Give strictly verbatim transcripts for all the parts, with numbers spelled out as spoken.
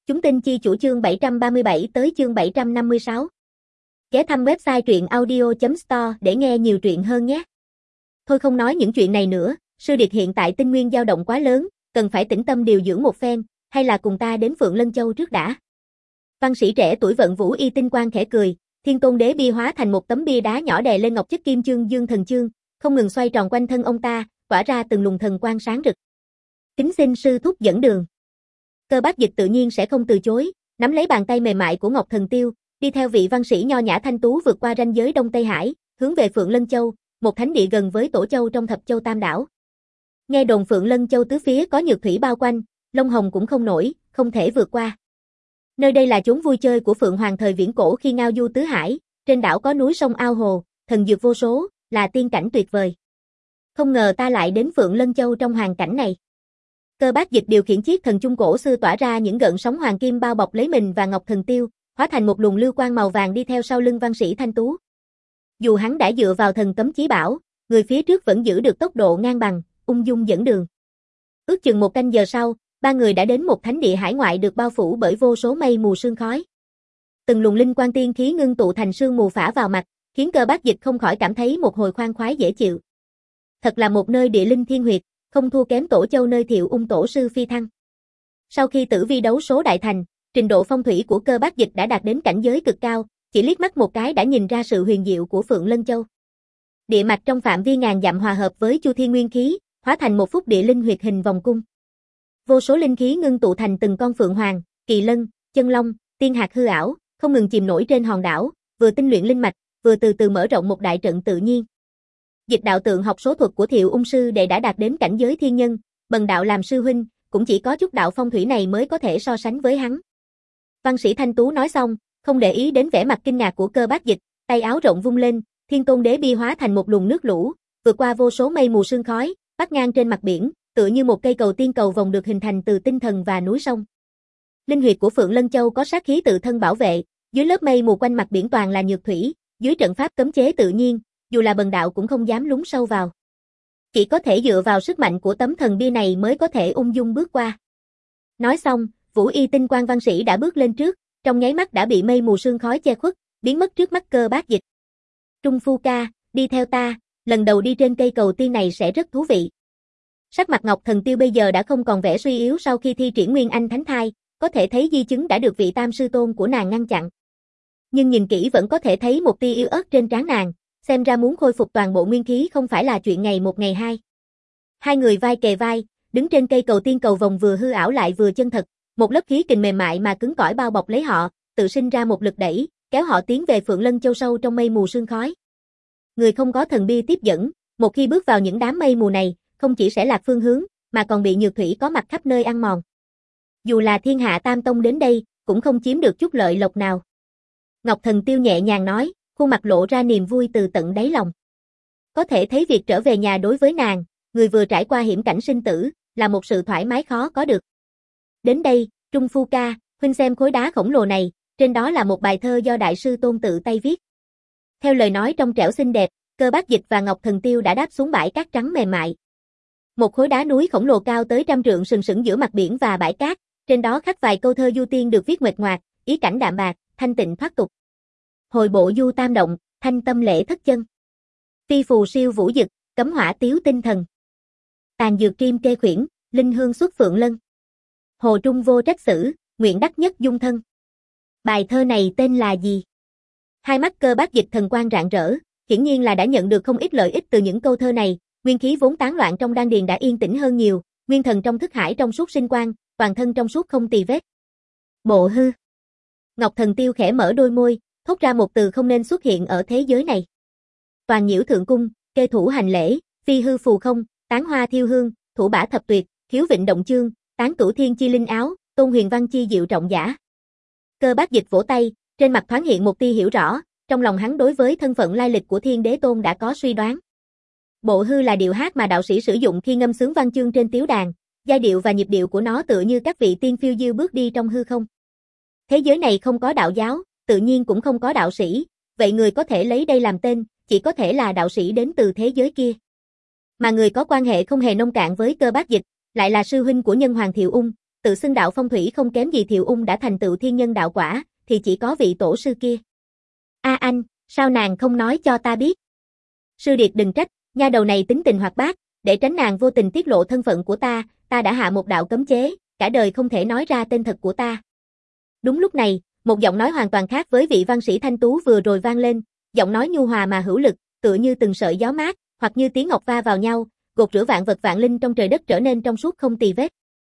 Chúng tin chi chủ chương bảy trăm ba mươi bảy tới chương bảy trăm năm mươi sáu. Ghé thăm website truyện audio chấm store để nghe nhiều truyện hơn nhé. Thôi không nói những chuyện này nữa, sư điệt hiện tại tinh nguyên dao động quá lớn, cần phải tĩnh tâm điều dưỡng một phen, hay là cùng ta đến Phượng Lân Châu trước đã. Văn sĩ trẻ tuổi Vận Vũ Y Tinh Quang khẽ cười, Thiên Tôn Đế bia hóa thành một tấm bia đá nhỏ đè lên ngọc chất kim chương dương thần chương, không ngừng xoay tròn quanh thân ông ta, tỏa ra từng luồng thần quang sáng rực. Kính xin sư thúc dẫn đường. Cơ Bác Dịch tự nhiên sẽ không từ chối, nắm lấy bàn tay mềm mại của Ngọc Thần Tiêu, đi theo vị văn sĩ nho nhã thanh tú vượt qua ranh giới Đông Tây Hải, hướng về Phượng Lân Châu, một thánh địa gần với Tổ Châu trong Thập Châu Tam Đảo. Nghe đồn Phượng Lân Châu tứ phía có nhược thủy bao quanh, lông hồng cũng không nổi, không thể vượt qua. Nơi đây là chốn vui chơi của Phượng Hoàng thời viễn cổ khi ngao du tứ hải, trên đảo có núi sông ao hồ, thần dược vô số, là tiên cảnh tuyệt vời. Không ngờ ta lại đến Phượng Lân Châu trong hoàn cảnh này. Cơ Bác Dịch điều khiển chiếc thần trung cổ xưa tỏa ra những gợn sóng hoàng kim bao bọc lấy mình và Ngọc Thần Tiêu, hóa thành một luồng lưu quang màu vàng đi theo sau lưng văn sĩ thanh tú. Dù hắn đã dựa vào thần cấm chí bảo, người phía trước vẫn giữ được tốc độ ngang bằng, ung dung dẫn đường. Ước chừng một canh giờ sau, ba người đã đến một thánh địa hải ngoại được bao phủ bởi vô số mây mù sương khói. Từng luồng linh quang tiên khí ngưng tụ thành sương mù phả vào mặt, khiến Cơ Bác Dịch không khỏi cảm thấy một hồi khoan khoái dễ chịu. Thật là một nơi địa linh thiên huyệt, không thua kém Tổ Châu nơi Thiệu Ung tổ sư phi thăng. Sau khi tử vi đấu số đại thành, trình độ phong thủy của Cơ Bác Dịch đã đạt đến cảnh giới cực cao, chỉ liếc mắt một cái đã nhìn ra sự huyền diệu của Phượng Lân Châu. Địa mạch trong phạm vi ngàn dặm hòa hợp với Chu Thiên Nguyên khí, hóa thành một phúc địa linh huyệt hình vòng cung. Vô số linh khí ngưng tụ thành từng con phượng hoàng, kỳ lân, chân long, tiên hạt hư ảo, không ngừng chìm nổi trên hòn đảo, vừa tinh luyện linh mạch, vừa từ từ mở rộng một đại trận tự nhiên. Dịch đạo tượng học số thuật của Thiệu Ung sư đệ đã đạt đến cảnh giới thiên nhân, bần đạo làm sư huynh, cũng chỉ có chút đạo phong thủy này mới có thể so sánh với hắn. Văn sĩ thanh tú nói xong, không để ý đến vẻ mặt kinh ngạc của Cơ Bác Dịch, tay áo rộng vung lên, Thiên Tôn Đế bia hóa thành một luồng nước lũ, vượt qua vô số mây mù sương khói, bắt ngang trên mặt biển, tựa như một cây cầu tiên cầu vòng được hình thành từ tinh thần và núi sông. Linh huyệt của Phượng Lân Châu có sát khí tự thân bảo vệ, dưới lớp mây mù quanh mặt biển toàn là nhược thủy, dưới trận pháp cấm chế tự nhiên, dù là bần đạo cũng không dám lún sâu vào. Chỉ có thể dựa vào sức mạnh của tấm thần bia này mới có thể ung dung bước qua. Nói xong, Vũ Y Tinh Quang văn sĩ đã bước lên trước, trong nháy mắt đã bị mây mù sương khói che khuất, biến mất trước mắt Cơ Bác Dịch. Trung Phu ca, đi theo ta, lần đầu đi trên cây cầu tiên này sẽ rất thú vị. Sắc mặt Ngọc Thần Tiêu bây giờ đã không còn vẻ suy yếu sau khi thi triển Nguyên Anh Thánh Thai, có thể thấy di chứng đã được vị tam sư tôn của nàng ngăn chặn. Nhưng nhìn kỹ vẫn có thể thấy một tia yếu ớt trên trán nàng, xem ra muốn khôi phục toàn bộ nguyên khí không phải là chuyện ngày một ngày hai. Hai người vai kề vai, đứng trên cây cầu tiên cầu vòng vừa hư ảo lại vừa chân thật, một lớp khí kình mềm mại mà cứng cỏi bao bọc lấy họ, tự sinh ra một lực đẩy, kéo họ tiến về Phượng Lân Châu sâu trong mây mù sương khói. Người không có thần bia tiếp dẫn, một khi bước vào những đám mây mù này, không chỉ sẽ lạc phương hướng, mà còn bị nhược thủy có mặt khắp nơi ăn mòn. Dù là thiên hạ tam tông đến đây, cũng không chiếm được chút lợi lộc nào. Ngọc Thần Tiêu nhẹ nhàng nói, khuôn mặt lộ ra niềm vui từ tận đáy lòng. Có thể thấy việc trở về nhà đối với nàng, người vừa trải qua hiểm cảnh sinh tử, là một sự thoải mái khó có được. Đến đây, Trung Phu ca, huynh xem khối đá khổng lồ này, trên đó là một bài thơ do Đại sư Tôn tự tay viết. Theo lời nói trong trẻo xinh đẹp, Cơ Bác Dịch và Ngọc Thần Tiêu đã đáp xuống bãi cát trắng mềm mại. Một khối đá núi khổng lồ cao tới trăm trượng sừng sững giữa mặt biển và bãi cát, trên đó khắc vài câu thơ du tiên được viết nguệch ngoạc, ý cảnh đạm bạc, thanh tịnh thoát tục. Hồi bộ du tam động, thanh tâm lễ thất chân. Phi phù siêu vũ dực, cấm hỏa tiếu tinh thần. Tàn dược kim kê khuyển, linh hương xuất Phượng Lân. Hồ trung vô trách xử, nguyện đắc nhất dung thân. Bài thơ này tên là gì? Hai mắt Cơ Bác Dịch thần quang rạng rỡ, hiển nhiên là đã nhận được không ít lợi ích từ những câu thơ này, nguyên khí vốn tán loạn trong đan điền đã yên tĩnh hơn nhiều, nguyên thần trong thức hải trong suốt sinh quang, toàn thân trong suốt không tì vết. Bộ hư. Ngọc Thần Tiêu khẽ mở đôi môi, thốt ra một từ không nên xuất hiện ở thế giới này. Toàn nhiễu thượng cung, kê thủ hành lễ, phi hư phù không, tán hoa thiêu hương, thủ bả thập tuyệt, khiếu vịnh động chương, tán cửu thiên chi linh áo, tôn huyền văn chi diệu trọng giả. Cơ Bác Dịch vỗ tay, trên mặt thoáng hiện một tia hiểu rõ, trong lòng hắn đối với thân phận lai lịch của Thiên Đế Tôn đã có suy đoán. Bộ hư là điệu hát mà đạo sĩ sử dụng khi ngâm sướng văn chương trên tiếu đàn, giai điệu và nhịp điệu của nó tựa như các vị tiên phiêu diêu bước đi trong hư không. Thế giới này không có đạo giáo, tự nhiên cũng không có đạo sĩ, vậy người có thể lấy đây làm tên, chỉ có thể là đạo sĩ đến từ thế giới kia. Mà người có quan hệ không hề nông cạn với Cơ Bác Dịch, lại là sư huynh của nhân hoàng Thiệu Ung, tự xưng đạo phong thủy không kém gì Thiệu Ung đã thành tựu thiên nhân đạo quả, thì chỉ có vị tổ sư kia. A anh, sao nàng không nói cho ta biết? Sư điệt đừng trách, nha đầu này tính tình hoạt bát, để tránh nàng vô tình tiết lộ thân phận của ta, ta đã hạ một đạo cấm chế, cả đời không thể nói ra tên thật của ta. Đúng lúc này, một giọng nói hoàn toàn khác với vị văn sĩ thanh tú vừa rồi vang lên, giọng nói nhu hòa mà hữu lực, tựa như từng sợi gió mát, hoặc như tiếng ngọc va vào nhau, gột rửa vạn vật vạn linh trong trời đất trở nên trong suốt không tì vết.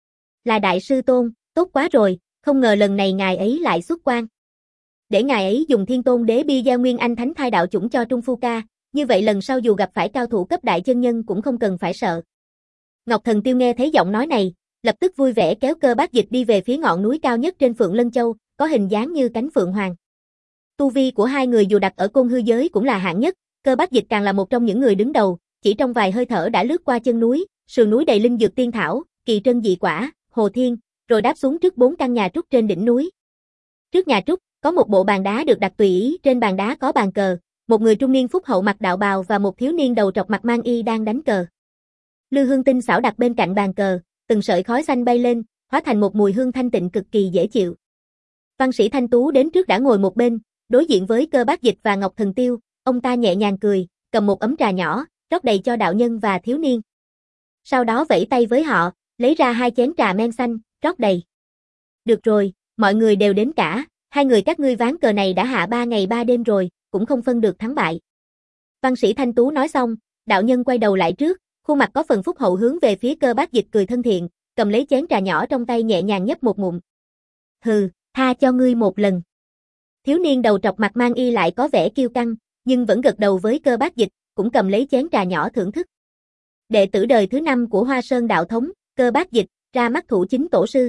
Là đại sư tôn, tốt quá rồi, không ngờ lần này ngài ấy lại xuất quan. Để ngài ấy dùng Thiên Tôn Đế Bi Gia Nguyên Anh Thánh Thai đạo chủng cho Trung Phu Ca, như vậy lần sau dù gặp phải cao thủ cấp đại chân nhân cũng không cần phải sợ. Ngọc Thần Tiêu nghe thấy giọng nói này, lập tức vui vẻ kéo Cơ Bác Dịch đi về phía ngọn núi cao nhất trên Phượng Lân Châu, có hình dáng như cánh phượng hoàng. Tu vi của hai người dù đặt ở côn hư giới cũng là hạng nhất, Cơ Bác Dịch càng là một trong những người đứng đầu, chỉ trong vài hơi thở đã lướt qua chân núi, sườn núi đầy linh dược tiên thảo, kỳ trân dị quả, hồ thiên, rồi đáp xuống trước bốn căn nhà trúc trên đỉnh núi. Trước nhà trúc, có một bộ bàn đá được đặt tùy ý, trên bàn đá có bàn cờ, một người trung niên phúc hậu mặc đạo bào và một thiếu niên đầu trọc mặt mang y đang đánh cờ. Lư hương tinh xảo đặt bên cạnh bàn cờ, từng sợi khói xanh bay lên, hóa thành một mùi hương thanh tịnh cực kỳ dễ chịu. Văn sĩ thanh tú đến trước đã ngồi một bên, đối diện với Cơ Bác Dịch và Ngọc Thần Tiêu, ông ta nhẹ nhàng cười, cầm một ấm trà nhỏ, rót đầy cho đạo nhân và thiếu niên. Sau đó vẫy tay với họ, lấy ra hai chén trà men xanh, rót đầy. Được rồi, mọi người đều đến cả, hai người các ngươi ván cờ này đã hạ ba ngày ba đêm rồi, cũng không phân được thắng bại. Văn sĩ thanh tú nói xong, đạo nhân quay đầu lại trước, khuôn mặt có phần phúc hậu hướng về phía Cơ Bác Dịch cười thân thiện, cầm lấy chén trà nhỏ trong tay nhẹ nhàng nhấp một ngụm. Hừ, tha cho ngươi một lần. Thiếu niên đầu trọc mặt mang y lại có vẻ kiêu căng, nhưng vẫn gật đầu với Cơ Bác Dịch, cũng cầm lấy chén trà nhỏ thưởng thức. Đệ tử đời thứ năm của Hoa Sơn đạo thống, Cơ Bác Dịch, ra mắt thủ chính tổ sư.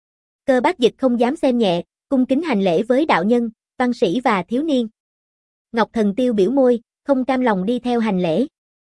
Cơ Bác Dịch không dám xem nhẹ, cung kính hành lễ với đạo nhân, văn sĩ và thiếu niên. Ngọc Thần Tiêu biểu môi, không cam lòng đi theo hành lễ.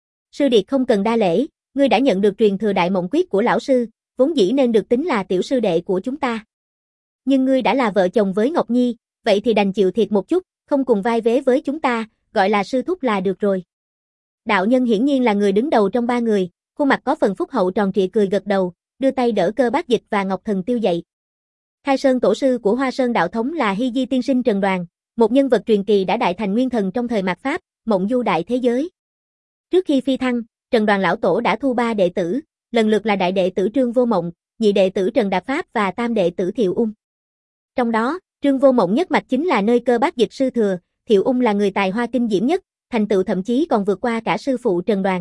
Sư điệt không cần đa lễ, ngươi đã nhận được truyền thừa Đại Mộng Quyết của lão sư, vốn dĩ nên được tính là tiểu sư đệ của chúng ta. Nhưng ngươi đã là vợ chồng với Ngọc Nhi, vậy thì đành chịu thiệt một chút, không cùng vai vế với chúng ta, gọi là sư thúc là được rồi. Đạo nhân hiển nhiên là người đứng đầu trong ba người, khuôn mặt có phần phúc hậu tròn trịa cười gật đầu, đưa tay đỡ Cơ Bác Dịch và Ngọc Thần Tiêu dậy. Khai Sơn tổ sư của Hoa Sơn đạo thống là Hy Di tiên sinh Trần Đoàn, một nhân vật truyền kỳ đã đại thành nguyên thần trong thời mạt Pháp, mộng du đại thế giới. Trước khi phi thăng, Trần Đoàn lão tổ đã thu ba đệ tử, lần lượt là đại đệ tử Trương Vô Mộng, nhị đệ tử Trần Đạp Pháp và tam đệ tử Thiệu Ung. Trong đó, Trương Vô Mộng nhất mạch chính là nơi Cơ Bác Dịch sư thừa, Thiệu Ung là người tài hoa kinh diễm nhất, thành tựu thậm chí còn vượt qua cả sư phụ Trần Đoàn.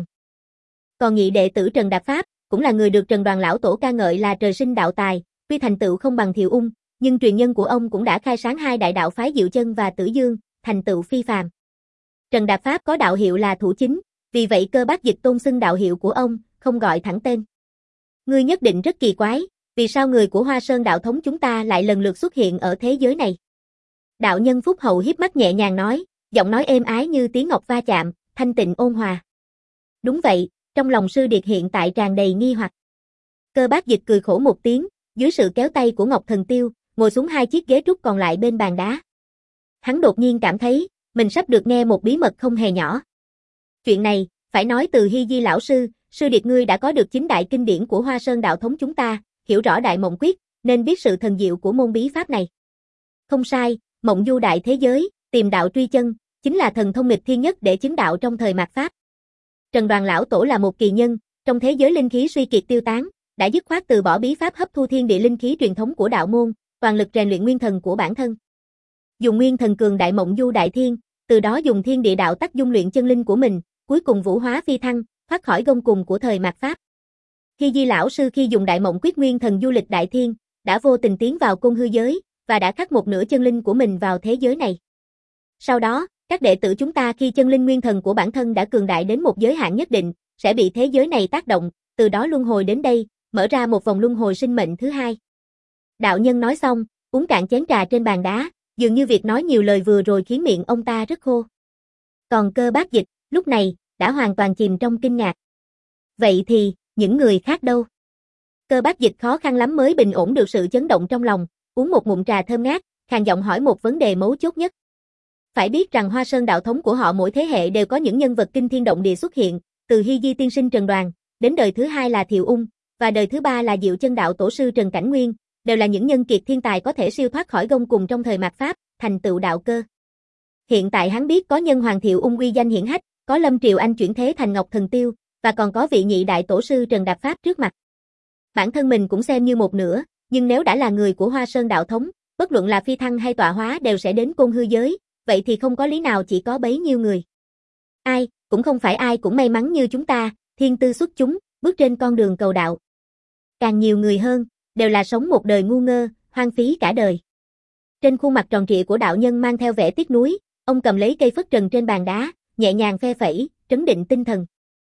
Còn nhị đệ tử Trần Đạp Pháp, cũng là người được Trần Đoàn lão tổ ca ngợi là trời sinh đạo tài, tuy thành tựu không bằng Thiệu Ung, nhưng truyền nhân của ông cũng đã khai sáng hai đại đạo phái Diệu Chân và Tử Dương, thành tựu phi phàm. Trần Đạp Pháp có đạo hiệu là thủ chính, vì vậy Cơ Bác Dịch tôn xưng đạo hiệu của ông, không gọi thẳng tên. Ngươi nhất định rất kỳ quái, vì sao người của Hoa Sơn đạo thống chúng ta lại lần lượt xuất hiện ở thế giới này? Đạo nhân phúc hậu hiếp mắt nhẹ nhàng nói, giọng nói êm ái như tiếng ngọc va chạm, thanh tịnh ôn hòa. Đúng vậy, trong lòng sư điệt hiện tại tràn đầy nghi hoặc. Cơ Bác Dịch cười khổ một tiếng, dưới sự kéo tay của Ngọc Thần Tiêu, ngồi xuống hai chiếc ghế trúc còn lại bên bàn đá. Hắn đột nhiên cảm thấy, mình sắp được nghe một bí mật không hề nhỏ. Chuyện này, phải nói từ Hy Di lão sư, sư điệt ngươi đã có được chính đại kinh điển của Hoa Sơn đạo thống chúng ta, hiểu rõ Đại Mộng Quyết, nên biết sự thần diệu của môn bí pháp này. Không sai, mộng du đại thế giới, tìm đạo truy chân, chính là thần thông nghịch thiên nhất để chứng đạo trong thời mạt Pháp. Trần Đoàn lão tổ là một kỳ nhân, trong thế giới linh khí suy kiệt tiêu tán, đã dứt khoát từ bỏ bí pháp hấp thu thiên địa linh khí truyền thống của đạo môn, toàn lực rèn luyện nguyên thần của bản thân. Dùng nguyên thần cường đại mộng du đại thiên, từ đó dùng thiên địa đạo tắc dung luyện chân linh của mình, cuối cùng vũ hóa phi thăng, thoát khỏi gông cùm của thời mạt Pháp. Khi Di lão sư khi dùng Đại Mộng Quyết nguyên thần du lịch đại thiên, đã vô tình tiến vào côn hư giới và đã khắc một nửa chân linh của mình vào thế giới này. Sau đó, các đệ tử chúng ta khi chân linh nguyên thần của bản thân đã cường đại đến một giới hạn nhất định, sẽ bị thế giới này tác động, từ đó luân hồi đến đây, mở ra một vòng luân hồi sinh mệnh thứ hai. Đạo nhân nói xong, uống cạn chén trà trên bàn đá, dường như việc nói nhiều lời vừa rồi khiến miệng ông ta rất khô. Còn Cơ Bác Dịch, lúc này, đã hoàn toàn chìm trong kinh ngạc. Vậy thì, những người khác đâu? Cơ Bác Dịch khó khăn lắm mới bình ổn được sự chấn động trong lòng, uống một ngụm trà thơm ngát, khàn giọng hỏi một vấn đề mấu chốt nhất. Phải biết rằng Hoa Sơn đạo thống của họ mỗi thế hệ đều có những nhân vật kinh thiên động địa xuất hiện, từ Hy Di tiên sinh Trần Đoàn, đến đời thứ hai là Thiệu Ung, và đời thứ ba là Diệu Chân Đạo Tổ sư Trần Cảnh Nguyên, đều là những nhân kiệt thiên tài có thể siêu thoát khỏi gông cùng trong thời mạt Pháp, thành tựu đạo cơ. Hiện tại hắn biết có nhân Hoàng Thiệu Ung uy danh hiển hách, có Lâm Triều Anh chuyển thế thành Ngọc Thần Tiêu, và còn có vị nhị đại tổ sư Trần Đạp Pháp trước mặt. Bản thân mình cũng xem như một nửa, nhưng nếu đã là người của Hoa Sơn đạo thống, bất luận là phi thăng hay tọa hóa đều sẽ đến Côn Hư giới, vậy thì không có lý nào chỉ có bấy nhiêu người. Ai, cũng không phải ai cũng may mắn như chúng ta, thiên tư xuất chúng, bước trên con đường cầu đạo. Càng nhiều người hơn, đều là sống một đời ngu ngơ, hoang phí cả đời. Trên khuôn mặt tròn trịa của đạo nhân mang theo vẻ tiếc nuối, ông cầm lấy cây phất trần trên bàn đá, nhẹ nhàng phe phẩy, trấn định tinh thần.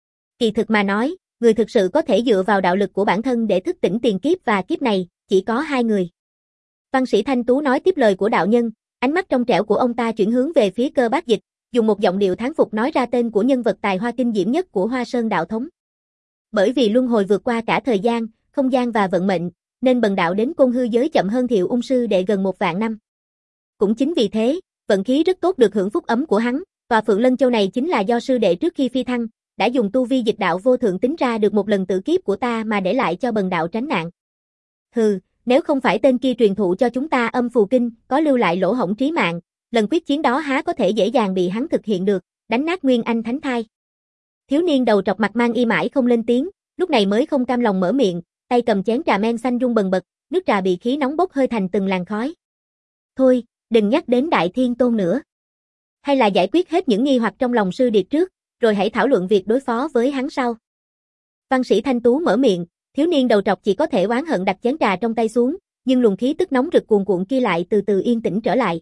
Kỳ thực mà nói, người thực sự có thể dựa vào đạo lực của bản thân để thức tỉnh tiền kiếp và kiếp này, chỉ có hai người. Văn sĩ Thanh Tú nói tiếp lời của đạo nhân, ánh mắt trong trẻo của ông ta chuyển hướng về phía Cơ Bác Dịch, dùng một giọng điệu thán phục nói ra tên của nhân vật tài hoa kinh diễm nhất của Hoa Sơn đạo thống. Bởi vì luân hồi vượt qua cả thời gian, không gian và vận mệnh, nên bần đạo đến Côn Hư giới chậm hơn Thiệu Ung sư đệ gần một vạn năm. Cũng chính vì thế, vận khí rất tốt được hưởng phúc ấm của hắn, tòa Phượng Lân Châu này chính là do sư đệ trước khi phi thăng, đã dùng tu vi dịch đạo vô thượng tính ra được một lần tử kiếp của ta mà để lại cho bần đạo tránh nạn. Hừ, nếu không phải tên kia truyền thụ cho chúng ta âm phù kinh, có lưu lại lỗ hổng trí mạng, lần quyết chiến đó há có thể dễ dàng bị hắn thực hiện được, đánh nát Nguyên Anh Thánh Thai. Thiếu niên đầu trọc mặt mang y mãi không lên tiếng, lúc này mới không cam lòng mở miệng, tay cầm chén trà men xanh rung bần bật, nước trà bị khí nóng bốc hơi thành từng làn khói. Thôi, đừng nhắc đến Đại Thiên Tôn nữa. Hay là giải quyết hết những nghi hoặc trong lòng sư điệt trước, rồi hãy thảo luận việc đối phó với hắn sau. Văn sĩ Thanh Tú mở miệng, thiếu niên đầu trọc chỉ có thể oán hận đặt chén trà trong tay xuống, nhưng luồng khí tức nóng rực cuồn cuộn kia lại từ từ yên tĩnh trở lại.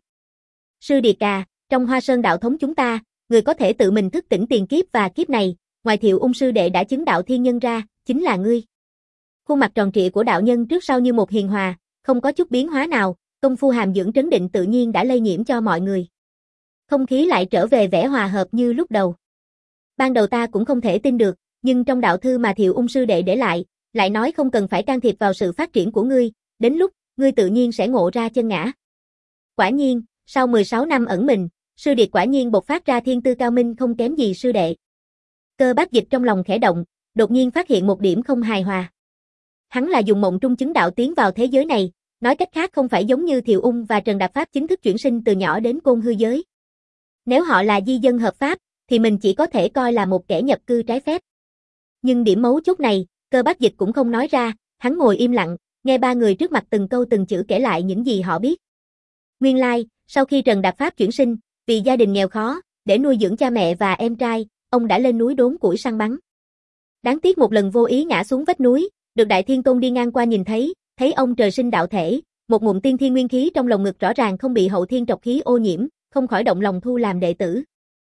Sư điệt à, trong Hoa Sơn đạo thống chúng ta, người có thể tự mình thức tỉnh tiền kiếp và kiếp này, ngoài Thiệu Ung sư đệ đã chứng đạo thiên nhân ra, chính là ngươi. Khuôn mặt tròn trịa của đạo nhân trước sau như một hiền hòa, không có chút biến hóa nào, công phu hàm dưỡng trấn định tự nhiên đã lây nhiễm cho mọi người. Không khí lại trở về vẻ hòa hợp như lúc đầu. Ban đầu ta cũng không thể tin được, nhưng trong đạo thư mà Thiệu Ung sư đệ để lại, lại nói không cần phải can thiệp vào sự phát triển của ngươi, đến lúc, ngươi tự nhiên sẽ ngộ ra chân ngã. Quả nhiên, sau mười sáu năm ẩn mình, sư điệt quả nhiên bộc phát ra thiên tư cao minh không kém gì sư đệ. Cơ Bác Dịch trong lòng khẽ động, đột nhiên phát hiện một điểm không hài hòa. Hắn là dùng mộng trung chứng đạo tiến vào thế giới này, nói cách khác không phải giống như Thiệu Ung và Trần Đạp Pháp chính thức chuyển sinh từ nhỏ đến Côn Hư giới. Nếu họ là di dân hợp pháp, thì mình chỉ có thể coi là một kẻ nhập cư trái phép. Nhưng điểm mấu chốt này, Cơ Bác Dịch cũng không nói ra, hắn ngồi im lặng, nghe ba người trước mặt từng câu từng chữ kể lại những gì họ biết. Nguyên lai, sau khi Trần Đạp Pháp chuyển sinh, vì gia đình nghèo khó, để nuôi dưỡng cha mẹ và em trai, ông đã lên núi đốn củi săn bắn. Đáng tiếc một lần vô ý ngã xuống vách núi, được Đại Thiên Tôn đi ngang qua nhìn thấy, thấy ông trời sinh đạo thể, một ngụm tiên thiên nguyên khí trong lồng ngực rõ ràng không bị hậu thiên trọc khí ô nhiễm, không khỏi động lòng thu làm đệ tử.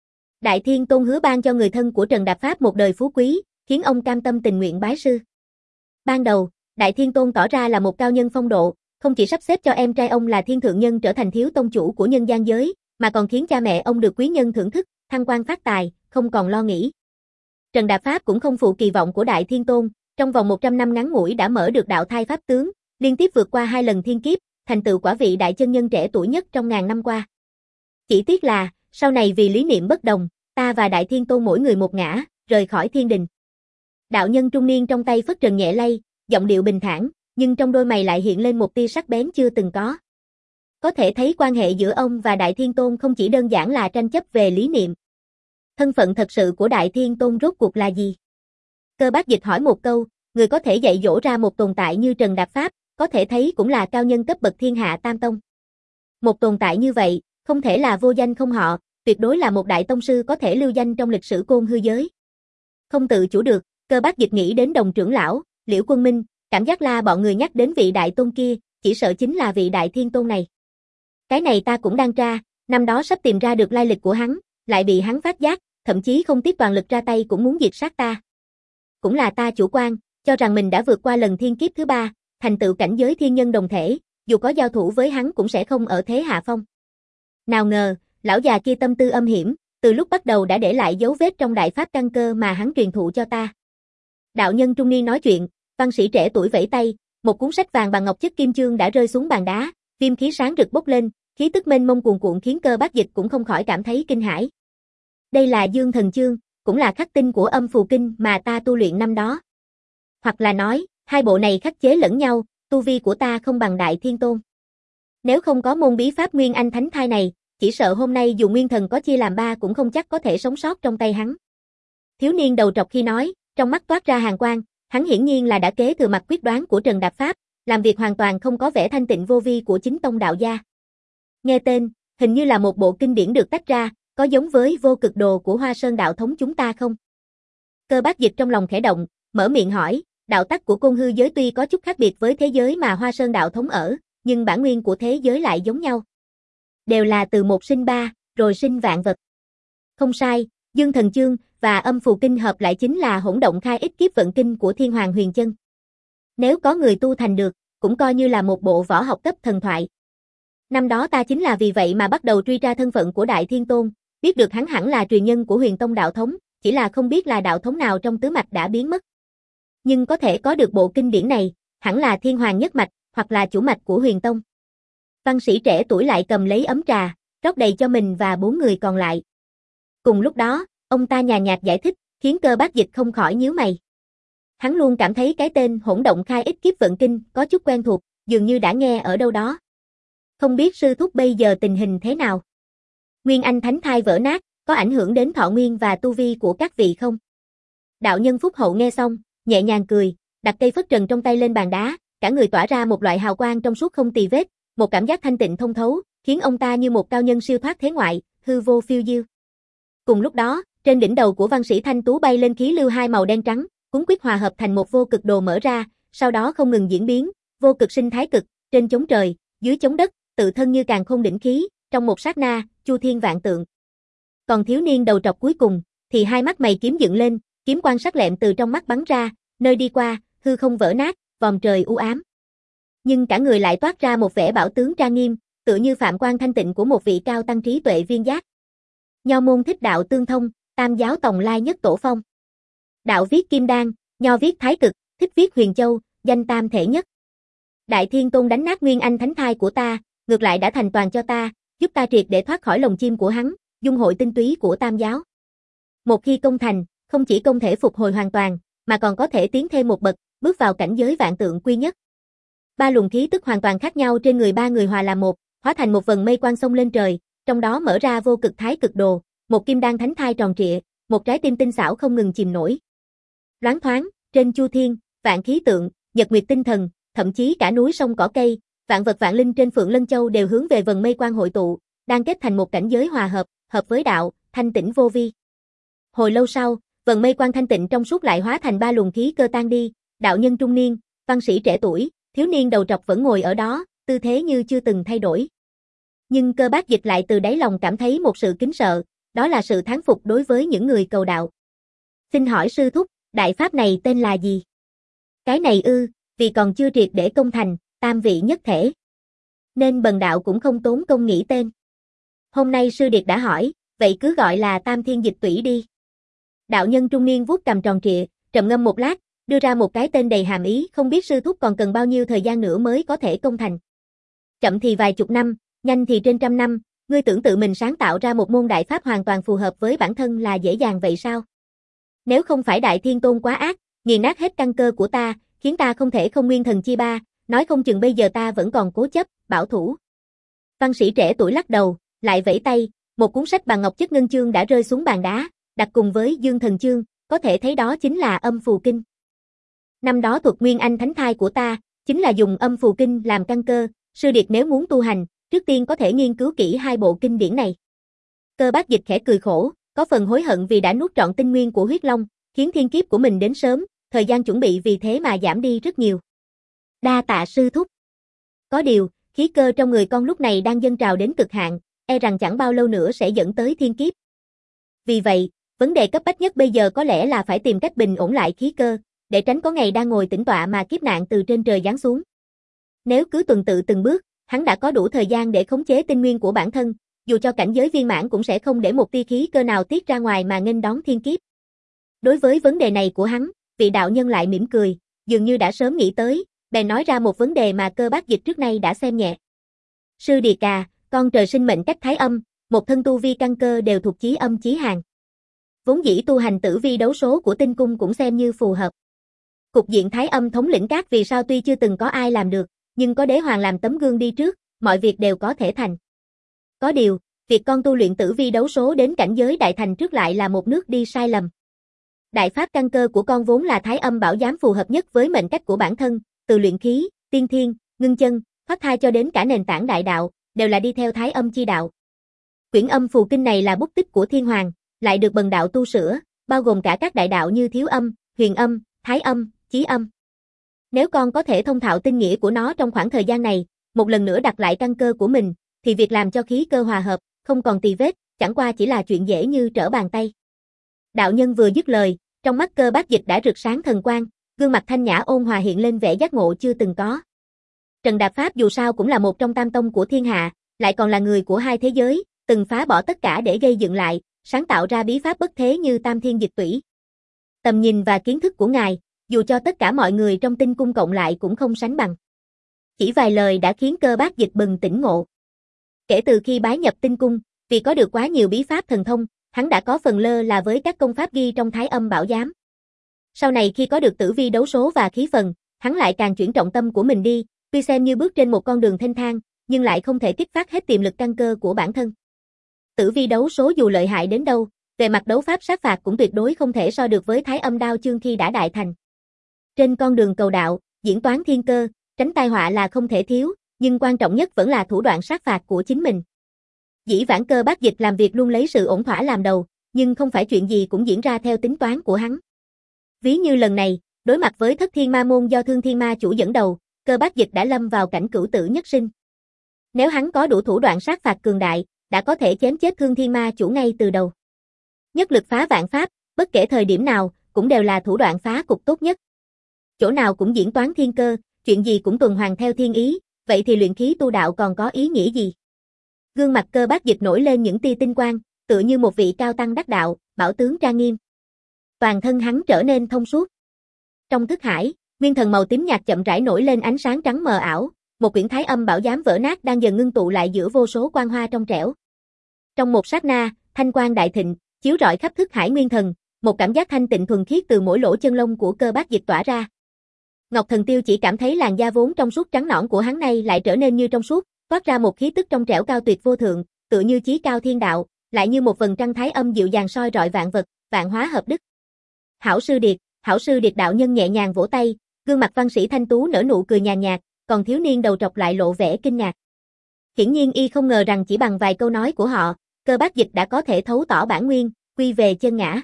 Đại Thiên Tôn hứa ban cho người thân của Trần Đạp Pháp một đời phú quý, khiến ông cam tâm tình nguyện bái sư. Ban đầu, Đại Thiên Tôn tỏ ra là một cao nhân phong độ, không chỉ sắp xếp cho em trai ông là thiên thượng nhân trở thành thiếu tông chủ của nhân gian giới, mà còn khiến cha mẹ ông được quý nhân thưởng thức, thăng quan phát tài, không còn lo nghĩ. Trần Đạp Pháp cũng không phụ kỳ vọng của Đại Thiên Tôn, trong vòng một trăm năm ngắn ngủi đã mở được đạo thai pháp tướng, liên tiếp vượt qua hai lần thiên kiếp, thành tựu quả vị đại chân nhân trẻ tuổi nhất trong ngàn năm qua. Chỉ tiếc là, sau này vì lý niệm bất đồng, ta và Đại Thiên Tôn mỗi người một ngã, rời khỏi thiên đình. Đạo nhân trung niên trong tay phất trần nhẹ lay, giọng điệu bình thản, nhưng trong đôi mày lại hiện lên một tia sắc bén chưa từng có. Có thể thấy quan hệ giữa ông và Đại Thiên Tôn không chỉ đơn giản là tranh chấp về lý niệm. Thân phận thật sự của Đại Thiên Tôn rốt cuộc là gì? Cơ Bác Dịch hỏi một câu, người có thể dạy dỗ ra một tồn tại như Trần Đạp Pháp, có thể thấy cũng là cao nhân cấp bậc thiên hạ tam tông. Một tồn tại như vậy, không thể là vô danh không họ, tuyệt đối là một đại tông sư có thể lưu danh trong lịch sử Côn Hư giới. Không tự chủ được, Cơ Bác Dịch nghĩ đến Đồng trưởng lão, Liễu Quân Minh, cảm giác là bọn người nhắc đến vị đại tôn kia, chỉ sợ chính là vị Đại Thiên Tôn này. Cái này ta cũng đang tra, năm đó sắp tìm ra được lai lịch của hắn, lại bị hắn phát giác, thậm chí không tiếc toàn lực ra tay cũng muốn diệt sát ta. Cũng là ta chủ quan, cho rằng mình đã vượt qua lần thiên kiếp thứ ba, thành tựu cảnh giới thiên nhân đồng thể, dù có giao thủ với hắn cũng sẽ không ở thế hạ phong. Nào ngờ, lão già kia tâm tư âm hiểm, từ lúc bắt đầu đã để lại dấu vết trong đại pháp căn cơ mà hắn truyền thụ cho ta. Đạo nhân trung niên nói chuyện, văn sĩ trẻ tuổi vẫy tay, một cuốn sách vàng bằng ngọc chất kim chương đã rơi xuống bàn đá, viêm khí sáng rực bốc lên, khí tức mênh mông cuồn cuộn khiến Cơ Bác Dịch cũng không khỏi cảm thấy kinh hãi. Đây là Dương Thần Chương, cũng là khắc tinh của âm phù kinh mà ta tu luyện năm đó. Hoặc là nói, Hai bộ này khắc chế lẫn nhau, tu vi của ta không bằng Đại Thiên Tôn. Nếu không có môn bí pháp Nguyên Anh Thánh Thai này, chỉ sợ hôm nay dù Nguyên Thần có chia làm ba cũng không chắc có thể sống sót trong tay hắn. Thiếu niên đầu trọc khi nói, trong mắt toát ra hàn quang, hắn hiển nhiên là đã kế thừa mặt quyết đoán của Trần Đạp Pháp, làm việc hoàn toàn không có vẻ thanh tịnh vô vi của chính tông đạo gia. Nghe tên, hình như là một bộ kinh điển được tách ra, có giống với vô cực đồ của Hoa Sơn đạo thống chúng ta không? Cơ Bác Dịch trong lòng khẽ động, mở miệng hỏi, đạo tắc của Côn Hư giới tuy có chút khác biệt với thế giới mà Hoa Sơn đạo thống ở, nhưng bản nguyên của thế giới lại giống nhau. Đều là từ một sinh ba, rồi sinh vạn vật. Không sai, Dương Thần Chương và Âm Phù Kinh hợp lại chính là hỗn động khai ích kiếp vận kinh của Thiên Hoàng Huyền Chân. Nếu có người tu thành được, cũng coi như là một bộ võ học cấp thần thoại. Năm đó ta chính là vì vậy mà bắt đầu truy tra thân phận của Đại Thiên Tôn, biết được hắn hẳn là truyền nhân của Huyền Tông đạo thống, chỉ là không biết là đạo thống nào trong tứ mạch đã biến mất. Nhưng có thể có được bộ kinh điển này, hẳn là Thiên Hoàng nhất mạch, hoặc là chủ mạch của Huyền Tông. Văn sĩ trẻ tuổi lại cầm lấy ấm trà, rót đầy cho mình và bốn người còn lại. Cùng lúc đó, ông ta nhàn nhạt giải thích, khiến Cơ Bác Dịch không khỏi nhíu mày. Hắn luôn cảm thấy cái tên hỗn động khai ích kiếp vận kinh có chút quen thuộc, dường như đã nghe ở đâu đó. Không biết sư thúc bây giờ tình hình thế nào? Nguyên Anh Thánh Thai vỡ nát, có ảnh hưởng đến thọ nguyên và tu vi của các vị không? Đạo nhân Phúc Hậu nghe xong, nhẹ nhàng cười, đặt cây phất trần trong tay lên bàn đá, cả người tỏa ra một loại hào quang trong suốt không tì vết, một cảm giác thanh tịnh thông thấu, khiến ông ta như một cao nhân siêu thoát thế ngoại, hư vô phiêu diêu. Cùng lúc đó, trên đỉnh đầu của văn sĩ Thanh Tú bay lên khí lưu hai màu đen trắng, cuốn quyết hòa hợp thành một vô cực đồ mở ra, sau đó không ngừng diễn biến, vô cực sinh thái cực, trên chống trời, dưới chống đất, tự thân như càn khôn đỉnh khí, trong một sát na, chu thiên vạn tượng. Còn thiếu niên đầu trọc cuối cùng, thì hai mắt mày kiếm dựng lên, kiếm quang sắc lẹm từ trong mắt bắn ra, nơi đi qua, hư không vỡ nát, vòm trời u ám. Nhưng cả người lại toát ra một vẻ bảo tướng trang nghiêm, tựa như phạm quang thanh tịnh của một vị cao tăng trí tuệ viên giác. Nho môn thích đạo tương thông, tam giáo tòng lai nhất tổ phong. Đạo viết kim đan, nho viết thái cực, thích viết huyền châu, danh tam thể nhất. Đại Thiên Tôn đánh nát Nguyên Anh Thánh Thai của ta, ngược lại đã thành toàn cho ta, giúp ta triệt để thoát khỏi lồng chim của hắn, dung hội tinh túy của tam giáo. Một khi công thành, không chỉ công thể phục hồi hoàn toàn, mà còn có thể tiến thêm một bậc, bước vào cảnh giới vạn tượng quy nhất. Ba luồng khí tức hoàn toàn khác nhau trên người ba người hòa làm một, hóa thành một vần mây quang sông lên trời, trong đó mở ra vô cực thái cực đồ, một kim đan thánh thai tròn trịa, một trái tim tinh xảo không ngừng chìm nổi. Loáng thoáng, trên chu thiên, vạn khí tượng, nhật nguyệt tinh thần, thậm chí cả núi sông cỏ cây, vạn vật vạn linh trên Phượng Lân Châu đều hướng về vần mây quang hội tụ, đang kết thành một cảnh giới hòa hợp, hợp với đạo, thanh tĩnh vô vi. Hồi lâu sau, vần mây quang thanh tịnh trong suốt lại hóa thành ba luồng khí cơ tan đi, đạo nhân trung niên, văn sĩ trẻ tuổi, thiếu niên đầu trọc vẫn ngồi ở đó, tư thế như chưa từng thay đổi. Nhưng Cơ Bác Dịch lại từ đáy lòng cảm thấy một sự kính sợ, đó là sự thán phục đối với những người cầu đạo. Xin hỏi sư thúc, đại pháp này tên là gì? Cái này ư, vì còn chưa triệt để công thành, tam vị nhất thể. Nên bần đạo cũng không tốn công nghĩ tên. Hôm nay sư điệt đã hỏi, vậy cứ gọi là Tam Thiên Dịch Tủy đi. Đạo nhân trung niên vuốt cằm tròn trịa, trầm ngâm một lát, đưa ra một cái tên đầy hàm ý, không biết sư thúc còn cần bao nhiêu thời gian nữa mới có thể công thành. Chậm thì vài chục năm, nhanh thì trên trăm năm, ngươi tưởng tự mình sáng tạo ra một môn đại pháp hoàn toàn phù hợp với bản thân là dễ dàng vậy sao? Nếu không phải Đại Thiên Tôn quá ác, nghiền nát hết căn cơ của ta, khiến ta không thể không nguyên thần chi ba, nói không chừng bây giờ ta vẫn còn cố chấp, bảo thủ. Văn sĩ trẻ tuổi lắc đầu, lại vẫy tay, một cuốn sách bằng ngọc chất ngân chương đã rơi xuống bàn đá, đặt cùng với Dương Thần Chương, có thể thấy đó chính là Âm Phù Kinh. Năm đó thuật Nguyên Anh Thánh Thai của ta, chính là dùng Âm Phù Kinh làm căn cơ, sư điệt nếu muốn tu hành, trước tiên có thể nghiên cứu kỹ hai bộ kinh điển này. Cơ Bác Dịch khẽ cười khổ, có phần hối hận vì đã nuốt trọn tinh nguyên của huyết long, khiến thiên kiếp của mình đến sớm, thời gian chuẩn bị vì thế mà giảm đi rất nhiều. Đa tạ sư thúc. Có điều, khí cơ trong người con lúc này đang dâng trào đến cực hạn, e rằng chẳng bao lâu nữa sẽ dẫn tới thiên kiếp. Vì vậy, vấn đề cấp bách nhất bây giờ có lẽ là phải tìm cách bình ổn lại khí cơ, để tránh có ngày đang ngồi tĩnh tọa mà kiếp nạn từ trên trời giáng xuống. Nếu cứ tuần tự từng bước, hắn đã có đủ thời gian để khống chế tinh nguyên của bản thân, dù cho cảnh giới viên mãn cũng sẽ không để một tia khí cơ nào tiết ra ngoài mà nghênh đón thiên kiếp. Đối với vấn đề này của hắn, vị đạo nhân lại mỉm cười, dường như đã sớm nghĩ tới, bèn nói ra một vấn đề mà Cơ Bác Dịch trước nay đã xem nhẹ. Sư điệt à, con trời sinh mệnh cách thái âm, một thân tu vi căn cơ đều thuộc chí âm chí hàn. Vốn dĩ tu hành tử vi đấu số của tinh cung cũng xem như phù hợp. Cục diện Thái Âm thống lĩnh các vì sao tuy chưa từng có ai làm được, nhưng có đế hoàng làm tấm gương đi trước, mọi việc đều có thể thành. Có điều, việc con tu luyện tử vi đấu số đến cảnh giới đại thành trước lại là một nước đi sai lầm. Đại pháp căn cơ của con vốn là Thái Âm bảo giám phù hợp nhất với mệnh cách của bản thân, từ luyện khí, tiên thiên, ngưng chân, thoát thai cho đến cả nền tảng đại đạo, đều là đi theo Thái Âm chi đạo. Quyển âm phù kinh này là bút tích của Thiên Hoàng, lại được bần đạo tu sửa, bao gồm cả các đại đạo như thiếu âm, huyền âm, thái âm, chí âm. Nếu con có thể thông thạo tinh nghĩa của nó trong khoảng thời gian này, một lần nữa đặt lại căn cơ của mình, thì việc làm cho khí cơ hòa hợp, không còn tì vết, chẳng qua chỉ là chuyện dễ như trở bàn tay. Đạo nhân vừa dứt lời, trong mắt Cơ Bác Dịch đã rực sáng thần quang, gương mặt thanh nhã ôn hòa hiện lên vẻ giác ngộ chưa từng có. Trần Đạp Pháp dù sao cũng là một trong tam tông của thiên hạ, lại còn là người của hai thế giới, từng phá bỏ tất cả để gây dựng lại, sáng tạo ra bí pháp bất thế như Tam Thiên Dịch Tủy. Tầm nhìn và kiến thức của ngài, dù cho tất cả mọi người trong tinh cung cộng lại cũng không sánh bằng. Chỉ vài lời đã khiến Cơ Bác Dịch bừng tỉnh ngộ. Kể từ khi bái nhập tinh cung, vì có được quá nhiều bí pháp thần thông, hắn đã có phần lơ là với các công pháp ghi trong Thái Âm bảo giám. Sau này khi có được tử vi đấu số và khí phần, hắn lại càng chuyển trọng tâm của mình đi, tuy xem như bước trên một con đường thênh thang, nhưng lại không thể kích phát hết tiềm lực căn cơ của bản thân. Tử vi đấu số dù lợi hại đến đâu, về mặt đấu pháp sát phạt cũng tuyệt đối không thể so được với Thái Âm đao chương khi đã đại thành. Trên con đường cầu đạo, diễn toán thiên cơ, tránh tai họa là không thể thiếu, nhưng quan trọng nhất vẫn là thủ đoạn sát phạt của chính mình. Dĩ vãng Cơ Bác Dịch làm việc luôn lấy sự ổn thỏa làm đầu, nhưng không phải chuyện gì cũng diễn ra theo tính toán của hắn. Ví như lần này, đối mặt với Thất Thiên Ma Môn do Thương Thiên Ma chủ dẫn đầu, Cơ Bác Dịch đã lâm vào cảnh cửu tử nhất sinh. Nếu hắn có đủ thủ đoạn sát phạt cường đại, đã có thể chém chết Thương Thiên Ma chủ ngay từ đầu. Nhất lực phá vạn pháp, bất kể thời điểm nào, cũng đều là thủ đoạn phá cục tốt nhất. Chỗ nào cũng diễn toán thiên cơ, chuyện gì cũng tuần hoàn theo thiên ý, vậy thì luyện khí tu đạo còn có ý nghĩa gì? Gương mặt Cơ Bác Dịch nổi lên những tia tinh quang, tựa như một vị cao tăng đắc đạo, bảo tướng trang nghiêm. Toàn thân hắn trở nên thông suốt. Trong thức hải, nguyên thần màu tím nhạt chậm rãi nổi lên ánh sáng trắng mờ ảo, một quyển Thái Âm bảo giám vỡ nát đang dần ngưng tụ lại giữa vô số quang hoa trong trẻo. Trong một sát na, thanh quang đại thịnh, chiếu rọi khắp thức hải nguyên thần, một cảm giác thanh tịnh thuần khiết từ mỗi lỗ chân lông của Cơ Bác Dịch tỏa ra. Ngọc Thần Tiêu chỉ cảm thấy làn da vốn trong suốt trắng nõn của hắn nay lại trở nên như trong suốt, toát ra một khí tức trong trẻo cao tuyệt vô thượng, tựa như chí cao thiên đạo, lại như một vầng trăng Thái Âm dịu dàng soi rọi vạn vật, vạn hóa hợp đức. Hảo sư điệt, hảo sư điệt, đạo nhân nhẹ nhàng vỗ tay, gương mặt văn sĩ thanh tú nở nụ cười nhàn nhạt, còn thiếu niên đầu trọc lại lộ vẻ kinh ngạc. Hiển nhiên y không ngờ rằng chỉ bằng vài câu nói của họ, Cơ Bác Dịch đã có thể thấu tỏ bản nguyên, quy về chân ngã.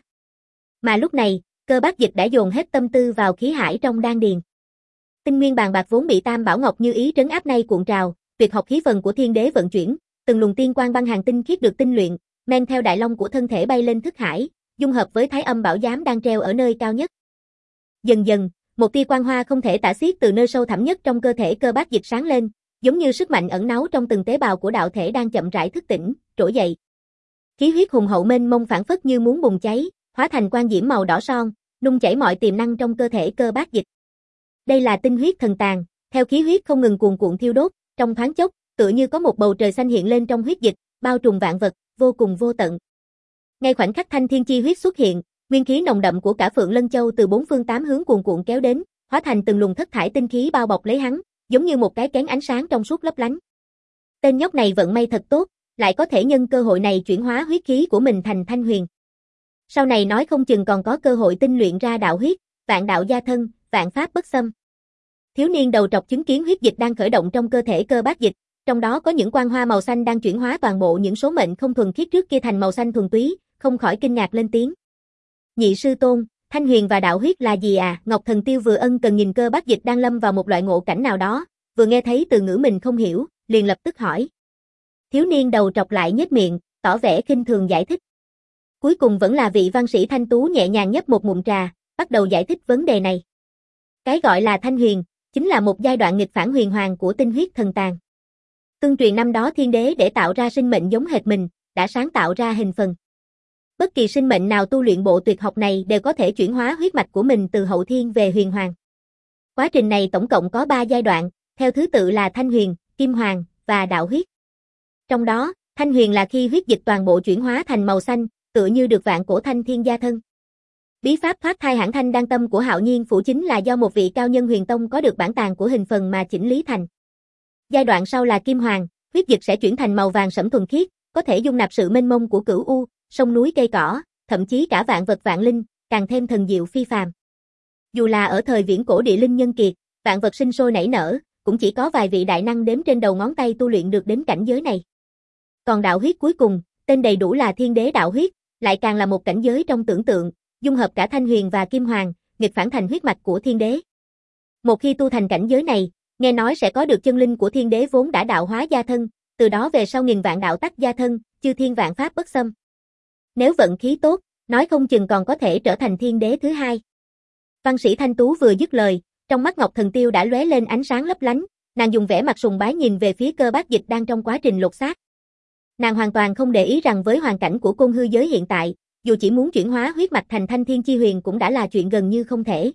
Mà lúc này, Cơ Bác Dịch đã dồn hết tâm tư vào khí hải trong đan điền. Tinh nguyên bàn bạc vốn bị Tam Bảo Ngọc như ý trấn áp nay cuộn trào, tuyệt học khí phần của Thiên Đế vận chuyển, từng luồng tiên quang băng hàng tinh khiết được tinh luyện, men theo đại long của thân thể bay lên thức hải, dung hợp với Thái Âm bảo giám đang treo ở nơi cao nhất. Dần dần, một tia quang hoa không thể tả xiết từ nơi sâu thẳm nhất trong cơ thể Cơ Bác Dịch sáng lên, giống như sức mạnh ẩn náu trong từng tế bào của đạo thể đang chậm rãi thức tỉnh, trỗi dậy. Khí huyết hùng hậu mênh mông phảng phất như muốn bùng cháy, hóa thành quang diễm màu đỏ son, nung chảy mọi tiềm năng trong cơ thể Cơ Bác Dịch. Đây là tinh huyết thần tàng, theo khí huyết không ngừng cuồn cuộn thiêu đốt, trong thoáng chốc, tựa như có một bầu trời xanh hiện lên trong huyết dịch, bao trùm vạn vật, vô cùng vô tận. Ngay khoảnh khắc thanh thiên chi huyết xuất hiện, nguyên khí nồng đậm của cả Phượng Lân Châu từ bốn phương tám hướng cuồn cuộn kéo đến, hóa thành từng luồng thất thải tinh khí bao bọc lấy hắn, giống như một cái kén ánh sáng trong suốt lấp lánh. Tên nhóc này vận may thật tốt, lại có thể nhân cơ hội này chuyển hóa huyết khí của mình thành thanh huyền. Sau này nói không chừng còn có cơ hội tinh luyện ra đạo huyết, vạn đạo gia thân, vạn pháp bất xâm. Thiếu niên đầu trọc chứng kiến huyết dịch đang khởi động trong cơ thể Cơ Bác Dịch, trong đó có những quang hoa màu xanh đang chuyển hóa toàn bộ những số mệnh không thuần khiết trước kia thành màu xanh thuần túy, không khỏi kinh ngạc lên tiếng. Nhị sư tôn, thanh huyền và đạo huyết là gì à? Ngọc Thần Tiêu vừa ân cần nhìn Cơ Bác Dịch đang lâm vào một loại ngộ cảnh nào đó, vừa nghe thấy từ ngữ mình không hiểu, liền lập tức hỏi. Thiếu niên đầu trọc lại nhếch miệng, tỏ vẻ khinh thường giải thích. Cuối cùng vẫn là vị văn sĩ thanh tú nhẹ nhàng nhấp một ngụm trà, bắt đầu giải thích vấn đề này. Cái gọi là thanh huyền, chính là một giai đoạn nghịch phản huyền hoàng của tinh huyết thần tàng. Tương truyền năm đó Thiên Đế để tạo ra sinh mệnh giống hệt mình, đã sáng tạo ra hình phần. Bất kỳ sinh mệnh nào tu luyện bộ tuyệt học này đều có thể chuyển hóa huyết mạch của mình từ hậu thiên về huyền hoàng. Quá trình này tổng cộng có ba giai đoạn, theo thứ tự là thanh huyền, kim hoàng và đạo huyết. Trong đó, thanh huyền là khi huyết dịch toàn bộ chuyển hóa thành màu xanh, tựa như được vạn cổ thanh thiên gia thân. Bí pháp thoát thai hãn thanh đăng tâm của Hạo Nhiên Phủ chính là do một vị cao nhân huyền tông có được bản tàng của hình phần mà chỉnh lý thành. Giai đoạn sau là kim hoàng, huyết dịch sẽ chuyển thành màu vàng sẫm thuần khiết, có thể dung nạp sự mênh mông của cửu u, sông núi cây cỏ, thậm chí cả vạn vật vạn linh, càng thêm thần diệu phi phàm. Dù là ở thời viễn cổ địa linh nhân kiệt, vạn vật sinh sôi nảy nở, cũng chỉ có vài vị đại năng đếm trên đầu ngón tay tu luyện được đến cảnh giới này. Còn đạo huyết cuối cùng, tên đầy đủ là Thiên Đế đạo huyết, lại càng là một cảnh giới trong tưởng tượng, dung hợp cả Thanh Huyền và Kim Hoàng, nghịch phản thành huyết mạch của Thiên Đế. Một khi tu thành cảnh giới này, nghe nói sẽ có được chân linh của Thiên Đế vốn đã đạo hóa gia thân, từ đó về sau nghìn vạn đạo tắc gia thân, chư thiên vạn pháp bất xâm. Nếu vận khí tốt, nói không chừng còn có thể trở thành Thiên Đế thứ hai. Văn sĩ Thanh Tú vừa dứt lời, trong mắt Ngọc Thần Tiêu đã lóe lên ánh sáng lấp lánh, nàng dùng vẻ mặt sùng bái nhìn về phía Cơ Bác Dịch đang trong quá trình lột xác. Nàng hoàn toàn không để ý rằng với hoàn cảnh của côn hư giới hiện tại, dù chỉ muốn chuyển hóa huyết mạch thành Thanh Thiên Chi Huyền cũng đã là chuyện gần như không thể.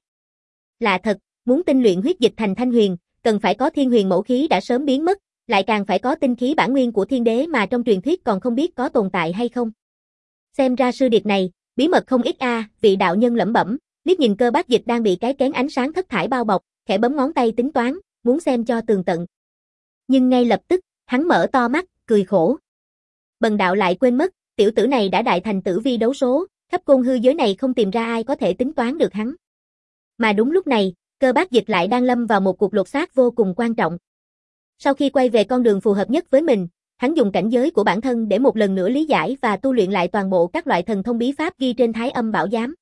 Lạ thật, muốn tinh luyện huyết dịch thành Thanh Huyền, cần phải có Thiên Huyền mẫu khí đã sớm biến mất, lại càng phải có tinh khí bản nguyên của Thiên Đế mà trong truyền thuyết còn không biết có tồn tại hay không. Xem ra sư điệt này, bí mật không ít a, à, vị đạo nhân lẩm bẩm, liếc nhìn Cơ Bác Dịch đang bị cái kén ánh sáng thất thải bao bọc, khẽ bấm ngón tay tính toán, muốn xem cho tường tận. Nhưng ngay lập tức, hắn mở to mắt, cười khổ. Bần đạo lại quên mất, tiểu tử này đã đại thành tử vi đấu số, khắp côn hư giới này không tìm ra ai có thể tính toán được hắn. Mà đúng lúc này, Cơ Bác Dịch lại đang lâm vào một cuộc lột xác vô cùng quan trọng. Sau khi quay về con đường phù hợp nhất với mình, hắn dùng cảnh giới của bản thân để một lần nữa lý giải và tu luyện lại toàn bộ các loại thần thông bí pháp ghi trên Thái Âm Bảo Giám.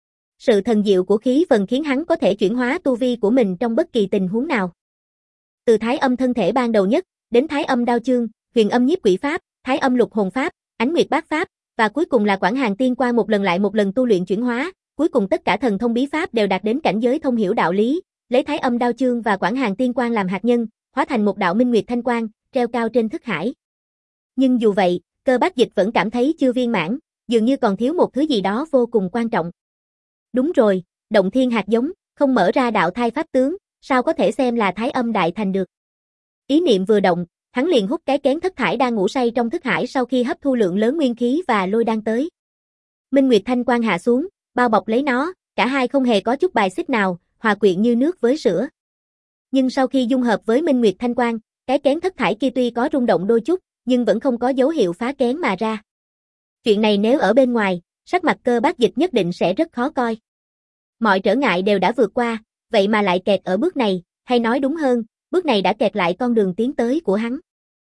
Sự thần diệu của khí vần khiến hắn có thể chuyển hóa tu vi của mình trong bất kỳ tình huống nào. Từ Thái Âm thân thể ban đầu nhất, đến Thái Âm đao chương, Huyền Âm nhiếp quỷ pháp, Thái Âm lục hồn pháp, Ánh Nguyệt bát pháp, và cuối cùng là Quảng Hàn Tiên Quang một lần lại một lần tu luyện chuyển hóa, cuối cùng tất cả thần thông bí pháp đều đạt đến cảnh giới thông hiểu đạo lý, lấy Thái Âm đao chương và Quảng Hàn Tiên Quang làm hạt nhân, hóa thành một đạo minh nguyệt thanh quang, treo cao trên thức hải. Nhưng dù vậy, Cơ Bác Dịch vẫn cảm thấy chưa viên mãn, dường như còn thiếu một thứ gì đó vô cùng quan trọng. Đúng rồi, động thiên hạt giống, không mở ra đạo thai pháp tướng, sao có thể xem là Thái Âm đại thành được. Ý niệm vừa động, hắn liền hút cái kén thất thải đang ngủ say trong thức hải sau khi hấp thu lượng lớn nguyên khí và lôi đang tới. Minh Nguyệt thanh quang hạ xuống, bao bọc lấy nó, cả hai không hề có chút bài xích nào, hòa quyện như nước với sữa. Nhưng sau khi dung hợp với Minh Nguyệt thanh quang, cái kén thất thải kia tuy có rung động đôi chút, nhưng vẫn không có dấu hiệu phá kén mà ra. Chuyện này nếu ở bên ngoài, sắc mặt Cơ Bác Dịch nhất định sẽ rất khó coi. Mọi trở ngại đều đã vượt qua, vậy mà lại kẹt ở bước này, hay nói đúng hơn, bước này đã kẹt lại con đường tiến tới của hắn.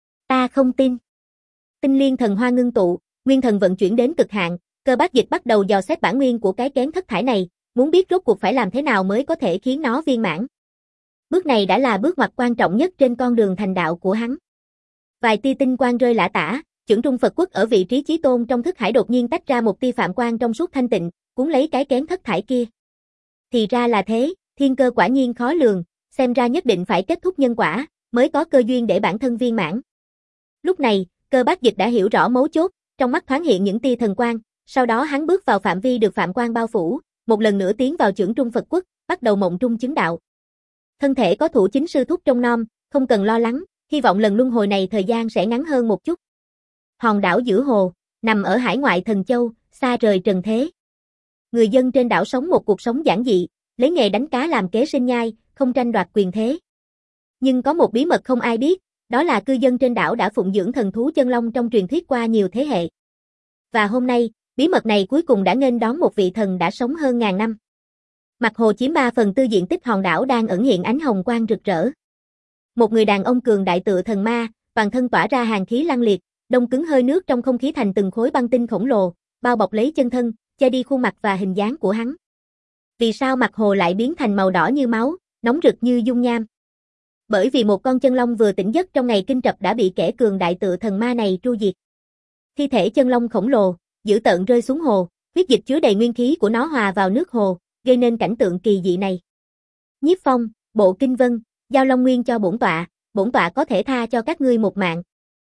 Ta không tin. Tinh liên thần hoa ngưng tụ, nguyên thần vận chuyển đến cực hạn, Cơ Bác Dịch bắt đầu dò xét bản nguyên của cái kén thất thải này, muốn biết rốt cuộc phải làm thế nào mới có thể khiến nó viên mãn. Bước này đã là bước ngoặt quan trọng nhất trên con đường thành đạo của hắn. Vài tia tinh quang rơi lả tả, Chưởng Trung Phật Quốc ở vị trí chí tôn trong thức hải đột nhiên tách ra một tia phạm quang trong suốt thanh tịnh, cuốn lấy cái kén thất thải kia. Thì ra là thế, thiên cơ quả nhiên khó lường, xem ra nhất định phải kết thúc nhân quả, mới có cơ duyên để bản thân viên mãn. Lúc này, Cơ Bác Dịch đã hiểu rõ mấu chốt, trong mắt thoáng hiện những tia thần quang, sau đó hắn bước vào phạm vi được phạm quang bao phủ, một lần nữa tiến vào Chưởng Trung Phật Quốc, bắt đầu mộng trung chứng đạo. Thân thể có thủ chính sư thúc trông nom, không cần lo lắng, hy vọng lần luân hồi này thời gian sẽ ngắn hơn một chút. Hòn đảo giữa hồ, nằm ở hải ngoại Thần Châu, xa rời trần thế. Người dân trên đảo sống một cuộc sống giản dị, lấy nghề đánh cá làm kế sinh nhai, không tranh đoạt quyền thế. Nhưng có một bí mật không ai biết, đó là cư dân trên đảo đã phụng dưỡng thần thú chân long trong truyền thuyết qua nhiều thế hệ. Và hôm nay, bí mật này cuối cùng đã nghênh đón một vị thần đã sống hơn ngàn năm. Mặt hồ chiếm ba phần tư diện tích hòn đảo đang ẩn hiện ánh hồng quang rực rỡ. Một người đàn ông cường đại tựa thần ma, toàn thân tỏa ra hàn khí lăng liệt, đông cứng hơi nước trong không khí thành từng khối băng tinh khổng lồ, bao bọc lấy chân thân, che đi khuôn mặt và hình dáng của hắn. Vì sao mặt hồ lại biến thành màu đỏ như máu, nóng rực như dung nham? Bởi vì một con chân long vừa tỉnh giấc trong ngày kinh trập đã bị kẻ cường đại tựa thần ma này tru diệt. Thi thể chân long khổng lồ, dữ tợn rơi xuống hồ, huyết dịch chứa đầy nguyên khí của nó hòa vào nước hồ, gây nên cảnh tượng kỳ dị này. Nhiếp Phong, Bộ Kinh Vân, giao long nguyên cho bổn tọa, bổn tọa có thể tha cho các ngươi một mạng.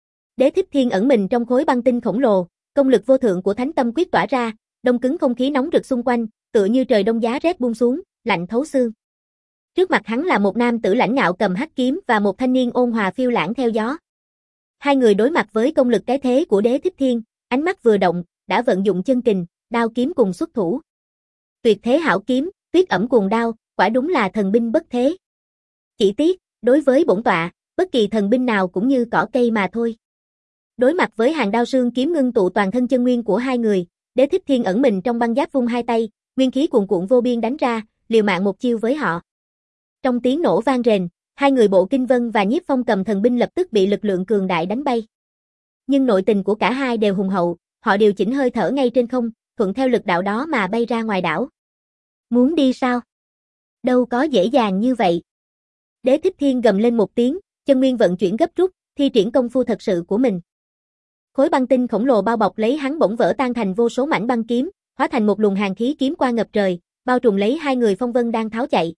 Đế Thích Thiên ẩn mình trong khối băng tinh khổng lồ, công lực vô thượng của Thánh Tâm Quyết tỏa ra, đông cứng không khí nóng rực xung quanh, tựa như trời đông giá rét buông xuống, lạnh thấu xương. Trước mặt hắn là một nam tử lãnh ngạo cầm hắc kiếm và một thanh niên ôn hòa phiêu lãng theo gió. Hai người đối mặt với công lực cái thế của Đế Thích Thiên, ánh mắt vừa động, đã vận dụng chân kình, đao kiếm cùng xuất thủ. Tuyệt thế hảo kiếm, tuyết ẩm cuồng đao, quả đúng là thần binh bất thế. Chỉ tiếc, đối với bổn tọa, bất kỳ thần binh nào cũng như cỏ cây mà thôi. Đối mặt với hàng đao sương kiếm ngưng tụ toàn thân chân nguyên của hai người, Đế Thích Thiên ẩn mình trong băng giáp vung hai tay, nguyên khí cuồn cuộn vô biên đánh ra, liều mạng một chiêu với họ. Trong tiếng nổ vang rền, hai người Bộ Kinh Vân và Nhiếp Phong cầm thần binh lập tức bị lực lượng cường đại đánh bay. Nhưng nội tình của cả hai đều hùng hậu, họ điều chỉnh hơi thở ngay trên không, thuận theo lực đạo đó mà bay ra ngoài đảo. Muốn đi sao? Đâu có dễ dàng như vậy. Đế Thích Thiên gầm lên một tiếng, chân nguyên vận chuyển gấp rút, thi triển công phu thật sự của mình. Khối băng tinh khổng lồ bao bọc lấy hắn bỗng vỡ tan thành vô số mảnh băng kiếm, hóa thành một luồng hàn khí kiếm qua ngập trời, bao trùm lấy hai người Phong Vân đang tháo chạy.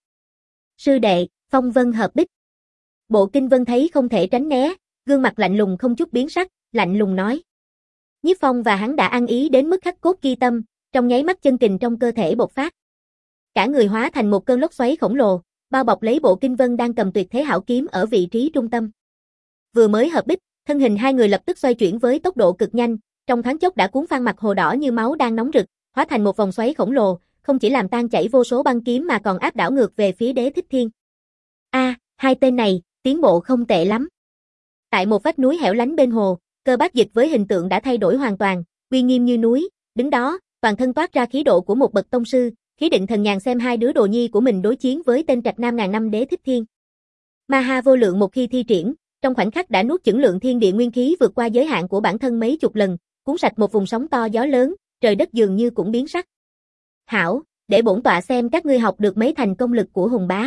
Sư đệ, Phong Vân hợp bích. Bộ Kinh Vân thấy không thể tránh né, gương mặt lạnh lùng không chút biến sắc, lạnh lùng nói. Nhiếp Phong và hắn đã ăn ý đến mức khắc cốt ghi tâm, trong nháy mắt chân kình trong cơ thể bộc phát. Cả người hóa thành một cơn lốc xoáy khổng lồ, bao bọc lấy Bộ Kinh Vân đang cầm tuyệt thế hảo kiếm ở vị trí trung tâm. Vừa mới hợp bích, thân hình hai người lập tức xoay chuyển với tốc độ cực nhanh, trong thoáng chốc đã cuốn phan mặt hồ đỏ như máu đang nóng rực, hóa thành một vòng xoáy khổng lồ, không chỉ làm tan chảy vô số băng kiếm mà còn áp đảo ngược về phía Đế Thích Thiên. A, à, hai tên này, tiến bộ không tệ lắm. Tại một vách núi hẻo lánh bên hồ, Cơ Bác Dịch với hình tượng đã thay đổi hoàn toàn, uy nghiêm như núi, đứng đó, toàn thân toát ra khí độ của một bậc tông sư, khí định thần nhàn xem hai đứa đồ nhi của mình đối chiến với tên trạch nam ngàn năm Đế Thích Thiên. Ma ha vô lượng một khi thi triển, trong khoảnh khắc đã nuốt chửng lượng thiên địa nguyên khí vượt qua giới hạn của bản thân mấy chục lần, cuốn sạch một vùng sóng to gió lớn, trời đất dường như cũng biến sắc. Hảo, để bổn tọa xem các ngươi học được mấy thành công lực của Hùng Bá.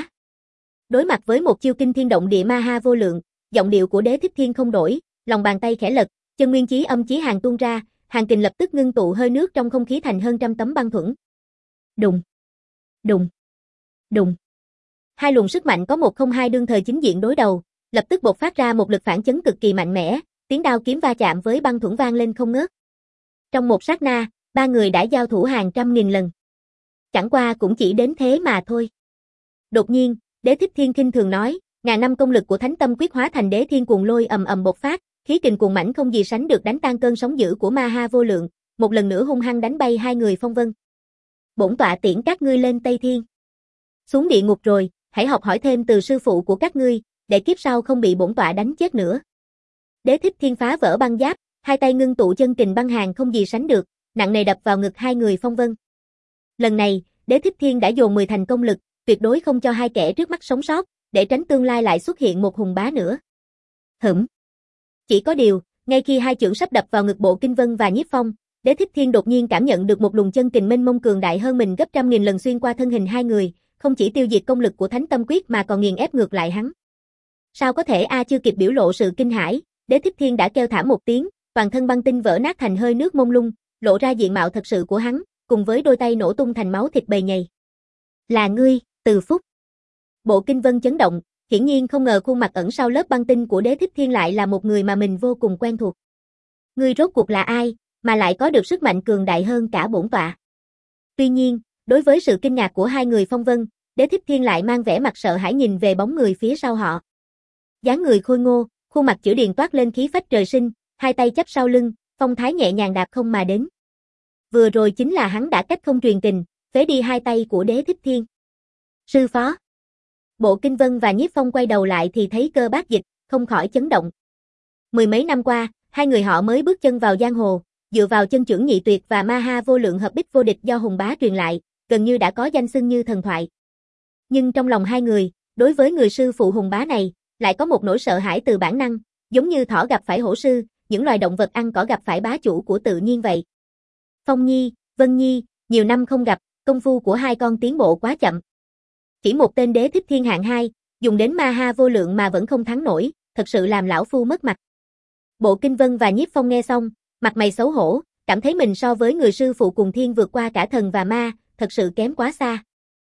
Đối mặt với một chiêu kinh thiên động địa ma ha vô lượng, giọng điệu của Đế Thích Thiên không đổi, lòng bàn tay khẽ lật, chân nguyên chí âm chí hàng tuôn ra, hàng kình lập tức ngưng tụ hơi nước trong không khí thành hơn trăm tấm băng thuẫn. Đùng, đùng, đùng. Hai luồng sức mạnh có một không hai đương thời chính diện đối đầu, lập tức bộc phát ra một lực phản chấn cực kỳ mạnh mẽ, tiếng đao kiếm va chạm với băng thuẫn vang lên không ngớt. Trong một sát na, ba người đã giao thủ hàng trăm nghìn lần. Chẳng qua cũng chỉ đến thế mà thôi. Đột nhiên, Đế Thích Thiên khinh thường nói, ngàn năm công lực của Thánh Tâm Quyết hóa thành Đế Thiên Cuồng Lôi ầm ầm bộc phát, khí kình cuồng mãnh không gì sánh được đánh tan cơn sóng dữ của ma ha vô lượng, một lần nữa hung hăng đánh bay hai người Phong Vân. Bổn tọa tiễn các ngươi lên Tây Thiên. Xuống địa ngục rồi, hãy học hỏi thêm từ sư phụ của các ngươi, để kiếp sau không bị bổn tọa đánh chết nữa. Đế Thích Thiên phá vỡ băng giáp, hai tay ngưng tụ chân kình băng hàng không gì sánh được, nặng nề đập vào ngực hai người Phong Vân. Lần này, Đế Thích Thiên đã dồn mười thành công lực, tuyệt đối không cho hai kẻ trước mắt sống sót, để tránh tương lai lại xuất hiện một Hùng Bá nữa. Hửm. Chỉ có điều, ngay khi hai chưởng sắp đập vào ngực Bộ Kinh Vân và Nhiếp Phong, Đế Thích Thiên đột nhiên cảm nhận được một luồng chân kình mênh mông cường đại hơn mình gấp trăm nghìn lần xuyên qua thân hình hai người, không chỉ tiêu diệt công lực của Thánh Tâm Quyết mà còn nghiền ép ngược lại hắn. Sao có thể a chưa kịp biểu lộ sự kinh hãi, Đế Thích Thiên đã kêu thảm một tiếng, toàn thân băng tinh vỡ nát thành hơi nước mông lung, lộ ra diện mạo thật sự của hắn, cùng với đôi tay nổ tung thành máu thịt bầy nhầy. Là ngươi, Từ Phúc. Bộ Kinh Vân chấn động, hiển nhiên không ngờ khuôn mặt ẩn sau lớp băng tinh của Đế Thích Thiên lại là một người mà mình vô cùng quen thuộc. Ngươi rốt cuộc là ai, mà lại có được sức mạnh cường đại hơn cả bổn tọa? Tuy nhiên, đối với sự kinh ngạc của hai người Phong Vân, Đế Thích Thiên lại mang vẻ mặt sợ hãi nhìn về bóng người phía sau họ. Dáng người khôi ngô, khuôn mặt chữ điền toát lên khí phách trời sinh, hai tay chắp sau lưng, phong thái nhẹ nhàng đạp không mà đến. Vừa rồi chính là hắn đã cách không truyền tình, phế đi hai tay của Đế Thích Thiên. Sư phó. Bộ Kinh Vân và Nhiếp Phong quay đầu lại thì thấy Cơ Bác Dịch, không khỏi chấn động. Mười mấy năm qua, hai người họ mới bước chân vào giang hồ, dựa vào chân chưởng nhị tuyệt và ma ha vô lượng hợp bích vô địch do Hùng Bá truyền lại, gần như đã có danh xưng như thần thoại. Nhưng trong lòng hai người, đối với người sư phụ Hùng Bá này, lại có một nỗi sợ hãi từ bản năng, giống như thỏ gặp phải hổ sư, những loài động vật ăn cỏ gặp phải bá chủ của tự nhiên vậy. Phong Nhi, Vân Nhi, nhiều năm không gặp, công phu của hai con tiến bộ quá chậm. Chỉ một tên Đế Thích Thiên hạng hai, dùng đến ma ha vô lượng mà vẫn không thắng nổi, thật sự làm lão phu mất mặt. Bộ Kinh Vân và Nhiếp Phong nghe xong, mặt mày xấu hổ, cảm thấy mình so với người sư phụ cùng thiên vượt qua cả thần và ma, thật sự kém quá xa.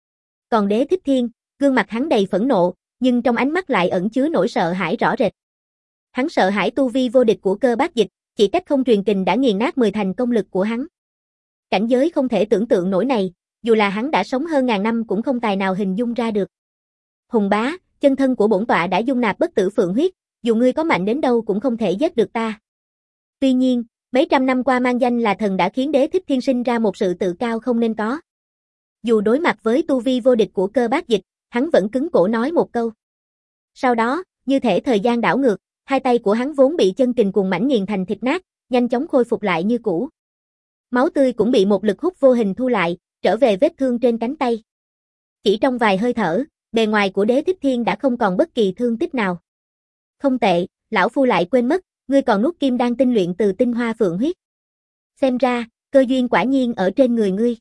Còn Đế Thích Thiên, gương mặt hắn đầy phẫn nộ, nhưng trong ánh mắt lại ẩn chứa nỗi sợ hãi rõ rệt. Hắn sợ hãi tu vi vô địch của Cơ Bác Dịch, chỉ cách không truyền kình đã nghiền nát mười thành công lực của hắn. Cảnh giới không thể tưởng tượng nổi này, dù là hắn đã sống hơn ngàn năm cũng không tài nào hình dung ra được. Hùng Bá, chân thân của bổn tọa đã dung nạp bất tử phượng huyết, dù ngươi có mạnh đến đâu cũng không thể giết được ta. Tuy nhiên, mấy trăm năm qua mang danh là thần đã khiến Đế Thích Thiên sinh ra một sự tự cao không nên có. Dù đối mặt với tu vi vô địch của Cơ Bác Dịch, hắn vẫn cứng cổ nói một câu. Sau đó, như thể thời gian đảo ngược, hai tay của hắn vốn bị chân kình cuồng mãnh nghiền thành thịt nát, nhanh chóng khôi phục lại như cũ. Máu tươi cũng bị một lực hút vô hình thu lại, trở về vết thương trên cánh tay. Chỉ trong vài hơi thở, bề ngoài của Đế Thích Thiên đã không còn bất kỳ thương tích nào. Không tệ, lão phu lại quên mất, ngươi còn nuốt kim đan tinh luyện từ tinh hoa phượng huyết. Xem ra, cơ duyên quả nhiên ở trên người ngươi.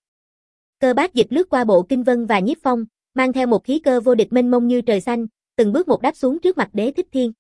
Cơ Bác Dịch lướt qua Bộ Kinh Vân và Nhiếp Phong, mang theo một khí cơ vô địch mênh mông như trời xanh, từng bước một đáp xuống trước mặt Đế Thích Thiên.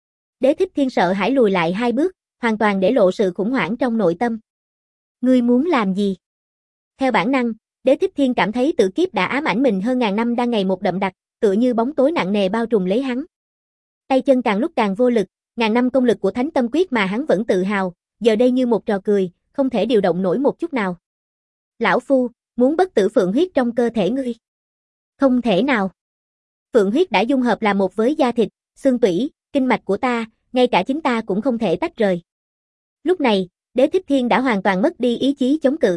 Đế Thích Thiên sợ hãi lùi lại hai bước, hoàn toàn để lộ sự khủng hoảng trong nội tâm. Ngươi muốn làm gì? Theo bản năng, Đế Thích Thiên cảm thấy tử kiếp đã ám ảnh mình hơn ngàn năm đang ngày một đậm đặc, tựa như bóng tối nặng nề bao trùm lấy hắn. Tay chân càng lúc càng vô lực, ngàn năm công lực của Thánh Tâm Quyết mà hắn vẫn tự hào, giờ đây như một trò cười, không thể điều động nổi một chút nào. Lão phu, muốn bất tử phượng huyết trong cơ thể ngươi. Không thể nào. Phượng huyết đã dung hợp là một với da thịt, xương tủy, kinh mạch của ta, ngay cả chính ta cũng không thể tách rời. Lúc này, Đế Thích Thiên đã hoàn toàn mất đi ý chí chống cự.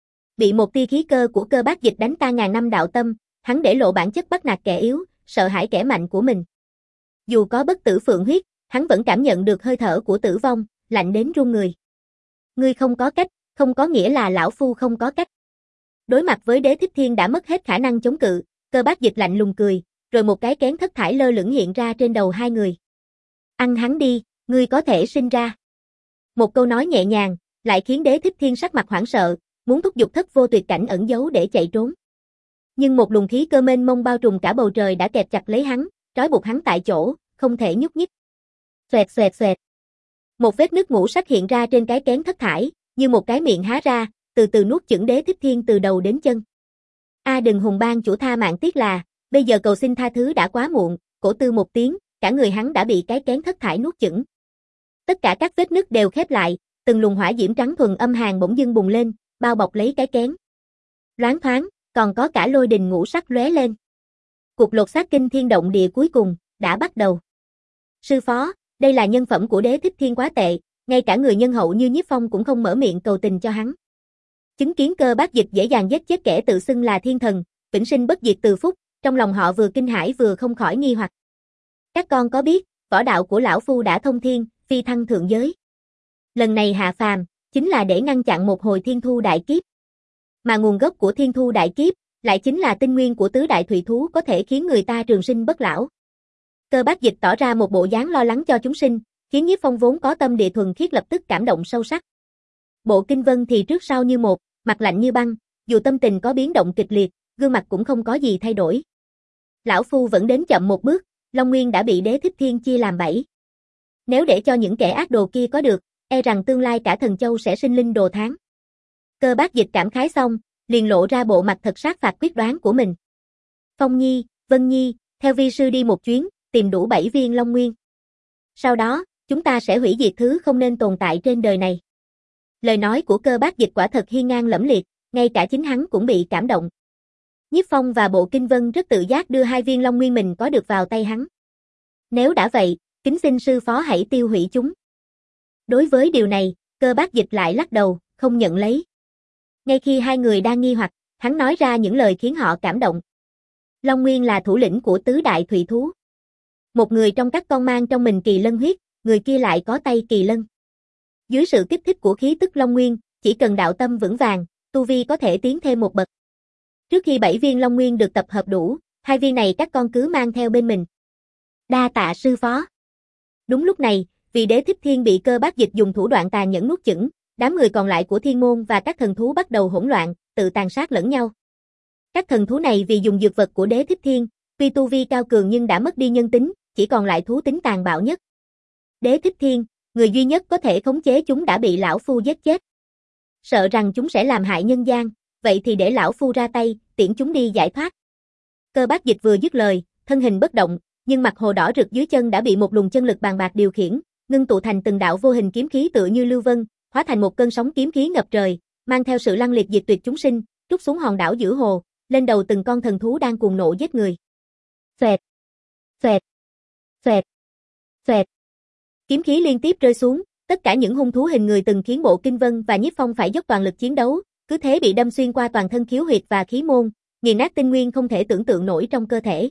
Bị một tia khí cơ của Cơ Bác Dịch đánh tan ngàn năm đạo tâm, hắn để lộ bản chất bắt nạt kẻ yếu, sợ hãi kẻ mạnh của mình. Dù có bất tử phượng huyết, hắn vẫn cảm nhận được hơi thở của tử vong, lạnh đến run người. Ngươi không có cách, không có nghĩa là lão phu không có cách. Đối mặt với Đế Thích Thiên đã mất hết khả năng chống cự, Cơ Bác Dịch lạnh lùng cười, rồi một cái kén thất thải lơ lửng hiện ra trên đầu hai người. Ăn hắn đi, ngươi có thể sinh ra. Một câu nói nhẹ nhàng, lại khiến Đế Thích Thiên sắc mặt hoảng sợ, muốn thúc giục thất vô tuyệt cảnh ẩn giấu để chạy trốn. Nhưng một luồng khí cơ mênh mông bao trùm cả bầu trời đã kẹp chặt lấy hắn, trói buộc hắn tại chỗ, không thể nhúc nhích. Xoẹt xoẹt xoẹt. Một vết nứt ngũ sắc hiện ra trên cái kén thất thải, như một cái miệng há ra, từ từ nuốt chửng Đế Thích Thiên từ đầu đến chân. A đừng hùng bang chủ tha mạng tiếc là, bây giờ cầu xin tha thứ đã quá muộn, cổ tư một tiếng, cả người hắn đã bị cái kén thất thải nuốt chửng. Tất cả các vết nứt đều khép lại, từng luồng hỏa diễm trắng thuần âm hàn bỗng dưng bùng lên, bao bọc lấy cái kén. Loáng thoáng, còn có cả lôi đình ngũ sắc lóe lên. Cuộc lột xác kinh thiên động địa cuối cùng đã bắt đầu. Sư phó, đây là nhân phẩm của Đế Thích Thiên quá tệ, ngay cả người nhân hậu như Nhiếp Phong cũng không mở miệng cầu tình cho hắn. Chứng kiến Cơ Bác Dịch dễ dàng giết chết kẻ tự xưng là thiên thần, vĩnh sinh bất diệt từ phúc, trong lòng họ vừa kinh hãi vừa không khỏi nghi hoặc. Các con có biết, võ đạo của lão phu đã thông thiên, phi thăng thượng giới. Lần này hạ phàm, chính là để ngăn chặn một hồi thiên thu đại kiếp. Mà nguồn gốc của thiên thu đại kiếp, lại chính là tinh nguyên của tứ đại thủy thú có thể khiến người ta trường sinh bất lão. Cơ Bác Dịch tỏ ra một bộ dáng lo lắng cho chúng sinh, khiến Nhiếp Phong vốn có tâm địa thuần khiết lập tức cảm động sâu sắc. Bộ Kinh Vân thì trước sau như một, mặt lạnh như băng, dù tâm tình có biến động kịch liệt, gương mặt cũng không có gì thay đổi. Lão phu vẫn đến chậm một bước, Long Nguyên đã bị Đế Thích Thiên chia làm bảy. Nếu để cho những kẻ ác đồ kia có được, e rằng tương lai cả Thần Châu sẽ sinh linh đồ thán. Cơ Bác Dịch cảm khái xong, liền lộ ra bộ mặt thật sát phạt quyết đoán của mình. Phong Nhi, Vân Nhi, theo vi sư đi một chuyến, tìm đủ bảy viên Long Nguyên. Sau đó, chúng ta sẽ hủy diệt thứ không nên tồn tại trên đời này. Lời nói của Cơ Bác Dịch quả thật hiên ngang lẫm liệt, ngay cả chính hắn cũng bị cảm động. Nhiếp Phong và Bộ Kinh Vân rất tự giác đưa hai viên Long Nguyên mình có được vào tay hắn. Nếu đã vậy, kính xin sư phó hãy tiêu hủy chúng. Đối với điều này, Cơ Bác Dịch lại lắc đầu, không nhận lấy. Ngay khi hai người đang nghi hoặc, hắn nói ra những lời khiến họ cảm động. Long Nguyên là thủ lĩnh của tứ đại thủy thú. Một người trong các con mang trong mình kỳ lân huyết, người kia lại có tay kỳ lân. Dưới sự kích thích của khí tức Long Nguyên, chỉ cần đạo tâm vững vàng, tu vi có thể tiến thêm một bậc. Trước khi bảy viên Long Nguyên được tập hợp đủ, hai viên này các con cứ mang theo bên mình. Đa tạ sư phó. Đúng lúc này, vì Đế Thích Thiên bị Cơ Bác Dịch dùng thủ đoạn tàn nhẫn nuốt chửng, đám người còn lại của Thiên Môn và các thần thú bắt đầu hỗn loạn, tự tàn sát lẫn nhau. Các thần thú này vì dùng dược vật của Đế Thích Thiên, tuy tu vi cao cường nhưng đã mất đi nhân tính, chỉ còn lại thú tính tàn bạo nhất. Đế Thích Thiên, người duy nhất có thể khống chế chúng đã bị lão phu giết chết. Sợ rằng chúng sẽ làm hại nhân gian, vậy thì để lão phu ra tay, tiễn chúng đi giải thoát. Cơ Bác Dịch vừa dứt lời, thân hình bất động, nhưng mặt hồ đỏ rực dưới chân đã bị một luồng chân lực bàn bạc điều khiển, ngưng tụ thành từng đạo vô hình kiếm khí tựa như lưu vân, hóa thành một cơn sóng kiếm khí ngập trời, mang theo sự lăng liệt diệt tuyệt chúng sinh, trút xuống hòn đảo giữa hồ, lên đầu từng con thần thú đang cuồng nộ giết người. Xoẹt, xoẹt, xoẹt, xoẹt. Kiếm khí liên tiếp rơi xuống, tất cả những hung thú hình người từng khiến Bộ Kinh Vân và Nhiếp Phong phải dốc toàn lực chiến đấu, cứ thế bị đâm xuyên qua toàn thân khiếu huyệt và khí môn, nghiền nát tinh nguyên không thể tưởng tượng nổi trong cơ thể.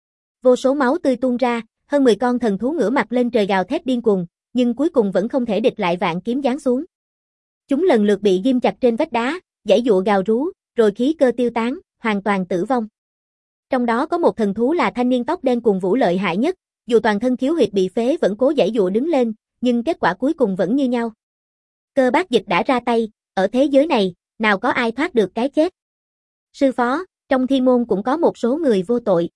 Vô số máu tươi tuôn ra, hơn mười con thần thú ngửa mặt lên trời gào thét điên cuồng, nhưng cuối cùng vẫn không thể địch lại vạn kiếm giáng xuống. Chúng lần lượt bị ghim chặt trên vách đá, giãy giụa gào rú, rồi khí cơ tiêu tán, hoàn toàn tử vong. Trong đó có một thần thú là thanh niên tóc đen cùng vũ lợi hại nhất, dù toàn thân khiếu huyệt bị phế vẫn cố giãy giụa đứng lên, nhưng kết quả cuối cùng vẫn như nhau. Cơ Bác Dịch đã ra tay, ở thế giới này, nào có ai thoát được cái chết. Sư phó, trong thiên môn cũng có một số người vô tội.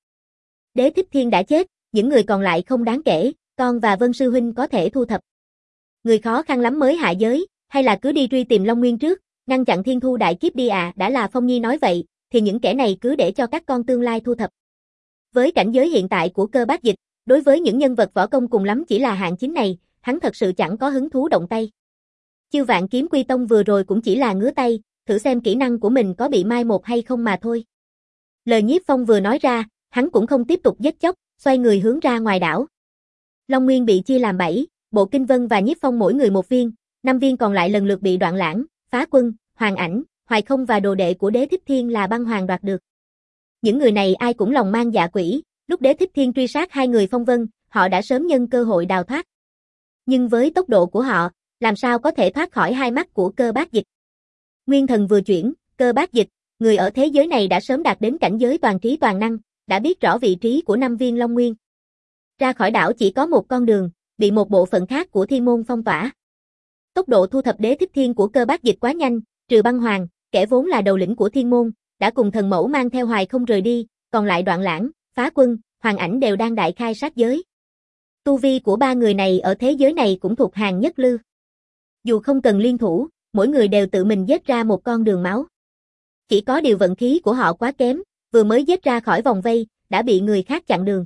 Đế Thích Thiên đã chết, những người còn lại không đáng kể, con và Vân sư huynh có thể thu thập. Người khó khăn lắm mới hạ giới, hay là cứ đi truy tìm Long Nguyên trước, ngăn chặn thiên thu đại kiếp đi à, đã là Phong Nhi nói vậy, thì những kẻ này cứ để cho các con tương lai thu thập. Với cảnh giới hiện tại của Cơ Bác Dịch, đối với những nhân vật võ công cùng lắm chỉ là hạng chín này, hắn thật sự chẳng có hứng thú động tay. Chiêu Vạn Kiếm Quy Tông vừa rồi cũng chỉ là ngứa tay, thử xem kỹ năng của mình có bị mai một hay không mà thôi. Lời Nhiếp Phong vừa nói ra, hắn cũng không tiếp tục giết chóc, xoay người hướng ra ngoài đảo. Long Nguyên bị chia làm bảy, Bộ Kinh Vân và Nhiếp Phong mỗi người một viên, năm viên còn lại lần lượt bị Đoạn Lãng, Phá Quân, Hoàng Ảnh, Hoài Không và đồ đệ của Đế Thích Thiên là Băng Hoàng đoạt được. Những người này ai cũng lòng mang dạ quỷ, lúc Đế Thích Thiên truy sát hai người phong vân, họ đã sớm nhân cơ hội đào thoát. Nhưng với tốc độ của họ, làm sao có thể thoát khỏi hai mắt của Cơ Bác Dịch. Nguyên thần vừa chuyển, Cơ Bác Dịch, người ở thế giới này đã sớm đạt đến cảnh giới toàn trí toàn năng, đã biết rõ vị trí của năm viên Long Nguyên. Ra khỏi đảo chỉ có một con đường, bị một bộ phận khác của thiên môn phong tỏa. Tốc độ thu thập Đế Thích Thiên của Cơ Bác Dịch quá nhanh, trừ Băng Hoàng, kẻ vốn là đầu lĩnh của thiên môn, đã cùng thần mẫu mang theo Hoài Không rời đi, còn lại Đoạn Lãng, Phá Quân, Hoàng Ảnh đều đang đại khai sát giới. Tu vi của ba người này ở thế giới này cũng thuộc hàng nhất lưu. Dù không cần liên thủ, mỗi người đều tự mình giết ra một con đường máu. Chỉ có điều vận khí của họ quá kém, vừa mới giết ra khỏi vòng vây, đã bị người khác chặn đường.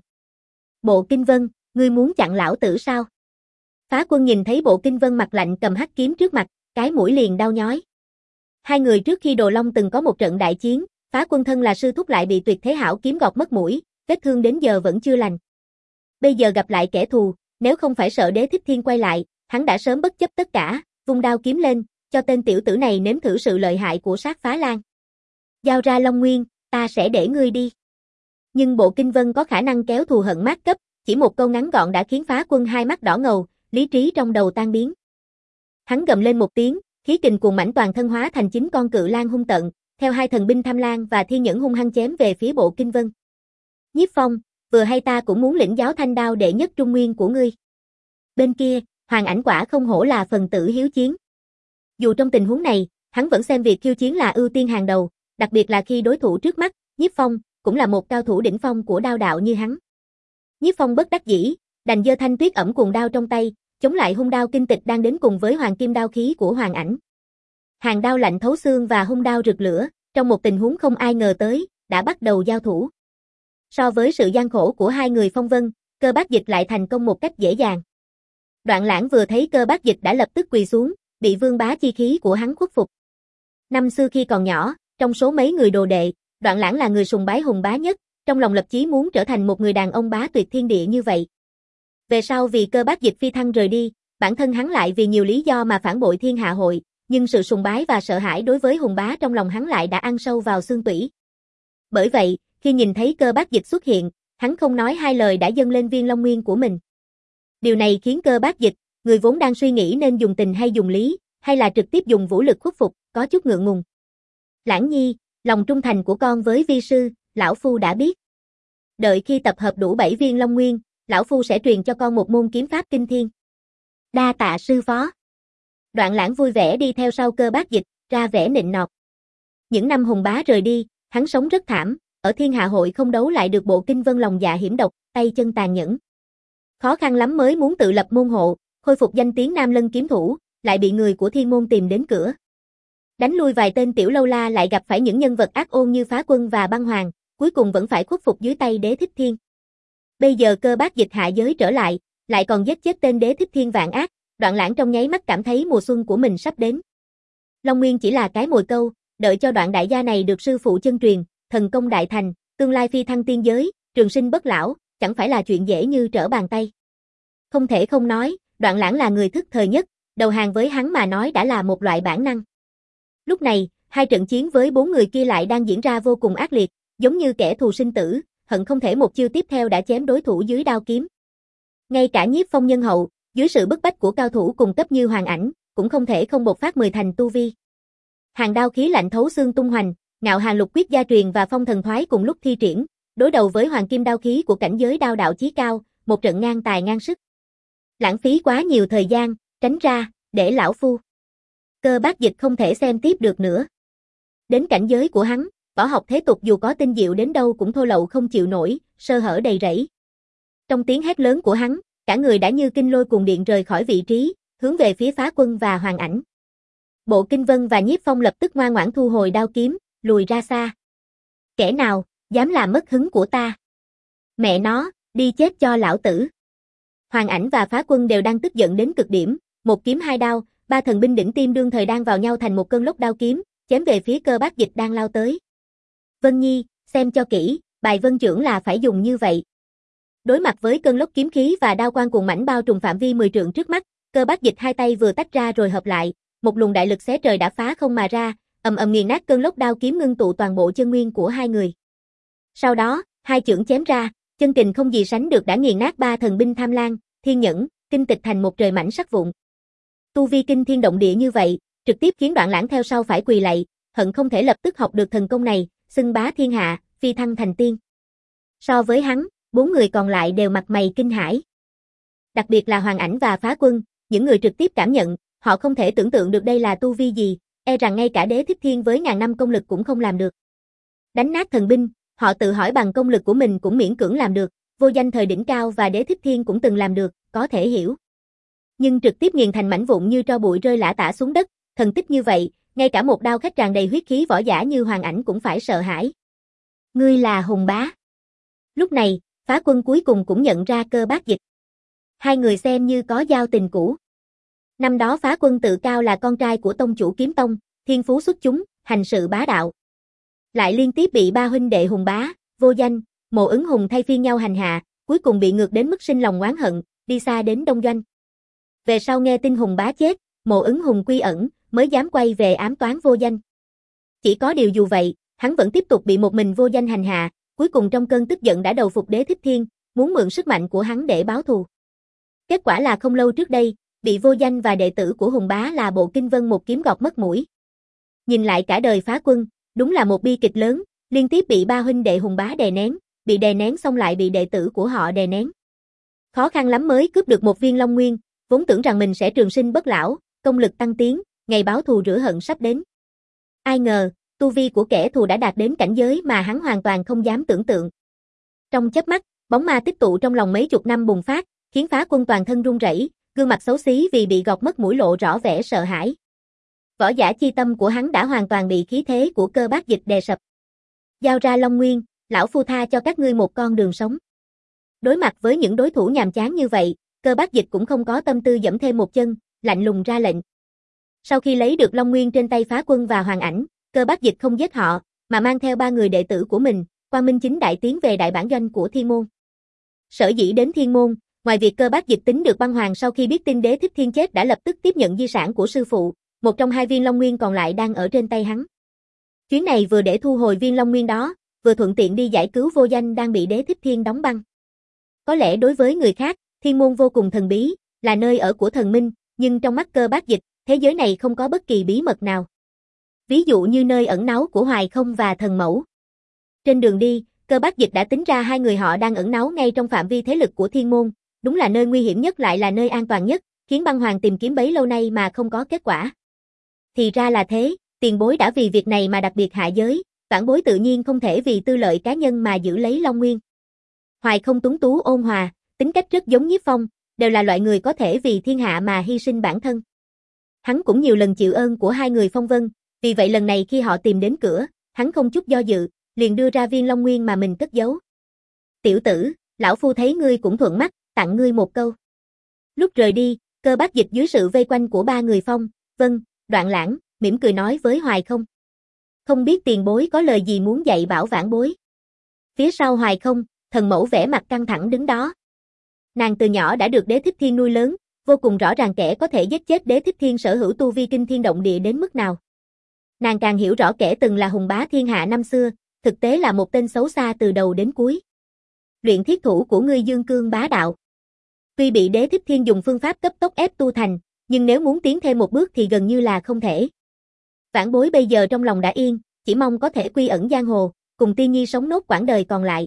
Bộ Kinh Vân, ngươi muốn chặn lão tử sao? Phá Quân nhìn thấy Bộ Kinh Vân mặt lạnh cầm hắc kiếm trước mặt, cái mũi liền đau nhói. Hai người trước khi Đồ Long từng có một trận đại chiến, Phá Quân thân là sư thúc lại bị Tuyệt Thế Hảo kiếm gọt mất mũi, vết thương đến giờ vẫn chưa lành. Bây giờ gặp lại kẻ thù, nếu không phải sợ Đế Thích Thiên quay lại, hắn đã sớm bất chấp tất cả, vung đao kiếm lên, cho tên tiểu tử này nếm thử sự lợi hại của sát phá lan. Giao ra Long Nguyên, ta sẽ để ngươi đi. Nhưng Bộ Kinh Vân có khả năng kéo thù hận mát cấp, chỉ một câu ngắn gọn đã khiến Phá Quân hai mắt đỏ ngầu, lý trí trong đầu tan biến. Hắn gầm lên một tiếng, khí kình cuồng mãnh toàn thân hóa thành chín con cự lang hung tận, theo hai thần binh Tham Lang và Thiên Nhẫn hung hăng chém về phía Bộ Kinh Vân. Nhiếp Phong, vừa hay ta cũng muốn lĩnh giáo thanh đao đệ nhất trung nguyên của ngươi. Bên kia, Hoàng Ảnh quả không hổ là phần tử hiếu chiến. Dù trong tình huống này, hắn vẫn xem việc khiêu chiến là ưu tiên hàng đầu, đặc biệt là khi đối thủ trước mắt, Nhiếp Phong, cũng là một cao thủ đỉnh phong của đao đạo như hắn. Nhiếp Phong bất đắc dĩ, đành giơ thanh tuyết ẩm cuồng đao trong tay, chống lại hung đao kinh tịch đang đến cùng với hoàng kim đao khí của Hoàng Ảnh. Hàng đao lạnh thấu xương và hung đao rực lửa, trong một tình huống không ai ngờ tới, đã bắt đầu giao thủ. So với sự gian khổ của hai người phong vân, Cơ Bác Dịch lại thành công một cách dễ dàng. Đoạn Lãng vừa thấy Cơ Bác Dịch đã lập tức quỳ xuống, bị vương bá chi khí của hắn khuất phục. Năm xưa khi còn nhỏ, trong số mấy người đồ đệ, Đoạn Lãng là người sùng bái hùng bá nhất, trong lòng lập chí muốn trở thành một người đàn ông bá tuyệt thiên địa như vậy. Về sau vì Cơ Bác Dịch phi thăng rời đi, bản thân hắn lại vì nhiều lý do mà phản bội Thiên Hạ Hội, nhưng sự sùng bái và sợ hãi đối với hùng bá trong lòng hắn lại đã ăn sâu vào xương tủy. Bởi vậy, khi nhìn thấy Cơ Bác Dịch xuất hiện, hắn không nói hai lời đã dâng lên viên Long Nguyên của mình. Điều này khiến Cơ Bác Dịch, người vốn đang suy nghĩ nên dùng tình hay dùng lý, hay là trực tiếp dùng vũ lực khuất phục, có chút ngượng ngùng. Lãng Nhi, lòng trung thành của con với vi sư, lão phu đã biết. Đợi khi tập hợp đủ bảy viên Long Nguyên, lão phu sẽ truyền cho con một môn kiếm pháp kinh thiên. Đa tạ sư phó. Đoạn Lãng vui vẻ đi theo sau Cơ Bác Dịch, ra vẻ nịnh nọt. Những năm hùng bá rời đi, hắn sống rất thảm, ở Thiên Hạ Hội không đấu lại được Bộ Kinh Vân lòng dạ hiểm độc, tay chân tàn nhẫn. Khó khăn lắm mới muốn tự lập môn hộ, khôi phục danh tiếng Nam Lân kiếm thủ, lại bị người của Thiên môn tìm đến cửa. Đánh lui vài tên tiểu lâu la lại gặp phải những nhân vật ác ôn như Phá Quân và Băng Hoàng, cuối cùng vẫn phải khuất phục dưới tay Đế Thích Thiên. Bây giờ Cơ Bác Dịch hạ giới trở lại, lại còn giết chết tên Đế Thích Thiên vạn ác, Đoạn Lãng trong nháy mắt cảm thấy mùa xuân của mình sắp đến. Long Nguyên chỉ là cái mồi câu, đợi cho Đoạn đại gia này được sư phụ chân truyền, thần công đại thành, tương lai phi thăng tiên giới, trường sinh bất lão, chẳng phải là chuyện dễ như trở bàn tay. Không thể không nói, Đoạn Lãng là người thức thời nhất, đầu hàng với hắn mà nói đã là một loại bản năng. Lúc này, Hai trận chiến với bốn người kia lại đang diễn ra vô cùng ác liệt, giống như kẻ thù sinh tử, hận không thể một chiêu tiếp theo đã chém đối thủ dưới đao kiếm. Ngay cả Nhiếp Phong nhân hậu, dưới sự bức bách của cao thủ cùng cấp như Hoàng Ảnh, cũng không thể không bộc phát mười thành tu vi. Hàng đao khí lạnh thấu xương tung hoành, Ngạo Hàn Lục Quyết gia truyền và Phong Thần Thoái cùng lúc thi triển, đối đầu với hoàng kim đao khí của cảnh giới đao đạo chí cao, một trận ngang tài ngang sức. Lãng phí quá nhiều thời gian, tránh ra, để lão phu. Cơ Bác Dịch không thể xem tiếp được nữa. Đến cảnh giới của hắn, võ học thế tục dù có tinh diệu đến đâu cũng thô lậu không chịu nổi, sơ hở đầy rẫy. Trong tiếng hét lớn của hắn, cả người đã như kinh lôi cuồng điện rời khỏi vị trí, hướng về phía Phá Quân và Hoàng Ảnh. Bộ Kinh Vân và Nhiếp Phong lập tức ngoan ngoãn thu hồi đao kiếm, lùi ra xa. Kẻ nào dám làm mất hứng của ta? Mẹ nó, đi chết cho lão tử. Hoàng Ảnh và Phá Quân đều đang tức giận đến cực điểm, một kiếm hai đao, ba thần binh đỉnh tiêm đương thời đang vào nhau thành một cơn lốc đao kiếm, chém về phía Cơ Bác Dịch đang lao tới. Vân Nhi, xem cho kỹ, bài vân trưởng là phải dùng như vậy. Đối mặt với cơn lốc kiếm khí và đao quang cuồng mãnh bao trùm phạm vi mười trượng trước mắt, Cơ Bác Dịch hai tay vừa tách ra rồi hợp lại, một luồng đại lực xé trời đã phá không mà ra, ầm ầm nghiền nát cơn lốc đao kiếm ngưng tụ toàn bộ chân nguyên của hai người. Sau đó, hai chưởng chém ra, chân kình không gì sánh được đã nghiền nát ba thần binh Tham Lang, Thiên Nhẫn, Kinh Tịch thành một trời mảnh sắc vụn. Tu vi kinh thiên động địa như vậy, trực tiếp khiến Đoạn Lãng theo sau phải quỳ lạy, hận không thể lập tức học được thần công này, xưng bá thiên hạ, phi thăng thành tiên. So với hắn, bốn người còn lại đều mặt mày kinh hãi. Đặc biệt là Hoàng Ảnh và Phá Quân, những người trực tiếp cảm nhận, họ không thể tưởng tượng được đây là tu vi gì, e rằng ngay cả Đế Thích Thiên với ngàn năm công lực cũng không làm được. Đánh nát thần binh, họ tự hỏi bằng công lực của mình cũng miễn cưỡng làm được, Vô Danh thời đỉnh cao và Đế Thích Thiên cũng từng làm được, có thể hiểu. Nhưng trực tiếp nghiền thành mảnh vụn như tro bụi rơi lả tả xuống đất, thần tích như vậy, ngay cả một đao khách tràn đầy huyết khí võ giả như Hoàng Ảnh cũng phải sợ hãi. Ngươi là Hùng Bá. Lúc này, Phá Quân cuối cùng cũng nhận ra Cơ Bác Dịch. Hai người xem như có giao tình cũ. Năm đó Phá Quân tự cao là con trai của tông chủ Kiếm Tông, thiên phú xuất chúng, hành sự bá đạo. Lại liên tiếp bị ba huynh đệ Hùng Bá, Vô Danh, Mộ Ứng Hùng thay phiên nhau hành hạ, cuối cùng bị ngược đến mức sinh lòng oán hận, đi xa đến Đông Doanh. Về sau nghe tin Hùng Bá chết, Mộ Ứng Hùng quy ẩn, mới dám quay về ám toán Vô Danh. Chỉ có điều dù vậy, hắn vẫn tiếp tục bị một mình Vô Danh hành hạ, cuối cùng trong cơn tức giận đã đầu phục Đế Thích Thiên, muốn mượn sức mạnh của hắn để báo thù. Kết quả là không lâu trước đây, bị Vô Danh và đệ tử của Hùng Bá là Bộ Kinh Vân một kiếm gọt mất mũi. Nhìn lại cả đời Phá Quân, đúng là một bi kịch lớn, liên tiếp bị ba huynh đệ Hùng Bá đè nén, bị đè nén xong lại bị đệ tử của họ đè nén. Khó khăn lắm mới cướp được một viên Long Nguyên, vốn tưởng rằng mình sẽ trường sinh bất lão, công lực tăng tiến, ngày báo thù rửa hận sắp đến. Ai ngờ, tu vi của kẻ thù đã đạt đến cảnh giới mà hắn hoàn toàn không dám tưởng tượng. Trong chớp mắt, bóng ma tích tụ trong lòng mấy chục năm bùng phát, khiến Phá Quân toàn thân run rẩy, gương mặt xấu xí vì bị gọt mất mũi lộ rõ vẻ sợ hãi. Võ giả chi tâm của hắn đã hoàn toàn bị khí thế của Cơ Bác Dịch đè sập. Giao ra Long Nguyên, lão phu tha cho các ngươi một con đường sống. Đối mặt với những đối thủ nhàm chán như vậy, Cơ Bác Dịch cũng không có tâm tư dẫm thêm một chân, lạnh lùng ra lệnh. Sau khi lấy được Long Nguyên trên tay Phá Quân và Hoàng Ảnh, Cơ Bác Dịch không giết họ, mà mang theo ba người đệ tử của mình, quang minh chính đại tiến về đại bản doanh của Thiên Môn. Sở dĩ đến Thiên Môn, ngoài việc Cơ Bác Dịch tính được băng hoàng sau khi biết tin Đế Thích Thiên chết đã lập tức tiếp nhận di sản của sư phụ, một trong hai viên Long Nguyên còn lại đang ở trên tay hắn. Chuyến này vừa để thu hồi viên Long Nguyên đó, vừa thuận tiện đi giải cứu Vô Danh đang bị Đế Thích Thiên đóng băng. Có lẽ đối với người khác, Thiên Môn vô cùng thần bí, là nơi ở của thần minh, nhưng trong mắt Cơ Bác Dịch, thế giới này không có bất kỳ bí mật nào. Ví dụ như nơi ẩn náu của Hoài Không và Thần Mẫu. Trên đường đi, Cơ Bác Dịch đã tính ra hai người họ đang ẩn náu ngay trong phạm vi thế lực của Thiên Môn, đúng là nơi nguy hiểm nhất lại là nơi an toàn nhất, khiến băng hoàng tìm kiếm bấy lâu nay mà không có kết quả. Thì ra là thế, tiền bối đã vì việc này mà đặc biệt hạ giới, vãn bối tự nhiên không thể vì tư lợi cá nhân mà giữ lấy Long Nguyên. Hoài Không tuấn tú ôn hòa, tính cách rất giống Nhiếp Phong, đều là loại người có thể vì thiên hạ mà hy sinh bản thân. Hắn cũng nhiều lần chịu ơn của hai người phong vân, vì vậy lần này khi họ tìm đến cửa, hắn không chút do dự, liền đưa ra viên Long Nguyên mà mình cất giấu. Tiểu tử, lão phu thấy ngươi cũng thuận mắt, tặng ngươi một câu. Lúc rời đi, Cơ Bác Dịch dưới sự vây quanh của ba người Phong, Vân, Đoạn Lãng, mỉm cười nói với Hoài Không. Không biết tiền bối có lời gì muốn dạy bảo vãn bối. Phía sau Hoài Không, Thần Mẫu vẻ mặt căng thẳng đứng đó. Nàng từ nhỏ đã được Đế Thích Thiên nuôi lớn, vô cùng rõ ràng kẻ có thể giết chết Đế Thích Thiên sở hữu tu vi kinh thiên động địa đến mức nào. Nàng càng hiểu rõ kẻ từng là hùng bá thiên hạ năm xưa, thực tế là một tên xấu xa từ đầu đến cuối. Luyện thiết thủ của ngươi dương cương bá đạo. Tuy bị Đế Thích Thiên dùng phương pháp cấp tốc ép tu thành, nhưng nếu muốn tiến thêm một bước thì gần như là không thể. Vãn Bối bây giờ trong lòng đã yên, chỉ mong có thể quy ẩn giang hồ, cùng Tiên Nhi sống nốt quãng đời còn lại.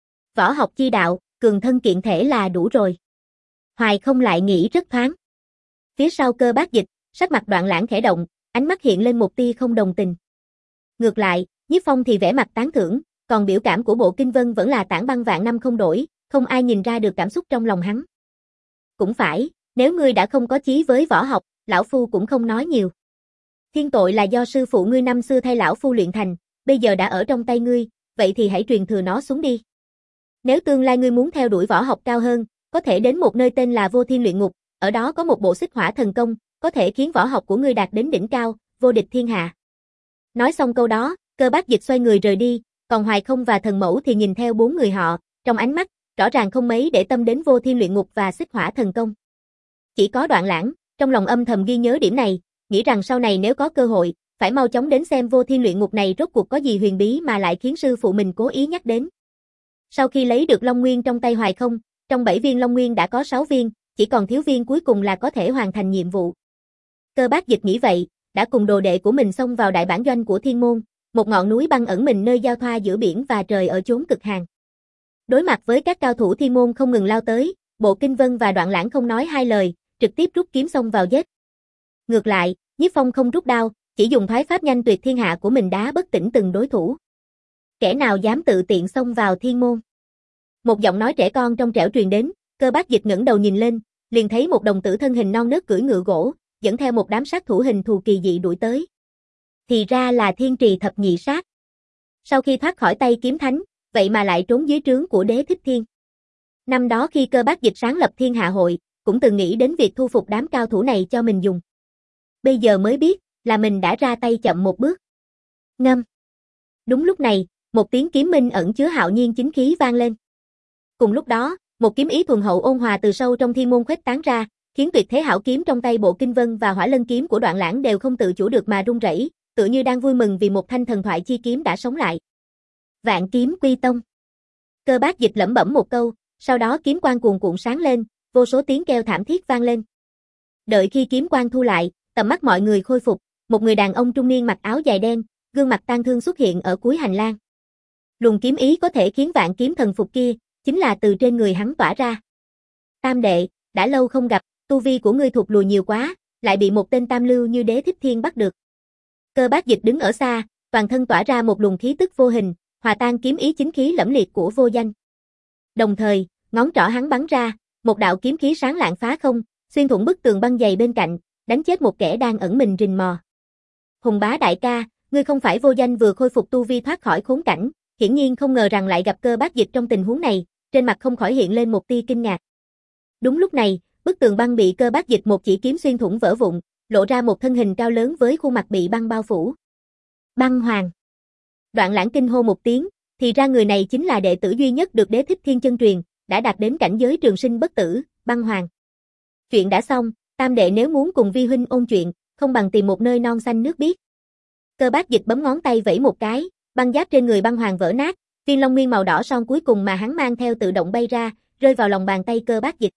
Võ học chi đạo, cường thân kiện thể là đủ rồi. Hoài Không lại nghĩ rất thoáng. Phía sau Cơ Bác Dịch, sắc mặt Đoạn Lãng khẽ động, ánh mắt hiện lên một tia không đồng tình. Ngược lại, Nhiếp Phong thì vẻ mặt tán thưởng, còn biểu cảm của Bộ Kinh Vân vẫn là tảng băng vạn năm không đổi, không ai nhìn ra được cảm xúc trong lòng hắn. Cũng phải, nếu ngươi đã không có chí với võ học, lão phu cũng không nói nhiều. Thiên tội là do sư phụ ngươi năm xưa thay lão phu luyện thành, bây giờ đã ở trong tay ngươi, vậy thì hãy truyền thừa nó xuống đi. Nếu tương lai ngươi muốn theo đuổi võ học cao hơn, có thể đến một nơi tên là Vô Thiên Luyện Ngục, ở đó có một bộ xích hỏa thần công, có thể khiến võ học của ngươi đạt đến đỉnh cao, vô địch thiên hạ. Nói xong câu đó, Cơ Bác Dịch xoay người rời đi, còn Hoài Không và Thần Mẫu thì nhìn theo bốn người họ, trong ánh mắt, rõ ràng không mấy để tâm đến Vô Thiên Luyện Ngục và xích hỏa thần công. Chỉ có Đoạn Lãng, trong lòng âm thầm ghi nhớ điểm này, nghĩ rằng sau này nếu có cơ hội, phải mau chóng đến xem Vô Thiên Luyện Ngục này rốt cuộc có gì huyền bí mà lại khiến sư phụ mình cố ý nhắc đến. Sau khi lấy được Long Nguyên trong tay Hoài Không, trong bảy viên Long Nguyên đã có sáu viên, chỉ còn thiếu viên cuối cùng là có thể hoàn thành nhiệm vụ. Cơ Bác Dịch nghĩ vậy, đã cùng đồ đệ của mình xông vào đại bản doanh của Thiên Môn, một ngọn núi băng ẩn mình nơi giao thoa giữa biển và trời ở chốn cực hàn. Đối mặt với các cao thủ Thiên Môn không ngừng lao tới, Bộ Kinh Vân và Đoạn Lãng không nói hai lời, trực tiếp rút kiếm xông vào giết. Ngược lại, Nhiếp Phong không rút đao, chỉ dùng thoái pháp nhanh tuyệt thiên hạ của mình đá bất tỉnh từng đối thủ. Kẻ nào dám tự tiện xông vào Thiên Môn? Một giọng nói trẻ con trong trẻo truyền đến, Cơ Bác Dịch ngẩng đầu nhìn lên, liền thấy một đồng tử thân hình non nớt cưỡi ngựa gỗ, dẫn theo một đám sát thủ hình thù kỳ dị đuổi tới. Thì ra là Thiên Trì Thập Nhị Sát. Sau khi thoát khỏi tay kiếm thánh, vậy mà lại trốn dưới trướng của Đế Thích Thiên. Năm đó khi Cơ Bác Dịch sáng lập Thiên Hạ Hội, cũng từng nghĩ đến việc thu phục đám cao thủ này cho mình dùng. Bây giờ mới biết, là mình đã ra tay chậm một bước. Ngâm. Đúng lúc này, một tiếng kiếm minh ẩn chứa hạo nhiên chính khí vang lên. Cùng lúc đó, một kiếm ý thuần hậu ôn hòa từ sâu trong thiên môn khuếch tán ra, khiến tuyệt thế hảo kiếm trong tay Bộ Kinh Vân và Hỏa Lân kiếm của Đoạn Lãng đều không tự chủ được mà run rẩy, tựa như đang vui mừng vì một thanh thần thoại chi kiếm đã sống lại. Vạn kiếm quy tông. Cơ Bác Dịch lẩm bẩm một câu, sau đó kiếm quang cuồn cuộn sáng lên, vô số tiếng kêu thảm thiết vang lên. Đợi khi kiếm quang thu lại, tầm mắt mọi người khôi phục, một người đàn ông trung niên mặc áo dài đen, gương mặt tang thương xuất hiện ở cuối hành lang. Luồng kiếm ý có thể khiến vạn kiếm thần phục kia, chính là từ trên người hắn tỏa ra. Tam đệ, đã lâu không gặp, tu vi của ngươi thụt lùi nhiều quá, lại bị một tên tam lưu như Đế Thích Thiên bắt được. Cơ Bác Dịch đứng ở xa, toàn thân tỏa ra một luồng khí tức vô hình, hòa tan kiếm ý chính khí lẫm liệt của vô danh. Đồng thời, ngón trỏ hắn bắn ra, một đạo kiếm khí sáng lạng phá không, xuyên thủng bức tường băng dày bên cạnh, đánh chết một kẻ đang ẩn mình rình mò. Hùng bá đại ca, ngươi không phải vô danh vừa khôi phục tu vi thoát khỏi khốn cảnh, hiển nhiên không ngờ rằng lại gặp Cơ Bác Dịch trong tình huống này, trên mặt không khỏi hiện lên một tia kinh ngạc. Đúng lúc này, bức tường băng bị Cơ Bác Dịch một chỉ kiếm xuyên thủng vỡ vụn, lộ ra một thân hình cao lớn với khuôn mặt bị băng bao phủ. Băng Hoàng. Đoạn Lãng kinh hô một tiếng, thì ra người này chính là đệ tử duy nhất được Đế Thích Thiên chân truyền, đã đạt đến cảnh giới trường sinh bất tử, Băng Hoàng. Chuyện đã xong, tam đệ nếu muốn cùng vi huynh ôn chuyện, không bằng tìm một nơi non xanh nước biếc. Cơ Bác Dịch bấm ngón tay vẫy một cái, băng giáp trên người Băng Hoàng vỡ nát, viên long nguyên màu đỏ son cuối cùng mà hắn mang theo tự động bay ra, rơi vào lòng bàn tay Cơ Bác Dịch.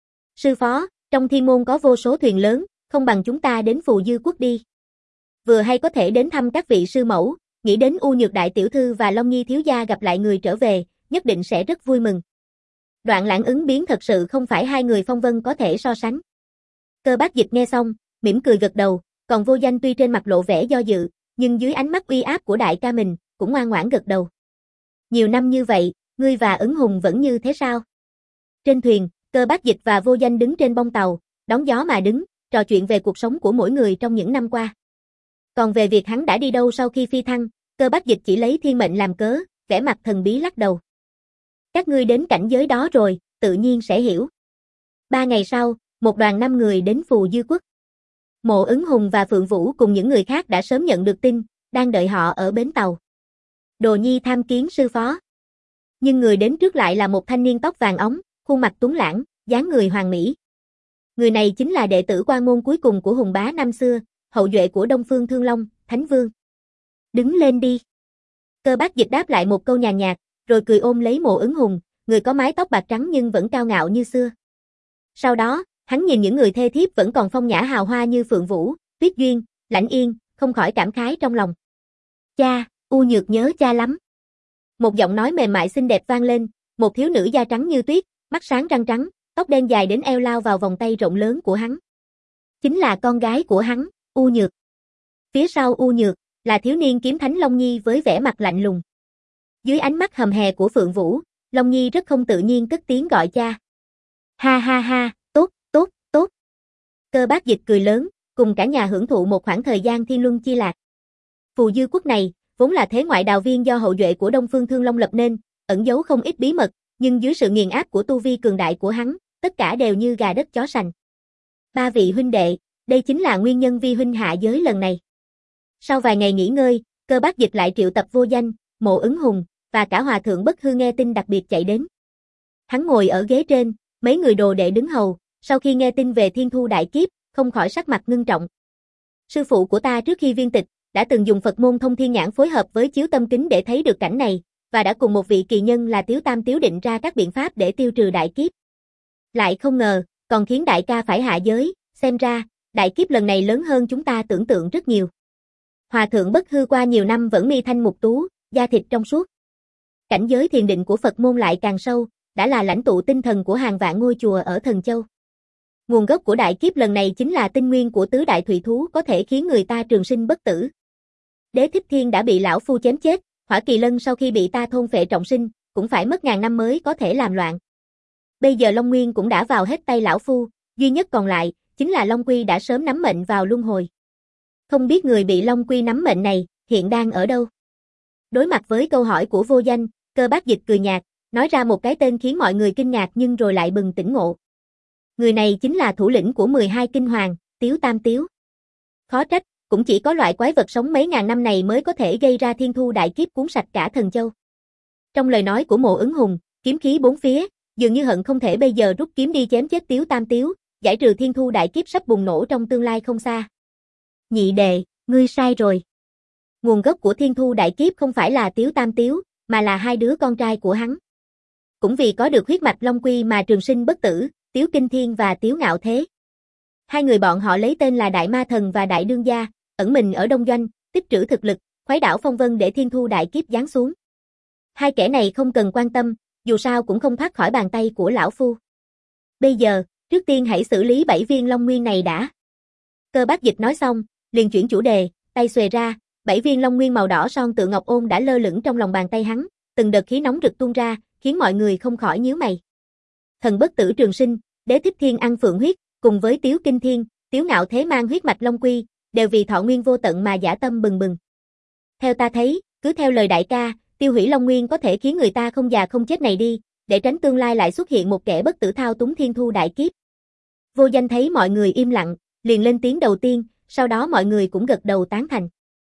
Sư phó, trong thiên môn có vô số thuyền lớn, không bằng chúng ta đến Phù Dư Quốc đi. Vừa hay có thể đến thăm các vị sư mẫu, nghĩ đến U Nhược đại tiểu thư và Long Nhi thiếu gia gặp lại người trở về, nhất định sẽ rất vui mừng. Đoạn Lãng ứng biến thật sự không phải hai người phong vân có thể so sánh. Cơ Bác Dịch nghe xong, mỉm cười gật đầu, còn vô danh tuy trên mặt lộ vẻ do dự, nhưng dưới ánh mắt uy áp của đại ca mình, cũng ngoan ngoãn gật đầu. Nhiều năm như vậy, ngươi và Ứng Hùng vẫn như thế sao? Trên thuyền, Cơ Bác Dịch và vô danh đứng trên bông tàu, đón gió mà đứng, trò chuyện về cuộc sống của mỗi người trong những năm qua. Còn về việc hắn đã đi đâu sau khi phi thăng, Cơ Bác Dịch chỉ lấy thiên mệnh làm cớ, vẻ mặt thần bí lắc đầu. Các ngươi đến cảnh giới đó rồi, tự nhiên sẽ hiểu. Ba ngày sau, một đoàn năm người đến Phù Dư Quốc. Mộ Ứng Hùng và Phượng Vũ cùng những người khác đã sớm nhận được tin, đang đợi họ ở bến tàu. Đồ Nhi tham kiến sư phó. Nhưng người đến trước lại là một thanh niên tóc vàng óng, khuôn mặt tuấn lãng, dáng người hoàn mỹ. Người này chính là đệ tử quan môn cuối cùng của Hùng bá năm xưa, hậu duệ của Đông Phương Thương Long, Thánh Vương. Đứng lên đi. Cơ Bác Dịch đáp lại một câu nhàn nhạt, rồi cười ôm lấy Mộ Ứng Hùng, người có mái tóc bạc trắng nhưng vẫn cao ngạo như xưa. Sau đó, hắn nhìn những người thê thiếp vẫn còn phong nhã hào hoa như Phượng Vũ, Tuyết Duyên, Lãnh Yên, không khỏi cảm khái trong lòng. Cha, U Nhược nhớ cha lắm. Một giọng nói mềm mại xinh đẹp vang lên, một thiếu nữ da trắng như tuyết, mắt sáng răng trắng, tóc đen dài đến eo lao vào vòng tay rộng lớn của hắn. Chính là con gái của hắn, U Nhược. Phía sau U Nhược, là thiếu niên kiếm thánh Long Nhi với vẻ mặt lạnh lùng. Dưới ánh mắt hầm hè của Phượng Vũ, Long Nhi rất không tự nhiên cất tiếng gọi cha. Ha ha ha, tốt, tốt, tốt. Cơ Bác Dịch cười lớn, cùng cả nhà hưởng thụ một khoảng thời gian thiên luân chi lạc. Phù Dư Quốc này, vốn là thế ngoại đào viên do hậu duệ của Đông Phương Thương Long lập nên, ẩn giấu không ít bí mật, nhưng dưới sự nghiền áp của tu vi cường đại của hắn, tất cả đều như gà đất chó sành. Ba vị huynh đệ, đây chính là nguyên nhân vi huynh hạ giới lần này. Sau vài ngày nghỉ ngơi, Cơ Bác Dịch lại triệu tập Vô Danh, Mộ Ứng Hùng, và cả Hòa Thượng Bất Hư nghe tin đặc biệt chạy đến. Hắn ngồi ở ghế trên, mấy người đồ đệ đứng hầu, sau khi nghe tin về thiên thu đại kiếp, không khỏi sắc mặt ngưng trọng. Sư phụ của ta trước khi viên tịch, đã từng dùng Phật môn thông thiên nhãn phối hợp với chiếu tâm kính để thấy được cảnh này, và đã cùng một vị kỳ nhân là Tiếu Tam Tiếu định ra các biện pháp để tiêu trừ đại kiếp. Lại không ngờ, còn khiến đại ca phải hạ giới, xem ra, đại kiếp lần này lớn hơn chúng ta tưởng tượng rất nhiều. Hòa Thượng Bất Hư qua nhiều năm vẫn mi thanh mục tú, da thịt trong suốt. Cảnh giới thiền định của Phật môn lại càng sâu, đã là lãnh tụ tinh thần của hàng vạn ngôi chùa ở Thần Châu. Nguồn gốc của đại kiếp lần này chính là tinh nguyên của tứ đại thủy thú có thể khiến người ta trường sinh bất tử. Đế Thích Thiên đã bị lão phu chém chết, Hỏa Kỳ Lân sau khi bị ta thôn phệ trọng sinh, cũng phải mất ngàn năm mới có thể làm loạn. Bây giờ Long Nguyên cũng đã vào hết tay lão phu, duy nhất còn lại, chính là Long Quy đã sớm nắm mệnh vào luân hồi. Không biết người bị Long Quy nắm mệnh này, hiện đang ở đâu? Đối mặt với câu hỏi của Vô Danh, Cơ Bác Dịch cười nhạt, nói ra một cái tên khiến mọi người kinh ngạc nhưng rồi lại bừng tỉnh ngộ. Người này chính là thủ lĩnh của mười hai kinh hoàng, Tiếu Tam Tiếu. Khó trách, cũng chỉ có loại quái vật sống mấy ngàn năm này mới có thể gây ra thiên thu đại kiếp cuốn sạch cả Thần Châu. Trong lời nói của Mộ Ứng Hùng, kiếm khí bốn phía, dường như hận không thể bây giờ rút kiếm đi chém chết Tiếu Tam Tiếu, giải trừ thiên thu đại kiếp sắp bùng nổ trong tương lai không xa. Nhị đệ, ngươi sai rồi. Nguồn gốc của thiên thu đại kiếp không phải là Tiếu Tam Tiếu, mà là hai đứa con trai của hắn. Cũng vì có được huyết mạch Long Quy mà trường sinh bất tử, Tiếu Kinh Thiên và Tiếu Ngạo Thế. Hai người bọn họ lấy tên là Đại Ma Thần và Đại Đương Gia, ẩn mình ở Đông Doanh, tích trữ thực lực, khuấy đảo phong vân để thiên thu đại kiếp giáng xuống. Hai kẻ này không cần quan tâm, dù sao cũng không thoát khỏi bàn tay của lão phu. Bây giờ, trước tiên hãy xử lý bảy viên Long Nguyên này đã. Cơ Bác Dịch nói xong, liền chuyển chủ đề, tay xuề ra, bảy viên Long Nguyên màu đỏ son tự ngọc ôn đã lơ lửng trong lòng bàn tay hắn, từng đợt khí nóng rực tuôn ra, khiến mọi người không khỏi nhíu mày. Thần bất tử trường sinh, Đế Thích Thiên ăn phượng huyết, cùng với Tiếu Kinh Thiên, Tiếu Ngạo Thế mang huyết mạch Long Quy, đều vì thọ nguyên vô tận mà dã tâm bừng bừng. Theo ta thấy, cứ theo lời đại ca, tiêu hủy Long Nguyên có thể khiến người ta không già không chết này đi, để tránh tương lai lại xuất hiện một kẻ bất tử thao túng thiên thu đại kiếp. Vô Danh thấy mọi người im lặng, liền lên tiếng đầu tiên, sau đó mọi người cũng gật đầu tán thành.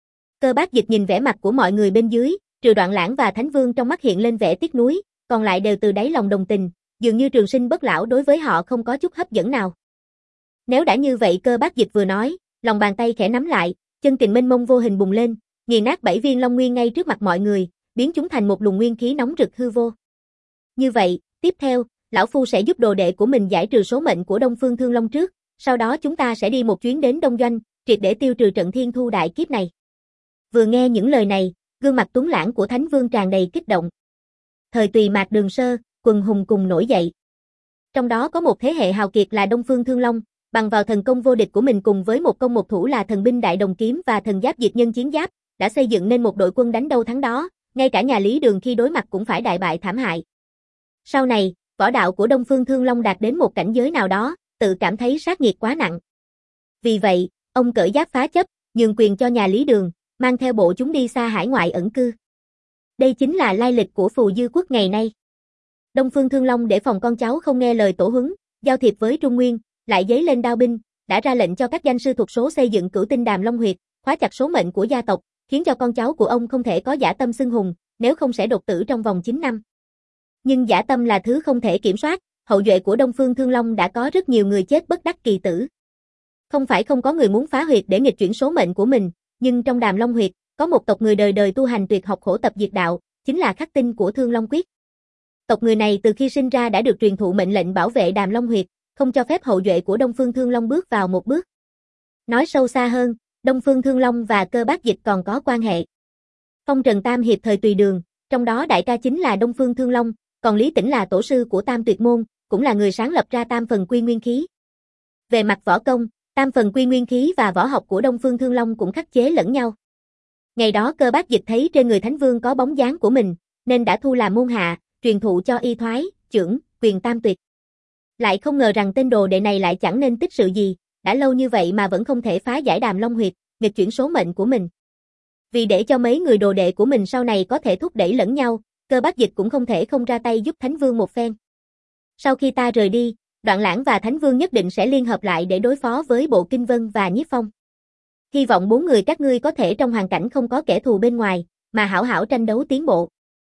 Cơ Bác Dịch nhìn vẻ mặt của mọi người bên dưới, trừ Đoạn Lãng và Thánh Vương trong mắt hiện lên vẻ tiếc nuối, còn lại đều từ đáy lòng đồng tình, dường như trường sinh bất lão đối với họ không có chút hấp dẫn nào. Nếu đã như vậy, Cơ Bác Dịch vừa nói, lòng bàn tay khẽ nắm lại, chân kình mênh mông vô hình bùng lên, nghiền nát bảy viên Long Nguyên ngay trước mặt mọi người, biến chúng thành một luồng nguyên khí nóng rực hư vô. Như vậy, tiếp theo, lão phu sẽ giúp đồ đệ của mình giải trừ số mệnh của Đông Phương Thương Long trước, sau đó chúng ta sẽ đi một chuyến đến Đông Doanh, triệt để tiêu trừ trận thiên thu đại kiếp này. Vừa nghe những lời này, gương mặt tuấn lãng của Thánh Vương tràn đầy kích động. Thời Tùy Mạc Đường Sơ, quần hùng cùng nổi dậy. Trong đó có một thế hệ hào kiệt là Đông Phương Thương Long, bằng vào thần công vô địch của mình cùng với một công một thủ là thần binh Đại Đồng Kiếm và thần giáp diệt nhân chiến giáp, đã xây dựng nên một đội quân đánh đâu thắng đó, ngay cả nhà Lý Đường khi đối mặt cũng phải đại bại thảm hại. Sau này, võ đạo của Đông Phương Thương Long đạt đến một cảnh giới nào đó, tự cảm thấy sát nghiệt quá nặng. Vì vậy, ông cởi giáp phá chấp, nhường quyền cho nhà Lý Đường, mang theo bộ chúng đi xa hải ngoại ẩn cư. Đây chính là lai lịch của Phù Dư Quốc ngày nay. Đông Phương Thương Long để phòng con cháu không nghe lời tổ huấn, giao thiệp với Trung Nguyên, lại giấy lên đao binh, đã ra lệnh cho các danh sư thuộc số xây dựng Cửu Tinh Đàm Long Huyệt, khóa chặt số mệnh của gia tộc, khiến cho con cháu của ông không thể có dã tâm xưng hùng, nếu không sẽ đột tử trong vòng chín năm. Nhưng dã tâm là thứ không thể kiểm soát, hậu duệ của Đông Phương Thương Long đã có rất nhiều người chết bất đắc kỳ tử. Không phải không có người muốn phá huyệt để nghịch chuyển số mệnh của mình, nhưng trong Đàm Long Huyệt, có một tộc người đời đời tu hành tuyệt học khổ tập diệt đạo, chính là khắc tinh của Thương Long Quyết. Tộc người này từ khi sinh ra đã được truyền thụ mệnh lệnh bảo vệ Đàm Long huyệt, không cho phép hậu duệ của Đông Phương Thương Long bước vào một bước. Nói sâu xa hơn, Đông Phương Thương Long và Cơ Bác Dịch còn có quan hệ. Phong Trần Tam hiệp thời Tùy Đường, trong đó đại ca chính là Đông Phương Thương Long, còn Lý Tĩnh là tổ sư của Tam Tuyệt Môn, cũng là người sáng lập ra Tam Phần Quy Nguyên Khí. Về mặt võ công, Tam Phần Quy Nguyên Khí và võ học của Đông Phương Thương Long cũng khắc chế lẫn nhau. Ngày đó Cơ Bác Dịch thấy trên người Thánh Vương có bóng dáng của mình, nên đã thu làm môn hạ, truyền thụ cho y thoái, chưởng, quyền tam tuyệt. Lại không ngờ rằng tên đồ đệ này lại chẳng nên tích sự gì, đã lâu như vậy mà vẫn không thể phá giải Đàm Long huyệt, nghịch chuyển số mệnh của mình. Vì để cho mấy người đồ đệ của mình sau này có thể thúc đẩy lẫn nhau, Cơ Bác Dịch cũng không thể không ra tay giúp Thánh Vương một phen. Sau khi ta rời đi, Đoạn Lãng và Thánh Vương nhất định sẽ liên hợp lại để đối phó với Bộ Kinh Vân và Nhiếp Phong. Hy vọng bốn người các ngươi có thể trong hoàn cảnh không có kẻ thù bên ngoài, mà hảo hảo tranh đấu tiến bộ.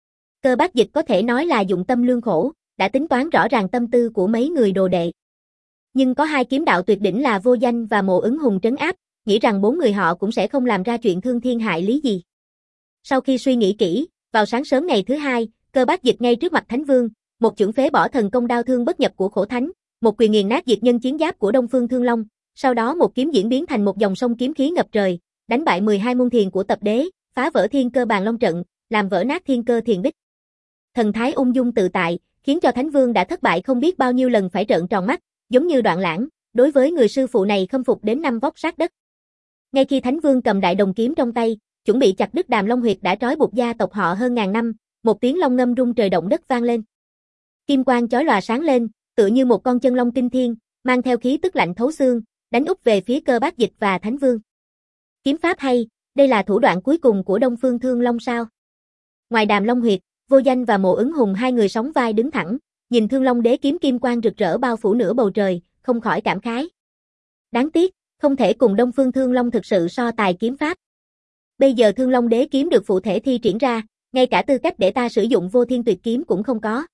Cơ Bác Dịch có thể nói là dụng tâm lương khổ, đã tính toán rõ ràng tâm tư của mấy người đồ đệ. Nhưng có hai kiếm đạo tuyệt đỉnh là Vô Danh và Mộ Ứng Hùng trấn áp, nghĩ rằng bốn người họ cũng sẽ không làm ra chuyện thương thiên hại lý gì. Sau khi suy nghĩ kỹ, vào sáng sớm ngày thứ hai, Cơ Bác Dịch ngay trước mặt Thánh Vương, một chưởng phế bỏ thần công đao thương bất nhập của Khổ Thánh, một quyền nghiền nát diệt nhân chiến giáp của Đông Phương Thương Long, sau đó một kiếm diễn biến thành một dòng sông kiếm khí ngập trời, đánh bại mười hai môn thiền của Tập Đế, phá vỡ Thiên Cơ Bàn Long trận, làm vỡ nát Thiên Cơ Thiền Bích. Thần thái ung dung tự tại, khiến cho Thánh Vương đã thất bại không biết bao nhiêu lần phải trợn tròn mắt, giống như Đoạn Lãng, đối với người sư phụ này khâm phục đến năm vóc sát đất. Ngay khi Thánh Vương cầm đại đồng kiếm trong tay, chuẩn bị chặt đứt Đàm Long huyệt đã trói buộc gia tộc họ hơn ngàn năm, một tiếng long ngâm rung trời động đất vang lên. Kim quang chói lòa sáng lên, tựa như một con chân long kinh thiên, mang theo khí tức lạnh thấu xương, đánh úp về phía Cơ Bác Dịch và Thánh Vương. Kiếm pháp hay, đây là thủ đoạn cuối cùng của Đông Phương Thương Long sao? Ngoài Đàm Long huyệt, Vô Danh và Mộ Ứng Hùng hai người sóng vai đứng thẳng, nhìn Thương Long Đế kiếm kim quang rực rỡ bao phủ nửa bầu trời, không khỏi cảm khái. Đáng tiếc, không thể cùng Đông Phương Thương Long thực sự so tài kiếm pháp. Bây giờ Thương Long Đế kiếm được phụ thể thi triển ra, ngay cả tư cách để ta sử dụng Vô Thiên Tuyệt kiếm cũng không có.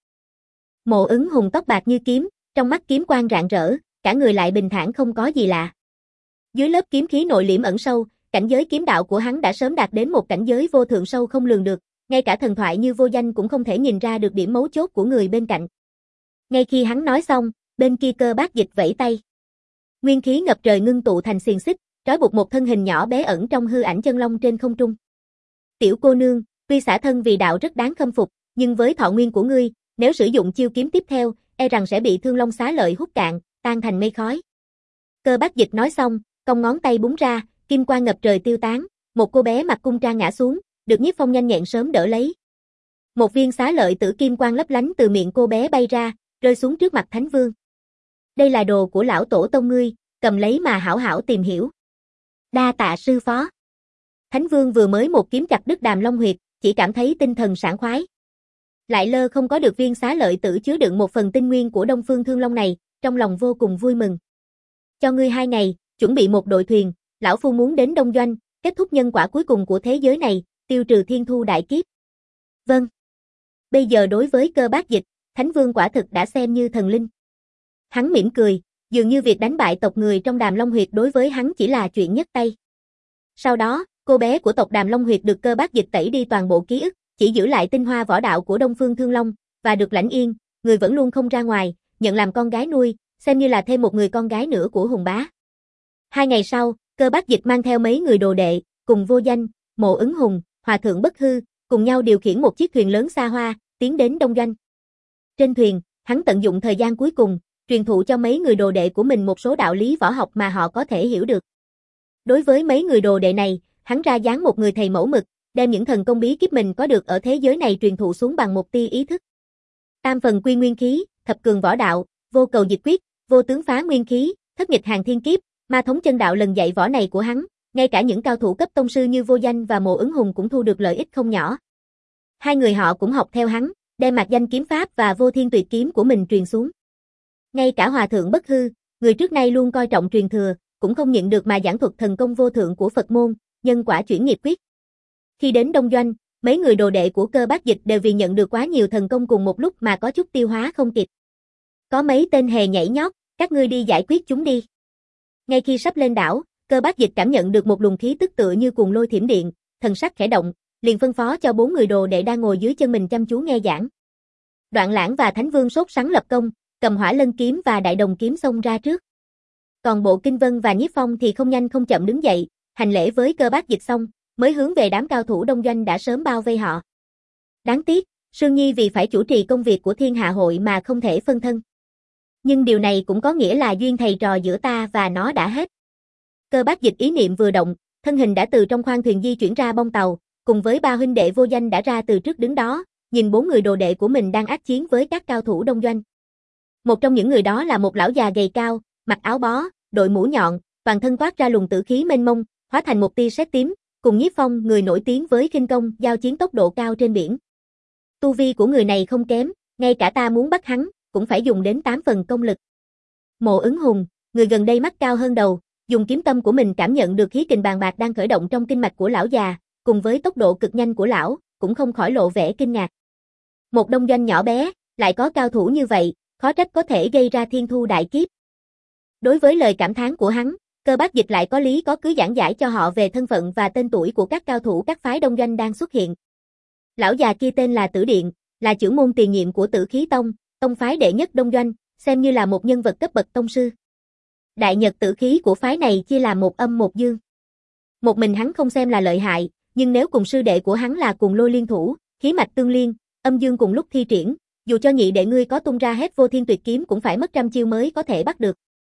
Mộ Ứng Hùng tóc bạc như kiếm, trong mắt kiếm quang rạng rỡ, cả người lại bình thản không có gì lạ. Dưới lớp kiếm khí nội liễm ẩn sâu, cảnh giới kiếm đạo của hắn đã sớm đạt đến một cảnh giới vô thượng sâu không lường được, ngay cả thần thoại như Vô Danh cũng không thể nhìn ra được điểm mấu chốt của người bên cạnh. Ngay khi hắn nói xong, bên kia Cơ Bác Dịch vẫy tay. Nguyên khí ngập trời ngưng tụ thành xiềng xích, trói buộc một thân hình nhỏ bé ẩn trong hư ảnh chân long trên không trung. Tiểu cô nương, tuy xả thân vì đạo rất đáng khâm phục, nhưng với thọ nguyên của ngươi, nếu sử dụng chiêu kiếm tiếp theo, e rằng sẽ bị Thương Long xá lợi hút cạn, tan thành mây khói. Cơ Bác Dịch nói xong, cong ngón tay búng ra, kim quang ngập trời tiêu tán, một cô bé mặc cung trang ngã xuống, được Nhiếp Phong nhanh nhẹn sớm đỡ lấy. Một viên xá lợi tử kim quang lấp lánh từ miệng cô bé bay ra, rơi xuống trước mặt Thánh Vương. Đây là đồ của lão tổ tông ngươi, cầm lấy mà hảo hảo tìm hiểu. Đa tạ sư phó. Thánh Vương vừa mới một kiếm chặt đứt Đàm Long huyệt, chỉ cảm thấy tinh thần sảng khoái. Lại lơ không có được viên xá lợi tử chứa đựng một phần tinh nguyên của Đông Phương Thương Long này, trong lòng vô cùng vui mừng. Cho ngươi hai ngày, chuẩn bị một đội thuyền, lão phu muốn đến Đông Doanh, kết thúc nhân quả cuối cùng của thế giới này, tiêu trừ thiên thu đại kiếp. Vâng. Bây giờ đối với Cơ Bác Dịch, Thánh Vương quả thực đã xem như thần linh. Hắn mỉm cười, dường như việc đánh bại tộc người trong Đàm Long huyệt đối với hắn chỉ là chuyện nhấc tay. Sau đó, cô bé của tộc Đàm Long huyệt được Cơ Bác Dịch tẩy đi toàn bộ ký ức, chỉ giữ lại tinh hoa võ đạo của Đông Phương Thương Long, và được lãnh yên, người vẫn luôn không ra ngoài, nhận làm con gái nuôi, xem như là thêm một người con gái nữa của Hùng Bá. Hai ngày sau, Cơ Bác Dịch mang theo mấy người đồ đệ, cùng Vô Danh, Mộ Ứng Hùng, Hòa Thượng Bất Hư, cùng nhau điều khiển một chiếc thuyền lớn xa hoa, tiến đến Đông Doanh. Trên thuyền, hắn tận dụng thời gian cuối cùng, truyền thụ cho mấy người đồ đệ của mình một số đạo lý võ học mà họ có thể hiểu được. Đối với mấy người đồ đệ này, hắn ra dáng một người thầy mẫu mực, đem những thần công bí kíp mình có được ở thế giới này truyền thụ xuống bằng một tia ý thức. Tam phần quy nguyên khí, thập cường võ đạo, vô cầu dịch quyết, vô tướng phá nguyên khí, thất nghịch hàng thiên kiếp, ma thống chân đạo lần dạy võ này của hắn, ngay cả những cao thủ cấp tông sư như Vô Danh và Mộ Ứng Hùng cũng thu được lợi ích không nhỏ. Hai người họ cũng học theo hắn, đem mạc danh kiếm pháp và Vô Thiên Tuyệt kiếm của mình truyền xuống. Ngay cả Hòa Thượng Bất Hư, người trước nay luôn coi trọng truyền thừa, cũng không nhịn được mà giảng thuật thần công vô thượng của Phật môn, nhân quả chuyển nghiệp quyết. Khi đến Đông Doanh, mấy người đồ đệ của Cơ Bác Dịch đều vì nhận được quá nhiều thần công cùng một lúc mà có chút tiêu hóa không kịp. Có mấy tên hề nhảy nhót, các ngươi đi giải quyết chúng đi. Ngay khi sắp lên đảo, Cơ Bác Dịch cảm nhận được một luồng khí tức tựa như cuồng lôi thiểm điện, thần sắc khẽ động, liền phân phó cho bốn người đồ đệ đang ngồi dưới chân mình chăm chú nghe giảng. Đoạn Lãng và Thánh Vương sốt sắng lập công, cầm Hỏa Lân kiếm và Đại Đồng kiếm xông ra trước. Còn Bộ Kinh Vân và Nhiếp Phong thì không nhanh không chậm đứng dậy, hành lễ với Cơ Bác Dịch xong, mới hướng về đám cao thủ đông doanh đã sớm bao vây họ. Đáng tiếc, Sương Nhi vì phải chủ trì công việc của Thiên Hạ hội mà không thể phân thân. Nhưng điều này cũng có nghĩa là duyên thầy trò giữa ta và nó đã hết. Cơ Bác Dịch ý niệm vừa động, thân hình đã từ trong khoang thuyền di chuyển ra bong tàu, cùng với ba huynh đệ vô danh đã ra từ trước đứng đó, nhìn bốn người đồ đệ của mình đang ác chiến với các cao thủ đông doanh. Một trong những người đó là một lão già gầy cao, mặc áo bó, đội mũ nhọn, toàn thân toát ra luồng tử khí mênh mông, hóa thành một tia sét tím, cùng Nhiếp Phong, người nổi tiếng với khinh công, giao chiến tốc độ cao trên biển. Tu vi của người này không kém, ngay cả ta muốn bắt hắn, cũng phải dùng đến tám phần công lực. Mộ Ứng Hùng, người gần đây mắt cao hơn đầu, dùng kiếm tâm của mình cảm nhận được khí kình bàn bạc đang khởi động trong kinh mạch của lão già, cùng với tốc độ cực nhanh của lão, cũng không khỏi lộ vẻ kinh ngạc. Một đông doanh nhỏ bé, lại có cao thủ như vậy, khó trách có thể gây ra thiên thu đại kiếp. Đối với lời cảm thán của hắn, Cơ Bác Dịch lại có lý có cứ giảng giải cho họ về thân phận và tên tuổi của các cao thủ các phái đông doanh đang xuất hiện. Lão già kia tên là Tử Điện, là trưởng môn tiền nhiệm của Tử Khí Tông, tông phái đệ nhất đông doanh, xem như là một nhân vật cấp bậc tông sư. Đại nhật tử khí của phái này chia làm một âm một dương. Một mình hắn không xem là lợi hại, nhưng nếu cùng sư đệ của hắn là cùng lôi liên thủ, khí mạch tương liên, âm dương cùng lúc thi triển, dù cho nhị đệ ngươi có tung ra hết vô thiên tuyệt kiếm cũng phải mất trăm chiêu mới có thể bắt được.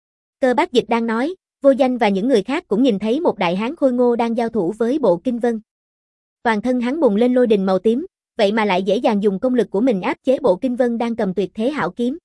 Cơ Bác Dịch đang nói, Vô Danh và những người khác cũng nhìn thấy một đại hán khôi ngô đang giao thủ với Bộ Kinh Vân. Toàn thân hắn bùng lên lôi đình màu tím, vậy mà lại dễ dàng dùng công lực của mình áp chế Bộ Kinh Vân đang cầm tuyệt thế hảo kiếm.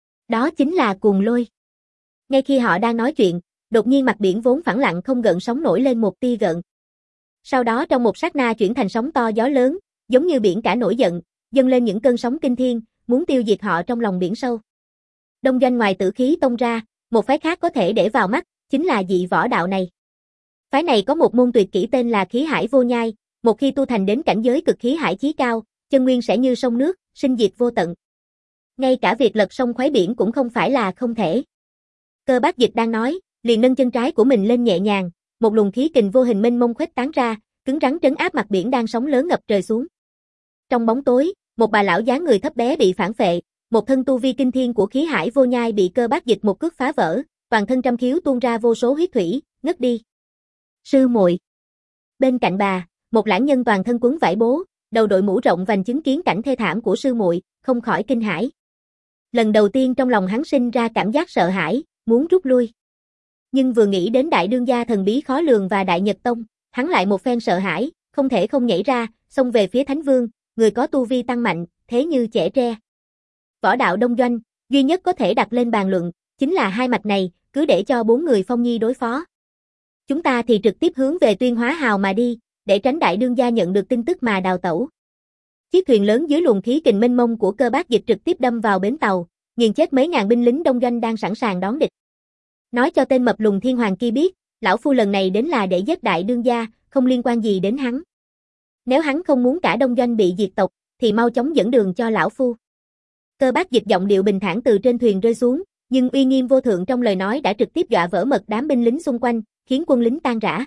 Đó chính là Cuồng Lôi. Ngay khi họ đang nói chuyện, đột nhiên mặt biển vốn phẳng lặng không gợn sóng nổi lên một tia gợn. Sau đó trong một sát na chuyển thành sóng to gió lớn, giống như biển cả nổi giận, dâng lên những cơn sóng kinh thiên, muốn tiêu diệt họ trong lòng biển sâu. Đông doanh ngoài Tử Khí Tông ra, một phái khác có thể để vào mắt, chính là dị võ đạo này. Phái này có một môn tuyệt kỹ tên là Khí Hải Vô Nhai, một khi tu thành đến cảnh giới cực khí hải chí cao, chân nguyên sẽ như sông nước, sinh diệt vô tận. Ngay cả việc lật sông khoái biển cũng không phải là không thể. Cơ Bác Dịch đang nói, liền nâng chân trái của mình lên nhẹ nhàng, một luồng khí kình vô hình mênh mông khuếch tán ra, cứng rắn trấn áp mặt biển đang sóng lớn ngập trời xuống. Trong bóng tối, một bà lão dáng người thấp bé bị phản phệ, một thân tu vi kinh thiên của Khí Hải Vô Nhai bị Cơ Bác Dịch một cước phá vỡ, toàn thân trăm khiếu tuôn ra vô số huyết thủy, ngất đi. Sư muội. Bên cạnh bà, một lãng nhân toàn thân quấn vải bố, đầu đội mũ rộng vành chứng kiến cảnh thê thảm của sư muội, không khỏi kinh hãi. Lần đầu tiên trong lòng hắn sinh ra cảm giác sợ hãi, muốn rút lui. Nhưng vừa nghĩ đến Đại Đương gia thần bí khó lường và Đại Nhật Tông, hắn lại một phen sợ hãi, không thể không nhảy ra, xông về phía Thánh Vương, người có tu vi tăng mạnh, thế như trẻ tre. Võ đạo đông doanh, duy nhất có thể đặt lên bàn luận, chính là hai mạch này, cứ để cho bốn người Phong Nhi đối phó. Chúng ta thì trực tiếp hướng về Tuyên Hóa Hào mà đi, để tránh Đại Đương gia nhận được tin tức mà đào tẩu. Chiếc thuyền lớn dưới luồng khí kình mênh mông của Cơ Bác Dịch trực tiếp đâm vào bến tàu, nghiền chết mấy ngàn binh lính đông doanh đang sẵn sàng đón địch. Nói cho tên mập lùn Thiên Hoàng kia biết, lão phu lần này đến là để giết Đại Đương gia, không liên quan gì đến hắn. Nếu hắn không muốn cả đông doanh bị diệt tộc, thì mau chóng dẫn đường cho lão phu. Cơ Bác Dịch giọng điệu bình thản từ trên thuyền rơi xuống, nhưng uy nghiêm vô thượng trong lời nói đã trực tiếp dọa vỡ mật đám binh lính xung quanh, khiến quân lính tan rã.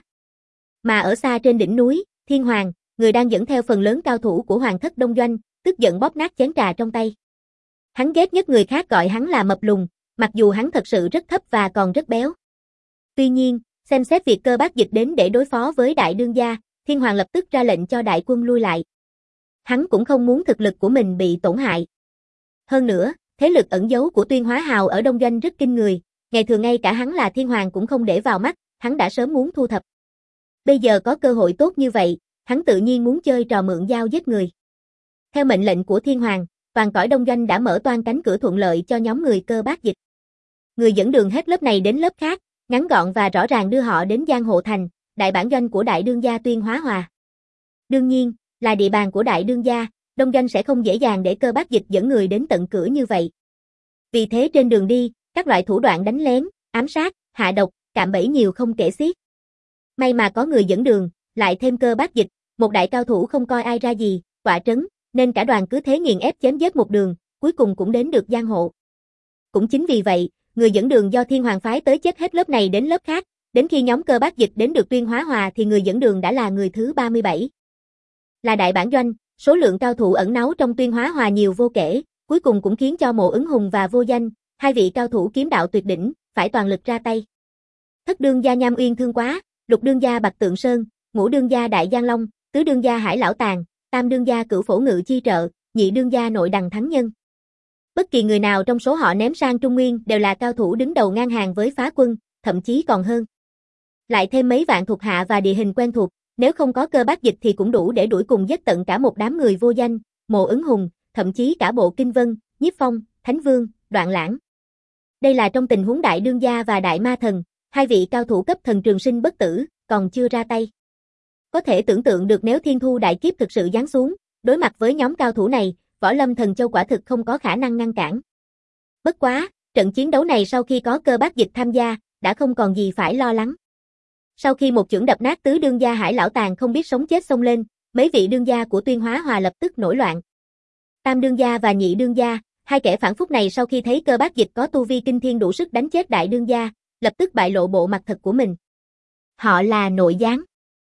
Mà ở xa trên đỉnh núi, Thiên Hoàng, người đang dẫn theo phần lớn cao thủ của Hoàng thất đông doanh, tức giận bóp nát chén trà trong tay. Hắn ghét nhất người khác gọi hắn là mập lùn, mặc dù hắn thật sự rất thấp và còn rất béo. Tuy nhiên, xem xét việc Cơ Bác Dịch đến để đối phó với Đại Đương gia, Thiên Hoàng lập tức ra lệnh cho đại quân lui lại. Hắn cũng không muốn thực lực của mình bị tổn hại. Hơn nữa, thế lực ẩn giấu của Tuyên Hóa Hào ở đông doanh rất kinh người, ngày thường ngay cả hắn là Thiên Hoàng cũng không để vào mắt, hắn đã sớm muốn thu thập. Bây giờ có cơ hội tốt như vậy, hắn tự nhiên muốn chơi trò mượn dao giết người. Theo mệnh lệnh của Thiên Hoàng, toàn cõi đông doanh đã mở toang cánh cửa thuận lợi cho nhóm người Cơ Bác Dịch. Người dẫn đường hết lớp này đến lớp khác, ngắn gọn và rõ ràng đưa họ đến Giang Hộ Thành, đại bản doanh của Đại Đương gia Tuyên Hóa Hòa. Đương nhiên, là địa bàn của Đại Đương gia, đông doanh sẽ không dễ dàng để Cơ Bác Dịch dẫn người đến tận cửa như vậy. Vì thế trên đường đi, các loại thủ đoạn đánh lén, ám sát, hạ độc, cạm bẫy nhiều không kể xiết. May mà có người dẫn đường, lại thêm Cơ Bác Dịch, một đại cao thủ không coi ai ra gì, tọa trấn, nên cả đoàn cứ thế nghiền ép chém giết một đường, cuối cùng cũng đến được Giang Hộ. Cũng chính vì vậy, người dẫn đường do Thiên Hoàng phái tới chết hết lớp này đến lớp khác, Đến khi nhóm Cơ Bác Dịch đến được Tuyên Hóa Hòa thì người dẫn đường đã là người thứ ba mươi bảy. Là đại bản doanh, số lượng cao thủ ẩn náu trong Tuyên Hóa Hòa nhiều vô kể, cuối cùng cũng khiến cho Mộ Ứng Hùng và Vô Danh, hai vị cao thủ kiếm đạo tuyệt đỉnh, phải toàn lực ra tay. Thất đương gia Nham Uyên Thương Quá, lục đương gia Bạch Tượng Sơn, ngũ đương gia Đại Giang Long, tứ đương gia Hải Lão Tàng, tam đương gia Cửu Phổ Ngự Chi Trợ, nhị đương gia Nội Đằng Thắng Nhân. Bất kỳ người nào trong số họ ném sang Trung Nguyên đều là cao thủ đứng đầu ngang hàng với phá quân, thậm chí còn hơn. Lại thêm mấy vạn thuộc hạ và địa hình quen thuộc, nếu không có Cơ Bác Dịch thì cũng đủ để đuổi cùng giết tận cả một đám người Vô Danh, Mộ Ứng Hùng, thậm chí cả bộ Kinh Vân, Nhiếp Phong, Thánh Vương, Đoạn Lãng. Đây là trong tình huống Đại Đương Gia và Đại Ma Thần, hai vị cao thủ cấp thần trường sinh bất tử, còn chưa ra tay. Có thể tưởng tượng được nếu Thiên Thu Đại Kiếp thực sự giáng xuống, đối mặt với nhóm cao thủ này, Võ Lâm Thần Châu quả thực không có khả năng ngăn cản. Bất quá, trận chiến đấu này sau khi có Cơ Bác Dịch tham gia, đã không còn gì phải lo lắng. Sau khi một chưởng đập nát tứ đương gia Hải Lão Tàng không biết sống chết xông lên, mấy vị đương gia của Tuyên Hóa Hòa lập tức nổi loạn. Tam đương gia và nhị đương gia, hai kẻ phản phúc này sau khi thấy Cơ Bác Dịch có tu vi kinh thiên đủ sức đánh chết đại đương gia, lập tức bại lộ bộ mặt thật của mình. Họ là nội gián.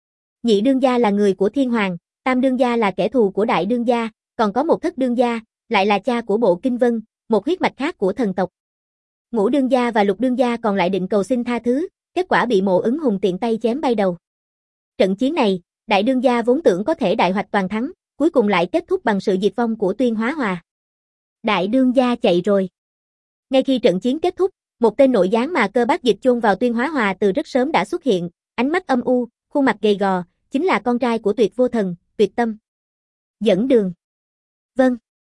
Nhị đương gia là người của Thiên Hoàng, tam đương gia là kẻ thù của đại đương gia, còn có một thất đương gia, lại là cha của bộ Kinh Vân, một huyết mạch khác của thần tộc. Ngũ đương gia và lục đương gia còn lại định cầu xin tha thứ, kết quả bị Mộ Ứng Hùng tiện tay chém bay đầu. Trận chiến này, đại đương gia vốn tưởng có thể đại hoạch toàn thắng, cuối cùng lại kết thúc bằng sự diệt vong của Tuyên Hóa Hòa. Đại đương gia chạy rồi. Ngay khi trận chiến kết thúc, một tên nội gián mà Cơ Bác Dịch chôn vào Tuyên Hóa Hòa từ rất sớm đã xuất hiện, ánh mắt âm u, khuôn mặt gầy gò, chính là con trai của Tuyệt Vô Thần, Tuyệt Tâm. Dẫn đường. Vâng.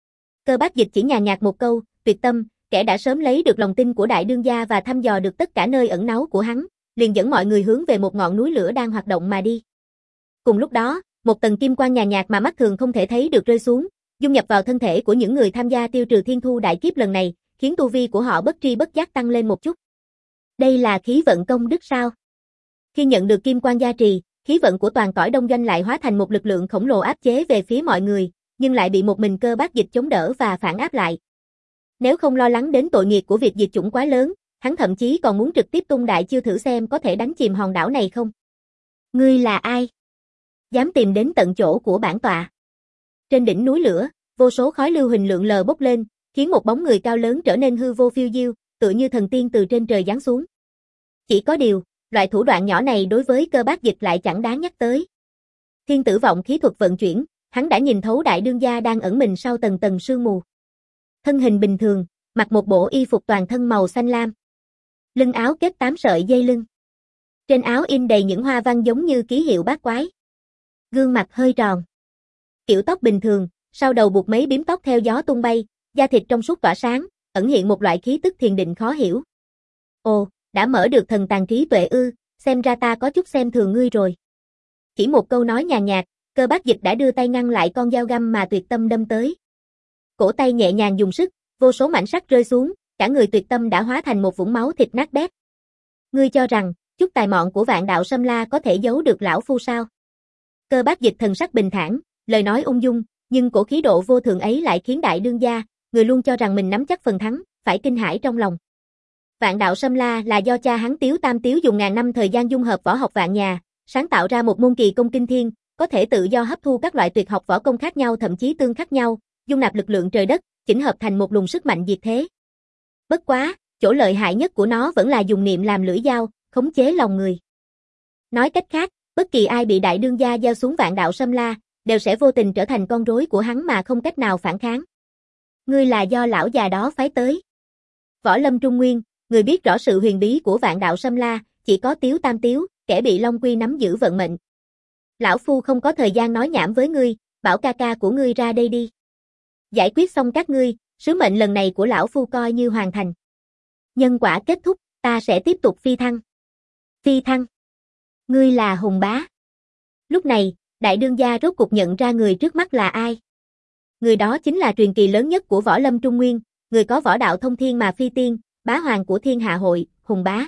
Cơ Bác Dịch chỉ nhàn nhạt một câu, Tuyệt Tâm, kẻ đã sớm lấy được lòng tin của đại đương gia và thăm dò được tất cả nơi ẩn náu của hắn, liền dẫn mọi người hướng về một ngọn núi lửa đang hoạt động mà đi. Cùng lúc đó, một tầng kim quang nhàn nhạt mà mắt thường không thể thấy được rơi xuống, dung nhập vào thân thể của những người tham gia tiêu trừ Thiên Thu Đại Kiếp lần này, khiến tu vi của họ bất tri bất giác tăng lên một chút. Đây là khí vận công đức sao? Khi nhận được kim quang gia trì, khí vận của toàn cõi đông doanh lại hóa thành một lực lượng khổng lồ áp chế về phía mọi người, nhưng lại bị một mình Cơ Bác Dịch chống đỡ và phản áp lại. Nếu không lo lắng đến tội nghiệp của việc diệt chủng quá lớn, hắn thậm chí còn muốn trực tiếp tung đại chiêu thử xem có thể đánh chìm hòn đảo này không. Ngươi là ai? Dám tìm đến tận chỗ của bản tọa. Trên đỉnh núi lửa, vô số khói lưu huỳnh lượn lờ bốc lên, khiến một bóng người cao lớn trở nên hư vô phiêu diêu, tựa như thần tiên từ trên trời giáng xuống. Chỉ có điều, loại thủ đoạn nhỏ này đối với Cơ Bác Dịch lại chẳng đáng nhắc tới. Thiên tử vọng khí thuật vận chuyển, hắn đã nhìn thấu đại đương gia đang ẩn mình sau tầng tầng sương mù. Thân hình bình thường, mặc một bộ y phục toàn thân màu xanh lam. Lưng áo kết tám sợi dây lưng. Trên áo in đầy những hoa văn giống như ký hiệu bát quái. Gương mặt hơi tròn. Kiểu tóc bình thường, sau đầu buộc mấy bím tóc theo gió tung bay, da thịt trong suốt tỏa sáng, ẩn hiện một loại khí tức thiền định khó hiểu. Ồ, đã mở được thần tàng trí tuệ ư, xem ra ta có chút xem thường ngươi rồi. Chỉ một câu nói nhàn nhạt, Cơ Bác Dịch đã đưa tay ngăn lại con dao găm mà Tuyệt Tâm đâm tới. Cổ tay nhẹ nhàng dùng sức, vô số mảnh sắt rơi xuống, cả người Tuyệt Tâm đã hóa thành một vũng máu thịt nát bét. Ngươi cho rằng, chút tài mọn của Vạn Đạo Sâm La có thể giấu được lão phu sao? Cơ Bác Dịch thần sắc bình thản, lời nói ung dung, nhưng cổ khí độ vô thượng ấy lại khiến đại đương gia, người luôn cho rằng mình nắm chắc phần thắng, phải kinh hãi trong lòng. Vạn Đạo Sâm La là do cha hắn Tiếu Tam Tiếu dùng ngàn năm thời gian dung hợp võ học vạn nhà, sáng tạo ra một môn kỳ công kinh thiên, có thể tự do hấp thu các loại tuyệt học võ công khác nhau thậm chí tương khắc nhau, dung nạp lực lượng trời đất, chỉnh hợp thành một luồng sức mạnh diệt thế. Bất quá, chỗ lợi hại nhất của nó vẫn là dùng niệm làm lưỡi dao, khống chế lòng người. Nói cách khác, bất kỳ ai bị đại đương gia gieo xuống Vạn Đạo Sâm La, đều sẽ vô tình trở thành con rối của hắn mà không cách nào phản kháng. Ngươi là do lão già đó phái tới. Võ Lâm Trung Nguyên, người biết rõ sự huyền bí của Vạn Đạo Sâm La, chỉ có Tiếu Tam Tiếu, kẻ bị Long Quy nắm giữ vận mệnh. Lão phu không có thời gian nói nhảm với ngươi, bảo ca ca của ngươi ra đây đi. Giải quyết xong các ngươi, sứ mệnh lần này của lão phu coi như hoàn thành. Nhân quả kết thúc, ta sẽ tiếp tục phi thăng. Phi thăng? Ngươi là Hùng Bá. Lúc này, đại đương gia rốt cục nhận ra người trước mắt là ai. Người đó chính là truyền kỳ lớn nhất của Võ Lâm Trung Nguyên, người có võ đạo thông thiên mà phi tiên, bá hoàng của Thiên Hạ Hội, Hùng Bá.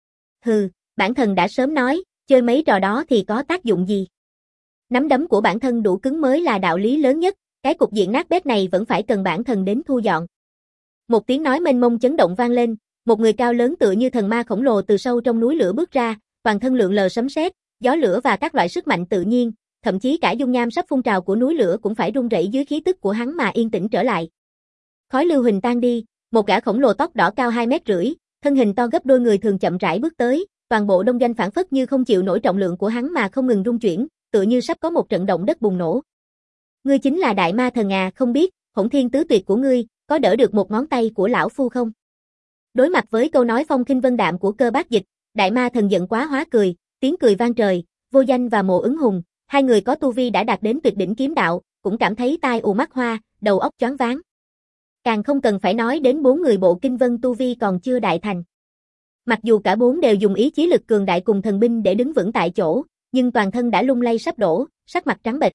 Hừ, bản thân đã sớm nói, chơi mấy trò đó thì có tác dụng gì. Nắm đấm của bản thân đủ cứng mới là đạo lý lớn nhất, cái cục diện nát bét này vẫn phải cần bản thân đến thu dọn. Một tiếng nói mênh mông chấn động vang lên, một người cao lớn tựa như thần ma khổng lồ từ sâu trong núi lửa bước ra, toàn thân lượn lờ sấm sét, gió lửa và các loại sức mạnh tự nhiên, thậm chí cả dung nham sắp phun trào của núi lửa cũng phải rung rẩy dưới khí tức của hắn mà yên tĩnh trở lại. Khói lưu huỳnh tan đi, một gã khổng lồ tóc đỏ cao hai mét rưỡi, thân hình to gấp đôi người thường chậm rãi bước tới, toàn bộ đông doanh phảng phất như không chịu nổi trọng lượng của hắn mà không ngừng rung chuyển, tựa như sắp có một trận động đất bùng nổ. Ngươi chính là đại ma thần à, không biết, hỗn thiên tứ tuyệt của ngươi, có đỡ được một ngón tay của lão phu không? Đối mặt với câu nói phong khinh vân đạm của Cơ Bác Dịch, đại ma thần giận quá hóa cười, tiếng cười vang trời, Vô Danh và Mộ Ứng Hùng, hai người có tu vi đã đạt đến tuyệt đỉnh kiếm đạo, cũng cảm thấy tai ù mắt hoa, đầu óc choáng váng. Càng không cần phải nói đến bốn người bộ kinh vân tu vi còn chưa đại thành. Mặc dù cả bốn đều dùng ý chí lực cường đại cùng thần binh để đứng vững tại chỗ, nhưng toàn thân đã lung lay sắp đổ, sắc mặt trắng bệch.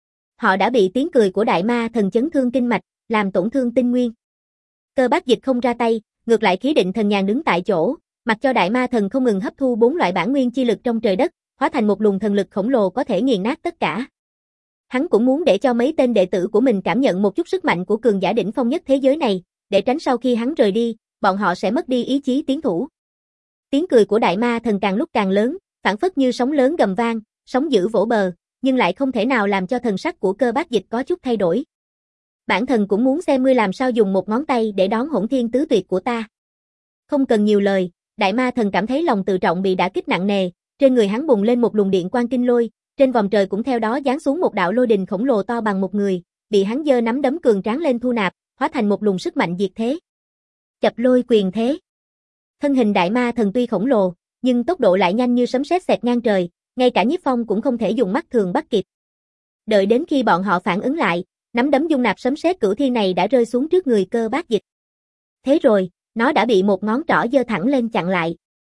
Họ đã bị tiếng cười của đại ma thần chấn thương kinh mạch, làm tổn thương tinh nguyên. Cơ Bác Dịch không ra tay, ngược lại khí định thần nhàn đứng tại chỗ, mặc cho đại ma thần không ngừng hấp thu bốn loại bản nguyên chi lực trong trời đất, hóa thành một luồng thần lực khổng lồ có thể nghiền nát tất cả. Hắn cũng muốn để cho mấy tên đệ tử của mình cảm nhận một chút sức mạnh của cường giả đỉnh phong nhất thế giới này, để tránh sau khi hắn rời đi, bọn họ sẽ mất đi ý chí tiến thủ. Tiếng cười của đại ma thần càng lúc càng lớn, phảng phất như sóng lớn gầm vang, sóng dữ vỗ bờ, nhưng lại không thể nào làm cho thần sắc của Cơ Bác Dịch có chút thay đổi. Bản thần cũng muốn xem ngươi làm sao dùng một ngón tay để đón hỗn thiên tứ tuyệt của ta. Không cần nhiều lời, đại ma thần cảm thấy lòng tự trọng bị đả kích nặng nề, trên người hắn bùng lên một luồng điện quang kinh lôi, trên vòng trời cũng theo đó giáng xuống một đạo lôi đình khổng lồ to bằng một người, bị hắn giơ nắm đấm cường tráng lên thu nạp, hóa thành một luồng sức mạnh diệt thế. Chập lôi quyền thế. Thân hình đại ma thần tuy khổng lồ, nhưng tốc độ lại nhanh như sấm sét xẹt ngang trời, ngay cả Nhiếp Phong cũng không thể dùng mắt thường bắt kịp. Đợi đến khi bọn họ phản ứng lại, nắm đấm dung nạp sấm sét cửu thiên này đã rơi xuống trước người Cơ Bác Dịch. Thế rồi, nó đã bị một ngón trỏ giơ thẳng lên chặn lại.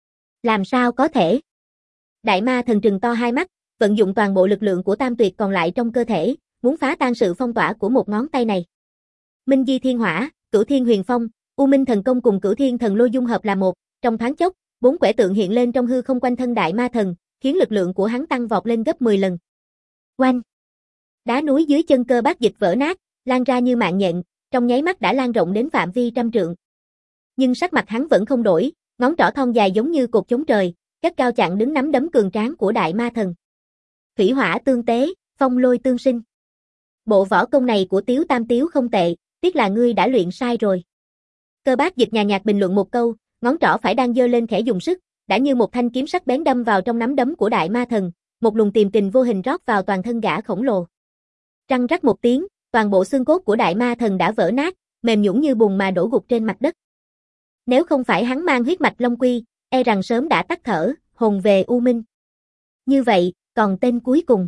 Làm sao có thể? Đại ma thần trừng to hai mắt, vận dụng toàn bộ lực lượng của tam tuyệt còn lại trong cơ thể, muốn phá tan sự phong tỏa của một ngón tay này. Minh Di Thiên Hỏa, Cửu Thiên Huyền Phong, U Minh Thần Công cùng Cửu Thiên Thần Lôi dung hợp là một, trong thoáng chốc, bốn quẻ tượng hiện lên trong hư không quanh thân đại ma thần, khiến lực lượng của hắn tăng vọt lên gấp mười lần. Oanh! Đá núi dưới chân Cơ Bác Dịch vỡ nát, lan ra như mạng nhện, trong nháy mắt đã lan rộng đến phạm vi trăm trượng. Nhưng sắc mặt hắn vẫn không đổi, ngón trỏ thon dài giống như cột chống trời, gắt cao chặn đứng nắm đấm cường tráng của đại ma thần. Thủy hỏa tương tế, phong lôi tương sinh. Bộ võ công này của Tiếu Tam Tiếu không tệ, tiếc là ngươi đã luyện sai rồi. Cơ Bác Dịch nhàn nhạt bình luận một câu, ngón trỏ phải đang giơ lên khẽ dùng sức, đã như một thanh kiếm sắc bén đâm vào trong nắm đấm của đại ma thần, một luồng tiềm kình vô hình rót vào toàn thân gã khổng lồ. Răng rắc một tiếng, toàn bộ xương cốt của đại ma thần đã vỡ nát, mềm nhũn như bùn mà đổ gục trên mặt đất. Nếu không phải hắn mang huyết mạch Long Quy, e rằng sớm đã tắt thở, hồn về U Minh. Như vậy, còn tên cuối cùng.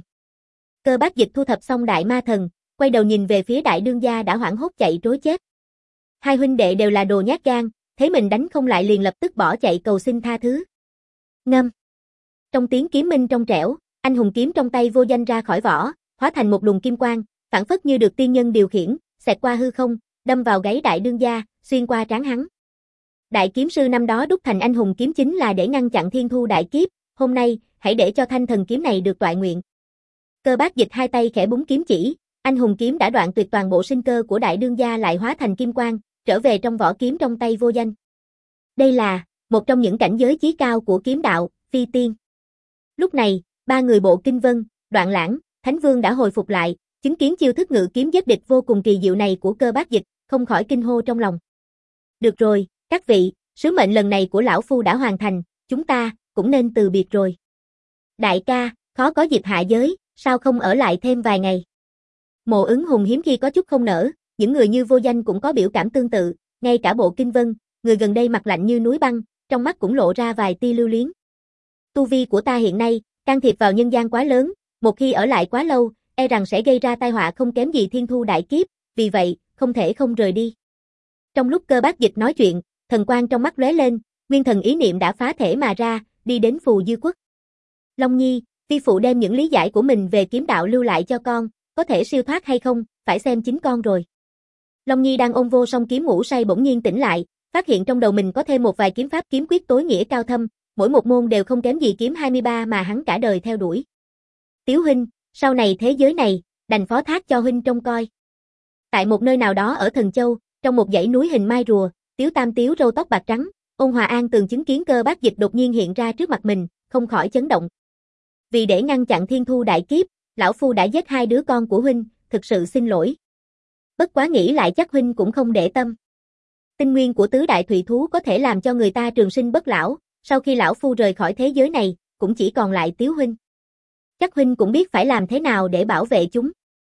Cơ Bác Dịch thu thập xong đại ma thần, quay đầu nhìn về phía đại đương gia đã hoảng hốt chạy trối chết. Hai huynh đệ đều là đồ nhát gan, thấy mình đánh không lại liền lập tức bỏ chạy cầu xin tha thứ. Ngâm. Trong tiếng kiếm minh trong trẻo, anh hùng kiếm trong tay Vô Danh ra khỏi vỏ, hóa thành một luồng kim quang, phảng phất như được tiên nhân điều khiển, xẹt qua hư không, đâm vào gáy đại đương gia, xuyên qua trán hắn. Đại kiếm sư năm đó đúc thành anh hùng kiếm chính là để ngăn chặn thiên thu đại kiếp, hôm nay, hãy để cho thanh thần kiếm này được toại nguyện. Cơ Bác Dịch hai tay khẽ búng kiếm chỉ, anh hùng kiếm đã đoạn tuyệt toàn bộ sinh cơ của đại đương gia lại hóa thành kim quang, trở về trong vỏ kiếm trong tay Vô Danh. Đây là một trong những cảnh giới chí cao của kiếm đạo, phi tiên. Lúc này, ba người bộ kinh vân, Đoạn Lãng, Thánh Vương đã hồi phục lại, chứng kiến chiêu thức ngự kiếm giết địch vô cùng kỳ diệu này của Cơ Bác Dịch, không khỏi kinh hô trong lòng. Được rồi, các vị, sứ mệnh lần này của lão phu đã hoàn thành, chúng ta cũng nên từ biệt rồi. Đại ca, khó có dịp hạ giới, sao không ở lại thêm vài ngày? Mộ Ứng Hùng hiếm khi có chút không nỡ, những người như Vô Danh cũng có biểu cảm tương tự, ngay cả bộ kinh vân, người gần đây mặt lạnh như núi băng, trong mắt cũng lộ ra vài tia lưu luyến. Tu vi của ta hiện nay, can thiệp vào nhân gian quá lớn, một khi ở lại quá lâu, e rằng sẽ gây ra tai họa không kém gì thiên thu đại kiếp, vì vậy, không thể không rời đi. Trong lúc Cơ Bác Dịch nói chuyện, thần quang trong mắt lóe lên, nguyên thần ý niệm đã phá thể mà ra, đi đến Phù Dư Quốc. Long Nhi, vi phụ đem những lý giải của mình về kiếm đạo lưu lại cho con, có thể siêu thoát hay không, phải xem chính con rồi. Long Nhi đang ôm vô song kiếm ngủ say bỗng nhiên tỉnh lại, phát hiện trong đầu mình có thêm một vài kiếm pháp kiếm quyết tối nghĩa cao thâm, mỗi một môn đều không kém gì kiếm hai mươi ba mà hắn cả đời theo đuổi. Tiếu huynh, sau này thế giới này, đành phó thác cho huynh trông coi. Tại một nơi nào đó ở Thần Châu, trong một dãy núi hình mai rùa, Tiếu Tam Tiếu râu tóc bạc trắng, Ôn Hòa An từng chứng kiến Cơ Bác Dịch đột nhiên hiện ra trước mặt mình, không không khỏi chấn động. Vì để ngăn chặn thiên thu đại kiếp, lão phu đã giết hai đứa con của huynh, thực sự xin lỗi. Bất quá nghĩ lại chắc huynh cũng không để tâm. Tinh nguyên của tứ đại thủy thú có thể làm cho người ta trường sinh bất lão, sau khi lão phu rời khỏi thế giới này, cũng chỉ còn lại Tiếu huynh. Chắc huynh cũng biết phải làm thế nào để bảo vệ chúng.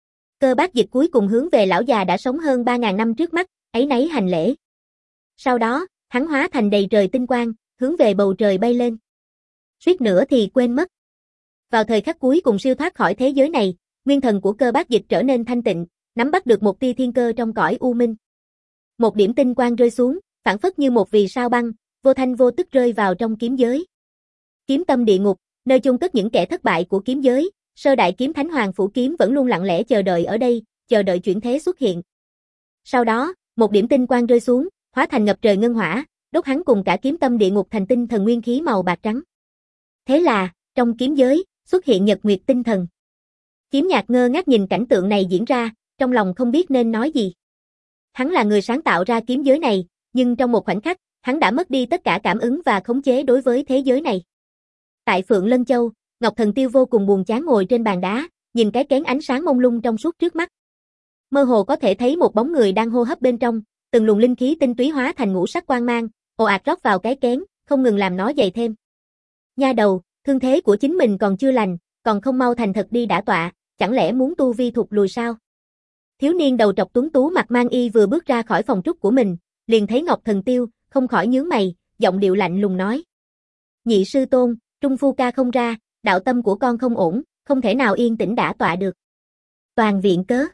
Cơ Bác Dịch cuối cùng hướng về lão già đã sống hơn ba ngàn năm trước mắt, áy náy hành lễ. Sau đó, hắn hóa thành đầy trời tinh quang, hướng về bầu trời bay lên. Suýt nữa thì quên mất. Vào thời khắc cuối cùng siêu thoát khỏi thế giới này, nguyên thần của Cơ Bác Dịch trở nên thanh tịnh, nắm bắt được một tia thiên cơ trong cõi u minh. Một điểm tinh quang rơi xuống, phảng phất như một vì sao băng, vô thanh vô tức rơi vào trong kiếm giới. Kiếm tâm địa ngục, nơi chôn cất những kẻ thất bại của kiếm giới, sơ đại kiếm Thánh Hoàng Phủ Kiếm vẫn luôn lặng lẽ chờ đợi ở đây, chờ đợi chuyển thế xuất hiện. Sau đó, một điểm tinh quang rơi xuống, hóa thành ngập trời ngân hỏa, đốt hắn cùng cả kiếm tâm địa ngục thành tinh thần nguyên khí màu bạc trắng. Thế là, trong kiếm giới, xuất hiện nhật nguyệt tinh thần. Kiếm Nhạc ngơ ngác nhìn cảnh tượng này diễn ra, trong lòng không biết nên nói gì. Hắn là người sáng tạo ra kiếm giới này, nhưng trong một khoảnh khắc, hắn đã mất đi tất cả cảm ứng và khống chế đối với thế giới này. Tại Phượng Lân Châu, Ngọc Thần Tiêu vô cùng buồn chán ngồi trên bàn đá, nhìn cái kén ánh sáng mông lung trong suốt trước mắt. Mơ hồ có thể thấy một bóng người đang hô hấp bên trong, từng luồng linh khí tinh túy hóa thành ngũ sắc quang mang, ồ ạt rót vào cái kén, không ngừng làm nó dày thêm. Nha đầu, thương thế của chính mình còn chưa lành, còn không mau thành thật đi đả tọa, chẳng lẽ muốn tu vi thụt lùi sao? Thiếu niên đầu trọc tuấn tú mặt mang y vừa bước ra khỏi phòng trúc của mình, liền thấy Ngọc Thần Tiêu, không khỏi nhướng mày, giọng điệu lạnh lùng nói: "Nhị sư tôn, Trung Phu ca không ra, đạo tâm của con không ổn, không thể nào yên tĩnh đả tọa được." Toàn viện cớ.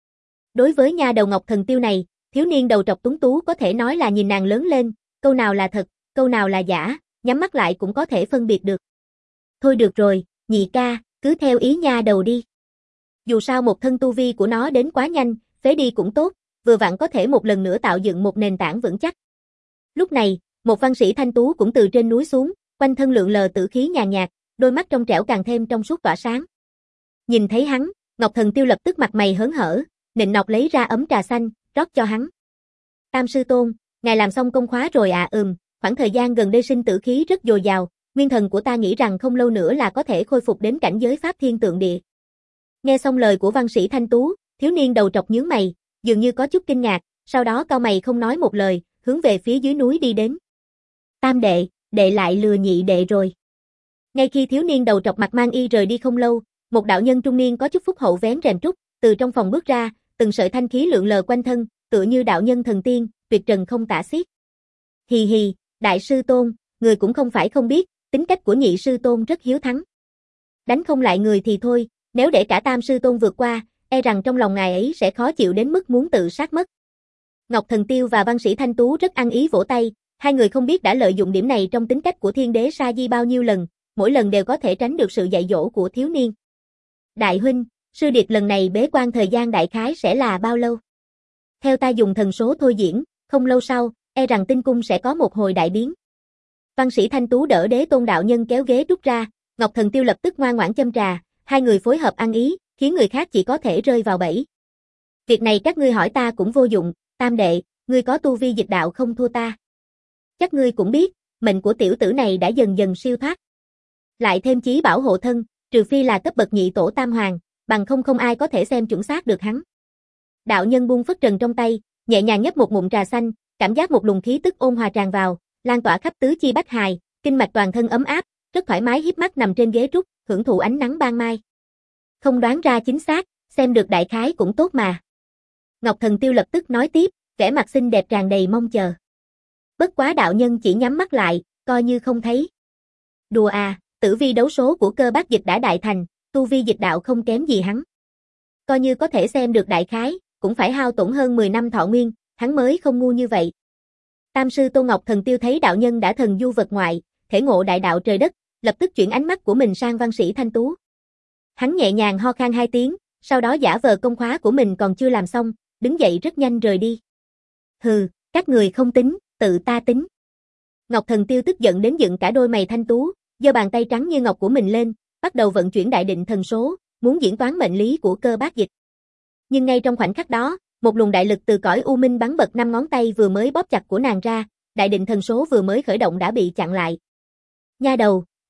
Đối với nha đầu Ngọc Thần Tiêu này, thiếu niên đầu trọc tuấn tú có thể nói là nhìn nàng lớn lên, câu nào là thật, câu nào là giả, nhắm mắt lại cũng có thể phân biệt được. Thôi được rồi, nhị ca, cứ theo ý nha đầu đi. Dù sao một thân tu vi của nó đến quá nhanh, phế đi cũng tốt, vừa vặn có thể một lần nữa tạo dựng một nền tảng vững chắc. Lúc này, một văn sĩ thanh tú cũng từ trên núi xuống, quanh thân lượn lờ tử khí nhàn nhạt, đôi mắt trong trẻo càng thêm trong suốt tỏa sáng. Nhìn thấy hắn, Ngọc Thần Tiêu lập tức mặt mày hớn hở, nịnh nọt lấy ra ấm trà xanh, rót cho hắn. "Tam sư tôn, ngài làm xong công khóa rồi à?" "Ừm, khoảng thời gian gần đây sinh tử khí rất dồi dào, nguyên thần của ta nghĩ rằng không lâu nữa là có thể khôi phục đến cảnh giới pháp thiên tượng địa." Nghe xong lời của văn sĩ thanh tú, thiếu niên đầu trọc nhướng mày, dường như có chút kinh ngạc, sau đó cau mày không nói một lời, hướng về phía dưới núi đi đến. "Tam đệ, đệ lại lừa nhị đệ rồi." Ngay khi thiếu niên đầu trọc mặt mang y rời đi không lâu, một đạo nhân trung niên có chút phúc hậu vén rèm trúc, từ trong phòng bước ra, từng sợi thanh khí lượn lờ quanh thân, tựa như đạo nhân thần tiên, tuyệt trần không tả xiết. "Hì hì, đại sư tôn, người cũng không phải không biết, tính cách của nhị sư tôn rất hiếu thắng. Đánh không lại người thì thôi, nếu để cả tam sư tôn vượt qua, e rằng trong lòng ngài ấy sẽ khó chịu đến mức muốn tự sát mất." Ngọc Thần Tiêu và văn sĩ thanh tú rất ăn ý vỗ tay, hai người không biết đã lợi dụng điểm này trong tính cách của Thiên Đế Sa Di bao nhiêu lần, mỗi lần đều có thể tránh được sự dạy dỗ của thiếu niên. "Đại huynh, sư điệt lần này bế quan thời gian đại khái sẽ là bao lâu?" "Theo ta dùng thần số thôi diễn, không lâu sau, e rằng tinh cung sẽ có một hồi đại biến." Văn sĩ thanh tú đỡ Đế Tôn đạo nhân kéo ghế rút ra, Ngọc Thần Tiêu lập tức ngoan ngoãn châm trà, hai người phối hợp ăn ý, khiến người khác chỉ có thể rơi vào bẫy. "Việc này các ngươi hỏi ta cũng vô dụng, tam đệ, ngươi có tu vi dịch đạo không thua ta. Chắc ngươi cũng biết, mệnh của tiểu tử này đã dần dần siêu thoát. Lại thêm chí bảo hộ thân, trừ phi là cấp bậc nhị tổ tam hoàng, bằng không không ai có thể xem chuẩn xác được hắn." Đạo nhân buông phất trần trong tay, nhẹ nhàng nhấp một ngụm trà xanh, cảm giác một luồng khí tức ôn hòa tràn vào, lan tỏa khắp tứ chi bách hài, kinh mạch toàn thân ấm áp, rất thoải mái híp mắt nằm trên ghế trúc, hưởng thụ ánh nắng ban mai. "Không đoán ra chính xác, xem được đại khái cũng tốt mà." Ngọc Thần Tiêu lập tức nói tiếp, vẻ mặt xinh đẹp tràn đầy mong chờ. Bất quá đạo nhân chỉ nhắm mắt lại, coi như không thấy. "Đùa à, tử vi đấu số của Cơ Bác Dịch đã đại thành, tu vi dịch đạo không kém gì hắn. Coi như có thể xem được đại khái, cũng phải hao tổn hơn mười năm thọ nguyên, hắn mới không ngu như vậy." Tam sư Tô Ngọc Thần Tiêu thấy đạo nhân đã thần du vật ngoại, thể ngộ đại đạo trời đất, lập tức chuyển ánh mắt của mình sang văn sĩ thanh tú. Hắn nhẹ nhàng ho khan hai tiếng, sau đó giả vờ công khóa của mình còn chưa làm xong, đứng dậy rất nhanh rời đi. "Hừ, các người không tính, tự ta tính." Ngọc Thần Tiêu tức giận đến dựng cả đôi mày thanh tú, giơ bàn tay trắng như ngọc của mình lên, bắt đầu vận chuyển đại định thần số, muốn diễn toán mệnh lý của Cơ Bác Dịch. Nhưng ngay trong khoảnh khắc đó, một luồng đại lực từ cõi u minh bắn bật năm ngón tay vừa mới bóp chặt của nàng ra, đại định thần số vừa mới khởi động đã bị chặn lại. "Nha đầu,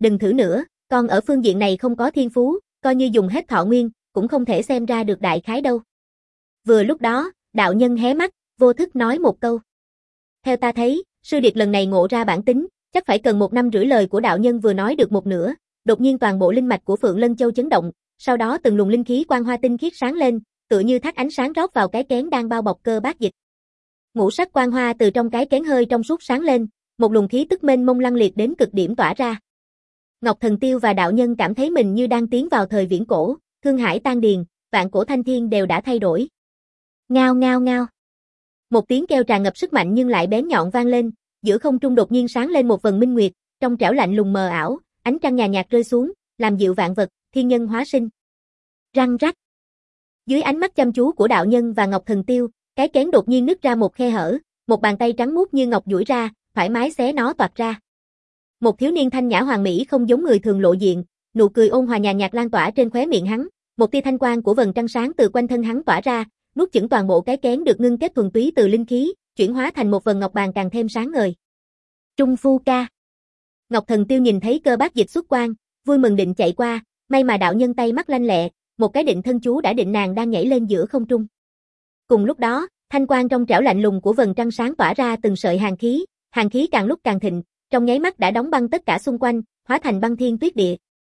đừng thử nữa, con ở phương diện này không có thiên phú, coi như dùng hết thọ nguyên, cũng không thể xem ra được đại khái đâu. Vừa lúc đó, đạo nhân hé mắt, vô thức nói một câu. Theo ta thấy, sư điệt lần này ngộ ra bản tính, chắc phải cần một năm rưỡi. Lời của đạo nhân vừa nói được một nửa, đột nhiên toàn bộ linh mạch của Phượng Lân Châu chấn động, sau đó từng luồng linh khí quang hoa tinh khiết sáng lên, tựa như thác ánh sáng rót vào cái kén đang bao bọc cơ bát dịch. Ngũ sắc quang hoa từ trong cái kén hơi trong suốt sáng lên, một luồng khí tức mênh mông lăng liệt đến cực điểm tỏa ra. Ngọc Thần Tiêu và đạo nhân cảm thấy mình như đang tiến vào thời viễn cổ, thương hải tan điền, vạn cổ thanh thiên đều đã thay đổi. Ngao ngao ngao. Một tiếng kêu tràn ngập sức mạnh nhưng lại bén nhọn vang lên, giữa không trung đột nhiên sáng lên một vầng minh nguyệt, trong trẻo lạnh lùng mờ ảo, ánh trăng nhàn nhạt rơi xuống, làm dịu vạn vật, thiên nhân hóa sinh. Răng rắc. Dưới ánh mắt chăm chú của đạo nhân và Ngọc Thần Tiêu, cái kén đột nhiên nứt ra một khe hở, một bàn tay trắng muốt như ngọc duỗi ra, thoải mái xé nó toạc ra. Một thiếu niên thanh nhã hoàn mỹ không giống người thường lộ diện, nụ cười ôn hòa nhàn nhạt lan tỏa trên khóe miệng hắn, một tia thanh quang của vầng trăng sáng từ quanh thân hắn tỏa ra, nuốt chửng toàn bộ cái kén được ngưng kết thuần túy từ linh khí, chuyển hóa thành một vầng ngọc bàn càng thêm sáng ngời. Trung Phu ca. Ngọc Thần Tiêu nhìn thấy cơ bát dịch xuất quang, vui mừng định chạy qua, may mà đạo nhân tay mắt lanh lẹ, một cái định thân chú đã định nàng đang nhảy lên giữa không trung. Cùng lúc đó, thanh quang trong trẻo lạnh lùng của vầng trăng sáng tỏa ra từng sợi hàn khí, hàn khí càng lúc càng thịnh, trong nháy mắt đã đóng băng tất cả xung quanh, hóa thành băng thiên tuyết địa.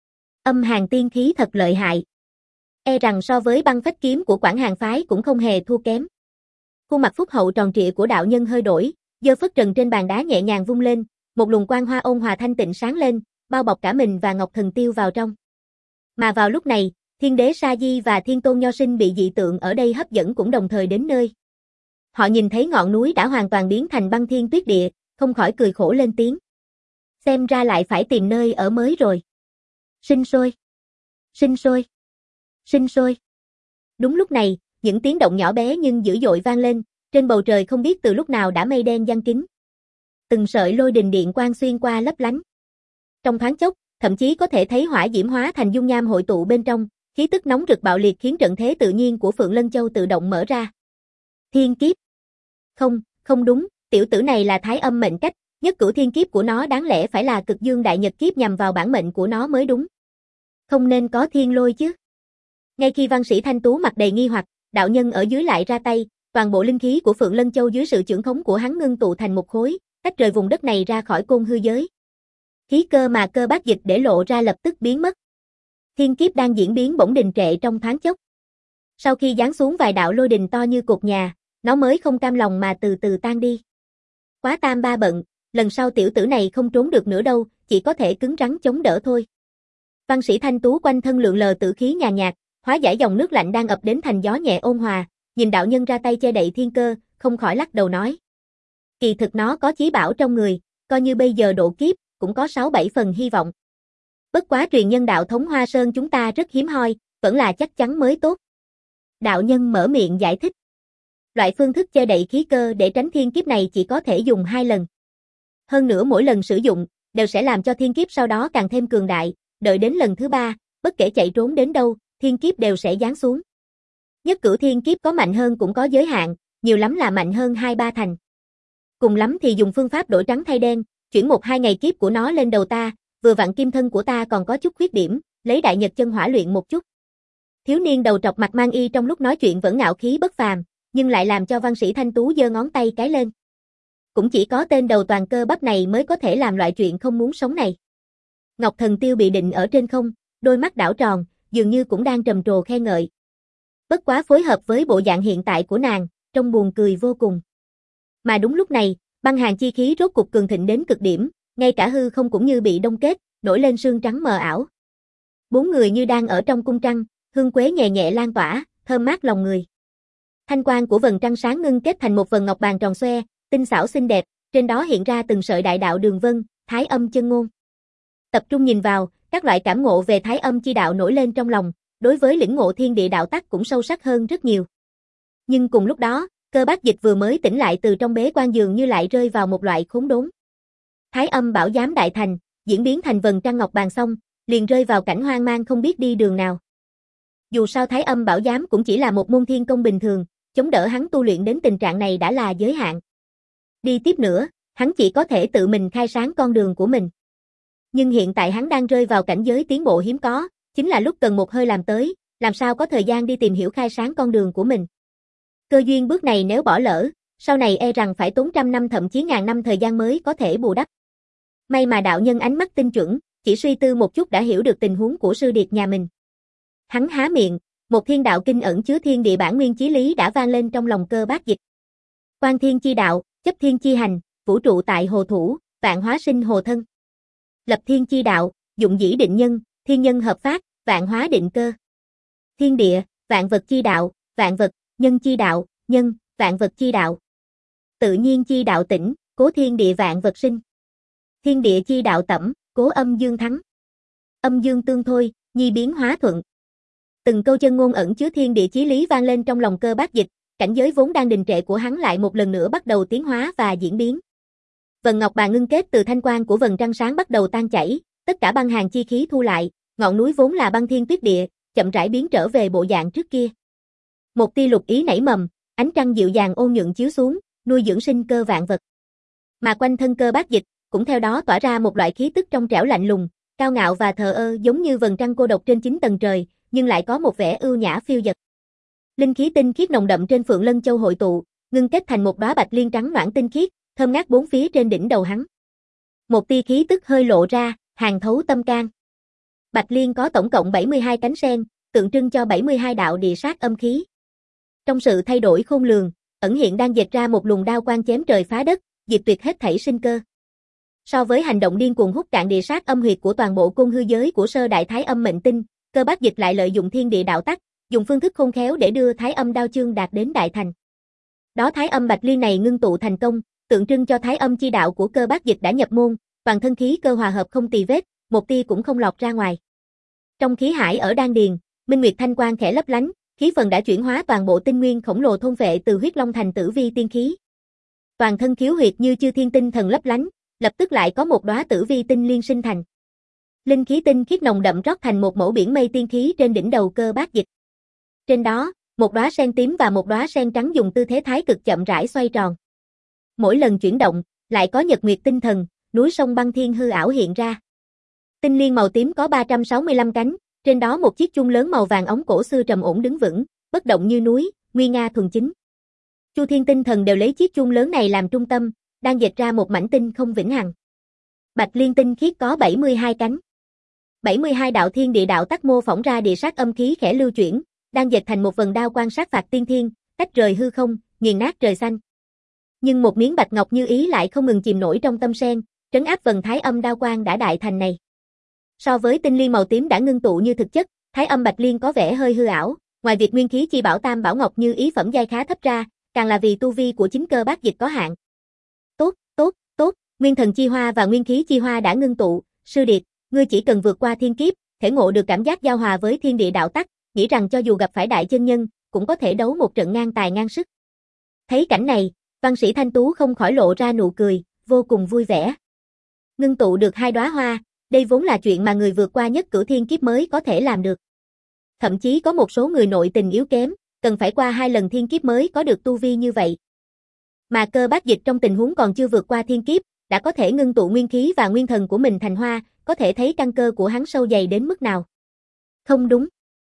Âm hàn tiên khí thật lợi hại. E rằng so với băng phách kiếm của Quảng Hàn phái cũng không hề thua kém. Khuôn mặt phúc hậu tròn trịa của đạo nhân hơi đổi, giơ phất trần trên bàn đá nhẹ nhàng vung lên, một luồng quang hoa ôn hòa thanh tịnh sáng lên, bao bọc cả mình và Ngọc Thần Tiêu vào trong. Mà vào lúc này, Thiên Đế Sa Di và Thiên Tôn Nho Sinh bị dị tượng ở đây hấp dẫn cũng đồng thời đến nơi. Họ nhìn thấy ngọn núi đã hoàn toàn biến thành băng thiên tuyết địa, không khỏi cười khổ lên tiếng. Xem ra lại phải tìm nơi ở mới rồi. Sinh sôi. Sinh sôi. Sinh sôi. Đúng lúc này, những tiếng động nhỏ bé nhưng dữ dội vang lên, trên bầu trời không biết từ lúc nào đã mây đen giăng kín. Từng sợi lôi đình điện quang xuyên qua lấp lánh. Trong thoáng chốc, thậm chí có thể thấy hỏa diễm hóa thành dung nham hội tụ bên trong, khí tức nóng rực bạo liệt khiến trận thế tự nhiên của Phượng Lân Châu tự động mở ra. Thiên kiếp. Không, không đúng, tiểu tử này là Thái Âm mệnh cách, nhất cửu thiên kiếp của nó đáng lẽ phải là Cực Dương đại nhật kiếp nhằm vào bản mệnh của nó mới đúng. Không nên có thiên lôi chứ. Ngay khi văn sĩ thanh tú mặt đầy nghi hoặc, đạo nhân ở dưới lại ra tay, toàn bộ linh khí của Phượng Lân Châu dưới sự chưởng khống của hắn ngưng tụ thành một khối, tách rời vùng đất này ra khỏi côn hư giới. Khí cơ mà cơ bát dịch để lộ ra lập tức biến mất. Thiên kiếp đang diễn biến bỗng đình trệ trong thoáng chốc. Sau khi giáng xuống vài đạo lôi đình to như cột nhà, nó mới không cam lòng mà từ từ tan đi. Quá tam ba bận, lần sau tiểu tử này không trốn được nữa đâu, chỉ có thể cứng rắn chống đỡ thôi. Văn sĩ thanh tú quanh thân lượn lờ tử khí nhàn nhạt, hóa giải dòng nước lạnh đang ập đến thành gió nhẹ ôn hòa, nhìn đạo nhân ra tay che đậy thiên cơ, không khỏi lắc đầu nói. Kỳ thực nó có chí bảo trong người, coi như bây giờ độ kiếp, cũng có sáu bảy phần hy vọng. Bất quá truyền nhân đạo thống Hoa Sơn chúng ta rất hiếm hoi, vẫn là chắc chắn mới tốt. Đạo nhân mở miệng giải thích. Loại phương thức che đậy khí cơ để tránh thiên kiếp này chỉ có thể dùng hai lần. Hơn nữa mỗi lần sử dụng, đều sẽ làm cho thiên kiếp sau đó càng thêm cường đại, đợi đến lần thứ ba, bất kể chạy trốn đến đâu, thiên kiếp đều sẽ giáng xuống. Nhất cửu thiên kiếp có mạnh hơn cũng có giới hạn, nhiều lắm là mạnh hơn hai ba thành. Cùng lắm thì dùng phương pháp đổi trắng thay đen, chuyển một hai ngày kiếp của nó lên đầu ta, vừa vặn kim thân của ta còn có chút khuyết điểm, lấy đại nhật chân hỏa luyện một chút. Thiếu niên đầu trọc mặt mang y trong lúc nói chuyện vẫn ngạo khí bất phàm, nhưng lại làm cho văn sĩ thanh tú giơ ngón tay cái lên. Cũng chỉ có tên đầu toàn cơ bắp này mới có thể làm loại chuyện không muốn sống này. Ngọc Thần Tiêu bị định ở trên không, đôi mắt đảo tròn, dường như cũng đang trầm trồ khen ngợi. Bất quá phối hợp với bộ dạng hiện tại của nàng, trông buồn cười vô cùng. Mà đúng lúc này, băng hàn chi khí rốt cục cường thịnh đến cực điểm, ngay cả hư không cũng như bị đông kết, nổi lên sương trắng mờ ảo. Bốn người như đang ở trong cung trăng, hương quế nhẹ nhẹ lan tỏa, thơm mát lòng người. Thanh quang của vầng trăng sáng ngưng kết thành một vầng ngọc bàn tròn xoe, tinh xảo xinh đẹp, trên đó hiện ra từng sợi đại đạo đường vân, Thái Âm chân ngôn. Tập trung nhìn vào, các loại cảm ngộ về Thái Âm chi đạo nổi lên trong lòng, đối với lĩnh ngộ thiên địa đạo tắc cũng sâu sắc hơn rất nhiều. Nhưng cùng lúc đó, cơ bát dịch vừa mới tỉnh lại từ trong bế quan dường như lại rơi vào một loại khốn đốn. Thái Âm bảo giám đại thành, diễn biến thành vầng trăng ngọc bàn xong, liền rơi vào cảnh hoang mang không biết đi đường nào. Dù sao Thái Âm bảo giám cũng chỉ là một môn thiên công bình thường, chống đỡ hắn tu luyện đến tình trạng này đã là giới hạn. Đi tiếp nữa, hắn chỉ có thể tự mình khai sáng con đường của mình. nhưng hiện tại hắn đang rơi vào cảnh giới tiến bộ hiếm có, chính là lúc cần một hơi làm tới, làm sao có thời gian đi tìm hiểu khai sáng con đường của mình. Cơ duyên bước này nếu bỏ lỡ, sau này e rằng phải tốn trăm năm thậm chí ngàn năm thời gian mới có thể bù đắp. May mà đạo nhân ánh mắt tinh chuẩn, chỉ suy tư một chút đã hiểu được tình huống của sư điệt nhà mình. Hắn há miệng, một thiên đạo kinh ẩn chứa thiên địa bản nguyên chí lý đã vang lên trong lòng Cơ Bát Dịch. Quan thiên chi đạo, chấp thiên chi hành, vũ trụ tại hồ thủ, vạn hóa sinh hồ thân. Lập thiên chi đạo, dụng dĩ định nhân, thiên nhân hợp pháp, vạn hóa định cơ. Thiên địa, vạn vật chi đạo, vạn vật, nhân chi đạo, nhân, vạn vật chi đạo. Tự nhiên chi đạo tĩnh, cố thiên địa vạn vật sinh. Thiên địa chi đạo tẩm, cố âm dương thắng. Âm dương tương thôi, nhi biến hóa thuận. Từng câu chân ngôn ẩn chứa thiên địa chí lý vang lên trong lòng Cơ Bát Dịch, cảnh giới vốn đang đình trệ của hắn lại một lần nữa bắt đầu tiến hóa và diễn biến. Vần ngọc bàn ngưng kết từ thanh quang của vầng trăng sáng bắt đầu tan chảy, tất cả băng hàn chi khí thu lại, ngọn núi vốn là băng thiên tuyết địa, chậm rãi biến trở về bộ dạng trước kia. Một tia lục ý nảy mầm, ánh trăng dịu dàng ôn nhuận chiếu xuống, nuôi dưỡng sinh cơ vạn vật. Mà quanh thân Cơ Bát Dịch cũng theo đó tỏa ra một loại khí tức trong trẻo lạnh lùng, cao ngạo và thờ ơ, giống như vầng trăng cô độc trên chín tầng trời, nhưng lại có một vẻ ưu nhã phiêu dật. Linh khí tinh khiết nồng đậm trên Phượng Lân Châu hội tụ, ngưng kết thành một đóa bạch liên trắng noãn tinh khiết, thơm ngát bốn phía trên đỉnh đầu hắn. Một tia khí tức hơi lộ ra, hàn thấu tâm can. Bạch liên có tổng cộng bảy mươi hai cánh sen, tượng trưng cho bảy mươi hai đạo địa sát âm khí. Trong sự thay đổi khôn lường, ẩn hiện đang dệt ra một luồng đao quang chém trời phá đất, diệt tuyệt hết thảy sinh cơ. So với hành động điên cuồng hút cạn địa sát âm huyệt của toàn bộ côn hư giới của sơ đại thái âm mệnh tinh, Cơ Bát Dịch lại lợi dụng thiên địa đạo tắc, dùng phương thức khôn khéo để đưa thái âm đao chương đạt đến đại thành. Đó thái âm bạch liên này ngưng tụ thành công, tượng trưng cho thái âm chi đạo của Cơ Bát Dịch đã nhập môn, toàn thân khí cơ hòa hợp không tì vết, một tia cũng không lọt ra ngoài. Trong khí hải ở đan điền, minh nguyệt thanh quang khẽ lấp lánh, khí phần đã chuyển hóa toàn bộ tinh nguyên khổng lồ thôn vệ từ huyết long thành tử vi tiên khí. Toàn thân khiếu huyệt như chư thiên tinh thần lấp lánh, lập tức lại có một đóa tử vi tinh liên sinh thành. Linh khí tinh khiết nồng đậm rót thành một mẫu biển mây tiên khí trên đỉnh đầu Cơ Bát Dịch. Trên đó, một đóa sen tím và một đóa sen trắng dùng tư thế thái cực chậm rãi xoay tròn. Mỗi lần chuyển động, lại có nhật nguyệt tinh thần, núi sông băng thiên hư ảo hiện ra. Tinh liên màu tím có ba trăm sáu mươi lăm cánh, trên đó một chiếc chuông lớn màu vàng óng cổ xưa trầm ổn đứng vững, bất động như núi, nguy nga thuần chính. Chu thiên tinh thần đều lấy chiếc chuông lớn này làm trung tâm, đang dệt ra một mảnh tinh không vĩnh hằng. Bạch liên tinh khiết có bảy mươi hai cánh. bảy mươi hai đạo thiên địa đạo tắc mô phỏng ra địa sát âm khí khẽ lưu chuyển, đang dệt thành một vần đao quan sát phạt tiên thiên, tách rời hư không, nghiền nát trời xanh. Nhưng một miếng bạch ngọc như ý lại không ngừng chìm nổi trong tâm sen, trấn áp vần thái âm đao quang đã đại thành này. So với tinh liên màu tím đã ngưng tụ như thực chất, thái âm bạch liên có vẻ hơi hư ảo, ngoài việc nguyên khí chi bảo tam bảo ngọc như ý phẩm giai khá thấp ra, càng là vì tu vi của chính Cơ Bát Dịch có hạn. Tốt, tốt, tốt, nguyên thần chi hoa và nguyên khí chi hoa đã ngưng tụ, sư điệt, ngươi chỉ cần vượt qua thiên kiếp, thể ngộ được cảm giác giao hòa với thiên địa đạo tắc, nghĩ rằng cho dù gặp phải đại chân nhân, cũng có thể đấu một trận ngang tài ngang sức. Thấy cảnh này, văn sĩ Thanh Tú không khỏi lộ ra nụ cười, vô cùng vui vẻ. Ngưng tụ được hai đóa hoa, đây vốn là chuyện mà người vượt qua nhất cửu thiên kiếp mới có thể làm được. Thậm chí có một số người nội tình yếu kém, cần phải qua hai lần thiên kiếp mới có được tu vi như vậy. Mà Cơ Bát Dịch trong tình huống còn chưa vượt qua thiên kiếp, đã có thể ngưng tụ nguyên khí và nguyên thần của mình thành hoa, có thể thấy căn cơ của hắn sâu dày đến mức nào. Không đúng.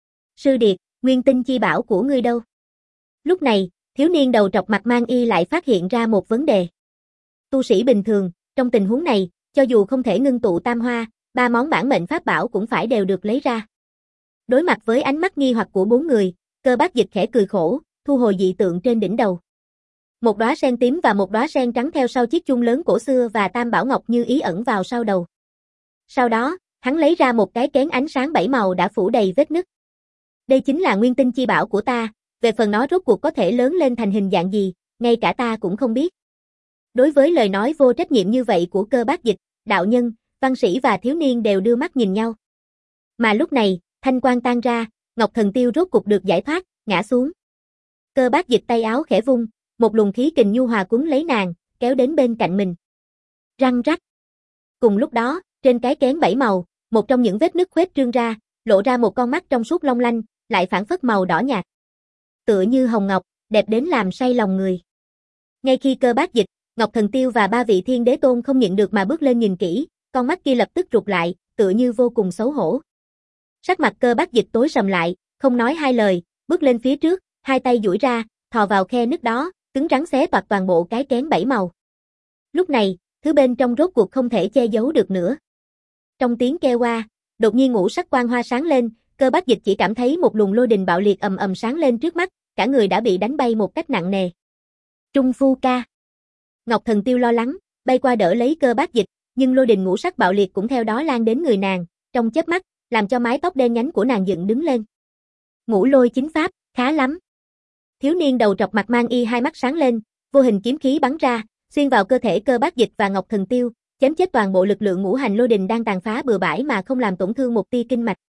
Sư điệt, nguyên tinh chi bảo của ngươi đâu? Lúc này, thiếu niên đầu trọc mặt mang y lại phát hiện ra một vấn đề. Tu sĩ bình thường, trong tình huống này, cho dù không thể ngưng tụ tam hoa, ba món bản mệnh pháp bảo cũng phải đều được lấy ra. Đối mặt với ánh mắt nghi hoặc của bốn người, Cơ Bát Dịch khẽ cười khổ, thu hồi dị tượng trên đỉnh đầu. Một đóa sen tím và một đóa sen trắng theo sau chiếc chuông lớn cổ xưa và tam bảo ngọc như ý ẩn vào sau đầu. Sau đó, hắn lấy ra một cái kén ánh sáng bảy màu đã phủ đầy vết nứt. Đây chính là nguyên tinh chi bảo của ta, về phần nó rốt cuộc có thể lớn lên thành hình dạng gì, ngay cả ta cũng không biết. Đối với lời nói vô trách nhiệm như vậy của Cơ Bát Dịch, đạo nhân, văn sĩ và thiếu niên đều đưa mắt nhìn nhau. Mà lúc này, thanh quang tan ra, Ngọc Thần Tiêu rốt cục được giải thoát, ngã xuống. Cơ Bát Dịch tay áo khẽ vung, một luồng khí kình nhu hòa cuốn lấy nàng, kéo đến bên cạnh mình. Răng rắc. Cùng lúc đó, trên cái kén bảy màu, một trong những vết nứt khuếch trương ra, lộ ra một con mắt trong suốt long lanh, lại phản phất màu đỏ nhạt. Tựa như hồng ngọc, đẹp đến làm say lòng người. Ngay khi Cơ Bát Dịch, Ngọc Thần Tiêu và ba vị thiên đế tôn không nhịn được mà bước lên nhìn kỹ, con mắt kia lập tức rụt lại, tựa như vô cùng xấu hổ. Sắc mặt Cơ Bác Dịch tối sầm lại, không nói hai lời, bước lên phía trước, hai tay duỗi ra, thò vào khe nứt đó, cứng rắn xé toạc toàn bộ cái kén bảy màu. Lúc này, thứ bên trong rốt cuộc không thể che giấu được nữa. Trong tiếng kêu qua, đột nhiên ngũ sắc quang hoa sáng lên, Cơ Bác Dịch chỉ cảm thấy một luồng lôi đình bạo liệt ầm ầm sáng lên trước mắt, cả người đã bị đánh bay một cách nặng nề. Trung Phu ca. Ngọc Thần Tiêu lo lắng, bay qua đỡ lấy Cơ Bác Dịch, nhưng lôi đình ngũ sắc bạo liệt cũng theo đó lan đến người nàng, trong chớp mắt, làm cho mái tóc đen nhánh của nàng dựng đứng lên. Ngũ lôi chính pháp, khá lắm. Thiếu niên đầu trọc mặt mang y hai mắt sáng lên, vô hình kiếm khí bắn ra, xuyên vào cơ thể Cơ Bác Dịch và Ngọc Thần Tiêu, chém chết toàn bộ lực lượng ngũ hành lôi đình đang tàn phá bừa bãi mà không làm tổn thương một tia kinh mạch.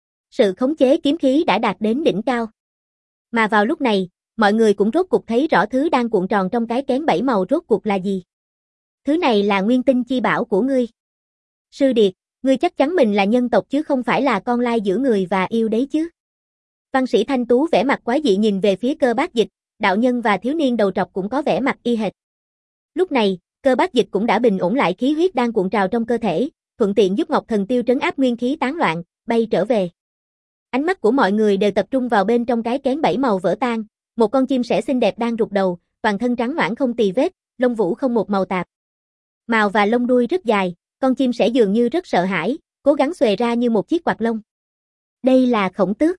Sự khống chế kiếm khí đã đạt đến đỉnh cao. Mà vào lúc này, mọi người cũng rốt cuộc thấy rõ thứ đang cuộn tròn trong cái kén bảy màu rốt cuộc là gì. Thứ này là nguyên tinh chi bảo của ngươi. Sư Điệt, ngươi chắc chắn mình là nhân tộc chứ không phải là con lai giữa người và yêu đấy chứ. Văn sĩ Thanh Tú vẻ mặt quái dị nhìn về phía Cơ Bác Dịch, đạo nhân và thiếu niên đầu trọc cũng có vẻ mặt y hệt. Lúc này, Cơ Bác Dịch cũng đã bình ổn lại khí huyết đang cuộn trào trong cơ thể, thuận tiện giúp Ngọc Thần Tiêu trấn áp nguyên khí tán loạn, bay trở về. Ánh mắt của mọi người đều tập trung vào bên trong cái kén bảy màu vỡ tan, một con chim sẻ xinh đẹp đang rụt đầu, toàn thân trắng nõn không tì vết, lông vũ không một màu tạp. Mào và lông đuôi rất dài, con chim sẻ dường như rất sợ hãi, cố gắng xuề ra như một chiếc quạt lông. Đây là Khổng Tước.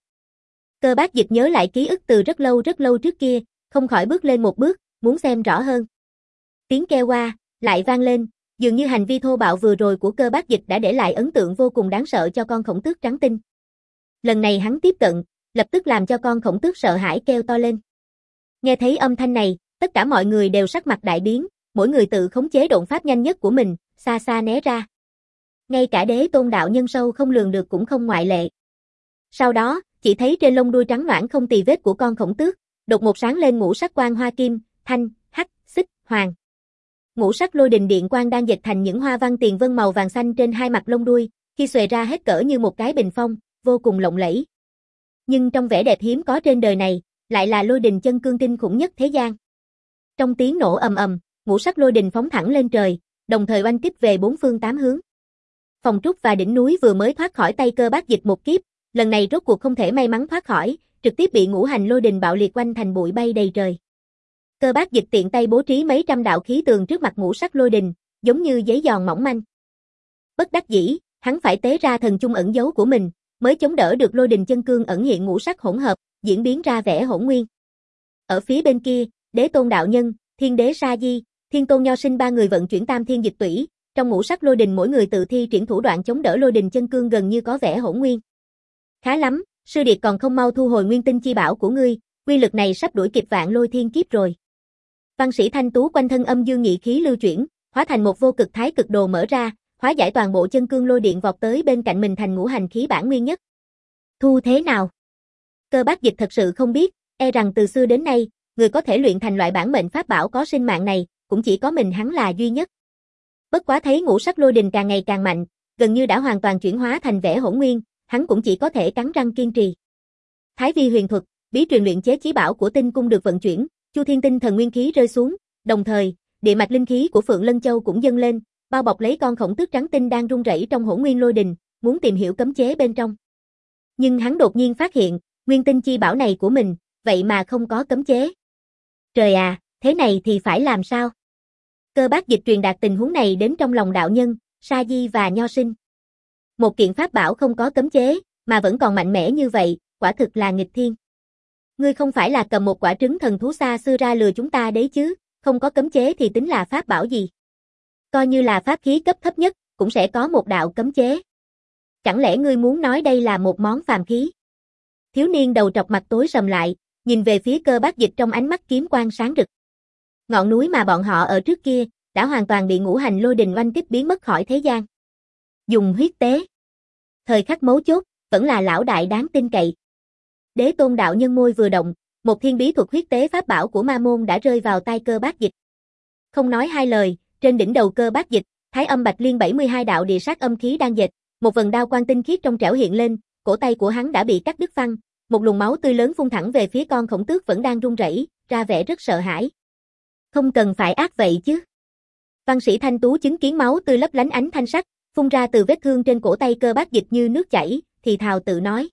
Cơ Bác Dịch nhớ lại ký ức từ rất lâu rất lâu trước kia, không khỏi bước lên một bước, muốn xem rõ hơn. Tiếng kêu qua, lại vang lên, dường như hành vi thô bạo vừa rồi của Cơ Bác Dịch đã để lại ấn tượng vô cùng đáng sợ cho con khổng tước trắng tinh. Lần này hắn tiếp cận, lập tức làm cho con khổng tước sợ hãi kêu to lên. Nghe thấy âm thanh này, tất cả mọi người đều sắc mặt đại biến, mỗi người tự khống chế độn pháp nhanh nhất của mình, xa xa né ra. Ngay cả Đế Tôn đạo nhân sâu không lường được cũng không ngoại lệ. Sau đó, chỉ thấy trên lông đuôi trắng nõn không tì vết của con khổng tước, đột một sáng lên ngũ sắc quang hoa kim, thanh, hắc, xích, hoàng. Ngũ sắc lôi đình điện quang đang dệt thành những hoa văn tiền vân màu vàng xanh trên hai mặt lông đuôi, khi xuề ra hết cỡ như một cái bình phong, vô cùng lộng lẫy. Nhưng trong vẻ đẹp hiếm có trên đời này, lại là lôi đình chân cương kinh khủng nhất thế gian. Trong tiếng nổ ầm ầm, ngũ sắc lôi đình phóng thẳng lên trời, đồng thời oanh kích về bốn phương tám hướng. Phòng trúc và đỉnh núi vừa mới thoát khỏi tay Cơ Bác Dịch một kiếp, lần này rốt cuộc không thể may mắn thoát khỏi, trực tiếp bị ngũ hành lôi đình bạo liệt quanh thành bụi bay đầy trời. Cơ Bác Dịch tiện tay bố trí mấy trăm đạo khí tường trước mặt ngũ sắc lôi đình, giống như giấy giòn mỏng manh. Bất đắc dĩ, hắn phải tế ra thần chung ẩn dấu của mình, mới chống đỡ được lôi đình chân cương ẩn hiện ngũ sắc hỗn hợp, diễn biến ra vẻ hỗn nguyên. Ở phía bên kia, Đế Tôn đạo nhân, Thiên Đế Sa Di, Thiên Tôn Nho Sinh ba người vận chuyển tam thiên dịch tủy, trong ngũ sắc lôi đình mỗi người tự thi triển thủ đoạn chống đỡ lôi đình chân cương gần như có vẻ hỗn nguyên. Khá lắm, sư điệt còn không mau thu hồi nguyên tinh chi bảo của ngươi, quy lực này sắp đuổi kịp vạn lôi thiên kiếp rồi. Văn sĩ Thanh Tú quanh thân âm dương nhị khí lưu chuyển, hóa thành một vô cực thái cực đồ mở ra, hóa giải toàn bộ chân cương lôi điện vọt tới bên cạnh mình thành ngũ hành khí bản nguyên nhất. Thu thế nào? Cơ Bác Dịch thật sự không biết, e rằng từ xưa đến nay, người có thể luyện thành loại bản mệnh pháp bảo có sinh mạng này, cũng chỉ có mình hắn là duy nhất. Bất quá thấy ngũ sắc lôi đình càng ngày càng mạnh, gần như đã hoàn toàn chuyển hóa thành vẻ hỗn nguyên, hắn cũng chỉ có thể cắn răng kiên trì. Thái vi huyền thuật, bí truyền luyện chế chí bảo của tinh cung được vận chuyển, Chu Thiên tinh thần nguyên khí rơi xuống, đồng thời, địa mạch linh khí của Phượng Lân Châu cũng dâng lên, bao bọc lấy con khổng tước trắng tinh đang rung rẩy trong hỗn nguyên lôi đình, muốn tìm hiểu cấm chế bên trong. Nhưng hắn đột nhiên phát hiện, nguyên tinh chi bảo này của mình, vậy mà không có cấm chế. Trời à, thế này thì phải làm sao? Cơ Bác Dịch truyền đạt tình huống này đến trong lòng đạo nhân, Sa Di và Nho Sinh. Một kiện pháp bảo không có cấm chế, mà vẫn còn mạnh mẽ như vậy, quả thực là nghịch thiên. Ngươi không phải là cầm một quả trứng thần thú xa xưa ra lừa chúng ta đấy chứ, không có cấm chế thì tính là pháp bảo gì? Coi như là pháp khí cấp thấp nhất, cũng sẽ có một đạo cấm chế. Chẳng lẽ ngươi muốn nói đây là một món phàm khí? Thiếu niên đầu trọc mặt tối sầm lại, nhìn về phía Cơ Bác Dịch trong ánh mắt kiếm quang sáng rực. Ngọn núi mà bọn họ ở trước kia, đã hoàn toàn bị ngũ hành lôi đình oanh kích biến mất khỏi thế gian. Dùng huyết tế. Thời khắc mấu chốt, vẫn là lão đại đáng tin cậy. Đế Tôn đạo nhân môi vừa động, một thiên bí thuật huyết tế pháp bảo của ma môn đã rơi vào tay Cơ Bác Dịch. Không nói hai lời, trên đỉnh đầu Cơ Bác Dịch, Thái Âm Bạch Liên bảy mươi hai đạo địa sát âm khí đang dệt, một vần đao quang tinh khiết trong trẻo hiện lên, cổ tay của hắn đã bị cắt đứt phăng, một luồng máu tươi lớn phun thẳng về phía con khổng tước vẫn đang run rẩy, ra vẻ rất sợ hãi. Không cần phải ác vậy chứ. Văn sĩ Thanh Tú chứng kiến máu tươi lấp lánh ánh thanh sắc, phun ra từ vết thương trên cổ tay Cơ Bác Dịch như nước chảy, thì thào tự nói.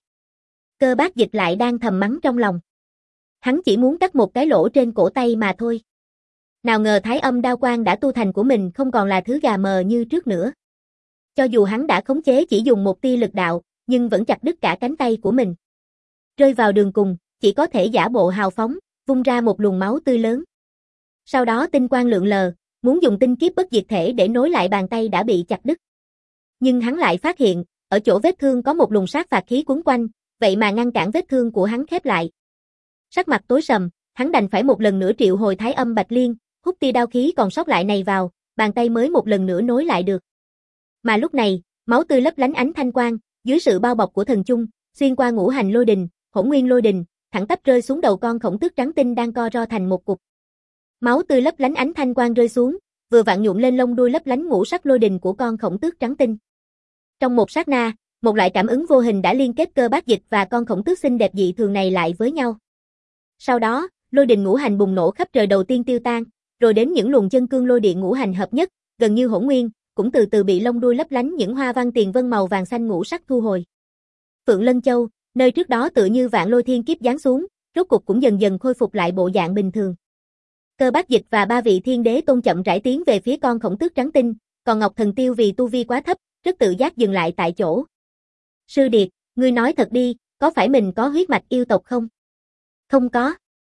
Cơ Bác Dịch lại đang thầm mắng trong lòng. Hắn chỉ muốn cắt một cái lỗ trên cổ tay mà thôi. Nào ngờ Thái Âm đao quang đã tu thành của mình không còn là thứ gà mờ như trước nữa. Cho dù hắn đã khống chế chỉ dùng một tia lực đạo, nhưng vẫn chặt đứt cả cánh tay của mình. Rơi vào đường cùng, chỉ có thể giả bộ hào phóng, vung ra một luồng máu tươi lớn. Sau đó tinh quang lượn lờ, muốn dùng tinh kiếp bất diệt thể để nối lại bàn tay đã bị chặt đứt. Nhưng hắn lại phát hiện, ở chỗ vết thương có một luồng sát phạt khí quấn quanh, vậy mà ngăn cản vết thương của hắn khép lại. Sắc mặt tối sầm, hắn đành phải một lần nữa triệu hồi Thái Âm Bạch Liên, hút tia đao khí còn sót lại này vào, bàn tay mới một lần nữa nối lại được. Mà lúc này, máu tươi lấp lánh ánh thanh quang, dưới sự bao bọc của thần chung, xuyên qua ngũ hành lôi đình, hỗn nguyên lôi đình, thẳng tắp rơi xuống đầu con khổng tước trắng tinh đang co ro thành một cục. Máu tươi lấp lánh ánh thanh quang rơi xuống, vừa vặn nhuộm lên lông đuôi lấp lánh ngũ sắc lôi đình của con khổng tước trắng tinh. Trong một sát na, một loại cảm ứng vô hình đã liên kết Cơ Bác Dịch và con khổng tước xinh đẹp dị thường này lại với nhau. Sau đó, lôi đình ngũ hành bùng nổ khắp trời đầu tiên tiêu tan, rồi đến những luồng chân cương lôi điện ngũ hành hợp nhất, gần như hỗn nguyên, cũng từ từ bị lông đuôi lấp lánh những hoa văn tiền vân màu vàng xanh ngũ sắc thu hồi. Phượng Lân Châu, nơi trước đó tựa như vạn lôi thiên kiếp giáng xuống, rốt cục cũng dần dần khôi phục lại bộ dạng bình thường. Cơ Bác Dịch và ba vị thiên đế tôn chậm rãi tiến về phía con khổng tước trắng tinh, còn Ngọc Thần Tiêu vì tu vi quá thấp, rất tự giác dừng lại tại chỗ. Sư Điệt, ngươi nói thật đi, có phải mình có huyết mạch yêu tộc không? Không có.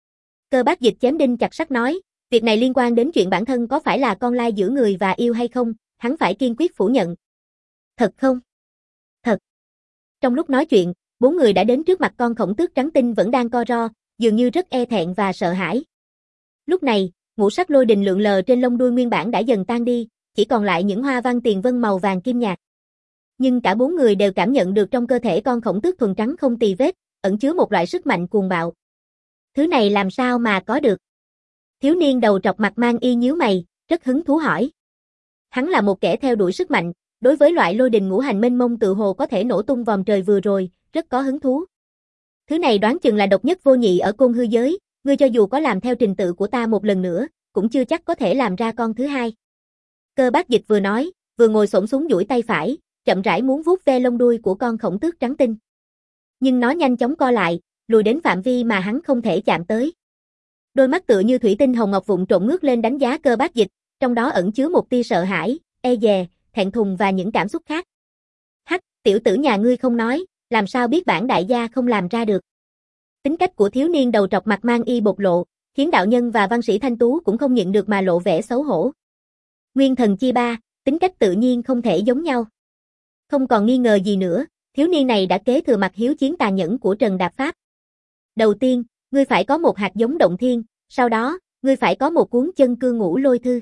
Cơ Bác Dịch chém đinh chặt sắt nói, việc này liên quan đến chuyện bản thân có phải là con lai giữa người và yêu hay không, hắn phải kiên quyết phủ nhận. Thật không? Thật. Trong lúc nói chuyện, bốn người đã đến trước mặt con khổng tước trắng tinh vẫn đang co ro, dường như rất e thẹn và sợ hãi. Lúc này, ngũ sắc lôi đình lượn lờ trên lông đuôi nguyên bản đã dần tan đi, chỉ còn lại những hoa văn tiền vân màu vàng kim nhạt. Nhưng cả bốn người đều cảm nhận được trong cơ thể con khổng tước thuần trắng không tì vết, ẩn chứa một loại sức mạnh cuồng bạo. Thứ này làm sao mà có được? Thiếu niên đầu trọc mặt mang y nhíu mày, rất hứng thú hỏi. Hắn là một kẻ theo đuổi sức mạnh, đối với loại lôi đình ngũ hành mênh mông tự hồ có thể nổ tung vòm trời vừa rồi, rất có hứng thú. Thứ này đoán chừng là độc nhất vô nhị ở côn hư giới, ngươi cho dù có làm theo trình tự của ta một lần nữa, cũng chưa chắc có thể làm ra con thứ hai. Cơ Bác Dịch vừa nói, vừa ngồi xổm xuống duỗi tay phải, chậm rãi muốn vuốt ve lông đuôi của con khổng tước trắng tinh. Nhưng nó nhanh chóng co lại, lùi đến phạm vi mà hắn không thể chạm tới. Đôi mắt tựa như thủy tinh hồng ngọc vụn trộn ngước lên đánh giá Cơ Bác Dịch, trong đó ẩn chứa một tia sợ hãi, e dè, thẹn thùng và những cảm xúc khác. Hắc, tiểu tử nhà ngươi không nói, làm sao biết bản đại gia không làm ra được. Tính cách của thiếu niên đầu trọc mặt mang y bộc lộ, khiến đạo nhân và văn sĩ thanh tú cũng không nhịn được mà lộ vẻ xấu hổ. Nguyên thần chi ba, tính cách tự nhiên không thể giống nhau. Không còn nghi ngờ gì nữa, thiếu niên này đã kế thừa mặt hiếu chiến tàn nhẫn của Trần Đạp Pháp. Đầu tiên, ngươi phải có một hạt giống động thiên, sau đó, ngươi phải có một cuốn chân cương ngũ lôi thư.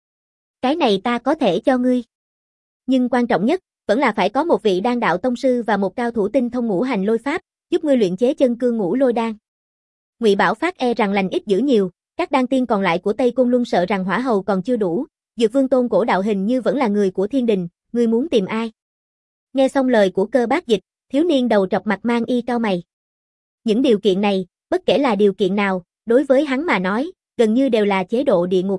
Cái này ta có thể cho ngươi. Nhưng quan trọng nhất, vẫn là phải có một vị đan đạo tông sư và một cao thủ tinh thông ngũ hành lôi pháp, giúp ngươi luyện chế chân cương ngũ lôi đan. Ngụy Bảo Phát e rằng lành ít dữ nhiều, các đan tiên còn lại của Tây Côn Luân sợ rằng hỏa hầu còn chưa đủ, Dược Vương Tôn Cổ Đạo hình như vẫn là người của thiên đình, ngươi muốn tìm ai? Nghe xong lời của Cơ Bác Dịch, thiếu niên đầu trọc mặt mang y cau mày. Những điều kiện này, bất kể là điều kiện nào, đối với hắn mà nói, gần như đều là chế độ địa ngục.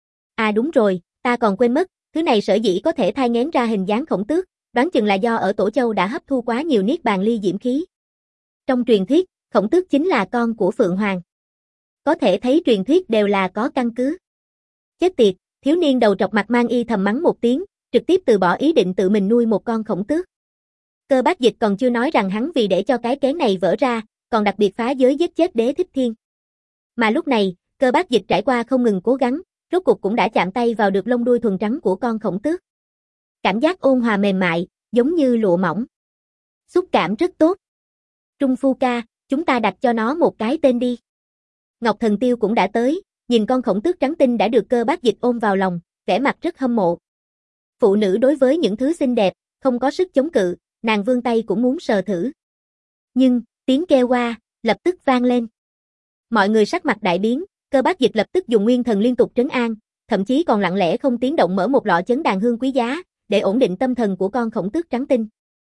À đúng rồi, ta còn quên mất, thứ này sở dĩ có thể thai nghén ra hình dáng khổng tước, đoán chừng là do ở Tổ Châu đã hấp thu quá nhiều niết bàn ly diễm khí. Trong truyền thuyết, khổng tước chính là con của Phượng Hoàng. Có thể thấy truyền thuyết đều là có căn cứ. Chết tiệt, thiếu niên đầu trọc mặt mang y thầm mắng một tiếng, trực tiếp từ bỏ ý định tự mình nuôi một con khổng tước. Cơ Bác Dịch còn chưa nói rằng hắn vì để cho cái kén này vỡ ra, còn đặc biệt phá giới giết chết Đế Thích Thiên. Mà lúc này, Cơ Bác Dịch trải qua không ngừng cố gắng, rốt cuộc cũng đã chạm tay vào được lông đuôi thuần trắng của con khổng tước. Cảm giác ôn hòa mềm mại, giống như lụa mỏng. Xúc cảm rất tốt. Trung Phu ca, chúng ta đặt cho nó một cái tên đi. Ngọc Thần Tiêu cũng đã tới, nhìn con khổng tước trắng tinh đã được Cơ Bác Dịch ôm vào lòng, vẻ mặt rất hâm mộ. Phụ nữ đối với những thứ xinh đẹp, không có sức chống cự, nàng vươn tay cũng muốn sờ thử. Nhưng, tiếng kêu qua, lập tức vang lên. Mọi người sắc mặt đại biến, Cơ Bác Dịch lập tức dùng nguyên thần liên tục trấn an, thậm chí còn lặng lẽ không tiếng động mở một lọ chấn đàn hương quý giá, để ổn định tâm thần của con khổng tước trắng tinh.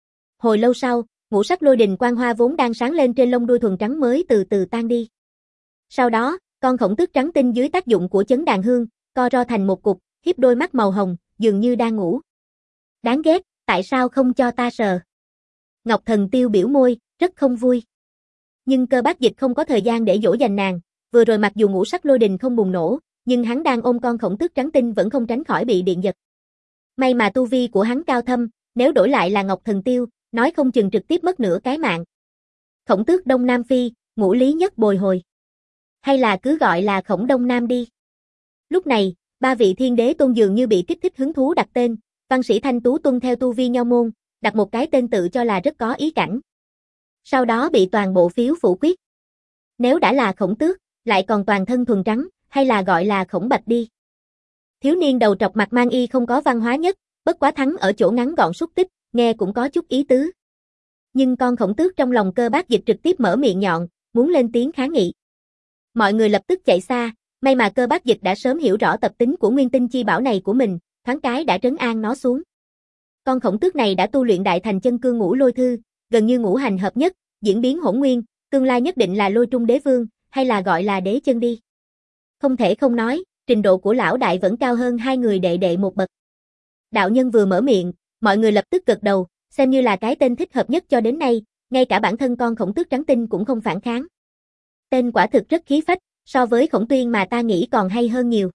Hồi lâu sau, ngũ sắc lôi đình quang hoa vốn đang sáng lên trên lông đuôi thuần trắng mới từ từ tan đi. Sau đó, con khổng tước trắng tinh dưới tác dụng của chấn đàn hương, co ro thành một cục, hiếp đôi mắt màu hồng, dường như đang ngủ. Đáng ghét, tại sao không cho ta sờ? Ngọc Thần Tiêu biểu môi, rất không vui. Nhưng Cơ Bác Dịch không có thời gian để dỗ dành nàng, vừa rồi mặc dù ngũ sắc lôi đình không bùng nổ, nhưng hắn đang ôm con khổng tước trắng tinh vẫn không tránh khỏi bị điện giật. May mà tu vi của hắn cao thâm, nếu đổi lại là Ngọc Thần Tiêu, nói không chừng trực tiếp mất nửa cái mạng. Khổng tước Đông Nam Phi, ngũ lý nhất bồi hồi. Hay là cứ gọi là Khổng Đông Nam đi. Lúc này, ba vị thiên đế tôn dường như bị kích thích hứng thú đặt tên, văn sĩ Thanh Tú tuân theo tu vi nho môn, đặt một cái tên tự cho là rất có ý cảnh. Sau đó bị toàn bộ phiếu phủ quyết. Nếu đã là khổng tước, lại còn toàn thân thuần trắng, hay là gọi là khổng bạch đi. Thiếu niên đầu trọc mặt mang y không có văn hóa nhất, bất quá thắng ở chỗ ngắn gọn xúc tích, nghe cũng có chút ý tứ. Nhưng con khổng tước trong lòng Cơ Bác Dịch trực tiếp mở miệng nhọn, muốn lên tiếng kháng nghị. Mọi người lập tức chạy xa, may mà Cơ Bác Dịch đã sớm hiểu rõ tập tính của nguyên tinh chi bảo này của mình, thoáng cái đã trấn an nó xuống. Con khổng tước này đã tu luyện đại thành chân cương ngũ lôi thư, gần như ngũ hành hợp nhất, diễn biến hỗn nguyên, tương lai nhất định là lôi trung đế vương, hay là gọi là đế chân đi. Không thể không nói, trình độ của lão đại vẫn cao hơn hai người đệ đệ một bậc. Đạo nhân vừa mở miệng, mọi người lập tức gật đầu, xem như là cái tên thích hợp nhất cho đến nay, ngay cả bản thân con khổng tước trắng tinh cũng không phản kháng. Tên quả thực rất khí phách, so với Khổng Tuyên mà ta nghĩ còn hay hơn nhiều.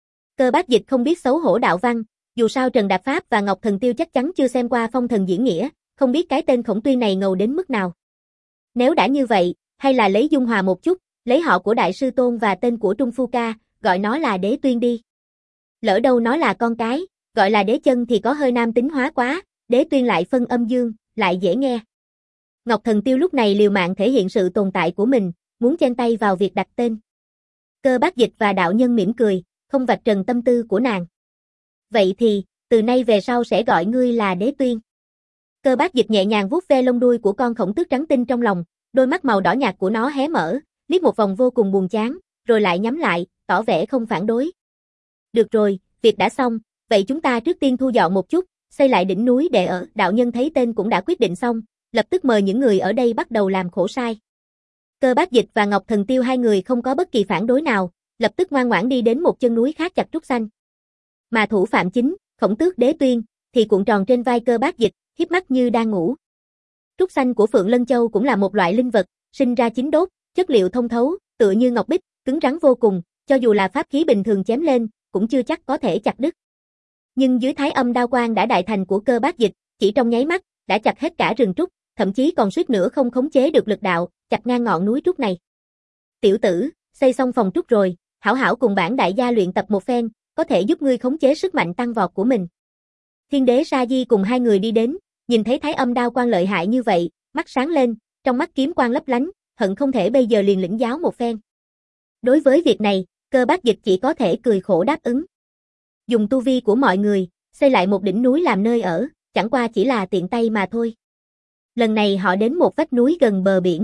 Cơ Bác Dịch không biết xấu hổ đạo văn, dù sao Trần Đạp Pháp và Ngọc Thần Tiêu chắc chắn chưa xem qua Phong Thần diễn nghĩa, không biết cái tên Khổng Tuyên này ngầu đến mức nào. Nếu đã như vậy, hay là lấy dung hòa một chút, lấy họ của Đại Sư Tôn và tên của Trung Phu Ca, gọi nó là Đế Tuyên đi. Lỡ đâu nó là con cái, gọi là Đế Chân thì có hơi nam tính hóa quá, Đế Tuyên lại phân âm dương, lại dễ nghe. Ngọc Thần Tiêu lúc này liều mạng thể hiện sự tồn tại của mình, muốn chen tay vào việc đặt tên. Cơ Bác Dịch và đạo nhân mỉm cười, không vạch trần tâm tư của nàng. Vậy thì, từ nay về sau sẽ gọi ngươi là Đế Tuyên. Cơ Bác Dịch nhẹ nhàng vuốt ve lông đuôi của con khổng tước trắng tinh trong lòng, đôi mắt màu đỏ nhạt của nó hé mở, liếc một vòng vô cùng buồn chán, rồi lại nhắm lại, tỏ vẻ không phản đối. Được rồi, việc đã xong, vậy chúng ta trước tiên thu dọn một chút, xây lại đỉnh núi để ở. Đạo nhân thấy tên cũng đã quyết định xong, lập tức mời những người ở đây bắt đầu làm khổ sai. Cơ Bác Dịch và Ngọc Thần Tiêu hai người không có bất kỳ phản đối nào, lập tức ngoan ngoãn đi đến một chân núi khác chặt trúc xanh. Mà thủ phạm chính, khổng tước Đế Tuyên, thì cuộn tròn trên vai Cơ Bác Dịch, híp mắt như đang ngủ. Trúc xanh của Phượng Lân Châu cũng là một loại linh vật, sinh ra chín đốt, chất liệu thông thấu, tựa như ngọc bích, cứng rắn vô cùng, cho dù là pháp khí bình thường chém lên, cũng chưa chắc có thể chặt đứt. Nhưng dưới Thái Âm đao quang đã đại thành của Cơ Bác Dịch, chỉ trong nháy mắt, đã chặt hết cả rừng trúc, thậm chí còn suýt nữa không khống chế được lực đạo, chặt ngang ngọn núi trúc này. Tiểu tử, xây xong phòng trúc rồi, hảo hảo cùng bản đại gia luyện tập một phen, có thể giúp ngươi khống chế sức mạnh tăng vọt của mình. Thiên đế Sa Di cùng hai người đi đến, nhìn thấy Thái Âm đao quang lợi hại như vậy, mắt sáng lên, trong mắt kiếm quang lấp lánh, hận không thể bây giờ liền lĩnh giáo một phen. Đối với việc này, Cơ Bác Dịch chỉ có thể cười khổ đáp ứng. Dùng tu vi của mọi người, xây lại một đỉnh núi làm nơi ở, chẳng qua chỉ là tiện tay mà thôi. Lần này họ đến một vách núi gần bờ biển.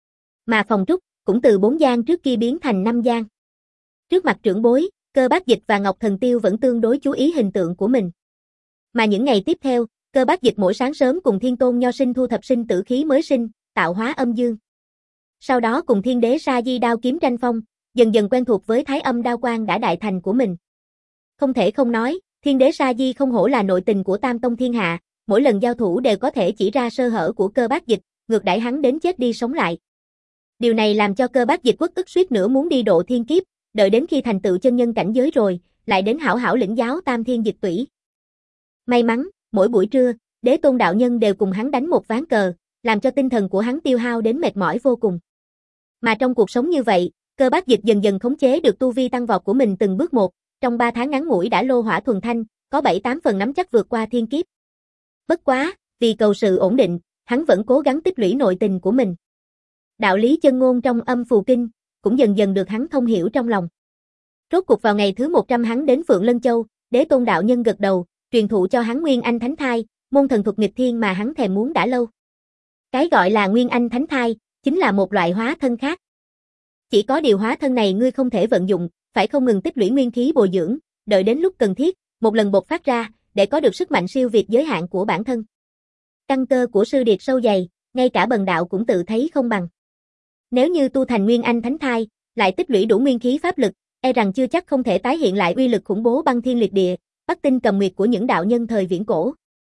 Mà phòng trúc, cũng từ bốn gian trước kia biến thành năm gian. Trước mặt trưởng bối, Cơ Bác Dịch và Ngọc Thần Tiêu vẫn tương đối chú ý hình tượng của mình. Mà những ngày tiếp theo, Cơ Bác Dịch mỗi sáng sớm cùng Thiên Tôn Nho Sinh thu thập sinh tử khí mới sinh, tạo hóa âm dương. Sau đó cùng Thiên đế Sa Di đao kiếm tranh phong, dần dần quen thuộc với Thái Âm đao quang đã đại thành của mình. Không thể không nói, Thiên đế Sa Di không hổ là nội tình của Tam Tông thiên hạ, mỗi lần giao thủ đều có thể chỉ ra sơ hở của Cơ Bác Dịch, ngược đãi hắn đến chết đi sống lại. Điều này làm cho Cơ Bác Dịch uất ức suýt nữa muốn đi độ thiên kiếp, đợi đến khi thành tựu chân nhân cảnh giới rồi, lại đến hảo hảo lĩnh giáo Tam Thiên Dịch Tủy. May mắn, mỗi buổi trưa, Đế Tôn đạo nhân đều cùng hắn đánh một ván cờ, làm cho tinh thần của hắn tiêu hao đến mệt mỏi vô cùng. Mà trong cuộc sống như vậy, Cơ Bác Dịch dần dần khống chế được tu vi tăng vọt của mình từng bước một, trong ba tháng ngắn ngủi đã lô hỏa thuần thanh, có bảy tám phần nắm chắc vượt qua thiên kiếp. Bất quá, vì cầu sự ổn định, hắn vẫn cố gắng tích lũy nội tình của mình. Đạo lý chân ngôn trong Âm Phù Kinh, cũng dần dần được hắn thông hiểu trong lòng. Rốt cuộc vào ngày thứ một trăm hắn đến Phượng Lân Châu, Đế Tôn đạo nhân gật đầu, truyền thụ cho hắn Nguyên Anh Thánh Thai, môn thần thuật nghịch thiên mà hắn thèm muốn đã lâu. Cái gọi là Nguyên Anh Thánh Thai, chính là một loại hóa thân khác. Chỉ có điều hóa thân này ngươi không thể vận dụng, phải không ngừng tích lũy nguyên khí bồi dưỡng, đợi đến lúc cần thiết, một lần bộc phát ra, để có được sức mạnh siêu việt giới hạn của bản thân. Căn cơ của sư điệt sâu dày, ngay cả bần đạo cũng tự thấy không bằng. Nếu như tu thành Nguyên Anh Thánh Thai, lại tích lũy đủ nguyên khí pháp lực, e rằng chưa chắc không thể tái hiện lại uy lực khủng bố băng thiên liệt địa, Bắc Tinh Cầm Nguyệt của những đạo nhân thời viễn cổ.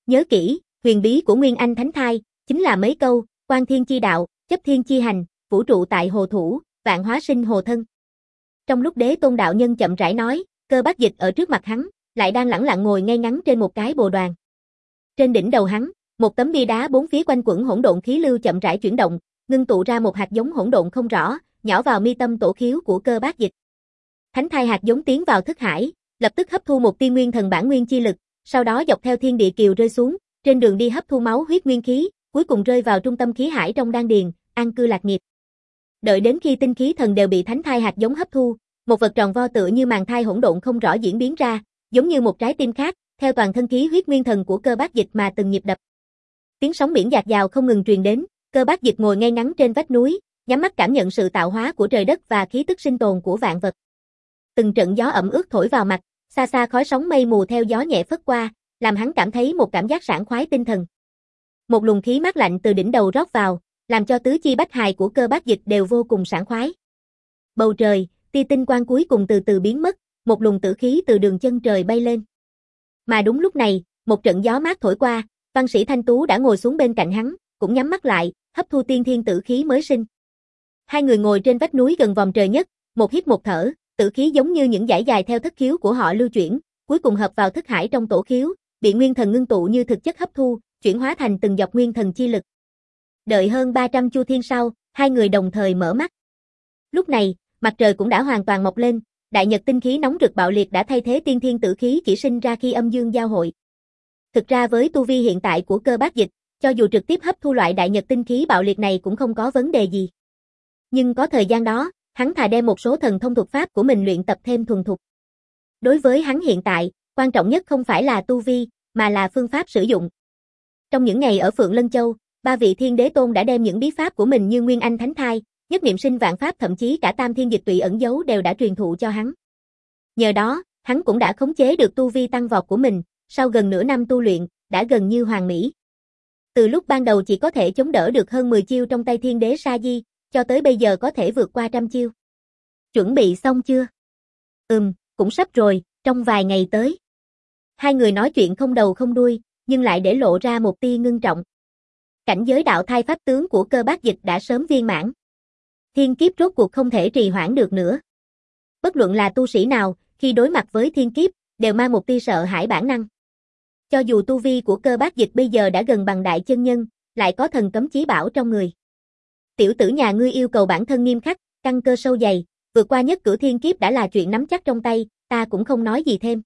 Nhớ kỹ, huyền bí của Nguyên Anh Thánh Thai, chính là mấy câu, quan thiên chi đạo, chấp thiên chi hành, vũ trụ tại hồ thủ, vạn hóa sinh hồ thân. Trong lúc Đế Tôn đạo nhân chậm rãi nói, Cơ Bác Dịch ở trước mặt hắn, lại đang lẳng lặng ngồi ngay ngắn trên một cái bồ đoàn. Trên đỉnh đầu hắn, một tấm bia đá bốn phía quanh quẩn hỗn độn khí lưu chậm rãi chuyển động, ngưng tụ ra một hạt giống hỗn độn không rõ, nhỏ vào mi tâm tổ khiếu của Cơ Bác Dịch. Thánh thai hạt giống tiến vào thức hải, lập tức hấp thu một tia nguyên thần bản nguyên chi lực, sau đó dọc theo thiên địa kiều rơi xuống, trên đường đi hấp thu máu huyết nguyên khí, cuối cùng rơi vào trung tâm khí hải trong đan điền, an cư lạc nghiệp. Đợi đến khi tinh khí thần đều bị thánh thai hạt giống hấp thu, một vật tròn vo tựa như màn thai hỗn độn không rõ diễn biến ra, giống như một trái tim khác, theo toàn thân khí huyết nguyên thần của Cơ Bác Dịch mà từng nhịp đập. Tiếng sóng biển dạt dào không ngừng truyền đến, Cơ Bác Dịch ngồi ngay ngắn trên vách núi, nhắm mắt cảm nhận sự tạo hóa của trời đất và khí tức sinh tồn của vạn vật. Từng trận gió ẩm ướt thổi vào mặt, xa xa khói sóng mây mù theo gió nhẹ phất qua, làm hắn cảm thấy một cảm giác sảng khoái tinh thần. Một luồng khí mát lạnh từ đỉnh đầu rót vào, làm cho tứ chi bách hài của Cơ Bác Dịch đều vô cùng sảng khoái. Bầu trời, tia tinh quang cuối cùng từ từ biến mất, một luồng tử khí từ đường chân trời bay lên. Mà đúng lúc này, một trận gió mát thổi qua, Văn Sĩ Thanh Tú đã ngồi xuống bên cạnh hắn, cũng nhắm mắt lại, hấp thu tiên thiên tử khí mới sinh. Hai người ngồi trên vách núi gần vòm trời nhất, một hít một thở, tử khí giống như những dải dài theo thất khiếu của họ lưu chuyển, cuối cùng hợp vào thức hải trong tổ khiếu, bị nguyên thần ngưng tụ như thực chất hấp thu, chuyển hóa thành từng giọt nguyên thần chi lực. Đợi hơn ba trăm chu thiên sau, hai người đồng thời mở mắt. Lúc này, mặt trời cũng đã hoàn toàn mọc lên, đại nhật tinh khí nóng rực bạo liệt đã thay thế tiên thiên tử khí chỉ sinh ra khi âm dương giao hội. Thực ra với tu vi hiện tại của Cơ Bác Dịch, cho dù trực tiếp hấp thu loại đại nhật tinh khí bạo liệt này cũng không có vấn đề gì. Nhưng có thời gian đó, hắn thà đem một số thần thông thuật pháp của mình luyện tập thêm thuần thục. Đối với hắn hiện tại, quan trọng nhất không phải là tu vi, mà là phương pháp sử dụng. Trong những ngày ở Phượng Lân Châu, ba vị thiên đế tôn đã đem những bí pháp của mình như Nguyên Anh Thánh Thai, Nhất Niệm Sinh Vạn Pháp thậm chí cả Tam Thiên Dịch Tụy ẩn giấu đều đã truyền thụ cho hắn. Nhờ đó, hắn cũng đã khống chế được tu vi tăng vọt của mình, sau gần nửa năm tu luyện, đã gần như hoàn mỹ. Từ lúc ban đầu chỉ có thể chống đỡ được hơn mười chiêu trong tay thiên đế Sa Di, cho tới bây giờ có thể vượt qua trăm chiêu. Chuẩn bị xong chưa? Ừm, cũng sắp rồi, trong vài ngày tới. Hai người nói chuyện không đầu không đuôi, nhưng lại để lộ ra một tia ngưng trọng. Cảnh giới đạo thai pháp tướng của Cơ Bác Dịch đã sớm viên mãn. Thiên kiếp rốt cuộc không thể trì hoãn được nữa. Bất luận là tu sĩ nào, khi đối mặt với thiên kiếp, đều mang một tia sợ hãi bản năng. Cho dù tu vi của Cơ Bác Dịch bây giờ đã gần bằng đại chân nhân, lại có thần cấm chí bảo trong người. Tiểu tử nhà ngươi yêu cầu bản thân nghiêm khắc, căn cơ sâu dày, vượt qua nhất cửu thiên kiếp đã là chuyện nắm chắc trong tay, ta cũng không nói gì thêm.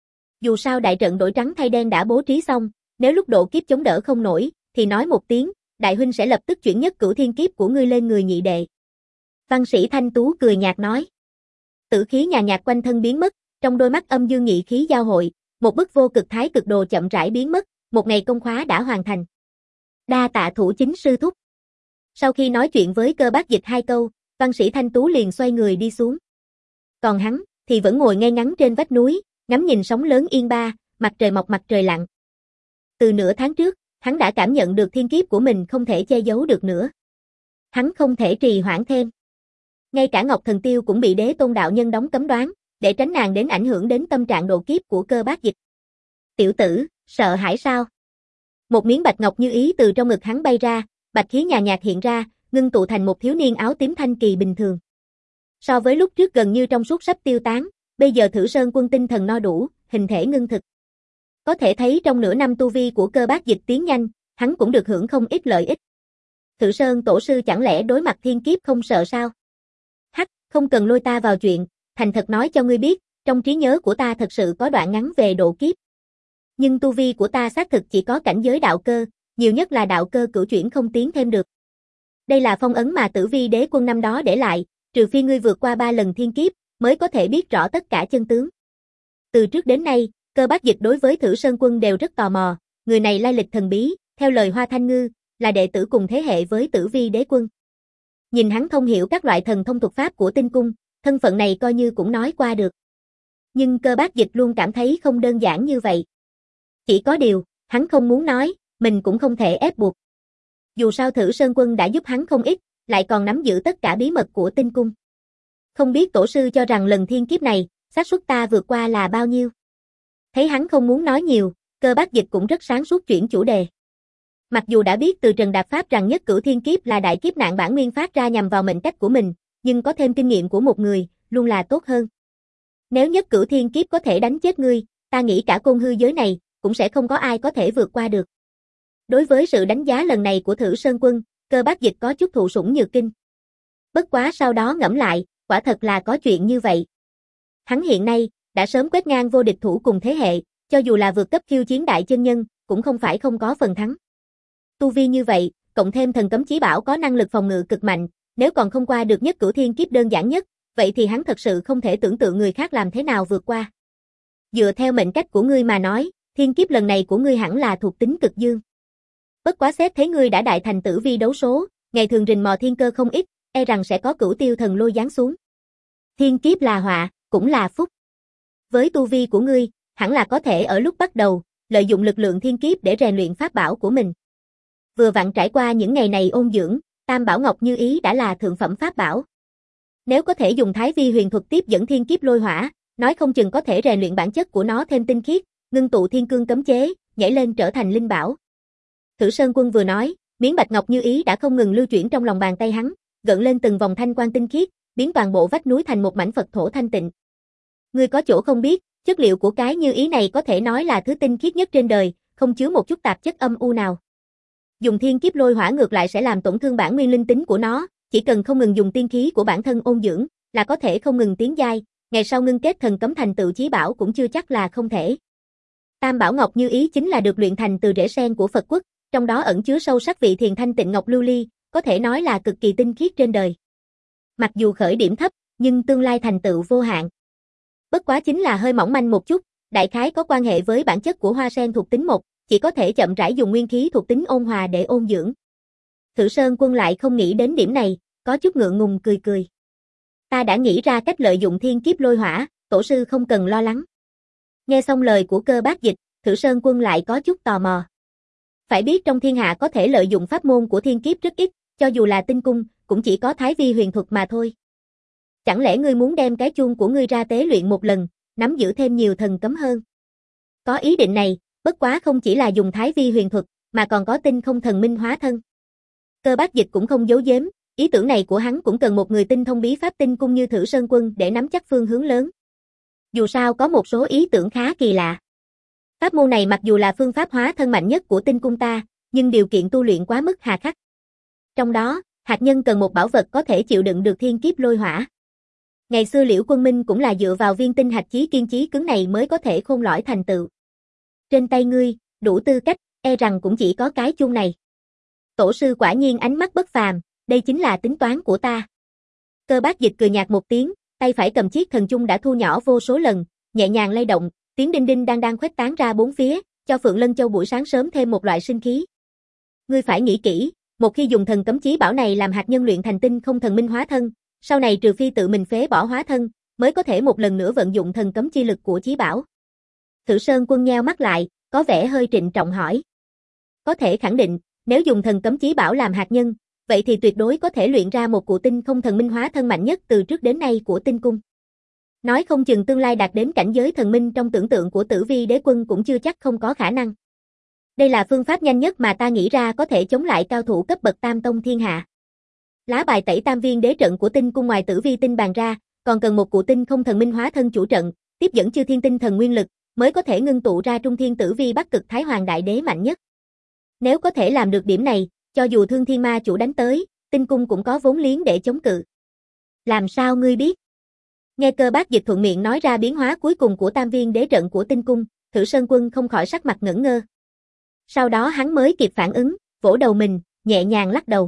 Dù sao đại trận đổi trắng thay đen đã bố trí xong, nếu lúc độ kiếp chống đỡ không nổi, thì nói một tiếng, đại huynh sẽ lập tức chuyển nhất cửu thiên kiếp của ngươi lên người nhị đệ. Văn Sĩ Thanh Tú cười nhạt nói. Tử khí nhàn nhạt quanh thân biến mất, trong đôi mắt âm dương nhị khí giao hội, một bức vô cực thái cực đồ chậm rãi biến mất, một ngày công khóa đã hoàn thành. Đa tạ thủ chính sư thúc. Sau khi nói chuyện với Cơ Bác Dịch hai câu, Văn Sĩ Thanh Tú liền xoay người đi xuống. Còn hắn, thì vẫn ngồi ngay ngắn trên vách núi, ngắm nhìn sóng lớn yên ba, mặt trời mọc mặt trời lặn. Từ nửa tháng trước, hắn đã cảm nhận được thiên kiếp của mình không thể che giấu được nữa. Hắn không thể trì hoãn thêm. Ngay cả Ngọc Thần Tiêu cũng bị Đế Tôn đạo nhân đóng cấm đoán, để tránh nàng đến ảnh hưởng đến tâm trạng độ kiếp của Cơ Bác Dịch. Tiểu tử, sợ hãi sao? Một miếng bạch ngọc như ý từ trong ngực hắn bay ra, bạch khí nhàn nhạt hiện ra, ngưng tụ thành một thiếu niên áo tím thanh kỳ bình thường. So với lúc trước gần như trong suốt sắp tiêu tán, bây giờ Thử Sơn Quân tinh thần no đủ, hình thể ngưng thực. Có thể thấy trong nửa năm tu vi của Cơ Bác Dịch tiến nhanh, hắn cũng được hưởng không ít lợi ích. Thử Sơn tổ sư chẳng lẽ đối mặt thiên kiếp không sợ sao? Hắc, không cần lôi ta vào chuyện, thành thật nói cho ngươi biết, trong trí nhớ của ta thật sự có đoạn ngắn về độ kiếp. Nhưng tu vi của ta xác thực chỉ có cảnh giới đạo cơ, nhiều nhất là đạo cơ cửu chuyển không tiến thêm được. Đây là phong ấn mà Tử Vi Đế Quân năm đó để lại, trừ phi ngươi vượt qua ba lần thiên kiếp, mới có thể biết rõ tất cả chân tướng. Từ trước đến nay, Cơ Bác Dịch đối với Thử Sơn Quân đều rất tò mò, người này lai lịch thần bí, theo lời Hoa Thanh Ngư, là đệ tử cùng thế hệ với Tử Vi Đế Quân. Nhìn hắn thông hiểu các loại thần thông thuật pháp của tinh cung, thân phận này coi như cũng nói qua được. Nhưng Cơ Bác Dịch luôn cảm thấy không đơn giản như vậy. Chỉ có điều, hắn không muốn nói, mình cũng không thể ép buộc. Dù sao Thử Sơn Quân đã giúp hắn không ít, lại còn nắm giữ tất cả bí mật của tinh cung. Không biết tổ sư cho rằng lần thiên kiếp này, xác suất ta vượt qua là bao nhiêu? Thấy hắn không muốn nói nhiều, Cơ Bác Dịch cũng rất sáng suốt chuyển chủ đề. Mặc dù đã biết từ Trần Đạp Pháp rằng nhất cửu thiên kiếp là đại kiếp nạn bản nguyên phát ra nhằm vào mệnh cách của mình, nhưng có thêm kinh nghiệm của một người, luôn là tốt hơn. Nếu nhất cửu thiên kiếp có thể đánh chết ngươi, ta nghĩ cả côn hư giới này, cũng sẽ không có ai có thể vượt qua được. Đối với sự đánh giá lần này của Thử Sơn Quân, Cơ Bác Dịch có chút thụ sủng nhược kinh. Bất quá sau đó ngẫm lại, quả thật là có chuyện như vậy. Hắn hiện nay, đã sớm quét ngang vô địch thủ cùng thế hệ, cho dù là vượt cấp khiêu chiến đại chân nhân, cũng không phải không có phần thắng. Tu vi như vậy, cộng thêm thần cấm chí bảo có năng lực phòng ngự cực mạnh, nếu còn không qua được nhất cửu thiên kiếp đơn giản nhất, vậy thì hắn thật sự không thể tưởng tượng người khác làm thế nào vượt qua. Dựa theo mệnh cách của ngươi mà nói, thiên kiếp lần này của ngươi hẳn là thuộc tính cực dương. Bất quá xét thấy ngươi đã đại thành tử vi đấu số, ngày thường rình mò thiên cơ không ít, e rằng sẽ có cửu tiêu thần lôi giáng xuống. Thiên kiếp là họa, cũng là phúc. Với tu vi của ngươi, hẳn là có thể ở lúc bắt đầu, lợi dụng lực lượng thiên kiếp để rèn luyện pháp bảo của mình. Vừa vặn trải qua những ngày này ôn dưỡng, Tam Bảo Ngọc Như Ý đã là thượng phẩm pháp bảo. Nếu có thể dùng Thái Vi huyền thuật tiếp dẫn thiên kiếp lôi hỏa, nói không chừng có thể rèn luyện bản chất của nó thêm tinh khiết, ngưng tụ thiên cương cấm chế, nhảy lên trở thành linh bảo. Thử Sơn Quân vừa nói, miếng bạch ngọc như ý đã không ngừng lưu chuyển trong lòng bàn tay hắn, gợn lên từng vòng thanh quang tinh khiết, biến toàn bộ vách núi thành một mảnh Phật thổ thanh tịnh. Ngươi có chỗ không biết, chất liệu của cái như ý này có thể nói là thứ tinh khiết nhất trên đời, không chứa một chút tạp chất âm u nào. Dùng thiên kiếp lôi hỏa ngược lại sẽ làm tổn thương bản nguyên linh tính của nó, chỉ cần không ngừng dùng tiên khí của bản thân ôn dưỡng, là có thể không ngừng tiến giai, ngày sau ngưng kết thần cấm thành tựu chí bảo cũng chưa chắc là không thể. Tam Bảo Ngọc Như Ý chính là được luyện thành từ rễ sen của Phật quốc, trong đó ẩn chứa sâu sắc vị thiền thanh tịnh ngọc lưu ly, có thể nói là cực kỳ tinh khiết trên đời. Mặc dù khởi điểm thấp, nhưng tương lai thành tựu vô hạn. Bất quá chính là hơi mỏng manh một chút, đại khái có quan hệ với bản chất của hoa sen thuộc tính một, chỉ có thể chậm rãi dùng nguyên khí thuộc tính ôn hòa để ôn dưỡng. Thử Sơn Quân lại không nghĩ đến điểm này, có chút ngượng ngùng cười cười. Ta đã nghĩ ra cách lợi dụng thiên kiếp lôi hỏa, tổ sư không cần lo lắng. Nghe xong lời của Cơ Bác Dịch, Thử Sơn Quân lại có chút tò mò. Phải biết trong thiên hạ có thể lợi dụng pháp môn của thiên kiếp rất ít, cho dù là tinh cung, cũng chỉ có Thái Vi huyền thuật mà thôi. Chẳng lẽ ngươi muốn đem cái chuông của ngươi ra tế luyện một lần, nắm giữ thêm nhiều thần cấm hơn? Có ý định này, bất quá không chỉ là dùng Thái Vi huyền thuật, mà còn có tinh không thần minh hóa thân. Cơ Bác Dịch cũng không giấu giếm, ý tưởng này của hắn cũng cần một người tinh thông bí pháp tinh cung như Thử Sơn Quân để nắm chắc phương hướng lớn. Dù sao có một số ý tưởng khá kỳ lạ. Pháp môn này mặc dù là phương pháp hóa thân mạnh nhất của tinh cung ta, nhưng điều kiện tu luyện quá mức hà khắc. Trong đó, hạt nhân cần một bảo vật có thể chịu đựng được thiên kiếp lôi hỏa. Ngày xưa Liễu Quân Minh cũng là dựa vào viên tinh hạch chí kiên chí cứng này mới có thể khôn lõi thành tựu. Trên tay ngươi, đủ tư cách, e rằng cũng chỉ có cái chuông này. Tổ sư quả nhiên ánh mắt bất phàm, đây chính là tính toán của ta. Cơ Bác Dịch cười nhạt một tiếng, tay phải cầm chiếc thần chung đã thu nhỏ vô số lần, nhẹ nhàng lay động, tiếng đinh đinh đang đang khuếch tán ra bốn phía, cho Phượng Lân Châu buổi sáng sớm thêm một loại sinh khí. Ngươi phải nghĩ kỹ, một khi dùng thần cấm chí bảo này làm hạt nhân luyện thành tinh không thần minh hóa thân, sau này trừ phi tự mình phế bỏ hóa thân, mới có thể một lần nữa vận dụng thần cấm chi lực của chí bảo. Thử Sơn Quân nheo mắt lại, có vẻ hơi trịnh trọng hỏi. Có thể khẳng định, nếu dùng thần cấm chí bảo làm hạt nhân, vậy thì tuyệt đối có thể luyện ra một cụ tinh không thần minh hóa thân mạnh nhất từ trước đến nay của tinh cung. Nói không chừng tương lai đạt đến cảnh giới thần minh trong tưởng tượng của Tử Vi Đế Quân cũng chưa chắc không có khả năng. Đây là phương pháp nhanh nhất mà ta nghĩ ra có thể chống lại cao thủ cấp bậc tam tông thiên hạ. Lá bài tẩy tam viên đế trận của tinh cung ngoài Tử Vi tinh bàn ra, còn cần một cụ tinh không thần minh hóa thân chủ trận, tiếp dẫn chư thiên tinh thần nguyên lực, mới có thể ngưng tụ ra Trung Thiên Tử Vi Bắc Cực Thái Hoàng Đại Đế mạnh nhất. Nếu có thể làm được điểm này, cho dù Thương Thiên Ma chủ đánh tới, tinh cung cũng có vốn liếng để chống cự. Làm sao ngươi biết? Nghe Cơ Bác Dịch thuận miệng nói ra biến hóa cuối cùng của tam viên đế trận của tinh cung, Thử Sơn Quân không khỏi sắc mặt ngẩn ngơ. Sau đó hắn mới kịp phản ứng, vỗ đầu mình, nhẹ nhàng lắc đầu.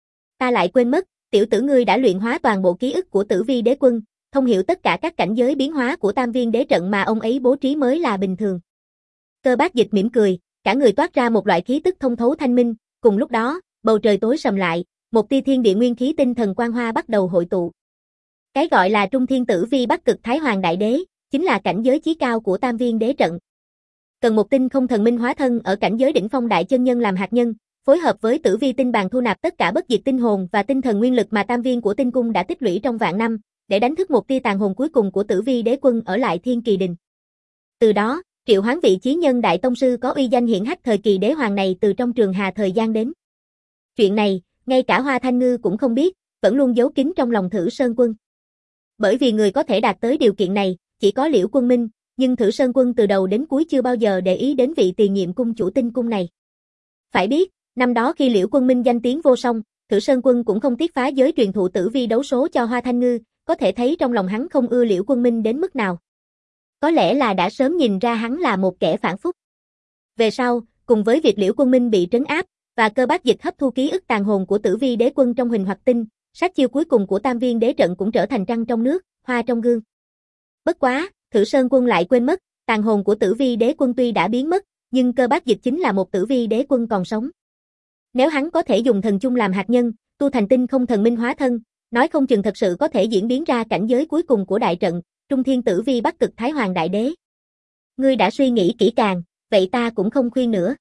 Ta lại quên mất, tiểu tử ngươi đã luyện hóa toàn bộ ký ức của Tử Vi Đế Quân, thông hiểu tất cả các cảnh giới biến hóa của tam viên đế trận mà ông ấy bố trí mới là bình thường. Cơ Bác Dịch mỉm cười, cả người toát ra một loại khí tức thông thấu thanh minh, cùng lúc đó, bầu trời tối sầm lại, một tia thiên địa nguyên khí tinh thần quang hoa bắt đầu hội tụ. Cái gọi là Trung Thiên Tử Vi Bắc Cực Thái Hoàng Đại Đế, chính là cảnh giới chí cao của tam viên đế trận. Cần một tinh không thần minh hóa thân ở cảnh giới đỉnh phong đại chân nhân làm hạt nhân, phối hợp với Tử Vi tinh bàn thu nạp tất cả bất diệt tinh hồn và tinh thần nguyên lực mà tam viên của tinh cung đã tích lũy trong vạn năm, để đánh thức một tia tàn hồn cuối cùng của Tử Vi Đế Quân ở lại Thiên Kỳ Đình. Từ đó, triệu hoán vị chí nhân đại tông sư có uy danh hiển hách thời kỳ đế hoàng này từ trong trường hà thời gian đến. Chuyện này, ngay cả Hoa Thanh Ngư cũng không biết, vẫn luôn giấu kín trong lòng Thử Sơn Quân. Bởi vì người có thể đạt tới điều kiện này, chỉ có Liễu Quân Minh, nhưng Thử Sơn Quân từ đầu đến cuối chưa bao giờ để ý đến vị tiền nhiệm cung chủ tinh cung này. Phải biết, năm đó khi Liễu Quân Minh danh tiếng vô song, Thử Sơn Quân cũng không tiếc phá giới truyền thụ tử vi đấu số cho Hoa Thanh Ngư, có thể thấy trong lòng hắn không ưa Liễu Quân Minh đến mức nào. Có lẽ là đã sớm nhìn ra hắn là một kẻ phản phúc. Về sau, cùng với việc Liễu Quân Minh bị trấn áp, và Cơ Bác Dịch hấp thu ký ức tàn hồn của Tử Vi Đế Quân trong Huỳnh Hoặc Tinh, sát chiêu cuối cùng của Tam Viên Đế Trận cũng trở thành trăng trong nước, hoa trong gương. Bất quá, Thử Sơn Quân lại quên mất, tàn hồn của Tử Vi Đế Quân tuy đã biến mất, nhưng Cơ Bác Dịch chính là một Tử Vi Đế Quân còn sống. Nếu hắn có thể dùng thần chung làm hạt nhân, tu thành tinh không thần minh hóa thân, nói không chừng thật sự có thể diễn biến ra cảnh giới cuối cùng của đại trận, Trung Thiên Tử Vi Bắc Cực Thái Hoàng Đại Đế. Ngươi đã suy nghĩ kỹ càng, vậy ta cũng không khuyên nữa.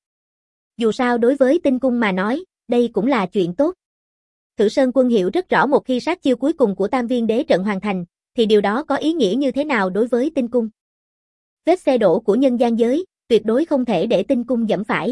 Dù sao đối với tinh cung mà nói, đây cũng là chuyện tốt. Thử Sơn Quân hiểu rất rõ một khi sát chiêu cuối cùng của Tam Viên Đế Trận hoàn thành, thì điều đó có ý nghĩa như thế nào đối với tinh cung. Vết xe đổ của nhân gian giới, tuyệt đối không thể để tinh cung dẫm phải.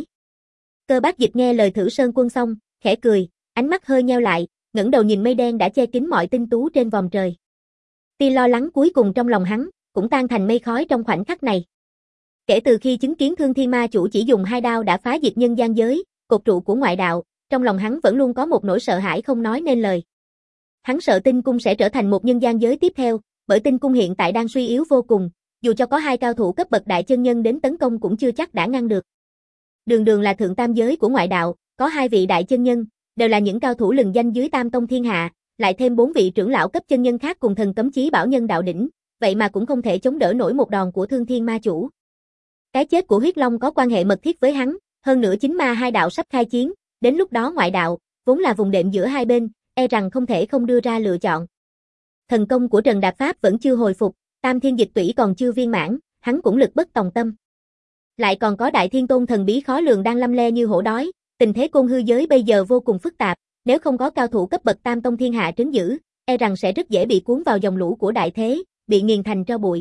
Cơ Bác Dịch nghe lời Thử Sơn Quân xong, khẽ cười, ánh mắt hơi nheo lại, ngẩng đầu nhìn mây đen đã che kín mọi tinh tú trên vòm trời. Tia lo lắng cuối cùng trong lòng hắn, cũng tan thành mây khói trong khoảnh khắc này. Kể từ khi chứng kiến Thương Thiên Ma Chủ chỉ dùng hai đao đã phá diệt nhân gian giới, cột trụ của ngoại đạo, trong lòng hắn vẫn luôn có một nỗi sợ hãi không nói nên lời. Hắn sợ tinh cung sẽ trở thành một nhân gian giới tiếp theo, bởi tinh cung hiện tại đang suy yếu vô cùng, dù cho có hai cao thủ cấp bậc đại chân nhân đến tấn công cũng chưa chắc đã ngăn được. Đường Đường là thượng tam giới của ngoại đạo, có hai vị đại chân nhân, đều là những cao thủ lừng danh dưới tam tông thiên hạ, lại thêm bốn vị trưởng lão cấp chân nhân khác cùng thần cấm chí bảo nhân đạo đỉnh, vậy mà cũng không thể chống đỡ nổi một đòn của Thương Thiên Ma Chủ. Cái chết của Huyết Long có quan hệ mật thiết với hắn, hơn nữa chính ma hai đạo sắp khai chiến, đến lúc đó ngoại đạo, vốn là vùng đệm giữa hai bên, e rằng không thể không đưa ra lựa chọn. Thần công của Trần Đạp Pháp vẫn chưa hồi phục, Tam Thiên Dịch Tủy còn chưa viên mãn, hắn cũng lực bất tòng tâm. Lại còn có Đại Thiên Tôn thần bí khó lường đang lăm le như hổ đói, tình thế côn hư giới bây giờ vô cùng phức tạp, nếu không có cao thủ cấp bậc tam tông thiên hạ trấn giữ, e rằng sẽ rất dễ bị cuốn vào dòng lũ của đại thế, bị nghiền thành tro bụi.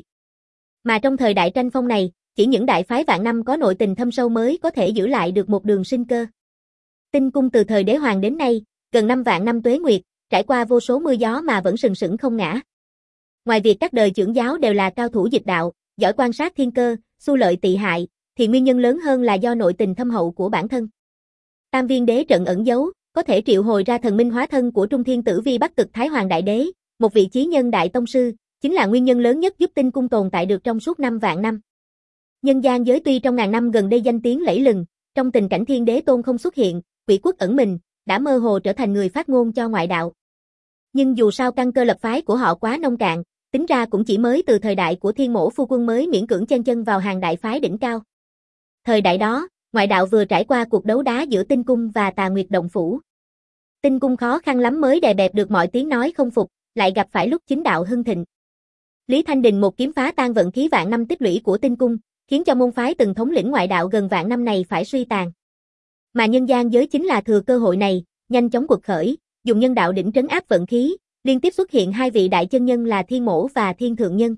Mà trong thời đại tranh phong này, chỉ những đại phái vạn năm có nội tình thâm sâu mới có thể giữ lại được một đường sinh cơ. Tinh cung từ thời đế hoàng đến nay, gần năm vạn năm tuế nguyệt, trải qua vô số mưa gió mà vẫn sừng sững không ngã. Ngoài việc các đời trưởng giáo đều là cao thủ dịch đạo, giỏi quan sát thiên cơ, xu lợi tị hại, thì nguyên nhân lớn hơn là do nội tình thâm hậu của bản thân. Tam Viên Đế Trận ẩn giấu, có thể triệu hồi ra thần minh hóa thân của Trung Thiên Tử Vi Bắc Cực Thái Hoàng Đại Đế, một vị chí nhân đại tông sư, chính là nguyên nhân lớn nhất giúp tinh cung tồn tại được trong suốt năm vạn năm. Nhân gian giới tuy trong ngàn năm gần đây danh tiếng lẫy lừng, trong tình cảnh Thiên Đế Tôn không xuất hiện, quỷ quốc ẩn mình, đã mơ hồ trở thành người phát ngôn cho ngoại đạo. Nhưng dù sao căn cơ lập phái của họ quá nông cạn, tính ra cũng chỉ mới từ thời đại của Thiên Mỗ Phu Quân mới miễn cưỡng chen chân vào hàng đại phái đỉnh cao. Thời đại đó, ngoại đạo vừa trải qua cuộc đấu đá giữa Tinh Cung và Tà Nguyệt Động Phủ. Tinh Cung khó khăn lắm mới đè bẹp được mọi tiếng nói không phục, lại gặp phải lúc chính đạo hưng thịnh. Lý Thanh Đình một kiếm phá tan vận khí vạn năm tích lũy của Tinh Cung, khiến cho môn phái từng thống lĩnh ngoại đạo gần vạn năm này phải suy tàn. Mà nhân gian giới chính là thừa cơ hội này, nhanh chóng quật khởi, dùng nhân đạo đỉnh trấn áp vận khí, liên tiếp xuất hiện hai vị đại chân nhân là Thiên Mỗ và Thiên Thượng Nhân.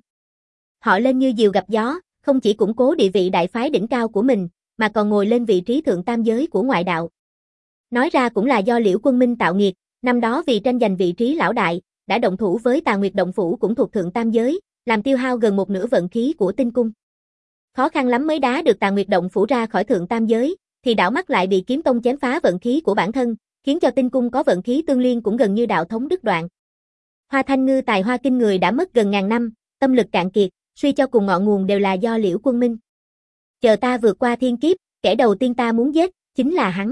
Họ lên như diều gặp gió, không chỉ củng cố địa vị đại phái đỉnh cao của mình, mà còn ngồi lên vị trí thượng tam giới của ngoại đạo. Nói ra cũng là do Liễu Quân Minh tạo nghiệt, năm đó vì tranh giành vị trí lão đại, đã động thủ với Tà Nguyệt Động Phủ cũng thuộc thượng tam giới, làm tiêu hao gần một nửa vận khí của Tinh Cung. Khó khăn lắm mới đá được Tà Nguyệt Động Phủ ra khỏi thượng tam giới, thì đảo mắt lại bị Kiếm Tông chém phá vận khí của bản thân, khiến cho Tinh Cung có vận khí tương liên cũng gần như đạo thống đứt đoạn. Hoa Thanh Ngư tài hoa kinh người đã mất gần ngàn năm, tâm lực cạn kiệt, suy cho cùng ngọn nguồn đều là do Liễu Quân Minh. Chờ ta vượt qua thiên kiếp, kẻ đầu tiên ta muốn giết, chính là hắn.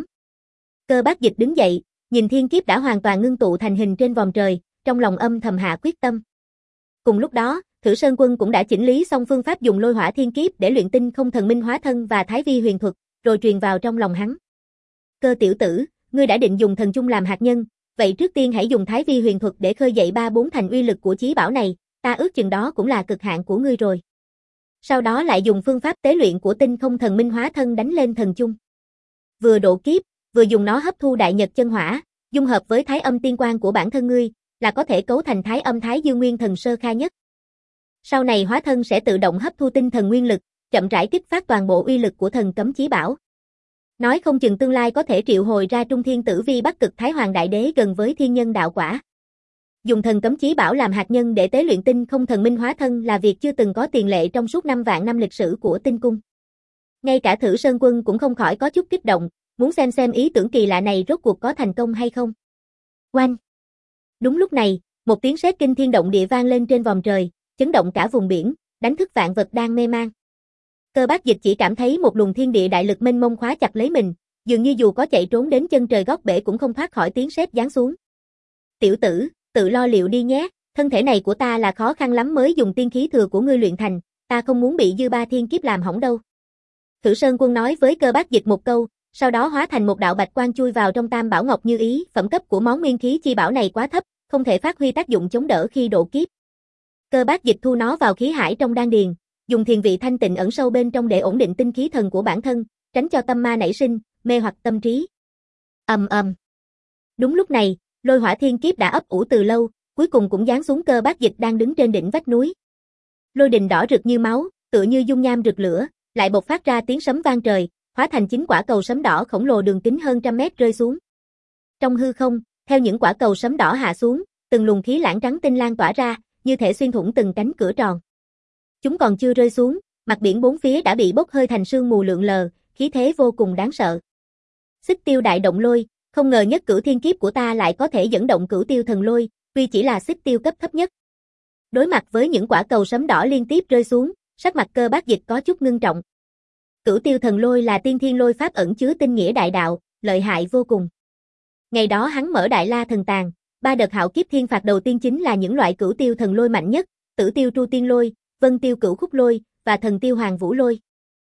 Cơ Bác Dịch đứng dậy, nhìn thiên kiếp đã hoàn toàn ngưng tụ thành hình trên vòm trời, trong lòng âm thầm hạ quyết tâm. Cùng lúc đó, Thử Sơn Quân cũng đã chỉnh lý xong phương pháp dùng lôi hỏa thiên kiếp để luyện tinh không thần minh hóa thân và thái vi huyền thuật, rồi truyền vào trong lòng hắn. Cơ tiểu tử, ngươi đã định dùng thần chung làm hạt nhân, vậy trước tiên hãy dùng thái vi huyền thuật để khơi dậy ba bốn thành uy lực của chí bảo này, ta ước chừng đó cũng là cực hạn của ngươi rồi. Sau đó lại dùng phương pháp tế luyện của tinh không thần minh hóa thân đánh lên thần chung. Vừa độ kiếp, vừa dùng nó hấp thu đại nhật chân hỏa, dung hợp với thái âm tiên quang của bản thân ngươi, là có thể cấu thành thái âm thái dương nguyên thần sơ khai nhất. Sau này hóa thân sẽ tự động hấp thu tinh thần nguyên lực, chậm rãi kích phát toàn bộ uy lực của thần cấm chí bảo. Nói không chừng tương lai có thể triệu hồi ra Trung Thiên Tử Vi Bắc Cực Thái Hoàng Đại Đế gần với thiên nhân đạo quả. Dùng thần cấm chí bảo làm hạt nhân để tế luyện tinh không thần minh hóa thân là việc chưa từng có tiền lệ trong suốt năm vạn năm lịch sử của tinh cung. Ngay cả Thử Sơn Quân cũng không khỏi có chút kích động, muốn xem xem ý tưởng kỳ lạ này rốt cuộc có thành công hay không. Oanh! Đúng lúc này, một tiếng sét kinh thiên động địa vang lên trên vòm trời, chấn động cả vùng biển, đánh thức vạn vật đang mê man. Cơ Bác Dịch chỉ cảm thấy một luồng thiên địa đại lực mênh mông khóa chặt lấy mình, dường như dù có chạy trốn đến chân trời góc bể cũng không thoát khỏi tiếng sét giáng xuống. Tiểu tử, tự lo liệu đi nhé, thân thể này của ta là khó khăn lắm mới dùng tiên khí thừa của ngươi luyện thành, ta không muốn bị dư ba thiên kiếp làm hỏng đâu. Thử Sơn Quân nói với Cơ Bác Dịch một câu, sau đó hóa thành một đạo bạch quang chui vào trong Tam Bảo Ngọc Như Ý, phẩm cấp của món nguyên khí chi bảo này quá thấp, không thể phát huy tác dụng chống đỡ khi độ kiếp. Cơ Bác Dịch thu nó vào khí hải trong đan điền, dùng thiền vị thanh tịnh ẩn sâu bên trong để ổn định tinh khí thần của bản thân, tránh cho tâm ma nảy sinh, mê hoặc tâm trí. Ầm ầm. Đúng lúc này, lôi hỏa thiên kiếp đã ấp ủ từ lâu, cuối cùng cũng giáng xuống Cơ Bác Dịch đang đứng trên đỉnh vách núi. Lôi đình đỏ rực như máu, tựa như dung nham rực lửa, lại bộc phát ra tiếng sấm vang trời, hóa thành chín quả cầu sấm đỏ khổng lồ đường kính hơn trăm mét rơi xuống. Trong hư không, theo những quả cầu sấm đỏ hạ xuống, từng luồng khí lãng trắng tinh lan tỏa ra, như thể xuyên thủng từng cánh cửa tròn. Chúng còn chưa rơi xuống, mặt biển bốn phía đã bị bốc hơi thành sương mù lượn lờ, khí thế vô cùng đáng sợ. Xích Tiêu Đại Động Lôi, không ngờ nhất cửu thiên kiếp của ta lại có thể dẫn động cửu tiêu thần lôi, tuy chỉ là xích tiêu cấp thấp nhất. Đối mặt với những quả cầu sấm đỏ liên tiếp rơi xuống, sắc mặt Cơ Bác Dịch có chút ngưng trọng. Cửu tiêu thần lôi là tiên thiên lôi pháp ẩn chứa tinh nghĩa đại đạo, lợi hại vô cùng. Ngày đó hắn mở Đại La Thần Tàng, ba đợt hạo kiếp thiên phạt đầu tiên chính là những loại cửu tiêu thần lôi mạnh nhất, Tử Tiêu Tru Tiên Lôi, Vân Tiêu Cửu Khúc Lôi và Thần Tiêu Hoàng Vũ Lôi.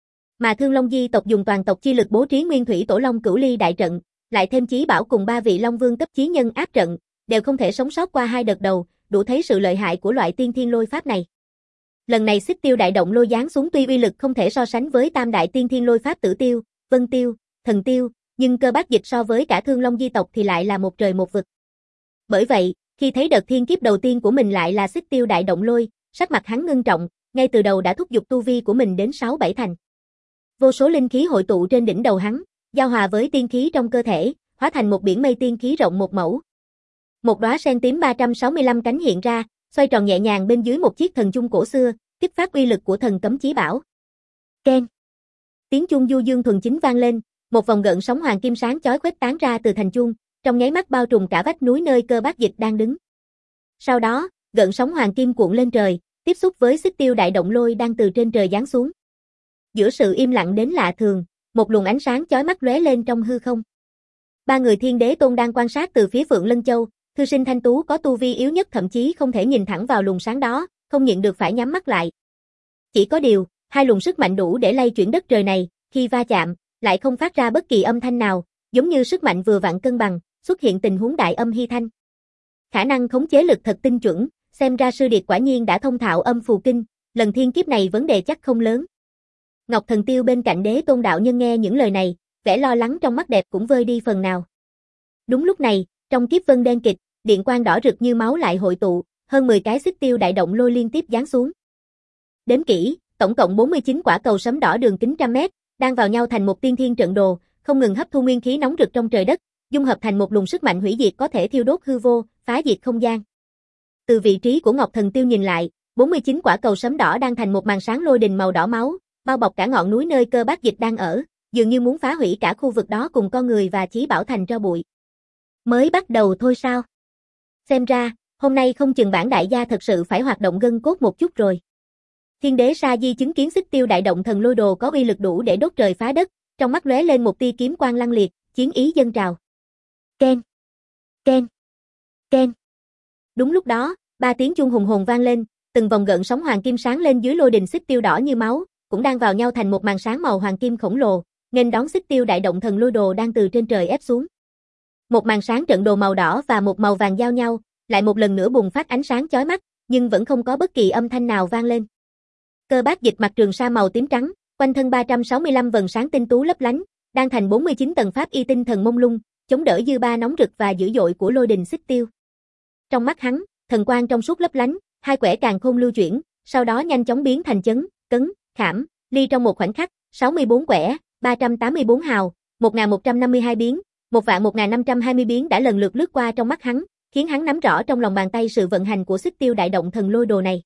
Mà Thương Long Di tộc dùng toàn tộc chi lực bố trí Nguyên Thủy Tổ Long Cửu Ly đại trận, lại thêm chí bảo cùng ba vị Long Vương cấp chí nhân áp trận, đều không thể sống sót qua hai đợt đầu, đủ thấy sự lợi hại của loại tiên thiên lôi pháp này. Lần này Xích Tiêu Đại Động Lôi giáng xuống tuy uy lực không thể so sánh với tam đại tiên thiên lôi pháp Tử Tiêu, Vân Tiêu, Thần Tiêu, nhưng Cơ Bác Dịch so với cả Thương Long Di tộc thì lại là một trời một vực. Bởi vậy, khi thấy đợt thiên kiếp đầu tiên của mình lại là Xích Tiêu Đại Động Lôi, sắc mặt hắn ngưng trọng, ngay từ đầu đã thúc giục tu vi của mình đến sáu bảy thành. Vô số linh khí hội tụ trên đỉnh đầu hắn, giao hòa với tiên khí trong cơ thể, hóa thành một biển mây tiên khí rộng một mẫu. Một đóa sen tím ba trăm sáu mươi lăm cánh hiện ra, xoay tròn nhẹ nhàng bên dưới một chiếc thần chung cổ xưa, kích phát uy lực của thần cấm chí bảo. Keng. Tiếng chuông du dương thuần chính vang lên, một vòng gợn sóng hoàng kim sáng chói khuếch tán ra từ thành chuông, trong nháy mắt bao trùm cả vách núi nơi Cơ Bác Dịch đang đứng. Sau đó, gợn sóng hoàng kim cuộn lên trời, tiếp xúc với Xích Tiêu Đại Động Lôi đang từ trên trời giáng xuống. Giữa sự im lặng đến lạ thường, một luồng ánh sáng chói mắt lóe lên trong hư không. Ba người Thiên Đế Tôn đang quan sát từ phía Phượng Lân Châu, thư sinh thanh tú có tu vi yếu nhất thậm chí không thể nhìn thẳng vào luồng sáng đó, không nhịn được phải nhắm mắt lại. Chỉ có điều, hai luồng sức mạnh đủ để lay chuyển đất trời này, khi va chạm, lại không phát ra bất kỳ âm thanh nào, giống như sức mạnh vừa vặn cân bằng, xuất hiện tình huống đại âm hy thanh. Khả năng khống chế lực thật tinh chuẩn, xem ra sư điệt quả nhiên đã thông thạo âm phù kinh, lần thiên kiếp này vấn đề chắc không lớn. Ngọc Thần Tiêu bên cạnh Đế Tôn đạo nhân nghe những lời này, vẻ lo lắng trong mắt đẹp cũng vơi đi phần nào. Đúng lúc này, trong kiếp vân đen kịch, điện quang đỏ rực như máu lại hội tụ, hơn mười cái Xích Tiêu Đại Động Lôi liên tiếp giáng xuống. Đếm kỹ, tổng cộng bốn mươi chín quả cầu sấm đỏ đường kính trăm mét, đang vào nhau thành một tiên thiên trận đồ, không ngừng hấp thu nguyên khí nóng rực trong trời đất, dung hợp thành một luồng sức mạnh hủy diệt có thể thiêu đốt hư vô, phá diệt không gian. Từ vị trí của Ngọc Thần Tiêu nhìn lại, bốn mươi chín quả cầu sấm đỏ đang thành một màn sáng lôi đình màu đỏ máu, bao bọc cả ngọn núi nơi Cơ Bác Dịch đang ở, dường như muốn phá hủy cả khu vực đó cùng con người và chí bảo thành tro bụi. Mới bắt đầu thôi sao? Xem ra, hôm nay không chừng bản đại gia thật sự phải hoạt động gân cốt một chút rồi. Thiên Đế Sa Di chứng kiến Xích Tiêu Đại Động Thần Lôi Đồ có uy lực đủ để đốt trời phá đất, trong mắt lóe lên một tia kiếm quang lăng liệt, chiến ý dâng trào. Keng, keng, keng. Đúng lúc đó, ba tiếng chuông hùng hồn vang lên, từng vòng gợn sóng hoàng kim sáng lên dưới lôi đình Xích Tiêu đỏ như máu, cũng đang vào nhau thành một màn sáng màu hoàng kim khổng lồ, nghênh đón Xích Tiêu Đại Động Thần Lôi Đồ đang từ trên trời ép xuống. Một màn sáng trận đồ màu đỏ và một màu vàng giao nhau, lại một lần nữa bùng phát ánh sáng chói mắt, nhưng vẫn không có bất kỳ âm thanh nào vang lên. Cơ Bác Dịch mặc trường sa màu tím trắng, quanh thân ba trăm sáu mươi lăm vầng sáng tinh tú lấp lánh, đang thành bốn mươi chín tầng pháp y tinh thần mông lung, chống đỡ dư ba nóng rực và dữ dội của lôi đình Xích Tiêu. Trong mắt hắn, thần quang trong suốt lấp lánh, hai quẻ càn khôn lưu chuyển, sau đó nhanh chóng biến thành chấn, cấn, khảm, ly trong một khoảnh khắc, sáu mươi bốn quẻ, ba trăm tám mươi bốn hào, một nghìn một trăm năm mươi hai biến, một vạn một nghìn năm trăm hai mươi biến đã lần lượt lướt qua trong mắt hắn, khiến hắn nắm rõ trong lòng bàn tay sự vận hành của Xích Tiêu Đại Động Thần Lôi Đồ này.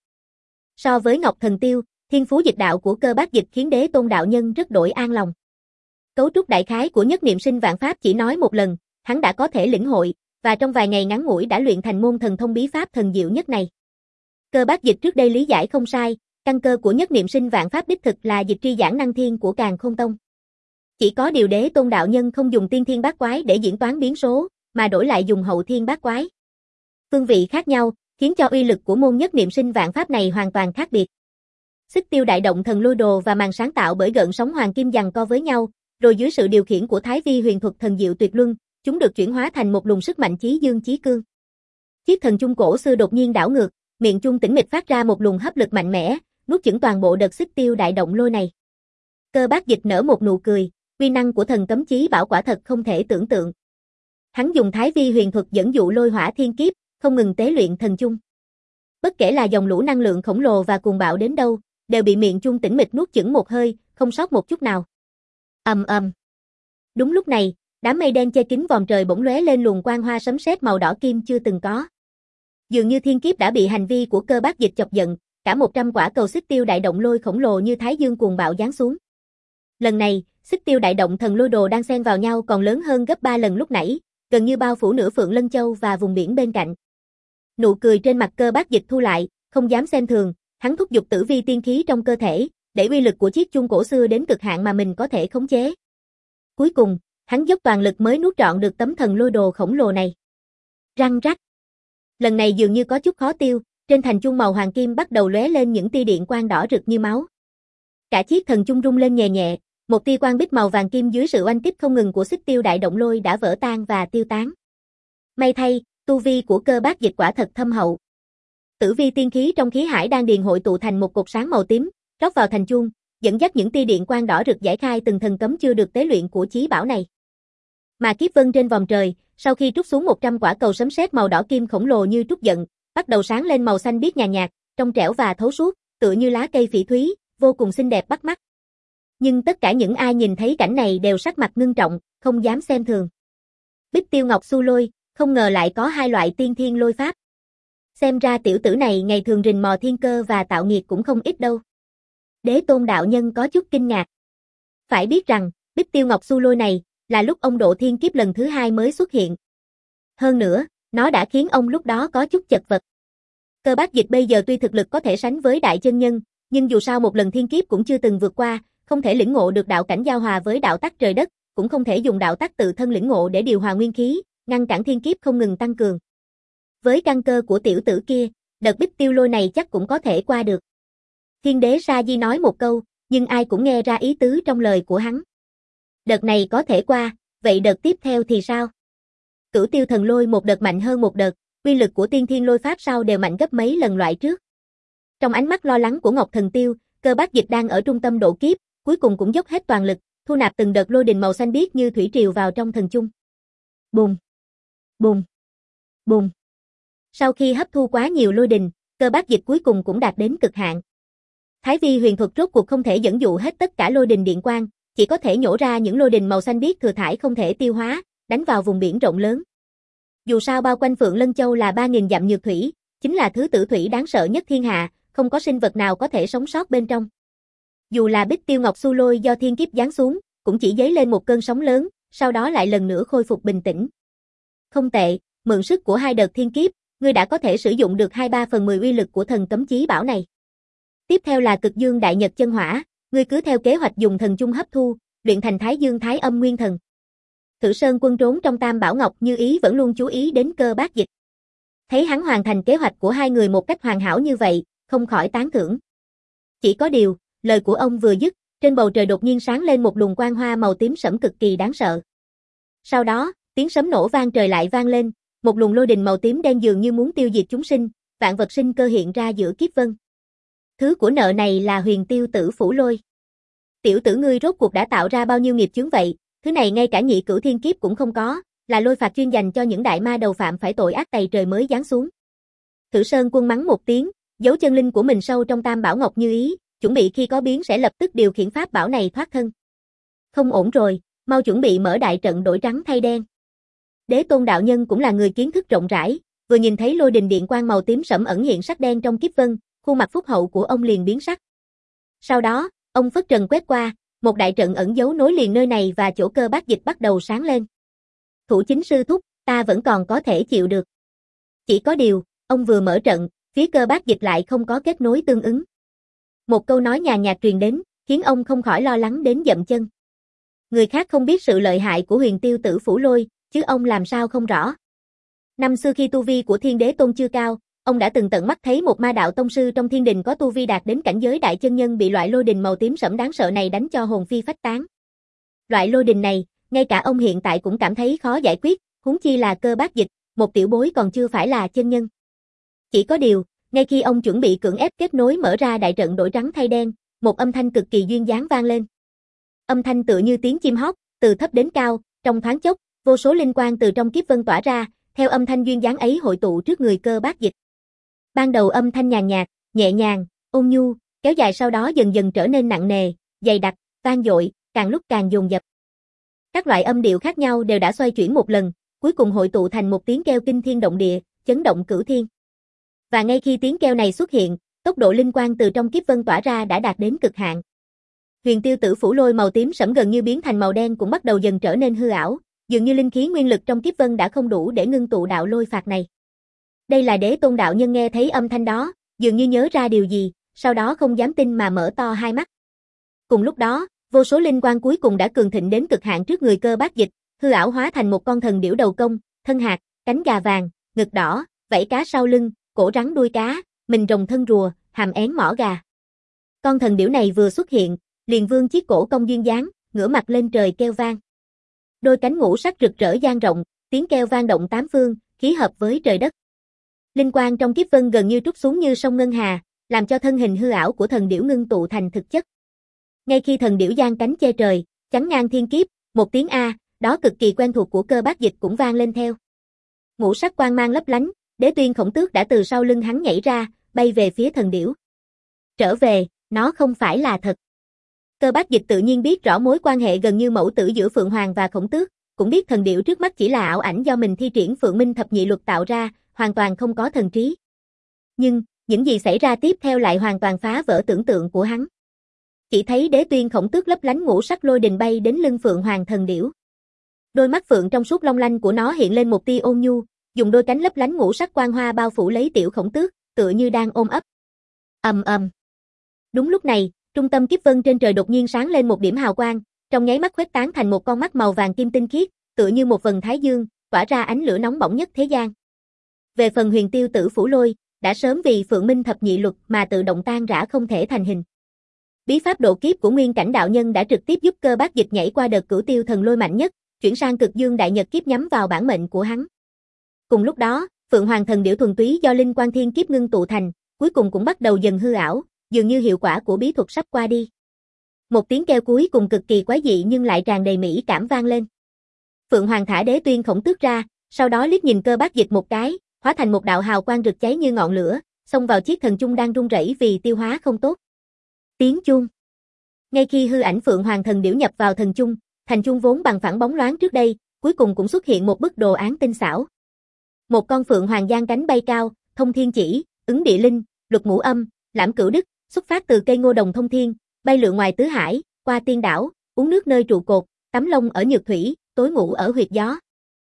So với Ngọc Thần Tiêu, thiên phú dịch đạo của Cơ Bác Dịch khiến Đế Tôn đạo nhân rất đổi an lòng. Cấu trúc đại khái của Nhất Niệm Sinh Vạn Pháp chỉ nói một lần, hắn đã có thể lĩnh hội, và trong vài ngày ngắn ngủi đã luyện thành môn thần thông bí pháp thần diệu nhất này. Cơ Bác Dịch trước đây lý giải không sai, căn cơ của Nhất Niệm Sinh Vạn Pháp đích thực là dịch tri giảng năng thiên của Càn Khôn Tông. Chỉ có điều Đế Tôn đạo nhân không dùng tiên thiên bát quái để diễn toán biến số, mà đổi lại dùng hậu thiên bát quái. Phương vị khác nhau, khiến cho uy lực của môn Nhất Niệm Sinh Vạn Pháp này hoàn toàn khác biệt. Xích Tiêu Đại Động Thần Lôi Đồ và màn sáng tạo bởi gợn sóng hoàng kim giằng co với nhau, rồi dưới sự điều khiển của Thái Vi huyền thuật thần diệu tuyệt luân, chúng được chuyển hóa thành một luồng sức mạnh chí dương chí cương. Chiếc thần chung cổ xưa đột nhiên đảo ngược, miệng chung tĩnh mịch phát ra một luồng hấp lực mạnh mẽ, nuốt chửng toàn bộ đợt Xích Tiêu Đại Động Lôi này. Cơ Bác Dịch nở một nụ cười, uy năng của thần cấm chí bảo quả thật không thể tưởng tượng. Hắn dùng Thái Vi huyền thuật dẫn dụ lôi hỏa thiên kiếp, không ngừng tế luyện thần chung. Bất kể là dòng lũ năng lượng khổng lồ và cuồng bạo đến đâu, đều bị miệng chung tĩnh mịch nuốt chửng một hơi, không sót một chút nào. Ầm ầm. Đúng lúc này, đám mây đen che kín vòm trời bỗng lóe lên luồng quang hoa sấm sét màu đỏ kim chưa từng có. Dường như thiên kiếp đã bị hành vi của Cơ Bác Dịch chọc giận, cả một trăm quả cầu Xích Tiêu Đại Động Lôi khổng lồ như thái dương cuồng bạo giáng xuống. Lần này, Xích Tiêu Đại Động Thần Lôi Đồ đang xen vào nhau còn lớn hơn gấp ba lần lúc nãy, gần như bao phủ nửa Phượng Lân Châu và vùng biển bên cạnh. Nụ cười trên mặt Cơ Bác Dịch thu lại, không dám xem thường, hắn thúc giục tử vi tiên khí trong cơ thể, để uy lực của chiếc chuông cổ xưa đến cực hạn mà mình có thể khống chế. Cuối cùng, hắn dốc toàn lực mới nuốt trọn được tấm thần lôi đồ khổng lồ này. Răng rắc. Lần này dường như có chút khó tiêu, trên thành chuông màu hoàng kim bắt đầu lóe lên những tia điện quang đỏ rực như máu. Cả chiếc thần chuông rung lên nhẹ nhẹ, một tia quang bích màu vàng kim dưới sự oanh kích không ngừng của Xích Tiêu Đại Động Lôi đã vỡ tan và tiêu tán. May thay, tu vi của Cơ Bác Dịch quả thật thâm hậu. Tử vi tiên khí trong khí hải đang điền hội tụ thành một cột sáng màu tím, rót vào thành chuông, dẫn dắt những tia điện quang đỏ rực giải khai từng thần cấm chưa được tế luyện của chí bảo này. Mà kiếp vân trên vòm trời, sau khi trút xuống một trăm quả cầu sấm sét màu đỏ kim khổng lồ như trút giận, bắt đầu sáng lên màu xanh biếc nhàn nhạt, trong trẻo và thấu suốt, tựa như lá cây phỉ thúy, vô cùng xinh đẹp bắt mắt. Nhưng tất cả những ai nhìn thấy cảnh này đều sắc mặt ngưng trọng, không dám xem thường. Bích Tiêu Ngọc Su Lôi, không ngờ lại có hai loại tiên thiên lôi pháp. Xem ra tiểu tử này ngày thường rình mò thiên cơ và tạo nghiệt cũng không ít đâu. Đế Tôn đạo nhân có chút kinh ngạc. Phải biết rằng, Bích Tiêu Ngọc Su Lôi này, là lúc ông độ thiên kiếp lần thứ hai mới xuất hiện. Hơn nữa, nó đã khiến ông lúc đó có chút chật vật. Cơ Bác Dịch bây giờ tuy thực lực có thể sánh với đại chân nhân, nhưng dù sao một lần thiên kiếp cũng chưa từng vượt qua, không thể lĩnh ngộ được đạo cảnh giao hòa với đạo tắc trời đất, cũng không thể dùng đạo tắc tự thân lĩnh ngộ để điều hòa nguyên khí, ngăn cản thiên kiếp không ngừng tăng cường. Với căn cơ của tiểu tử kia, đợt Bích Tiêu Lôi này chắc cũng có thể qua được. Thiên đế Sa Di nói một câu, nhưng ai cũng nghe ra ý tứ trong lời của hắn. Đợt này có thể qua, vậy đợt tiếp theo thì sao? Cửu Tiêu Thần Lôi một đợt mạnh hơn một đợt, uy lực của tiên thiên lôi pháp sau đều mạnh gấp mấy lần loại trước. Trong ánh mắt lo lắng của Ngọc Thần Tiêu, Cơ Bác Dịch đang ở trung tâm độ kiếp, cuối cùng cũng dốc hết toàn lực, thu nạp từng đợt lôi đình màu xanh biếc như thủy triều vào trong thần chung. Bùng, bùng, bùng. Sau khi hấp thu quá nhiều lôi đình, Cơ Bác Dịch cuối cùng cũng đạt đến cực hạn. Thái Vi huyền thuật rốt cuộc không thể dẫn dụ hết tất cả lôi đình điện quang, chỉ có thể nhổ ra những lôi đình màu xanh biếc thừa thải không thể tiêu hóa, đánh vào vùng biển rộng lớn. Dù sao bao quanh Phượng Lân Châu là ba nghìn dặm nhược thủy, chính là thứ tử thủy đáng sợ nhất thiên hạ, không có sinh vật nào có thể sống sót bên trong. Dù là Bích Tiêu Ngọc Su Lôi do thiên kiếp giáng xuống, cũng chỉ dấy lên một cơn sóng lớn, sau đó lại lần nữa khôi phục bình tĩnh. Không tệ, mượn sức của hai đợt thiên kiếp, ngươi đã có thể sử dụng được hai ba phần mười uy lực của thần cấm chí bảo này. Tiếp theo là Cực Dương Đại Nhật Chân Hỏa, ngươi cứ theo kế hoạch dùng thần chung hấp thu, luyện thành Thái Dương Thái Âm Nguyên Thần. Thử Sơn Quân trốn trong Tam Bảo Ngọc Như Ý vẫn luôn chú ý đến Cơ Bác Dịch. Thấy hắn hoàn thành kế hoạch của hai người một cách hoàn hảo như vậy, không khỏi tán thưởng. Chỉ có điều, lời của ông vừa dứt, trên bầu trời đột nhiên sáng lên một luồng quang hoa màu tím sẫm cực kỳ đáng sợ. Sau đó, tiếng sấm nổ vang trời lại vang lên, một luồng lôi đình màu tím đen dường như muốn tiêu diệt chúng sinh, vạn vật sinh cơ hiện ra giữa kiếp vân. Thứ của nợ này là Huyền Tiêu Tử Phủ Lôi. Tiểu tử ngươi rốt cuộc đã tạo ra bao nhiêu nghiệp chướng vậy, thứ này ngay cả nhị cửu thiên kiếp cũng không có, là lôi phạt chuyên dành cho những đại ma đầu phạm phải tội ác tày trời mới giáng xuống. Thử Sơn Quân mắng một tiếng, giấu chân linh của mình sâu trong Tam Bảo Ngọc Như Ý, chuẩn bị khi có biến sẽ lập tức điều khiển pháp bảo này thoát thân. Không ổn rồi, mau chuẩn bị mở đại trận đổi trắng thay đen. Đế Tôn đạo nhân cũng là người kiến thức rộng rãi, vừa nhìn thấy lôi đình điện quang màu tím sẫm ẩn hiện sắc đen trong kiếp vân, khuôn mặt phúc hậu của ông liền biến sắc. Sau đó, ông phất trần quét qua, một đại trận ẩn giấu nối liền nơi này và chỗ Cơ Bác Dịch bắt đầu sáng lên. Thủ chính sư thúc, ta vẫn còn có thể chịu được. Chỉ có điều, ông vừa mở trận, phía Cơ Bác Dịch lại không có kết nối tương ứng. Một câu nói nhàn nhạt truyền đến, khiến ông không khỏi lo lắng đến dậm chân. Người khác không biết sự lợi hại của Huyền Tiêu Tử Phủ Lôi, chứ ông làm sao không rõ. Năm xưa khi tu vi của Thiên Đế Tôn chưa cao, ông đã từng tận mắt thấy một ma đạo tông sư trong thiên đình có tu vi đạt đến cảnh giới đại chân nhân bị loại lôi đình màu tím sẫm đáng sợ này đánh cho hồn phi phách tán. Loại lôi đình này, ngay cả ông hiện tại cũng cảm thấy khó giải quyết, huống chi là Cơ Bác Dịch, một tiểu bối còn chưa phải là chân nhân. Chỉ có điều, ngay khi ông chuẩn bị cưỡng ép kết nối mở ra đại trận đổi trắng thay đen, một âm thanh cực kỳ duyên dáng vang lên. Âm thanh tựa như tiếng chim hót, từ thấp đến cao, trong thoáng chốc, vô số linh quang từ trong kiếp vân tỏa ra, theo âm thanh duyên dáng ấy hội tụ trước người Cơ Bác Dịch. Ban đầu âm thanh nhàn nhạt, nhẹ nhàng, ôn nhu, kéo dài sau đó dần dần trở nên nặng nề, dày đặc, vang dội, càng lúc càng dồn dập. Các loại âm điệu khác nhau đều đã xoay chuyển một lần, cuối cùng hội tụ thành một tiếng kêu kinh thiên động địa, chấn động cửu thiên. Và ngay khi tiếng kêu này xuất hiện, tốc độ linh quang từ trong kiếp vân tỏa ra đã đạt đến cực hạn. Huyền Tiêu Tử Phủ Lôi màu tím sẫm gần như biến thành màu đen cũng bắt đầu dần trở nên hư ảo, dường như linh khí nguyên lực trong kiếp vân đã không đủ để ngưng tụ đạo lôi phạt này. Đây là Đế Tôn đạo nhân nghe thấy âm thanh đó, dường như nhớ ra điều gì, sau đó không dám tin mà mở to hai mắt. Cùng lúc đó, vô số linh quang cuối cùng đã cường thịnh đến cực hạn trước người Cơ Bác Dịch, hư ảo hóa thành một con thần điểu đầu công, thân hạc, cánh gà vàng, ngực đỏ, vảy cá sau lưng, cổ rắn đuôi cá, mình rồng thân rùa, hàm én mỏ gà. Con thần điểu này vừa xuất hiện, liền vươn chiếc cổ cong duyên dáng, ngửa mặt lên trời kêu vang. Đôi cánh ngũ sắc rực rỡ dang rộng, tiếng kêu vang động tám phương, khí hợp với trời đất. Linh quang trong kiếp vân gần như trút xuống như sông ngân hà, làm cho thân hình hư ảo của thần điểu ngưng tụ thành thực chất. Ngay khi thần điểu giang cánh che trời, chắn ngang thiên kiếp, một tiếng a, đó cực kỳ quen thuộc của Cơ Bác Dịch cũng vang lên theo. Ngũ sắc quang mang lấp lánh, Đế Tuyên Khổng Tước đã từ sau lưng hắn nhảy ra, bay về phía thần điểu. Trở về, nó không phải là thật. Cơ Bác Dịch tự nhiên biết rõ mối quan hệ gần như mẫu tử giữa Phượng Hoàng và Khổng Tước, cũng biết thần điểu trước mắt chỉ là ảo ảnh do mình thi triển Phượng Minh Thập Nhị Luật tạo ra, hoàn toàn không có thần trí. Nhưng, những gì xảy ra tiếp theo lại hoàn toàn phá vỡ tưởng tượng của hắn. Chỉ thấy Đế Tuyên Khổng Tước lấp lánh ngũ sắc lôi đình bay đến lưng Phượng Hoàng thần điểu. Đôi mắt phượng trong suốt long lanh của nó hiện lên một tia ôn nhu, dùng đôi cánh lấp lánh ngũ sắc quang hoa bao phủ lấy tiểu Khổng Tước, tựa như đang ôm ấp. Ầm ầm. Đúng lúc này, trung tâm kiếp vân trên trời đột nhiên sáng lên một điểm hào quang, trong nháy mắt khuếch tán thành một con mắt màu vàng kim tinh khiết, tựa như một vầng thái dương, tỏa ra ánh lửa nóng bỏng nhất thế gian. Về phần Huyền Tiêu Tử Phủ Lôi, đã sớm vì Phượng Minh Thập Nhị Luật mà tự động tan rã không thể thành hình. Bí pháp độ kiếp của Nguyên Cảnh đạo nhân đã trực tiếp giúp Cơ Bác Dịch nhảy qua đợt cửu tiêu thần lôi mạnh nhất, chuyển sang cực dương đại nhật kiếp nhắm vào bản mệnh của hắn. Cùng lúc đó, Phượng Hoàng thần điểu thuần túy do linh quang thiên kiếp ngưng tụ thành, cuối cùng cũng bắt đầu dần hư ảo, dường như hiệu quả của bí thuật sắp qua đi. Một tiếng kêu cuối cùng cực kỳ quái dị nhưng lại tràn đầy mỹ cảm vang lên. Phượng Hoàng thả Đế Tuyên Khổng Tước ra, sau đó liếc nhìn Cơ Bác Dịch một cái, hóa thành một đạo hào quang rực cháy như ngọn lửa, xông vào chiếc thần chung đang rung rẩy vì tiêu hóa không tốt. Tiếng chuông. Ngay khi hư ảnh Phượng Hoàng thần điểu nhập vào thần chung, thành chung vốn bằng phẳng bóng loáng trước đây, cuối cùng cũng xuất hiện một bức đồ án tinh xảo. Một con phượng hoàng giang cánh bay cao, thông thiên chỉ, ứng địa linh, luật ngũ âm, lãm cửu đức, xuất phát từ cây ngô đồng thông thiên, bay lượn ngoài tứ hải, qua tiên đảo, uống nước nơi trụ cột, tắm lông ở nhược thủy, tối ngủ ở huyệt gió.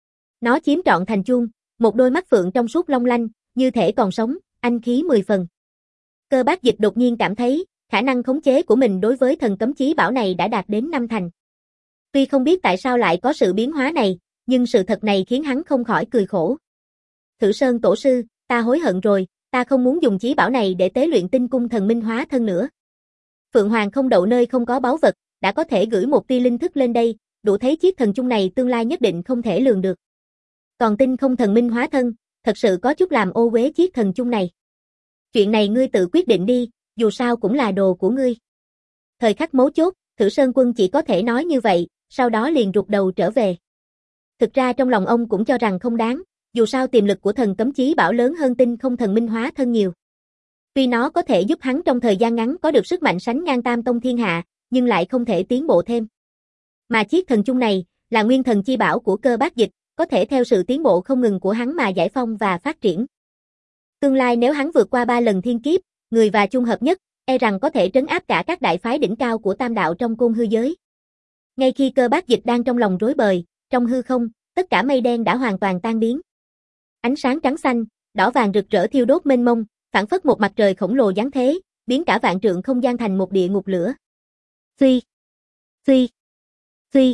Nó chiếm trọn thành chuông, một đôi mắt phượng trong suốt long lanh, như thể còn sống, anh khí mười phần. Cơ Bác Dịch đột nhiên cảm thấy, khả năng khống chế của mình đối với thần cấm chí bảo này đã đạt đến năm thành. Tuy không biết tại sao lại có sự biến hóa này, nhưng sự thật này khiến hắn không khỏi cười khổ. Thử Sơn tổ sư, ta hối hận rồi, ta không muốn dùng chí bảo này để tế luyện tinh cung thần minh hóa thân nữa. Phượng Hoàng không đậu nơi không có báu vật, đã có thể gửi một tia linh thức lên đây, đủ thấy chiếc thần chung này tương lai nhất định không thể lường được. Còn tinh không thần minh hóa thân, thật sự có chút làm ô uế chiếc thần chung này. Chuyện này ngươi tự quyết định đi, dù sao cũng là đồ của ngươi. Thời khắc mấu chốt, Thử Sơn Quân chỉ có thể nói như vậy, sau đó liền rụt đầu trở về. Thực ra trong lòng ông cũng cho rằng không đáng, dù sao tiềm lực của thần cấm chí bảo lớn hơn tinh không thần minh hóa thân nhiều. Tuy nó có thể giúp hắn trong thời gian ngắn có được sức mạnh sánh ngang Tam Tông Thiên Hạ, nhưng lại không thể tiến bộ thêm. Mà chiếc thần chung này, là nguyên thần chi bảo của Cơ Bác Dịch, có thể theo sự tiến bộ không ngừng của hắn mà giải phong và phát triển. Tương lai nếu hắn vượt qua ba lần thiên kiếp, người và chung hợp nhất, e rằng có thể trấn áp cả các đại phái đỉnh cao của Tam Đạo trong Côn Hư giới. Ngay khi Cơ Bác Dịch đang trong lòng rối bời, trong hư không, tất cả mây đen đã hoàn toàn tan biến. Ánh sáng trắng xanh, đỏ vàng rực rỡ thiêu đốt mênh mông, phảng phất một mặt trời khổng lồ giáng thế, biến cả vạn trượng không gian thành một địa ngục lửa. Phi, phi, phi.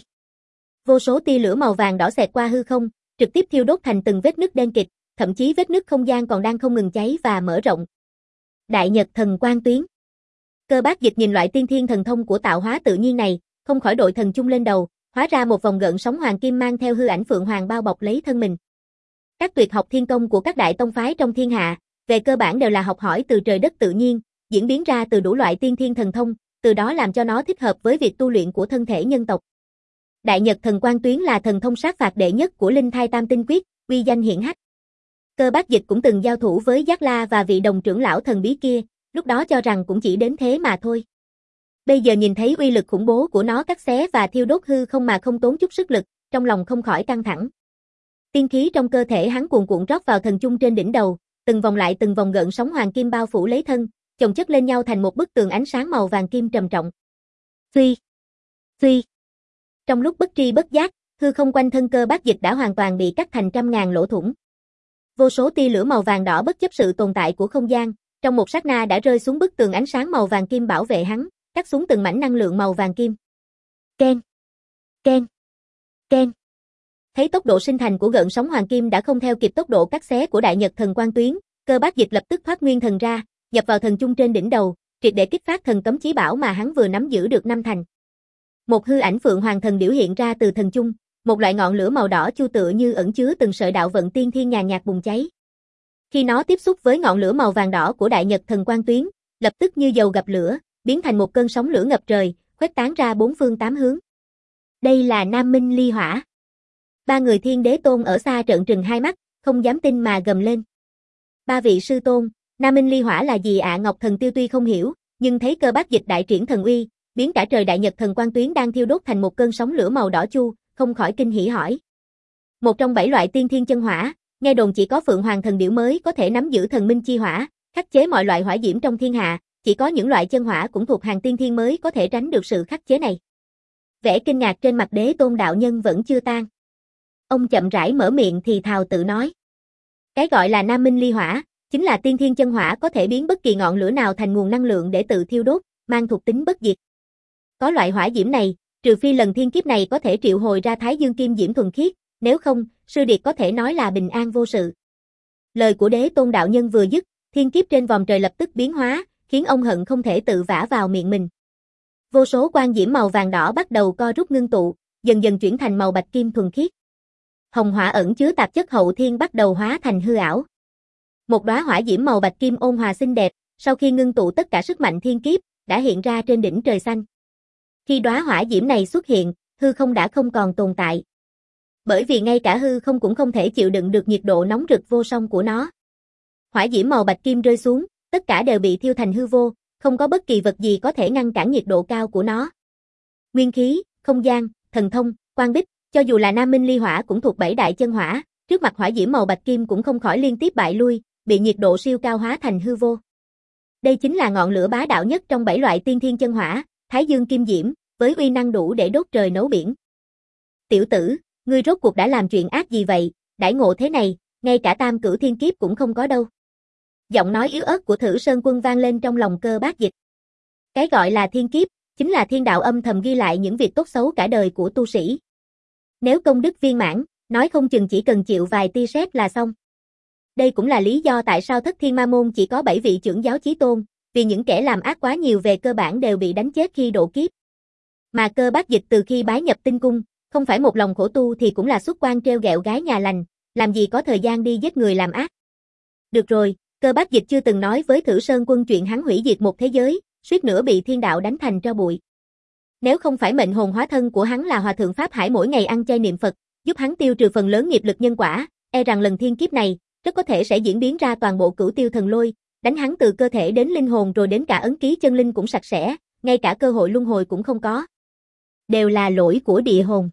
Vô số tia lửa màu vàng đỏ xẹt qua hư không, trực tiếp thiêu đốt thành từng vết nứt đen kịt, thậm chí vết nứt không gian còn đang không ngừng cháy và mở rộng. Đại Nhật Thần Quang Tuyến. Cơ Bác Dịch nhìn loại tiên thiên thần thông của tạo hóa tự nhiên này, không khỏi đội thần chung lên đầu, hóa ra một vòng gợn sóng hoàng kim mang theo hư ảnh phượng hoàng bao bọc lấy thân mình. Các tuyệt học thiên công của các đại tông phái trong thiên hạ, về cơ bản đều là học hỏi từ trời đất tự nhiên, diễn biến ra từ đủ loại tiên thiên thần thông, từ đó làm cho nó thích hợp với việc tu luyện của thân thể nhân tộc. Đại Nhật Thần Quang Tuyến là thần thông sát phạt đệ nhất của Linh Thai Tam Tinh Quyết, uy danh hiển hách. Cơ Bác Dịch cũng từng giao thủ với Giác La và vị đồng trưởng lão thần bí kia, lúc đó cho rằng cũng chỉ đến thế mà thôi. Bây giờ nhìn thấy uy lực khủng bố của nó cắt xé và thiêu đốt hư không mà không tốn chút sức lực, trong lòng không khỏi căng thẳng. Tiên khí trong cơ thể hắn cuồn cuộn rót vào thần chung trên đỉnh đầu, từng vòng lại từng vòng gợn sóng hoàng kim bao phủ lấy thân, chồng chất lên nhau thành một bức tường ánh sáng màu vàng kim trầm trọng. Phi, phi. Trong lúc bất tri bất giác, hư không quanh thân Cơ Bác Dịch đã hoàn toàn bị cắt thành trăm ngàn lỗ thủng. Vô số tia lửa màu vàng đỏ bất chấp sự tồn tại của không gian, trong một sát na đã rơi xuống bức tường ánh sáng màu vàng kim bảo vệ hắn, cắt xuống từng mảnh năng lượng màu vàng kim. Ken, ken, ken. Thấy tốc độ sinh thành của gợn sóng hoàng kim đã không theo kịp tốc độ cắt xé của Đại Nhật Thần Quang Tuyến, Cơ Bác Dịch lập tức thoát nguyên thần ra, nhập vào thần chung trên đỉnh đầu, triệt để kích phát thần cấm chí bảo mà hắn vừa nắm giữ được năm thành. Một hư ảnh phượng hoàng thần điểu hiện ra từ thần chung, một loại ngọn lửa màu đỏ chu tựa như ẩn chứa từng sợi đạo vận tiên thiên nhàn nhạt bùng cháy. Khi nó tiếp xúc với ngọn lửa màu vàng đỏ của Đại Nhật Thần Quang Tuyến, lập tức như dầu gặp lửa, biến thành một cơn sóng lửa ngập trời, khuếch tán ra bốn phương tám hướng. Đây là Nam Minh Ly Hỏa. Ba người Thiên Đế Tôn ở xa trợn trừng hai mắt, không dám tin mà gầm lên. Ba vị sư tôn, Nam Minh Ly Hỏa là gì ạ? Ngọc Thần Tiêu tuy không hiểu, nhưng thấy Cơ Bác Dịch đại triển thần uy, biến cả trời Đại Nhật Thần Quang Tuyến đang thiêu đốt thành một cơn sóng lửa màu đỏ chu, không khỏi kinh hỉ hỏi. Một trong bảy loại tiên thiên chân hỏa, nghe đồn chỉ có Phượng Hoàng thần điểu mới có thể nắm giữ thần minh chi hỏa, khắc chế mọi loại hỏa diễm trong thiên hạ, chỉ có những loại chân hỏa cũng thuộc hàng tiên thiên mới có thể tránh được sự khắc chế này. Vẻ kinh ngạc trên mặt Đế Tôn đạo nhân vẫn chưa tan. Ông chậm rãi mở miệng thì thào tự nói. Cái gọi là Nam Minh Ly Hỏa, chính là tiên thiên chân hỏa có thể biến bất kỳ ngọn lửa nào thành nguồn năng lượng để tự thiêu đốt, mang thuộc tính bất diệt. Có loại hỏa diễm này, trừ phi lần thiên kiếp này có thể triệu hồi ra Thái Dương Kim Diễm thuần khiết, nếu không, sư điệt có thể nói là bình an vô sự. Lời của Đế Tôn đạo nhân vừa dứt, thiên kiếp trên vòm trời lập tức biến hóa, khiến ông hận không thể tự vả vào miệng mình. Vô số quang diễm màu vàng đỏ bắt đầu co rút ngưng tụ, dần dần chuyển thành màu bạch kim thuần khiết. Hồng hỏa ẩn chứa tạp chất hậu thiên bắt đầu hóa thành hư ảo. Một đóa hỏa diễm màu bạch kim ôn hòa xinh đẹp, sau khi ngưng tụ tất cả sức mạnh thiên kiếp, đã hiện ra trên đỉnh trời xanh. Khi đóa hỏa diễm này xuất hiện, hư không đã không còn tồn tại. Bởi vì ngay cả hư không cũng không thể chịu đựng được nhiệt độ nóng rực vô song của nó. Hỏa diễm màu bạch kim rơi xuống, tất cả đều bị thiêu thành hư vô, không có bất kỳ vật gì có thể ngăn cản nhiệt độ cao của nó. Nguyên khí, không gian, thần thông, quang bích, cho dù là Nam Minh Ly Hỏa cũng thuộc bảy đại chân hỏa, trước mặt hỏa diễm màu bạch kim cũng không khỏi liên tiếp bại lui, bị nhiệt độ siêu cao hóa thành hư vô. Đây chính là ngọn lửa bá đạo nhất trong bảy loại tiên thiên chân hỏa, Thái Dương Kim Diễm, với uy năng đủ để đốt trời nấu biển. Tiểu tử, ngươi rốt cuộc đã làm chuyện ác gì vậy, đãi ngộ thế này, ngay cả tam cửu thiên kiếp cũng không có đâu. Giọng nói yếu ớt của Thử Sơn Quân vang lên trong lòng Cơ Bác Dịch. Cái gọi là thiên kiếp, chính là thiên đạo âm thầm ghi lại những việc tốt xấu cả đời của tu sĩ. Nếu công đức viên mãn, nói không chừng chỉ cần chịu vài tia sét là xong. Đây cũng là lý do tại sao Thất Thiên Ma Môn chỉ có bảy vị trưởng giáo chí tôn, vì những kẻ làm ác quá nhiều về cơ bản đều bị đánh chết khi độ kiếp. Mà Cơ Bác Dịch từ khi bái nhập tinh cung, không phải một lòng khổ tu thì cũng là xuất quan treo gẹo gái nhà lành, làm gì có thời gian đi giết người làm ác. Được rồi, Cơ Bác Dịch chưa từng nói với Thử Sơn Quân chuyện hắn hủy diệt một thế giới, suýt nữa bị thiên đạo đánh thành tro bụi. Nếu không phải mệnh hồn hóa thân của hắn là Hòa Thượng Pháp Hải mỗi ngày ăn chay niệm Phật, giúp hắn tiêu trừ phần lớn nghiệp lực nhân quả, e rằng lần thiên kiếp này, rất có thể sẽ diễn biến ra toàn bộ Cửu Tiêu Thần Lôi, Đánh hắn từ cơ thể đến linh hồn rồi đến cả ấn ký chân linh cũng sạch sẽ, ngay cả cơ hội luân hồi cũng không có. Đều là lỗi của địa hồn.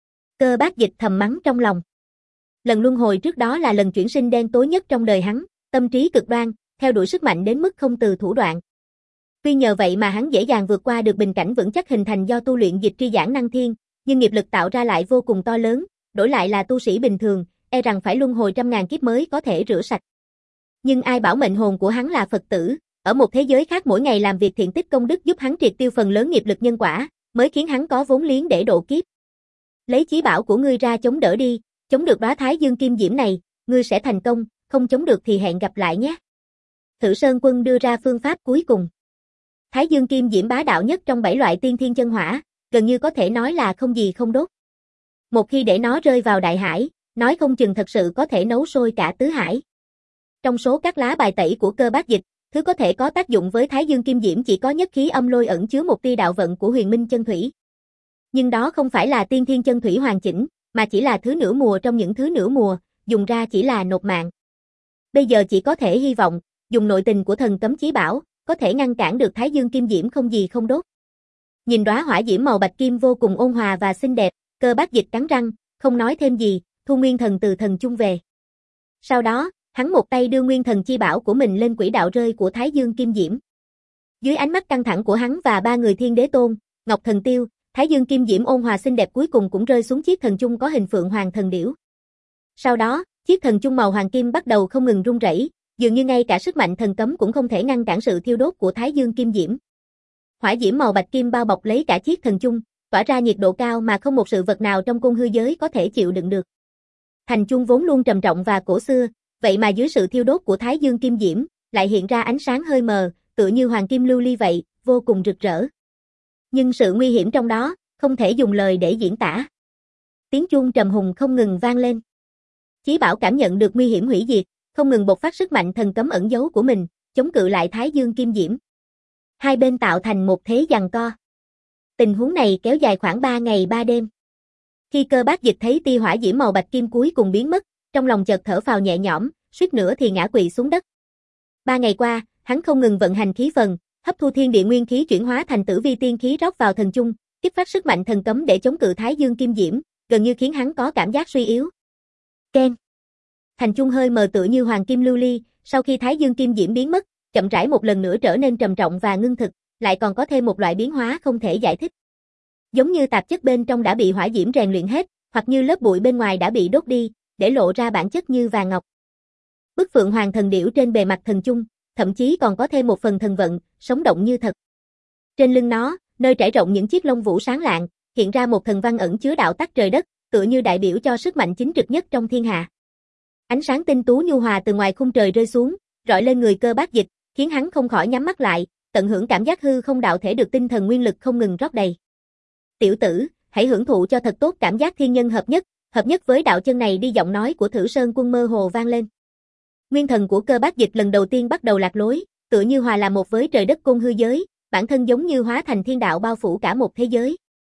Cơ Bác Dịch thầm mắng trong lòng. Lần luân hồi trước đó là lần chuyển sinh đen tối nhất trong đời hắn, tâm trí cực đoan, theo đuổi sức mạnh đến mức không từ thủ đoạn. Tuy nhờ vậy mà hắn dễ dàng vượt qua được bình cảnh vững chắc hình thành do tu luyện dịch tri giảng năng thiên, nhưng nghiệp lực tạo ra lại vô cùng to lớn, đổi lại là tu sĩ bình thường, e rằng phải luân hồi trăm ngàn kiếp mới có thể rửa sạch. Nhưng ai bảo mệnh hồn của hắn là Phật tử, ở một thế giới khác mỗi ngày làm việc thiện tích công đức giúp hắn triệt tiêu phần lớn nghiệp lực nhân quả, mới khiến hắn có vốn liếng để độ kiếp. Lấy chí bảo của ngươi ra chống đỡ đi, chống được đóa Thái Dương Kim Diễm này, ngươi sẽ thành công, không chống được thì hẹn gặp lại nhé. Thử Sơn Quân đưa ra phương pháp cuối cùng. Thái Dương Kim Diễm bá đạo nhất trong bảy loại tiên thiên chân hỏa, gần như có thể nói là không gì không đốt. Một khi để nó rơi vào đại hải, nói không chừng thật sự có thể nấu sôi cả tứ hải. Trong số các lá bài tẩy của Cơ Bác Dịch, thứ có thể có tác dụng với Thái Dương Kim Diễm chỉ có nhất khí âm lôi ẩn chứa một tia đạo vận của Huyền Minh chân thủy. Nhưng đó không phải là tiên thiên chân thủy hoàn chỉnh, mà chỉ là thứ nửa mùa trong những thứ nửa mùa, dùng ra chỉ là nộp mạng. Bây giờ chỉ có thể hy vọng, dùng nội tình của thần cấm chí bảo, có thể ngăn cản được Thái Dương Kim Diễm không gì không đốt. Nhìn đóa hỏa diễm màu bạch kim vô cùng ôn hòa và xinh đẹp, Cơ Bác Dịch cắn răng, không nói thêm gì, thu nguyên thần từ thần chung về. Sau đó, hắn một tay đưa nguyên thần chi bảo của mình lên quỹ đạo rơi của Thái Dương Kim Diễm. Dưới ánh mắt căng thẳng của hắn và ba người Thiên Đế Tôn, Ngọc Thần Tiêu, Thái Dương Kim Diễm ôn hòa xinh đẹp cuối cùng cũng rơi xuống chiếc thần chung có hình Phượng Hoàng thần điểu. Sau đó, chiếc thần chung màu hoàng kim bắt đầu không ngừng rung rẩy, dường như ngay cả sức mạnh thần cấm cũng không thể ngăn cản sự thiêu đốt của Thái Dương Kim Diễm. Hỏa diễm màu bạch kim bao bọc lấy cả chiếc thần chung, tỏa ra nhiệt độ cao mà không một sự vật nào trong côn hư giới có thể chịu đựng được. Thành chung vốn luôn trầm trọng và cổ xưa, vậy mà dưới sự thiêu đốt của Thái Dương Kim Diễm, lại hiện ra ánh sáng hơi mờ, tựa như hoàng kim lưu ly vậy, vô cùng rực rỡ. Nhưng sự nguy hiểm trong đó, không thể dùng lời để diễn tả. Tiếng chuông trầm hùng không ngừng vang lên. Chí bảo cảm nhận được nguy hiểm hủy diệt, không ngừng bộc phát sức mạnh thần cấm ẩn giấu của mình, chống cự lại Thái Dương Kim Diễm. Hai bên tạo thành một thế giằng co. Tình huống này kéo dài khoảng ba ngày ba đêm. Khi Cơ Bác Dịch thấy tia hỏa diễm màu bạch kim cuối cùng biến mất, trong lòng chợt thở phào nhẹ nhõm, suýt nữa thì ngã quỵ xuống đất. Ba ngày qua, hắn không ngừng vận hành khí phần, hấp thu thiên địa nguyên khí chuyển hóa thành tử vi tiên khí rót vào thần chung, kích phát sức mạnh thần cấm để chống cự Thái Dương Kim Diễm, gần như khiến hắn có cảm giác suy yếu. Ken. Thành chung hơi mờ tựa như hoàng kim lưu ly, sau khi Thái Dương Kim Diễm biến mất, chậm rãi một lần nữa trở nên trầm trọng và ngưng thực, lại còn có thêm một loại biến hóa không thể giải thích. Giống như tạp chất bên trong đã bị hỏa diễm rèn luyện hết, hoặc như lớp bụi bên ngoài đã bị đốt đi, để lộ ra bản chất như vàng ngọc. Bức Phượng Hoàng thần điểu trên bề mặt thần chung, thậm chí còn có thêm một phần thần vận, sống động như thật. Trên lưng nó, nơi trải rộng những chiếc lông vũ sáng lạng, hiện ra một thần văn ẩn chứa đạo tắc trời đất, tựa như đại biểu cho sức mạnh chính trực nhất trong thiên hạ. Ánh sáng tinh tú nhu hòa từ ngoài khung trời rơi xuống, rọi lên người Cơ Bác Dịch, khiến hắn không khỏi nhắm mắt lại, tận hưởng cảm giác hư không đạo thể được tinh thần nguyên lực không ngừng rót đầy. Tiểu tử, hãy hưởng thụ cho thật tốt cảm giác thiên nhân hợp nhất, hợp nhất với đạo chân này đi. Giọng nói của Thử Sơn Quân mơ hồ vang lên. Nguyên thần của Cơ Bác Dịch lần đầu tiên bắt đầu lạc lối, tựa như hòa làm một với trời đất côn hư giới, bản thân giống như hóa thành thiên đạo bao phủ cả một thế giới.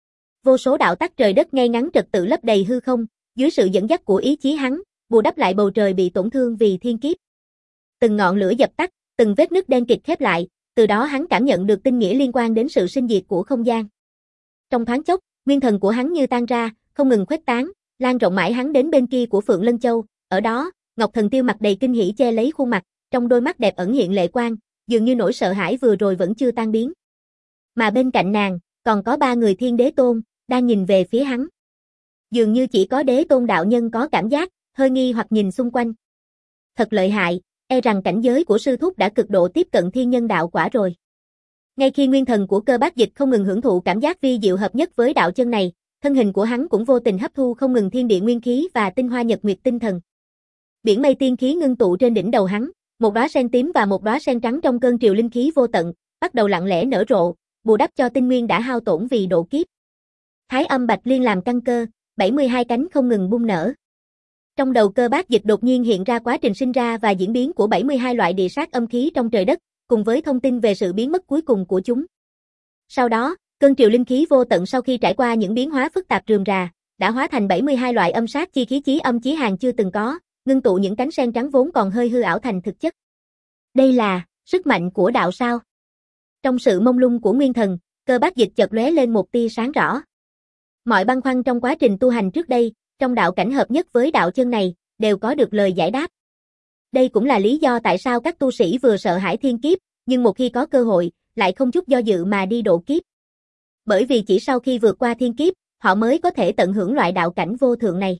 Vô số đạo tắc trời đất ngay ngắn trật tự lấp đầy hư không, dưới sự dẫn dắt của ý chí hắn, bù đắp lại bầu trời bị tổn thương vì thiên kiếp. Từng ngọn lửa dập tắt, từng vết nứt đen kịt khép lại, từ đó hắn cảm nhận được tinh nghĩa liên quan đến sự sinh diệt của không gian. Trong thoáng chốc, nguyên thần của hắn như tan ra, không ngừng khuếch tán, lan rộng mãi hắn đến bên kia của Phượng Lân Châu, ở đó, Ngọc Thần Tiêu mặt đầy kinh hỉ che lấy khuôn mặt, trong đôi mắt đẹp ẩn hiện lệ quang, dường như nỗi sợ hãi vừa rồi vẫn chưa tan biến. Mà bên cạnh nàng, còn có ba người Thiên Đế Tôn, đang nhìn về phía hắn. Dường như chỉ có Đế Tôn đạo nhân có cảm giác, hơi nghi hoặc nhìn xung quanh. Thật lợi hại, e rằng cảnh giới của sư thúc đã cực độ tiếp cận thiên nhân đạo quả rồi. Ngay khi nguyên thần của Cơ Bác Dịch không ngừng hưởng thụ cảm giác vi diệu hợp nhất với đạo chân này, thân hình của hắn cũng vô tình hấp thu không ngừng thiên địa nguyên khí và tinh hoa nhật nguyệt tinh thần. Biển mây tiên khí ngưng tụ trên đỉnh đầu hắn, một đóa sen tím và một đóa sen trắng trong cơn triều linh khí vô tận, bắt đầu lặng lẽ nở rộ, bù đắp cho tinh nguyên đã hao tổn vì độ kiếp. Thái âm bạch liên làm căn cơ, bảy mươi hai cánh không ngừng bung nở. Trong đầu Cơ Bác Dịch đột nhiên hiện ra quá trình sinh ra và diễn biến của bảy mươi hai loại địa sát âm khí trong trời đất, cùng với thông tin về sự biến mất cuối cùng của chúng. Sau đó, cơn triều linh khí vô tận sau khi trải qua những biến hóa phức tạp rườm rà, đã hóa thành bảy mươi hai loại âm sát chi khí chí âm chí hàng chưa từng có, ngưng tụ những cánh sen trắng vốn còn hơi hư ảo thành thực chất. Đây là sức mạnh của đạo sao? Trong sự mông lung của nguyên thần, Cơ Bác Dịch chợt lóe lên một tia sáng rõ. Mọi băn khoăn trong quá trình tu hành trước đây, trong đạo cảnh hợp nhất với đạo chân này, đều có được lời giải đáp. Đây cũng là lý do tại sao các tu sĩ vừa sợ hãi thiên kiếp, nhưng một khi có cơ hội, lại không chút do dự mà đi độ kiếp. Bởi vì chỉ sau khi vượt qua thiên kiếp, họ mới có thể tận hưởng loại đạo cảnh vô thượng này.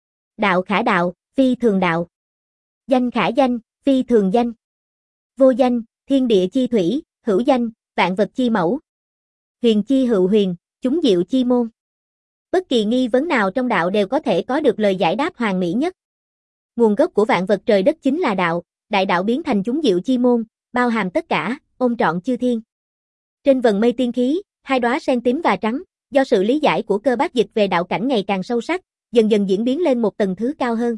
Đạo khả đạo, phi thường đạo. Danh khả danh, phi thường danh. Vô danh, thiên địa chi thủy, hữu danh, vạn vật chi mẫu. Huyền chi hữu huyền, chúng diệu chi môn. Bất kỳ nghi vấn nào trong đạo đều có thể có được lời giải đáp hoàn mỹ nhất. Nguồn gốc của vạn vật trời đất chính là đạo, đại đạo biến thành chúng diệu chi môn, bao hàm tất cả, ôm trọn chư thiên. Trên vần mây tiên khí, hai đóa sen tím và trắng, do sự lý giải của Cơ Bác Dịch về đạo cảnh ngày càng sâu sắc, dần dần diễn biến lên một tầng thứ cao hơn.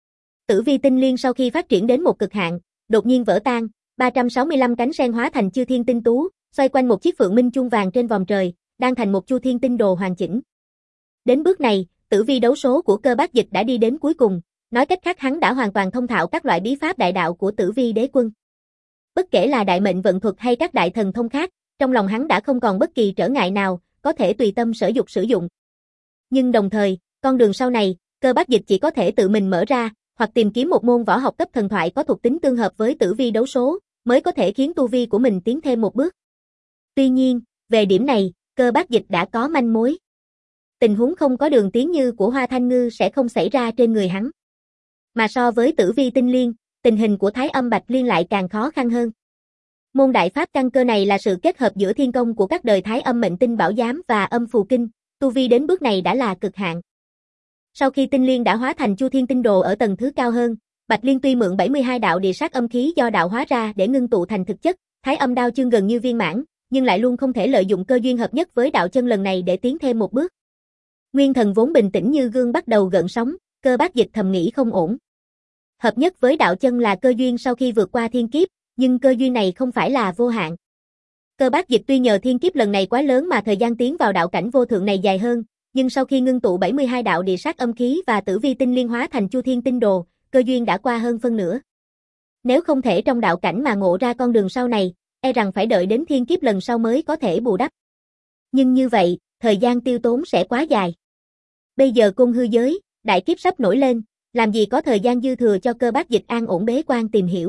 Tử vi tinh liên sau khi phát triển đến một cực hạn, đột nhiên vỡ tan, ba trăm sáu mươi lăm cánh sen hóa thành chư thiên tinh tú, xoay quanh một chiếc phượng minh chuông vàng trên vòm trời, đang thành một chu thiên tinh đồ hoàn chỉnh. Đến bước này, tử vi đấu số của Cơ Bác Dịch đã đi đến cuối cùng, nói cách khác hắn đã hoàn toàn thông thạo các loại bí pháp đại đạo của Tử Vi Đế Quân. Bất kể là đại mệnh vận thuật hay các đại thần thông khác, trong lòng hắn đã không còn bất kỳ trở ngại nào, có thể tùy tâm sở dục sử dụng. Nhưng đồng thời, con đường sau này, Cơ Bác Dịch chỉ có thể tự mình mở ra, hoặc tìm kiếm một môn võ học cấp thần thoại có thuộc tính tương hợp với tử vi đấu số, mới có thể khiến tu vi của mình tiến thêm một bước. Tuy nhiên, về điểm này, Cơ Bác Dịch đã có manh mối. Tình huống không có đường tiến như của Hoa Thanh Ngư sẽ không xảy ra trên người hắn. Mà so với tử vi tinh liên, tình hình của Thái Âm Bạch Liên lại càng khó khăn hơn. Môn đại pháp căn cơ này là sự kết hợp giữa thiên công của các đời Thái Âm mệnh tinh bảo giám và âm phù kinh, tu vi đến bước này đã là cực hạn. Sau khi tinh liên đã hóa thành chu thiên tinh đồ ở tầng thứ cao hơn, Bạch Liên tuy mượn bảy mươi hai đạo địa sát âm khí do đạo hóa ra để ngưng tụ thành thực chất, Thái Âm đao chương gần như viên mãn, nhưng lại luôn không thể lợi dụng cơ duyên hợp nhất với đạo chân lần này để tiến thêm một bước. Nguyên thần vốn bình tĩnh như gương bắt đầu gợn sóng, Cơ Bác Dịch thầm nghĩ không ổn. Hợp nhất với đạo chân là cơ duyên sau khi vượt qua thiên kiếp, nhưng cơ duyên này không phải là vô hạn. Cơ Bác Dịch tuy nhờ thiên kiếp lần này quá lớn mà thời gian tiến vào đạo cảnh vô thượng này dài hơn, nhưng sau khi ngưng tụ bảy mươi hai đạo địa sát âm khí và tử vi tinh liên hóa thành chu thiên tinh đồ, cơ duyên đã qua hơn phân nửa. Nếu không thể trong đạo cảnh mà ngộ ra con đường sau này, e rằng phải đợi đến thiên kiếp lần sau mới có thể bù đắp. Nhưng như vậy, thời gian tiêu tốn sẽ quá dài. Bây giờ cung hư giới, đại kiếp sắp nổi lên, làm gì có thời gian dư thừa cho Cơ Bác Dịch an ổn bế quan tìm hiểu.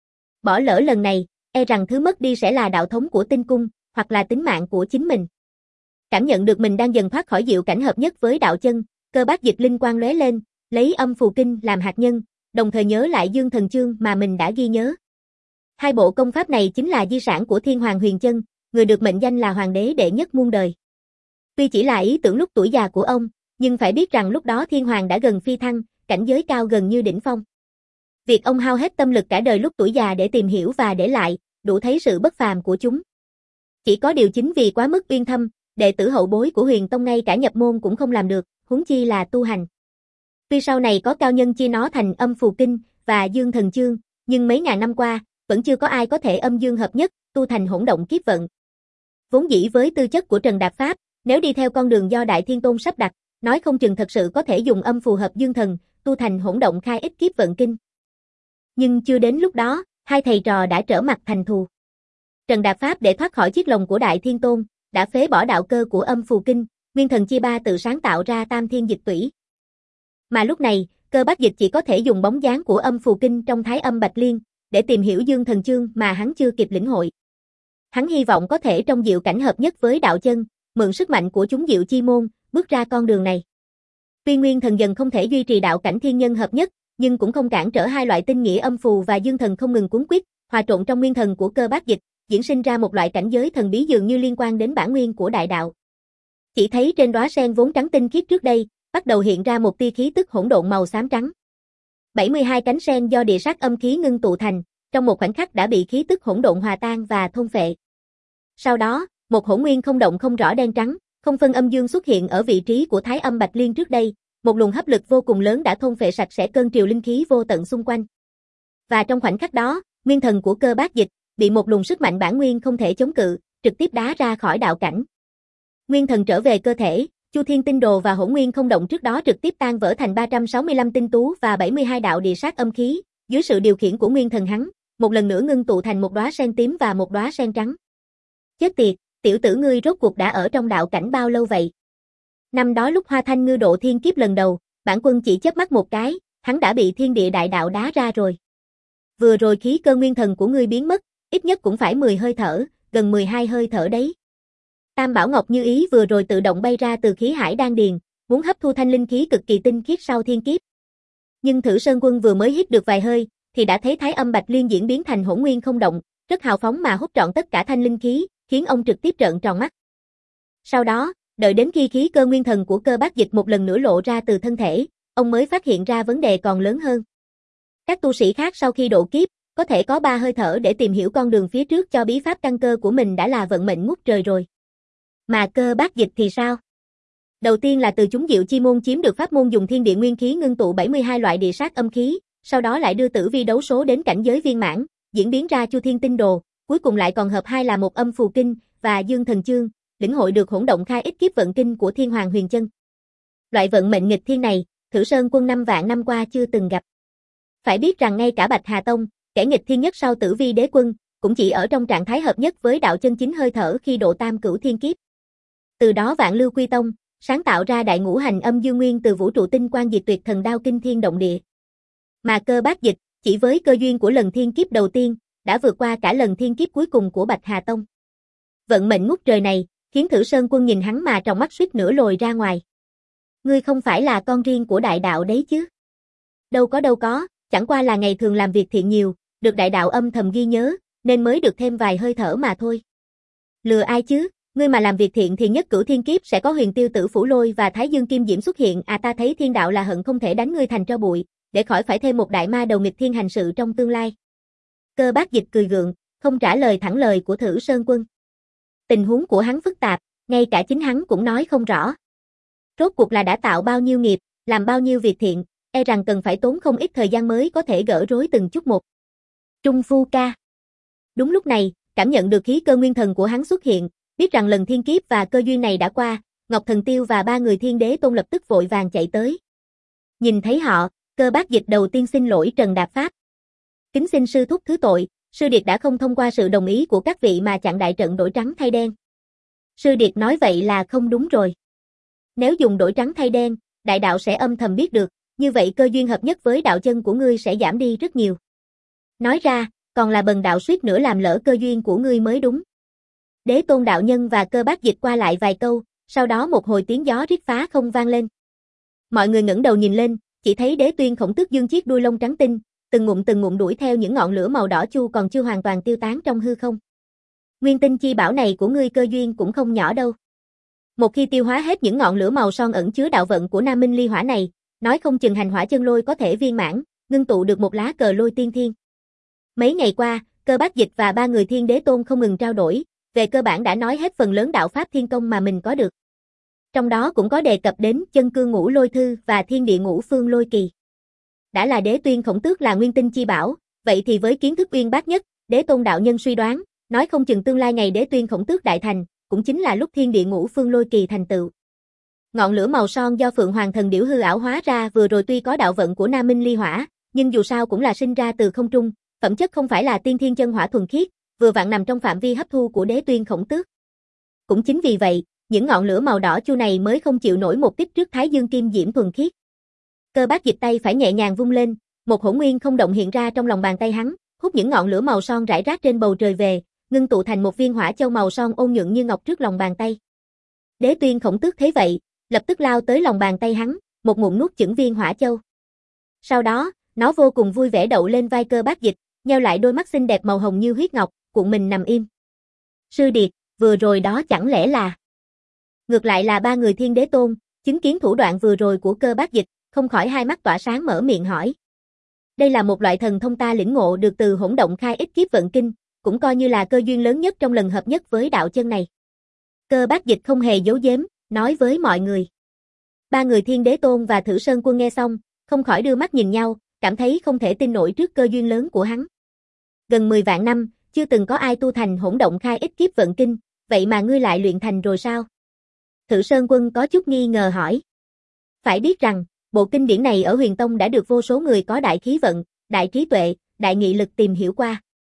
Bỏ lỡ lần này, e rằng thứ mất đi sẽ là đạo thống của tinh cung, hoặc là tính mạng của chính mình. Cảm nhận được mình đang dần thoát khỏi diệu cảnh hợp nhất với đạo chân, Cơ Bác Dịch linh quang lóe lên, lấy âm phù kinh làm hạt nhân, đồng thời nhớ lại Dương Thần Chương mà mình đã ghi nhớ. Hai bộ công pháp này chính là di sản của Thiên Hoàng Huyền Chân, người được mệnh danh là hoàng đế đệ nhất muôn đời. Tuy chỉ là ý tưởng lúc tuổi già của ông, nhưng phải biết rằng lúc đó Thiên Hoàng đã gần phi thăng, cảnh giới cao gần như đỉnh phong. Việc ông hao hết tâm lực cả đời lúc tuổi già để tìm hiểu và để lại, đủ thấy sự bất phàm của chúng. Chỉ có điều chính vì quá mức uyên thâm, đệ tử hậu bối của Huyền Tông ngay cả nhập môn cũng không làm được, huống chi là tu hành. Tuy sau này có cao nhân chia nó thành âm phù kinh và Dương Thần Chương, nhưng mấy ngàn năm qua, vẫn chưa có ai có thể âm dương hợp nhất, tu thành hỗn động kiếp vận. Vốn dĩ với tư chất của Trần Đạp Pháp, nếu đi theo con đường do Đại Thiên Tôn sắp đặt, nói không chừng thật sự có thể dùng âm phù hợp dương thần, tu thành hỗn động khai ích kiếp vận kinh. Nhưng chưa đến lúc đó, hai thầy trò đã trở mặt thành thù. Trần Đạp Pháp để thoát khỏi chiếc lồng của Đại Thiên Tôn, đã phế bỏ đạo cơ của âm phù kinh, nguyên thần chia ba tự sáng tạo ra tam thiên dịch tủy. Mà lúc này, Cơ Bác Dịch chỉ có thể dùng bóng dáng của âm phù kinh trong Thái Âm Bạch Liên, để tìm hiểu Dương Thần Chương mà hắn chưa kịp lĩnh hội. Hắn hy vọng có thể trong diệu cảnh hợp nhất với đạo chân, mượn sức mạnh của chúng diệu chi môn, bước ra con đường này. Tuy nguyên thần dần không thể duy trì đạo cảnh thiên nhân hợp nhất, nhưng cũng không cản trở hai loại tinh nghĩa âm phù và dương thần không ngừng cuốn quýt, hòa trộn trong nguyên thần của Cơ Bác Dịch, diễn sinh ra một loại cảnh giới thần bí dường như liên quan đến bản nguyên của đại đạo. Chỉ thấy trên đóa sen vốn trắng tinh khiết trước đây, bắt đầu hiện ra một tia khí tức hỗn độn màu xám trắng. bảy mươi hai cánh sen do địa sát âm khí ngưng tụ thành, trong một khoảnh khắc đã bị khí tức hỗn độn hòa tan và thôn phệ. Sau đó, một hỗn nguyên không động không rõ đen trắng, không phân âm dương xuất hiện ở vị trí của Thái Âm Bạch Liên trước đây, một luồng hấp lực vô cùng lớn đã thôn phệ sạch sẽ cơn triều linh khí vô tận xung quanh. Và trong khoảnh khắc đó, nguyên thần của Cơ Bác Dịch bị một luồng sức mạnh bản nguyên không thể chống cự, trực tiếp đá ra khỏi đạo cảnh. Nguyên thần trở về cơ thể, Chu Thiên Tinh Đồ và hỗn nguyên không động trước đó trực tiếp tan vỡ thành ba trăm sáu mươi lăm tinh tú và bảy mươi hai đạo địa sát âm khí, dưới sự điều khiển của nguyên thần hắn, một lần nữa ngưng tụ thành một đóa sen tím và một đóa sen trắng. Chết tiệt, tiểu tử ngươi rốt cuộc đã ở trong đạo cảnh bao lâu vậy? Năm đó lúc Hoa Thanh Ngư độ thiên kiếp lần đầu, bản quân chỉ chớp mắt một cái, hắn đã bị thiên địa đại đạo đá ra rồi. Vừa rồi khí cơ nguyên thần của ngươi biến mất, ít nhất cũng phải mười hơi thở, gần mười hai hơi thở đấy. Tam Bảo Ngọc Như Ý vừa rồi tự động bay ra từ khí hải đan điền, muốn hấp thu thanh linh khí cực kỳ tinh khiết sau thiên kiếp. Nhưng Thử Sơn Quân vừa mới hít được vài hơi, thì đã thấy Thái Âm Bạch Liên diễn biến thành hỗn nguyên không động, rất hào phóng mà hút trọn tất cả thanh linh khí, khiến ông trực tiếp trợn tròn mắt. Sau đó, đợi đến khi khí cơ nguyên thần của Cơ Bác Dịch một lần nữa lộ ra từ thân thể, ông mới phát hiện ra vấn đề còn lớn hơn. Các tu sĩ khác sau khi độ kiếp, có thể có ba hơi thở để tìm hiểu con đường phía trước cho bí pháp căn cơ của mình đã là vận mệnh ngút trời rồi. Mà Cơ Bác Dịch thì sao? Đầu tiên là từ chúng Diệu Chi môn chiếm được pháp môn dùng thiên địa nguyên khí ngưng tụ bảy mươi hai loại địa sát âm khí, sau đó lại đưa tử vi đấu số đến cảnh giới viên mãn, diễn biến ra Chu Thiên Tinh Đồ, cuối cùng lại còn hợp hai là một âm phù kinh và dương thần chương, lĩnh hội được hỗn động khai ích kiếp vận kinh của Thiên Hoàng Huyền Chân. Loại vận mệnh nghịch thiên này, Thử Sơn Quân năm vạn năm qua chưa từng gặp. Phải biết rằng ngay cả Bạch Hà Tông, kẻ nghịch thiên nhất sau Tử Vi Đế Quân, cũng chỉ ở trong trạng thái hợp nhất với đạo chân chính hơi thở khi độ tam cửu thiên kiếp. Từ đó Vạn Lưu Quy Tông sáng tạo ra đại ngũ hành âm dương nguyên từ vũ trụ tinh quang diệt tuyệt thần đao kinh thiên động địa. Mà Cơ Bác Dịch, chỉ với cơ duyên của lần thiên kiếp đầu tiên, đã vượt qua cả lần thiên kiếp cuối cùng của Bạch Hà Tông. Vận mệnh ngút trời này, khiến Thử Sơn Quân nhìn hắn mà trong mắt suýt nửa lồi ra ngoài. Ngươi không phải là con riêng của đại đạo đấy chứ? Đâu có đâu có, chẳng qua là ngày thường làm việc thiện nhiều, được đại đạo âm thầm ghi nhớ, nên mới được thêm vài hơi thở mà thôi. Lừa ai chứ? Ngươi mà làm việc thiện thì nhất cửu thiên kiếp sẽ có Huyền Tiêu Tử Phủ Lôi và Thái Dương Kim Diễm xuất hiện, à ta thấy thiên đạo là hận không thể đánh ngươi thành tro bụi, để khỏi phải thêm một đại ma đầu nghịch thiên hành sự trong tương lai. Cơ Bác Dịch cười gượng, không trả lời thẳng lời của Thử Sơn Quân. Tình huống của hắn phức tạp, ngay cả chính hắn cũng nói không rõ. Rốt cuộc là đã tạo bao nhiêu nghiệp, làm bao nhiêu việc thiện, e rằng cần phải tốn không ít thời gian mới có thể gỡ rối từng chút một. Trung Phu ca. Đúng lúc này, cảm nhận được khí cơ nguyên thần của hắn xuất hiện, biết rằng lần thiên kiếp và cơ duyên này đã qua, Ngọc Thần Tiêu và ba người Thiên Đế Tôn lập tức vội vàng chạy tới. Nhìn thấy họ, Cơ Bác Dịch đầu tiên xin lỗi Trần Đạp Pháp. Kính xin sư thúc thứ tội, sư điệt đã không thông qua sự đồng ý của các vị mà chặn đại trận đổi trắng thay đen. Sư điệt nói vậy là không đúng rồi. Nếu dùng đổi trắng thay đen, đại đạo sẽ âm thầm biết được, như vậy cơ duyên hợp nhất với đạo chân của ngươi sẽ giảm đi rất nhiều. Nói ra, còn là bần đạo suýt nữa làm lỡ cơ duyên của ngươi mới đúng. Đế Tôn đạo nhân và Cơ Bác Dịch qua lại vài câu, sau đó một hồi tiếng gió rít phá không vang lên. Mọi người ngẩng đầu nhìn lên, chỉ thấy Đế Tuyên Khổng Tước dương chiếc đuôi lông trắng tinh, từng ngụm từng ngụm đuổi theo những ngọn lửa màu đỏ chu còn chưa hoàn toàn tiêu tán trong hư không. Nguyên tinh chi bảo này của ngươi cơ duyên cũng không nhỏ đâu. Một khi tiêu hóa hết những ngọn lửa màu son ẩn chứa đạo vận của Nam Minh Ly Hỏa này, nói không chừng hành hỏa chân lôi có thể viên mãn, ngưng tụ được một lá cờ lôi tiên thiên. Mấy ngày qua, Cơ Bác Dịch và ba người Thiên Đế Tôn không ngừng trao đổi, về cơ bản đã nói hết phần lớn đạo pháp thiên công mà mình có được. Trong đó cũng có đề cập đến chân cương ngũ lôi thư và thiên địa ngũ phương lôi kỳ. Đã là Đế Tuyên Khổng Tước là nguyên tinh chi bảo, vậy thì với kiến thức uyên bác nhất, Đế Tôn đạo nhân suy đoán, nói không chừng tương lai ngày Đế Tuyên Khổng Tước đại thành, cũng chính là lúc thiên địa ngũ phương lôi kỳ thành tựu. Ngọn lửa màu son do Phượng Hoàng Thần Điểu hư ảo hóa ra vừa rồi tuy có đạo vận của Nam Minh Ly Hỏa, nhưng dù sao cũng là sinh ra từ không trung, phẩm chất không phải là tiên thiên chân hỏa thuần khiết, vừa vặn nằm trong phạm vi hấp thu của Đế Tuyên Khổng Tước. Cũng chính vì vậy, những ngọn lửa màu đỏ chu này mới không chịu nổi một kích trước Thái Dương Kim Diễm thuần khiết. Cơ Bác Dịch tay phải nhẹ nhàng vung lên, một hỗn nguyên không động hiện ra trong lòng bàn tay hắn, hút những ngọn lửa màu son rải rác trên bầu trời về, ngưng tụ thành một viên hỏa châu màu son ôn nhuận như ngọc trước lòng bàn tay. Đế Tuyên Khổng Tước thấy vậy, lập tức lao tới lòng bàn tay hắn, một ngụm nuốt chửng viên hỏa châu. Sau đó, nó vô cùng vui vẻ đậu lên vai Cơ Bác Dịch, nheo lại đôi mắt xinh đẹp màu hồng như huyết ngọc, cuộn mình nằm im. Sư điệt, vừa rồi đó chẳng lẽ là... Ngược lại là ba người Thiên Đế Tôn, chứng kiến thủ đoạn vừa rồi của Cơ Bác Dịch, không khỏi hai mắt tỏa sáng mở miệng hỏi. Đây là một loại thần thông ta lĩnh ngộ được từ hỗn động khai ích kiếp vận kinh, cũng coi như là cơ duyên lớn nhất trong lần hợp nhất với đạo chân này. Cơ Bác Dịch không hề giấu giếm, nói với mọi người. Ba người Thiên Đế Tôn và Thử Sơn Quân nghe xong, không khỏi đưa mắt nhìn nhau, cảm thấy không thể tin nổi trước cơ duyên lớn của hắn. Gần mười vạn năm, chưa từng có ai tu thành hỗn động khai ích kiếp vận kinh, vậy mà ngươi lại luyện thành rồi sao? Thử Sơn Quân có chút nghi ngờ hỏi. Phải biết rằng, bộ kinh điển này ở Huyền Tông đã được vô số người có đại khí vận, đại trí tuệ, đại nghị lực tìm hiểu qua.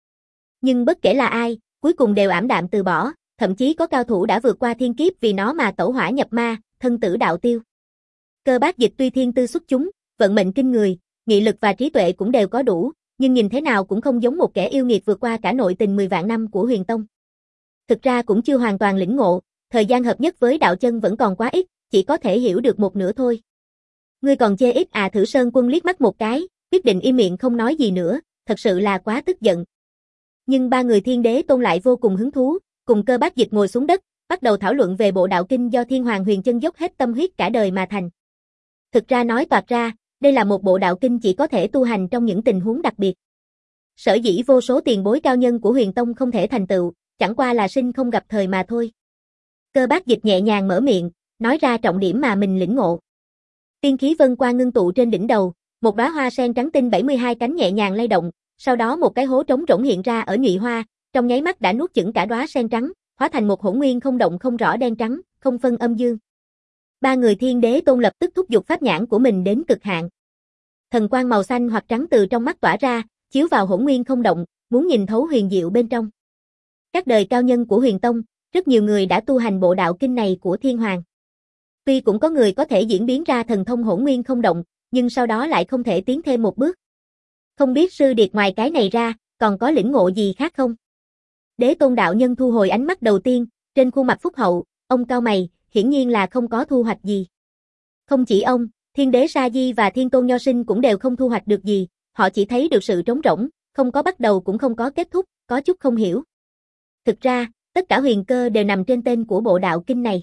Nhưng bất kể là ai, cuối cùng đều ảm đạm từ bỏ, thậm chí có cao thủ đã vượt qua thiên kiếp vì nó mà tẩu hỏa nhập ma, thân tử đạo tiêu. Cơ Bác Dịch tuy thiên tư xuất chúng, vận mệnh kinh người, nghị lực và trí tuệ cũng đều có đủ, nhưng nhìn thế nào cũng không giống một kẻ yêu nghiệt vượt qua cả nội tình mười vạn năm của Huyền Tông. Thực ra cũng chưa hoàn toàn lĩnh ngộ, thời gian hợp nhất với đạo chân vẫn còn quá ít, chỉ có thể hiểu được một nửa thôi. Ngươi còn chê ít à? Thử Sơn Quân liếc mắt một cái, quyết định im miệng không nói gì nữa, thật sự là quá tức giận. Nhưng ba người Thiên Đế Tôn lại vô cùng hứng thú, cùng Cơ Bác Dịch ngồi xuống đất, bắt đầu thảo luận về bộ đạo kinh do Thiên Hoàng Huyền Chân dốc hết tâm huyết cả đời mà thành. Thực ra nói toạc ra, đây là một bộ đạo kinh chỉ có thể tu hành trong những tình huống đặc biệt. Sở dĩ vô số tiền bối cao nhân của Huyền Tông không thể thành tựu, chẳng qua là sinh không gặp thời mà thôi. Cơ Bác Dịch nhẹ nhàng mở miệng, nói ra trọng điểm mà mình lĩnh ngộ. Tiên khí vân quang ngưng tụ trên đỉnh đầu, một đóa hoa sen trắng tinh bảy mươi hai cánh nhẹ nhàng lay động, sau đó một cái hố trống rỗng hiện ra ở nhụy hoa, trong nháy mắt đã nuốt chửng cả đóa sen trắng, hóa thành một hỗn nguyên không động không rõ đen trắng, không phân âm dương. Ba người Thiên Đế Tôn lập tức thúc giục pháp nhãn của mình đến cực hạn. Thần quang màu xanh hoặc trắng từ trong mắt tỏa ra, chiếu vào hỗn nguyên không động, muốn nhìn thấu huyền diệu bên trong. Các đời cao nhân của Huyền Tông, rất nhiều người đã tu hành bộ đạo kinh này của Thiên Hoàng. Tuy cũng có người có thể diễn biến ra thần thông hỗn nguyên không động, nhưng sau đó lại không thể tiến thêm một bước. Không biết sư điệt ngoài cái này ra, còn có lĩnh ngộ gì khác không? Đế Tôn đạo nhân thu hồi ánh mắt đầu tiên, trên khuôn mặt phúc hậu, ông cau mày, hiển nhiên là không có thu hoạch gì. Không chỉ ông, Thiên Đế Sa Di và Thiên Tôn Nho Sinh cũng đều không thu hoạch được gì, họ chỉ thấy được sự trống rỗng, không có bắt đầu cũng không có kết thúc, có chút không hiểu. Thực ra, tất cả huyền cơ đều nằm trên tên của bộ đạo kinh này.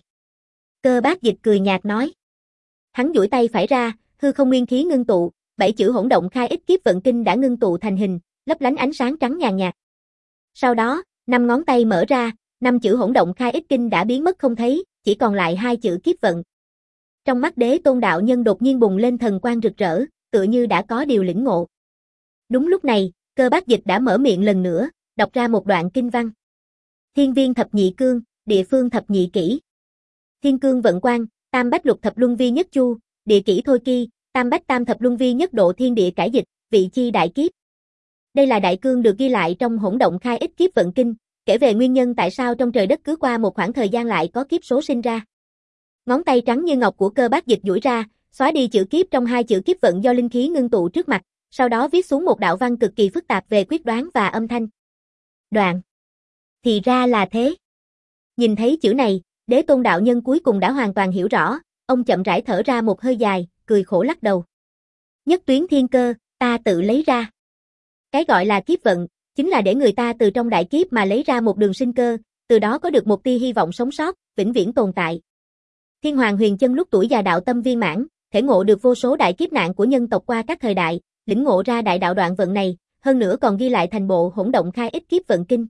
Cơ Bác Dịch cười nhạt nói. Hắn duỗi tay phải ra, hư không nguyên khí ngưng tụ, bảy chữ hỗn động khai ích kiếp vận kinh đã ngưng tụ thành hình, lấp lánh ánh sáng trắng nhàn nhạt. Sau đó, năm ngón tay mở ra, năm chữ hỗn động khai ích kinh đã biến mất không thấy, chỉ còn lại hai chữ kiếp vận. Trong mắt Đế Tôn đạo nhân đột nhiên bùng lên thần quang rực rỡ, tựa như đã có điều lĩnh ngộ. Đúng lúc này, Cơ Bác Dịch đã mở miệng lần nữa, đọc ra một đoạn kinh văn. Thiên viên thập nhị cương, địa phương thập nhị kỷ. Thiên cương vận quang, tam bách lục thập luân vi nhất chu, địa kỷ thôi ki, tam bách tam thập luân vi nhất độ thiên địa cải dịch, vị chi đại kiếp. Đây là đại cương được ghi lại trong hỗn động khai ích kiếp vận kinh, kể về nguyên nhân tại sao trong trời đất cứ qua một khoảng thời gian lại có kiếp số sinh ra. Ngón tay trắng như ngọc của Cơ Bác Dịch duỗi ra, xóa đi chữ kiếp trong hai chữ kiếp vận do linh khí ngưng tụ trước mặt, sau đó viết xuống một đạo văn cực kỳ phức tạp về quyết đoán và âm thanh. Đoạn. Thì ra là thế. Nhìn thấy chữ này, Đế Tôn đạo nhân cuối cùng đã hoàn toàn hiểu rõ, ông chậm rãi thở ra một hơi dài, cười khổ lắc đầu. Nhất tuyến thiên cơ, ta tự lấy ra. Cái gọi là kiếp vận, chính là để người ta từ trong đại kiếp mà lấy ra một đường sinh cơ, từ đó có được một tia hy vọng sống sót, vĩnh viễn tồn tại. Thiên Hoàng Huyền Chân lúc tuổi già đạo tâm viên mãn, thể ngộ được vô số đại kiếp nạn của nhân tộc qua các thời đại, lĩnh ngộ ra đại đạo đoạn vận này, hơn nữa còn ghi lại thành bộ hỗn động khai ích kiếp vận kinh.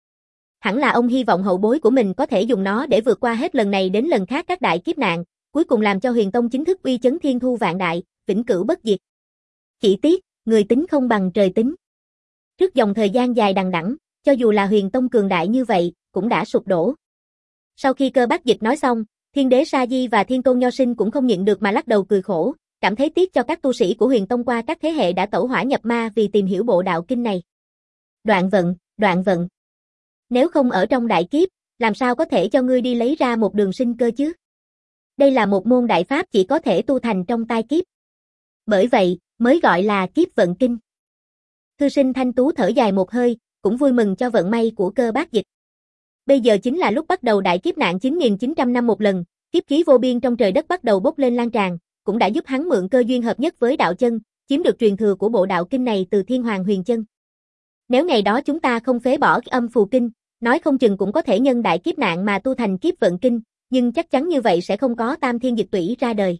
Hẳn là ông hy vọng hậu bối của mình có thể dùng nó để vượt qua hết lần này đến lần khác các đại kiếp nạn, cuối cùng làm cho Huyền Tông chính thức uy chấn thiên thu vạn đại, vĩnh cửu bất diệt. Chỉ tiếc, người tính không bằng trời tính. Trước dòng thời gian dài đằng đẵng, cho dù là Huyền Tông cường đại như vậy, cũng đã sụp đổ. Sau khi Cơ Bác Dịch nói xong, Thiên Đế Sa Di và Thiên Tôn Nho Sinh cũng không nhịn được mà lắc đầu cười khổ, cảm thấy tiếc cho các tu sĩ của Huyền Tông qua các thế hệ đã tẩu hỏa nhập ma vì tìm hiểu bộ đạo kinh này. Đoạn vận, đoạn vận. Nếu không ở trong đại kiếp, làm sao có thể cho ngươi đi lấy ra một đường sinh cơ chứ? Đây là một môn đại pháp chỉ có thể tu thành trong tai kiếp. Bởi vậy, mới gọi là kiếp vận kinh. Thư sinh Thanh Tú thở dài một hơi, cũng vui mừng cho vận may của Cơ Bác Dịch. Bây giờ chính là lúc bắt đầu đại kiếp nạn chín nghìn chín trăm năm một lần, kiếp khí vô biên trong trời đất bắt đầu bốc lên lan tràn, cũng đã giúp hắn mượn cơ duyên hợp nhất với đạo chân, chiếm được truyền thừa của bộ đạo kinh này từ Thiên Hoàng Huyền Chân. Nếu ngày đó chúng ta không phế bỏ âm phù kinh, nói không chừng cũng có thể nhân đại kiếp nạn mà tu thành kiếp vận kinh, nhưng chắc chắn như vậy sẽ không có Tam Thiên Dịch Tủy ra đời.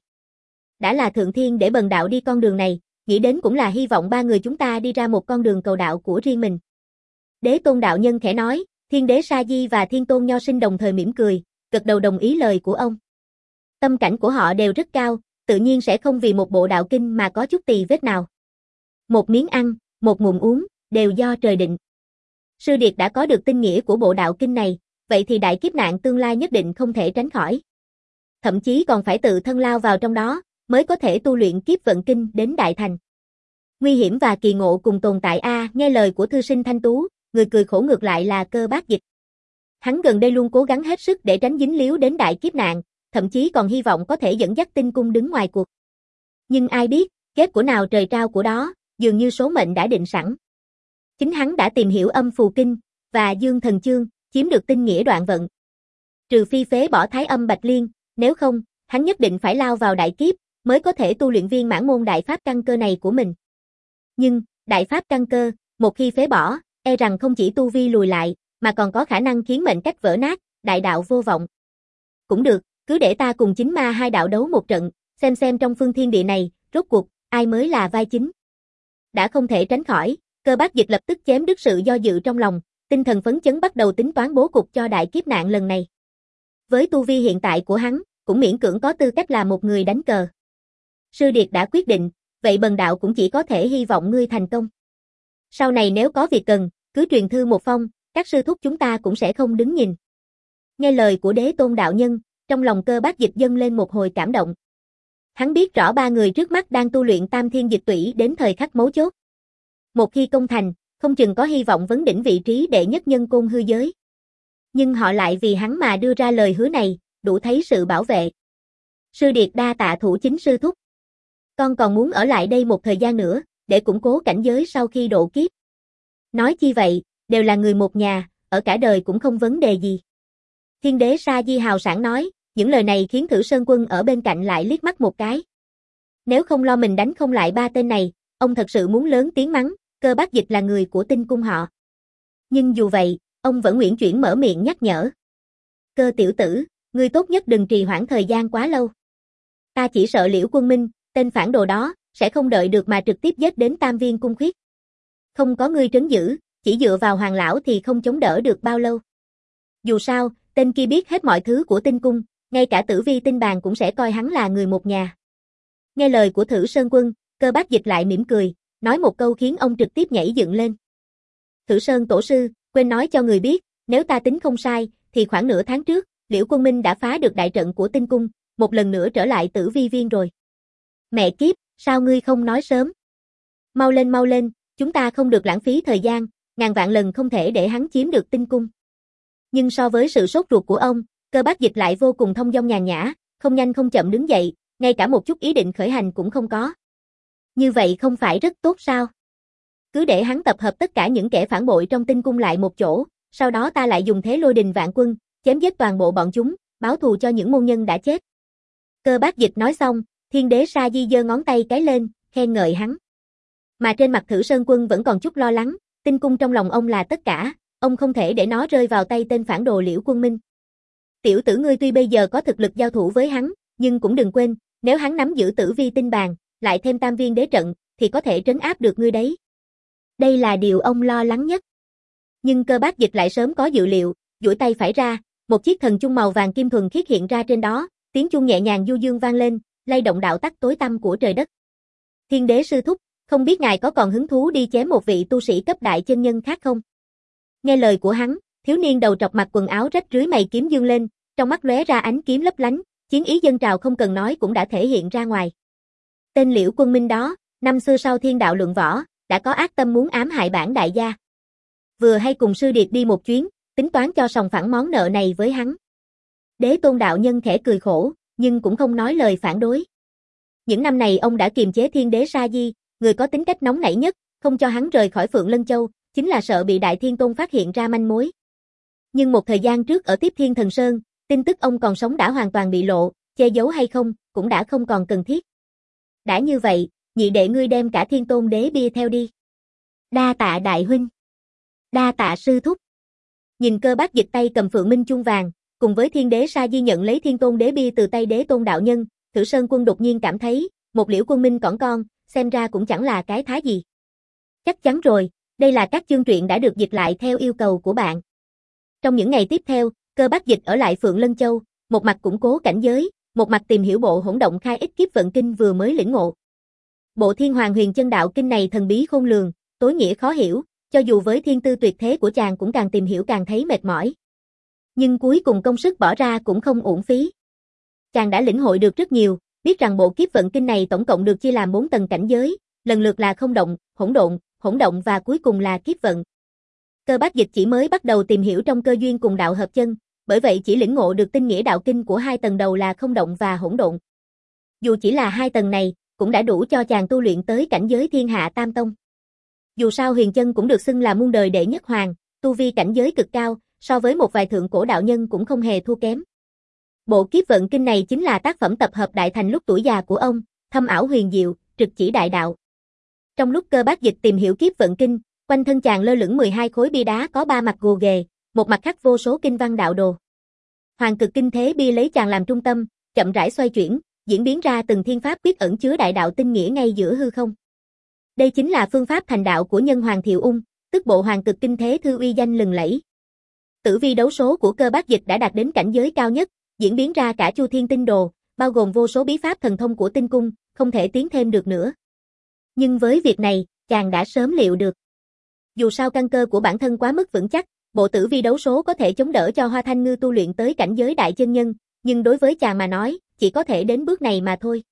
Đã là thượng thiên để bần đạo đi con đường này, nghĩ đến cũng là hy vọng ba người chúng ta đi ra một con đường cầu đạo của riêng mình. Đế Tôn đạo nhân khẽ nói, Thiên Đế Sa Di và Thiên Tôn Nho Sinh đồng thời mỉm cười, gật đầu đồng ý lời của ông. Tâm cảnh của họ đều rất cao, tự nhiên sẽ không vì một bộ đạo kinh mà có chút tì vết nào. Một miếng ăn, một ngụm uống, đều do trời định. Sư điệt đã có được tinh nghĩa của bộ đạo kinh này, vậy thì đại kiếp nạn tương lai nhất định không thể tránh khỏi. Thậm chí còn phải tự thân lao vào trong đó, mới có thể tu luyện kiếp vận kinh đến đại thành. Nguy hiểm và kỳ ngộ cùng tồn tại a, nghe lời của thư sinh Thanh Tú, người cười khổ ngược lại là Cơ Bác Dịch. Hắn gần đây luôn cố gắng hết sức để tránh dính líu đến đại kiếp nạn, thậm chí còn hy vọng có thể dẫn dắt tinh cung đứng ngoài cuộc. Nhưng ai biết, kết của nào trời trao của đó, dường như số mệnh đã định sẵn. Chính hắn đã tìm hiểu âm phù kinh, và dương thần chương, chiếm được tinh nghĩa đoạn vận. Trừ phi phế bỏ thái âm bạch liên, nếu không, hắn nhất định phải lao vào đại kiếp, mới có thể tu luyện viên mãn môn đại pháp căn cơ này của mình. Nhưng, đại pháp căn cơ, một khi phế bỏ, e rằng không chỉ tu vi lùi lại, mà còn có khả năng khiến mệnh cách vỡ nát, đại đạo vô vọng. Cũng được, cứ để ta cùng chính ma hai đạo đấu một trận, xem xem trong phương thiên địa này, rốt cuộc, ai mới là vai chính. Đã không thể tránh khỏi, Cơ Bác Dịch lập tức chém đứt sự do dự trong lòng, tinh thần phấn chấn bắt đầu tính toán bố cục cho đại kiếp nạn lần này. Với tu vi hiện tại của hắn, cũng miễn cưỡng có tư cách là một người đánh cờ. Sư Điệt đã quyết định, vậy bần đạo cũng chỉ có thể hy vọng ngươi thành công. Sau này nếu có việc cần, cứ truyền thư một phong, các sư thúc chúng ta cũng sẽ không đứng nhìn. Nghe lời của Đế Tôn đạo nhân, trong lòng Cơ Bác Dịch dâng lên một hồi cảm động. Hắn biết rõ ba người trước mắt đang tu luyện Tam Thiên Dịch Tủy đến thời khắc mấu chốt. Một khi công thành, không chừng có hy vọng vấn đỉnh vị trí đệ nhất nhân côn hư giới. Nhưng họ lại vì hắn mà đưa ra lời hứa này, đủ thấy sự bảo vệ. Sư Điệt đa tạ thủ chính sư thúc. Con còn muốn ở lại đây một thời gian nữa, để củng cố cảnh giới sau khi độ kiếp. Nói chi vậy, đều là người một nhà, ở cả đời cũng không vấn đề gì. Thiên đế Sa Di hào sảng nói, những lời này khiến Thử Sơn Quân ở bên cạnh lại liếc mắt một cái. Nếu không lo mình đánh không lại ba tên này, ông thật sự muốn lớn tiếng mắng, Cơ Bác Dịch là người của tinh cung họ. Nhưng dù vậy, ông vẫn uyển chuyển mở miệng nhắc nhở. Cơ tiểu tử, ngươi tốt nhất đừng trì hoãn thời gian quá lâu. Ta chỉ sợ Liễu Quân Minh, tên phản đồ đó, sẽ không đợi được mà trực tiếp giết đến Tam Viên cung khuyết. Không có ngươi trấn giữ, chỉ dựa vào Hoàng lão thì không chống đỡ được bao lâu. Dù sao, tên kia biết hết mọi thứ của tinh cung, ngay cả Tử Vi tinh bàn cũng sẽ coi hắn là người một nhà. Nghe lời của Thử Sơn Quân, Cơ Bác Dịch lại mỉm cười, nói một câu khiến ông trực tiếp nhảy dựng lên. Thử Sơn tổ sư, quên nói cho người biết, nếu ta tính không sai, thì khoảng nửa tháng trước, Liễu Quân Minh đã phá được đại trận của tinh cung, một lần nữa trở lại Tử Vi viên rồi. Mẹ kiếp, sao ngươi không nói sớm? Mau lên mau lên, chúng ta không được lãng phí thời gian, ngàn vạn lần không thể để hắn chiếm được tinh cung. Nhưng so với sự sốt ruột của ông, Cơ Bác Dịch lại vô cùng thông dong nhàn nhã, không nhanh không chậm đứng dậy, ngay cả một chút ý định khởi hành cũng không có. Như vậy không phải rất tốt sao? Cứ để hắn tập hợp tất cả những kẻ phản bội trong tinh cung lại một chỗ, sau đó ta lại dùng thế lôi đình vạn quân, chém giết toàn bộ bọn chúng, báo thù cho những môn nhân đã chết. Cơ Bác Dịch nói xong, Thiên đế Sa Di giơ ngón tay cái lên, khen ngợi hắn. Mà trên mặt Thử Sơn Quân vẫn còn chút lo lắng, tinh cung trong lòng ông là tất cả, ông không thể để nó rơi vào tay tên phản đồ Liễu Quân Minh. Tiểu tử ngươi tuy bây giờ có thực lực giao thủ với hắn, nhưng cũng đừng quên, nếu hắn nắm giữ Tử Vi tinh bàn, lại thêm Tam Viên đế trận, thì có thể trấn áp được ngươi đấy. Đây là điều ông lo lắng nhất. Nhưng Cơ Bác Dịch lại sớm có dự liệu, duỗi tay phải ra, một chiếc thần chung màu vàng kim thuần khiết hiện ra trên đó, tiếng chuông nhẹ nhàng du dương vang lên, lay động đạo tắc tối tăm của trời đất. Thiên đế sư thúc, không biết ngài có còn hứng thú đi chém một vị tu sĩ cấp đại chân nhân khác không? Nghe lời của hắn, thiếu niên đầu trọc mặc quần áo rách rưới mày kiếm dương lên, trong mắt lóe ra ánh kiếm lấp lánh, chiến ý dâng trào không cần nói cũng đã thể hiện ra ngoài. Tên Liễu Quân Minh đó, năm xưa sau thiên đạo luận võ, đã có ác tâm muốn ám hại bản đại gia. Vừa hay cùng sư điệt đi một chuyến, tính toán cho sòng phẳng món nợ này với hắn. Đế Tôn đạo nhân khẽ cười khổ, nhưng cũng không nói lời phản đối. Những năm này ông đã kiềm chế Thiên đế Sa Di, người có tính cách nóng nảy nhất, không cho hắn rời khỏi Phượng Lân Châu, chính là sợ bị Đại Thiên Tôn phát hiện ra manh mối. Nhưng một thời gian trước ở Tiếp Thiên Thần Sơn, tin tức ông còn sống đã hoàn toàn bị lộ, che giấu hay không, cũng đã không còn cần thiết. Đã như vậy, nhị đệ ngươi đem cả Thiên Tôn đế bia theo đi. Đa tạ đại huynh. Đa tạ sư thúc. Nhìn Cơ Bác Dịch tay cầm Phượng Minh chuông vàng, cùng với Thiên đế Sa Di nhận lấy Thiên Tôn đế bia từ tay Đế Tôn đạo nhân, Thử Sơn Quân đột nhiên cảm thấy, một Liễu Quân Minh cỏn con, xem ra cũng chẳng là cái thá gì. Chắc chắn rồi, đây là các chương truyện đã được dịch lại theo yêu cầu của bạn. Trong những ngày tiếp theo, Cơ Bác Dịch ở lại Phượng Lân Châu, một mặt củng cố cảnh giới, một mặt tìm hiểu bộ hỗn động khai ích kiếp vận kinh vừa mới lĩnh ngộ. Bộ Thiên Hoàng Huyền Chân Đạo kinh này thần bí khôn lường, tối nghĩa khó hiểu, cho dù với thiên tư tuyệt thế của chàng cũng càng tìm hiểu càng thấy mệt mỏi. Nhưng cuối cùng công sức bỏ ra cũng không uổng phí. Chàng đã lĩnh hội được rất nhiều, biết rằng bộ kiếp vận kinh này tổng cộng được chia làm bốn tầng cảnh giới, lần lượt là không động, hỗn độn, hỗn động và cuối cùng là kiếp vận. Cơ Bác Dịch chỉ mới bắt đầu tìm hiểu trong cơ duyên cùng đạo hợp chân, bởi vậy chỉ lĩnh ngộ được tinh nghĩa đạo kinh của hai tầng đầu là không động và hỗn độn. Dù chỉ là hai tầng này, cũng đã đủ cho chàng tu luyện tới cảnh giới thiên hạ tam tông. Dù sao Huyền Chân cũng được xưng là muôn đời đệ nhất hoàng, tu vi cảnh giới cực cao, so với một vài thượng cổ đạo nhân cũng không hề thua kém. Bộ Kiếp Vận Kinh này chính là tác phẩm tập hợp đại thành lúc tuổi già của ông, thâm ảo huyền diệu, trực chỉ đại đạo. Trong lúc Cơ Bác Dịch tìm hiểu Kiếp Vận Kinh, quanh thân chàng lơ lửng mười hai khối bia đá có ba mặt gồ ghề, một mặt khắc vô số kinh văn đạo đồ. Hoàng Cực Kinh Thế bia lấy chàng làm trung tâm, chậm rãi xoay chuyển, diễn biến ra từng thiên pháp quyết ẩn chứa đại đạo tinh nghĩa ngay giữa hư không. Đây chính là phương pháp thành đạo của Nhân Hoàng Thiệu Ung, tức bộ Hoàng Cực Kinh Thế thư uy danh lừng lẫy. Tử vi đấu số của Cơ Bác Dịch đã đạt đến cảnh giới cao nhất, diễn biến ra cả Chu Thiên Tinh Đồ, bao gồm vô số bí pháp thần thông của tinh cung, không thể tiến thêm được nữa. Nhưng với việc này, chàng đã sớm liệu được. Dù sao căn cơ của bản thân quá mức vững chắc, bộ tử vi đấu số có thể chống đỡ cho Hoa Thanh Ngư tu luyện tới cảnh giới đại chân nhân, nhưng đối với chàng mà nói, chỉ có thể đến bước này mà thôi.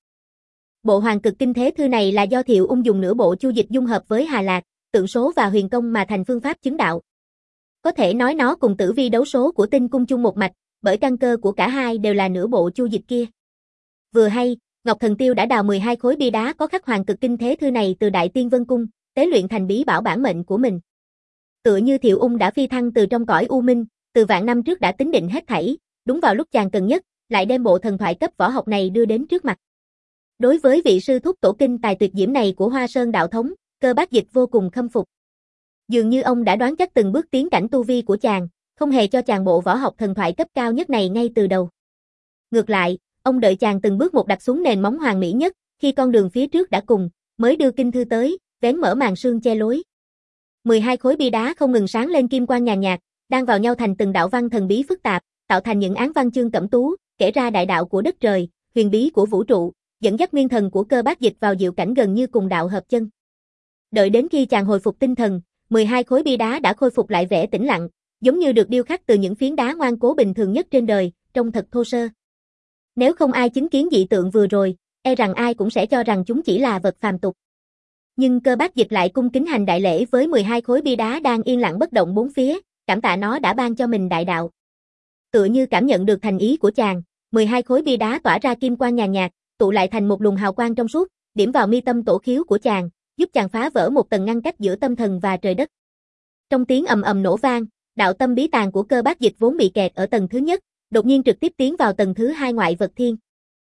Bộ Hoàng Cực Kinh Thế thư này là do Thiệu Ung dùng nửa bộ chu dịch dung hợp với Hà Lạc, tượng số và huyền công mà thành phương pháp chứng đạo. Có thể nói nó cùng tử vi đấu số của tinh cung chung một mạch, bởi căn cơ của cả hai đều là nửa bộ chu dịch kia. Vừa hay, Ngọc Thần Tiêu đã đào mười hai khối bia đá có khắc Hoàng Cực Kinh Thế thư này từ Đại Tiên Vân Cung, tế luyện thành bí bảo bản mệnh của mình. Tựa như Thiệu Ung đã phi thăng từ trong cõi u minh, từ vạn năm trước đã tính định hết thảy, đúng vào lúc chàng cần nhất, lại đem bộ thần thoại cấp võ học này đưa đến trước mặt. Đối với vị sư thúc tổ kinh tài tuyệt diễm này của Hoa Sơn đạo thống, Cơ Bác Dịch vô cùng khâm phục. Dường như ông đã đoán chắc từng bước tiến cảnh tu vi của chàng, không hề cho chàng bộ võ học thần thoại cấp cao nhất này ngay từ đầu. Ngược lại, ông đợi chàng từng bước một đặt xuống nền móng hoàn mỹ nhất, khi con đường phía trước đã cùng, mới đưa kinh thư tới, vén mở màn sương che lối. mười hai khối bia đá không ngừng sáng lên kim quang nhàn nhạt, đang vào nhau thành từng đạo văn thần bí phức tạp, tạo thành những án văn chương cẩm tú, kể ra đại đạo của đất trời, huyền bí của vũ trụ, dẫn dắt nguyên thần của Cơ Bác Dịch vào diệu cảnh gần như cùng đạo hợp chân. Đợi đến khi chàng hồi phục tinh thần, mười hai khối bia đá đã khôi phục lại vẻ tĩnh lặng, giống như được điêu khắc từ những phiến đá ngoan cố bình thường nhất trên đời, trông thật thô sơ. Nếu không ai chứng kiến dị tượng vừa rồi, e rằng ai cũng sẽ cho rằng chúng chỉ là vật phàm tục. Nhưng Cơ Bác Dịch lại cung kính hành đại lễ với mười hai khối bia đá đang yên lặng bất động bốn phía, cảm tạ nó đã ban cho mình đại đạo. Tựa như cảm nhận được thành ý của chàng, mười hai khối bia đá tỏa ra kim quang nhàn nhạt, tụ lại thành một luồng hào quang trong suốt, điểm vào mi tâm tổ khiếu của chàng, giúp chàng phá vỡ một tầng ngăn cách giữa tâm thần và trời đất. Trong tiếng ầm ầm nổ vang, đạo tâm bí tàng của Cơ Bác Dịch vốn bị kẹt ở tầng thứ nhất, đột nhiên trực tiếp tiến vào tầng thứ hai ngoại vật thiên.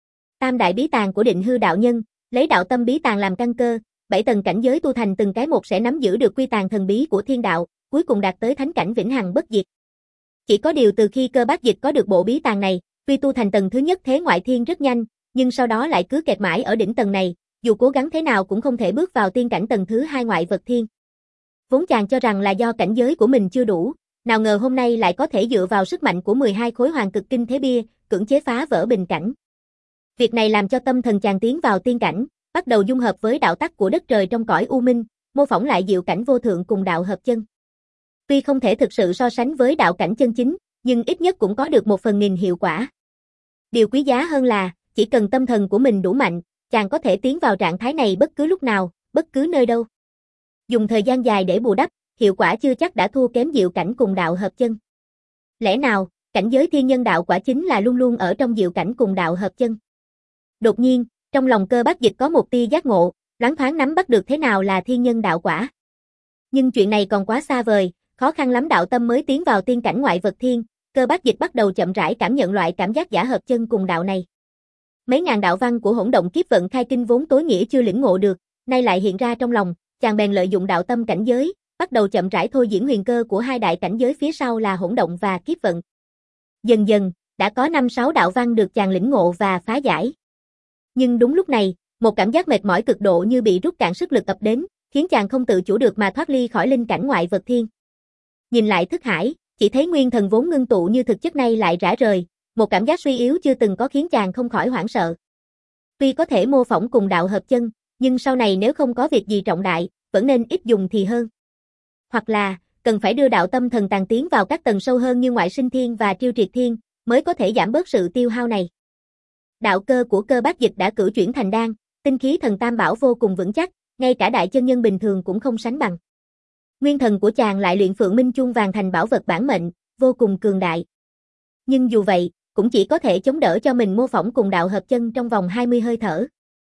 Tam đại bí tàng của Định Hư đạo nhân, lấy đạo tâm bí tàng làm căn cơ, bảy tầng cảnh giới tu thành từng cái một sẽ nắm giữ được quy tàng thần bí của thiên đạo, cuối cùng đạt tới thánh cảnh vĩnh hằng bất diệt. Chỉ có điều từ khi Cơ Bác Dịch có được bộ bí tàng này, tuy tu thành tầng thứ nhất thế ngoại thiên rất nhanh, nhưng sau đó lại cứ kẹt mãi ở đỉnh tầng này, dù cố gắng thế nào cũng không thể bước vào tiên cảnh tầng thứ hai ngoại vật thiên. Vốn chàng cho rằng là do cảnh giới của mình chưa đủ, nào ngờ hôm nay lại có thể dựa vào sức mạnh của mười hai khối Hoàng Cực Kinh Thế bia, cưỡng chế phá vỡ bình cảnh. Việc này làm cho tâm thần chàng tiến vào tiên cảnh, bắt đầu dung hợp với đạo tắc của đất trời trong cõi u minh, mô phỏng lại diệu cảnh vô thượng cùng đạo hợp chân. Tuy không thể thực sự so sánh với đạo cảnh chân chính, nhưng ít nhất cũng có được một phần nghìn hiệu quả. Điều quý giá hơn là, chỉ cần tâm thần của mình đủ mạnh, chàng có thể tiến vào trạng thái này bất cứ lúc nào, bất cứ nơi đâu. Dùng thời gian dài để bù đắp, hiệu quả chưa chắc đã thua kém diệu cảnh cùng đạo hợp chân. Lẽ nào, cảnh giới thiên nhân đạo quả chính là luôn luôn ở trong diệu cảnh cùng đạo hợp chân? Đột nhiên, trong lòng Cơ Bác Dịch có một tia giác ngộ, loáng thoáng nắm bắt được thế nào là thiên nhân đạo quả. Nhưng chuyện này còn quá xa vời, khó khăn lắm đạo tâm mới tiến vào tiên cảnh ngoại vật thiên, Cơ Bác Dịch bắt đầu chậm rãi cảm nhận loại cảm giác giả hợp chân cùng đạo này. Mấy ngàn đạo văn của hỗn động kiếp vận khai kinh vốn tối nghĩa chưa lĩnh ngộ được, nay lại hiện ra trong lòng, chàng bèn lợi dụng đạo tâm cảnh giới, bắt đầu chậm rãi thôi diễn huyền cơ của hai đại cảnh giới phía sau là hỗn động và kiếp vận. Dần dần, đã có năm sáu đạo văn được chàng lĩnh ngộ và phá giải. Nhưng đúng lúc này, một cảm giác mệt mỏi cực độ như bị rút cạn sức lực ập đến, khiến chàng không tự chủ được mà thoát ly khỏi linh cảnh ngoại vật thiên. Nhìn lại thức hải, chỉ thấy nguyên thần vốn ngưng tụ như thực chất này lại rã rời, một cảm giác suy yếu chưa từng có khiến chàng không khỏi hoảng sợ. Tuy có thể mô phỏng cùng đạo hợp chân, nhưng sau này nếu không có việc gì trọng đại, vẫn nên ít dùng thì hơn. Hoặc là, cần phải đưa đạo tâm thần tàng tiến vào các tầng sâu hơn như ngoại sinh thiên và triêu triệt thiên, mới có thể giảm bớt sự tiêu hao này. Đạo cơ của Cơ Bác Dịch đã cử chuyển thành đan, tinh khí thần tam bảo vô cùng vững chắc, ngay cả đại chân nhân bình thường cũng không sánh bằng. Nguyên thần của chàng lại luyện Phượng Minh chuông vàng thành bảo vật bản mệnh, vô cùng cường đại. Nhưng dù vậy, cũng chỉ có thể chống đỡ cho mình mô phỏng cùng đạo hợp chân trong vòng hai mươi hơi thở.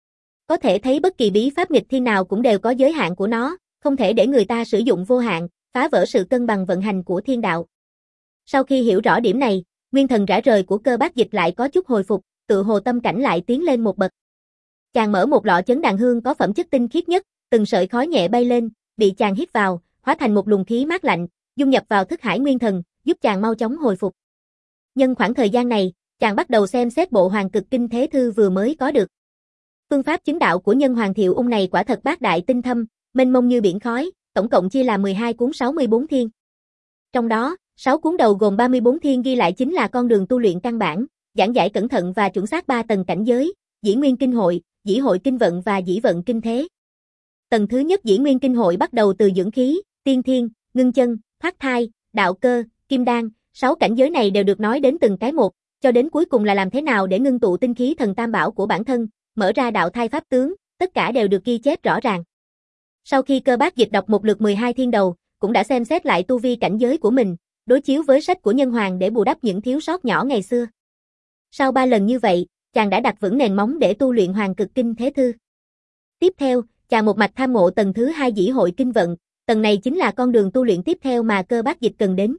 Có thể thấy bất kỳ bí pháp nghịch thiên nào cũng đều có giới hạn của nó, không thể để người ta sử dụng vô hạn, phá vỡ sự cân bằng vận hành của thiên đạo. Sau khi hiểu rõ điểm này, nguyên thần rã rời của Cơ Bác Dịch lại có chút hồi phục, tự hồ tâm cảnh lại tiến lên một bậc. Chàng mở một lọ chấn đàn hương có phẩm chất tinh khiết nhất, từng sợi khói nhẹ bay lên, bị chàng hít vào, hóa thành một luồng khí mát lạnh, dung nhập vào thức hải nguyên thần, giúp chàng mau chóng hồi phục. Nhân khoảng thời gian này, chàng bắt đầu xem xét bộ Hoàng Cực Kinh Thế Thư vừa mới có được. Phương pháp chứng đạo của Nhân Hoàng Thiệu Ung này quả thật bát đại tinh thâm, mênh mông như biển khói, tổng cộng chia là mười hai cuốn sáu mươi bốn thiên. Trong đó, sáu cuốn đầu gồm ba mươi bốn thiên ghi lại chính là con đường tu luyện căn bản, giảng giải cẩn thận và chuẩn xác ba tầng cảnh giới, Dĩ Nguyên Kinh Hội, Dĩ Hội Kinh Vận và Dĩ Vận Kinh Thế. Tầng thứ nhất Dĩ Nguyên Kinh Hội bắt đầu từ dưỡng khí, tiên thiên, ngưng chân, thoát thai, đạo cơ, kim đan, sáu cảnh giới này đều được nói đến từng cái một, cho đến cuối cùng là làm thế nào để ngưng tụ tinh khí thần tam bảo của bản thân, mở ra đạo thai pháp tướng, tất cả đều được ghi chép rõ ràng. Sau khi Cơ Bác Dịch đọc một lượt mười hai thiên đầu, cũng đã xem xét lại tu vi cảnh giới của mình, đối chiếu với sách của Nhân Hoàng để bù đắp những thiếu sót nhỏ ngày xưa. Sau ba lần như vậy, chàng đã đặt vững nền móng để tu luyện Hoàng Cực Kinh Thế Thư. Tiếp theo, chàng một mạch tham ngộ tầng thứ hai Dĩ Hội Kinh Vận, tầng này chính là con đường tu luyện tiếp theo mà Cơ Bác Dịch cần đến.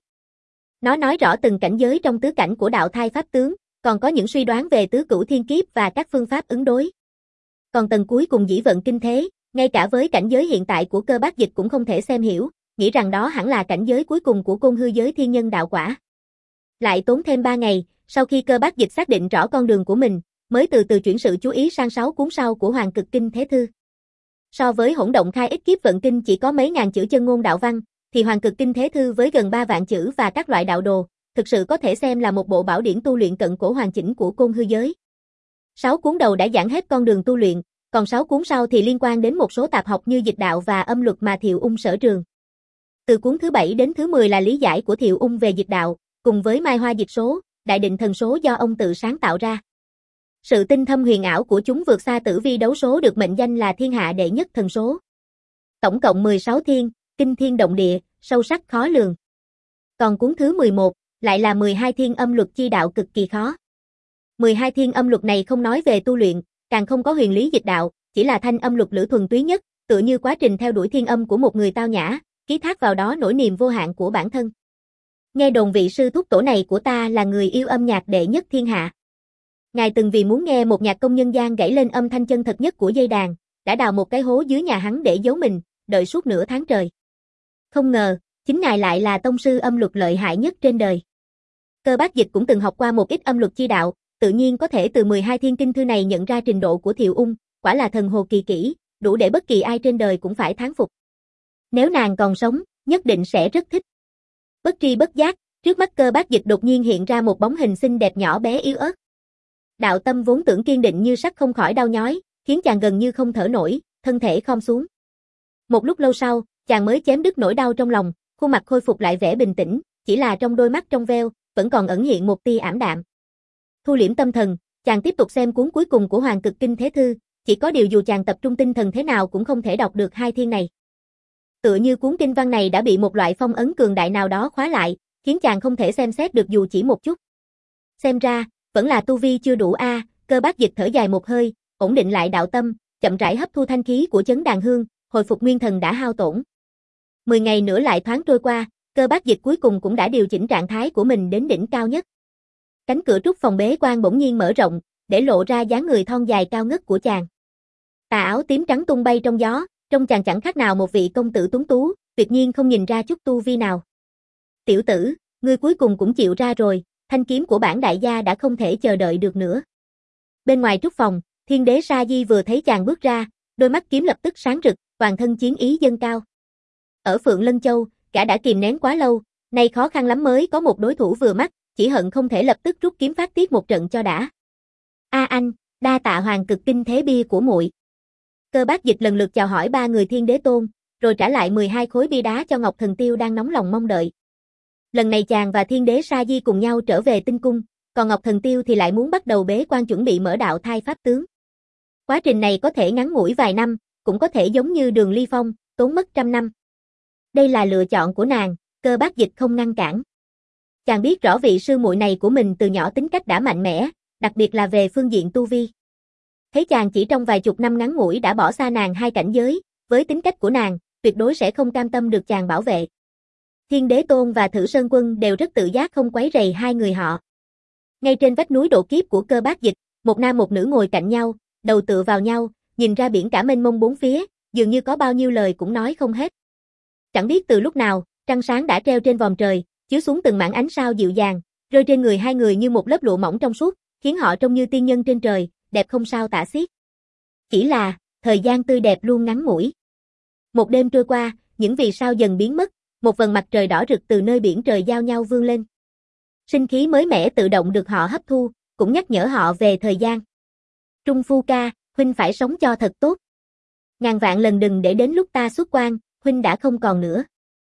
Nó nói rõ từng cảnh giới trong tứ cảnh của đạo thai pháp tướng, còn có những suy đoán về tứ cửu thiên kiếp và các phương pháp ứng đối. Còn tầng cuối cùng Dĩ Vận Kinh Thế, ngay cả với cảnh giới hiện tại của Cơ Bác Dịch cũng không thể xem hiểu, nghĩ rằng đó hẳn là cảnh giới cuối cùng của Côn Hư giới thiên nhân đạo quả. Lại tốn thêm ba ngày, sau khi Cơ Bác Dịch xác định rõ con đường của mình, mới từ từ chuyển sự chú ý sang sáu cuốn sau của Hoàng Cực Kinh Thế Thư. So với Hỗn Động Khai Ích Kiếp Vận Kinh chỉ có mấy ngàn chữ chân ngôn đạo văn, thì Hoàng Cực Kinh Thế Thư với gần ba vạn chữ và các loại đạo đồ, thực sự có thể xem là một bộ bảo điển tu luyện cận cổ hoàn chỉnh của Côn Hư giới. Sáu cuốn đầu đã giảng hết con đường tu luyện, còn sáu cuốn sau thì liên quan đến một số tạp học như dịch đạo và âm luật mà Thiệu Ung sở trường. Từ cuốn thứ bảy đến thứ mười là lý giải của Thiệu Ung về dịch đạo, cùng với Mai Hoa dịch số, Đại Định thần số do ông tự sáng tạo ra. Sự tinh thâm huyền ảo của chúng vượt xa tử vi đấu số được mệnh danh là thiên hạ đệ nhất thần số. Tổng cộng mười sáu thiên, kinh thiên động địa, sâu sắc khó lường. Còn cuốn thứ mười một, lại là mười hai thiên âm luật chi đạo cực kỳ khó. mười hai thiên âm luật này không nói về tu luyện, càng không có huyền lý dịch đạo, chỉ là thanh âm luật lữ thuần túy nhất, tựa như quá trình theo đuổi thiên âm của một người tao nhã, ký thác vào đó nỗi niềm vô hạn của bản thân. Nghe đồn vị sư thúc tổ này của ta là người yêu âm nhạc đệ nhất thiên hạ. Ngài từng vì muốn nghe một nhạc công nhân gian gảy lên âm thanh chân thật nhất của dây đàn, đã đào một cái hố dưới nhà hắn để giấu mình, đợi suốt nửa tháng trời. Không ngờ, chính ngài lại là tông sư âm luật lợi hại nhất trên đời. Cơ Bác Dịch cũng từng học qua một ít âm luật chi đạo, tự nhiên có thể từ mười hai thiên kinh thư này nhận ra trình độ của Thiệu Ung, quả là thần hồ kỳ kỹ, đủ để bất kỳ ai trên đời cũng phải thán phục. Nếu nàng còn sống, nhất định sẽ rất thích. Bất tri bất giác, trước mắt Cơ Bác Dịch đột nhiên hiện ra một bóng hình xinh đẹp nhỏ bé yếu ớt. Đạo tâm vốn tưởng kiên định như sắt không khỏi đau nhói, khiến chàng gần như không thở nổi, thân thể khom xuống. Một lúc lâu sau, chàng mới chém đứt nỗi đau trong lòng, khuôn mặt khôi phục lại vẻ bình tĩnh, chỉ là trong đôi mắt trong veo, vẫn còn ẩn hiện một tia ảm đạm. Thu liễm tâm thần, chàng tiếp tục xem cuốn cuối cùng của Hoàng Cực Kinh Thế Thư, chỉ có điều dù chàng tập trung tinh thần thế nào cũng không thể đọc được hai thiên này. Tựa như cuốn kinh văn này đã bị một loại phong ấn cường đại nào đó khóa lại, khiến chàng không thể xem xét được dù chỉ một chút. Xem ra, vẫn là tu vi chưa đủ a, à, Cơ Bác Dịch thở dài một hơi, ổn định lại đạo tâm, chậm rãi hấp thu thanh khí của chấn đàn hương, hồi phục nguyên thần đã hao tổn. Mười ngày nữa lại thoáng trôi qua, Cơ Bác Dịch cuối cùng cũng đã điều chỉnh trạng thái của mình đến đỉnh cao nhất. Cánh cửa trúc phòng bế quan bỗng nhiên mở rộng, để lộ ra dáng người thon dài cao ngất của chàng. Tà áo tím trắng tung bay trong gió, trông chàng chẳng khác nào một vị công tử tuấn tú, tuyệt nhiên không nhìn ra chút tu vi nào. Tiểu tử, ngươi cuối cùng cũng chịu ra rồi, thanh kiếm của bản đại gia đã không thể chờ đợi được nữa. Bên ngoài trúc phòng, Thiên Đế Sa Di vừa thấy chàng bước ra, đôi mắt kiếm lập tức sáng rực, toàn thân chiến ý dâng cao. Ở Phượng Lân Châu, gã đã kìm nén quá lâu, nay khó khăn lắm mới có một đối thủ vừa mắt, chỉ hận không thể lập tức rút kiếm phát tiết một trận cho đã. A anh, đa tạ Hoàng Cực Kinh Thế bia của muội. Cơ Bác Dịch lần lượt chào hỏi ba người Thiên Đế Tôn, rồi trả lại mười hai khối bia đá cho Ngọc Thần Tiêu đang nóng lòng mong đợi. Lần này chàng và Thiên Đế Sa Di cùng nhau trở về tinh cung, còn Ngọc Thần Tiêu thì lại muốn bắt đầu bế quan chuẩn bị mở đạo thai pháp tướng. Quá trình này có thể ngắn ngủi vài năm, cũng có thể giống như Đường Ly Phong, tốn mất trăm năm. Đây là lựa chọn của nàng, Cơ Bác Dịch không ngăn cản. Chàng biết rõ vị sư muội này của mình từ nhỏ tính cách đã mạnh mẽ, đặc biệt là về phương diện tu vi. Thấy chàng chỉ trong vài chục năm ngắn ngủi đã bỏ xa nàng hai cảnh giới, với tính cách của nàng, tuyệt đối sẽ không cam tâm được chàng bảo vệ. Thiên Đế Tôn và Thử Sơn Quân đều rất tự giác không quấy rầy hai người họ. Ngay trên vách núi độ kiếp của Cơ Bác Dịch, một nam một nữ ngồi cạnh nhau, đầu tựa vào nhau, nhìn ra biển cả mênh mông bốn phía, dường như có bao nhiêu lời cũng nói không hết. Chẳng biết từ lúc nào, trăng sáng đã treo trên vòm trời, chiếu xuống từng mảng ánh sao dịu dàng, rơi trên người hai người như một lớp lụa mỏng trong suốt, khiến họ trông như tiên nhân trên trời, đẹp không sao tả xiết. Chỉ là, thời gian tươi đẹp luôn ngắn ngủi. Một đêm trôi qua, những vì sao dần biến mất, một vầng mặt trời đỏ rực từ nơi biển trời giao nhau vươn lên. Sinh khí mới mẻ tự động được họ hấp thu, cũng nhắc nhở họ về thời gian. Trung Phu ca, huynh phải sống cho thật tốt. Ngàn vạn lần đừng để đến lúc ta xuất quan, huynh đã không còn nữa.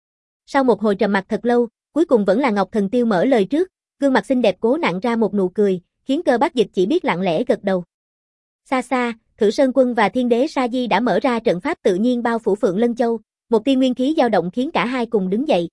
Sau một hồi trầm mặc thật lâu, cuối cùng vẫn là Ngọc Thần Tiêu mở lời trước, gương mặt xinh đẹp cố nặn ra một nụ cười, khiến Cơ Bác Dịch chỉ biết lặng lẽ gật đầu. Xa xa, Thử Sơn Quân và Thiên Đế Sa Di đã mở ra trận pháp tự nhiên bao phủ Phượng Lân Châu, một tia nguyên khí dao động khiến cả hai cùng đứng dậy.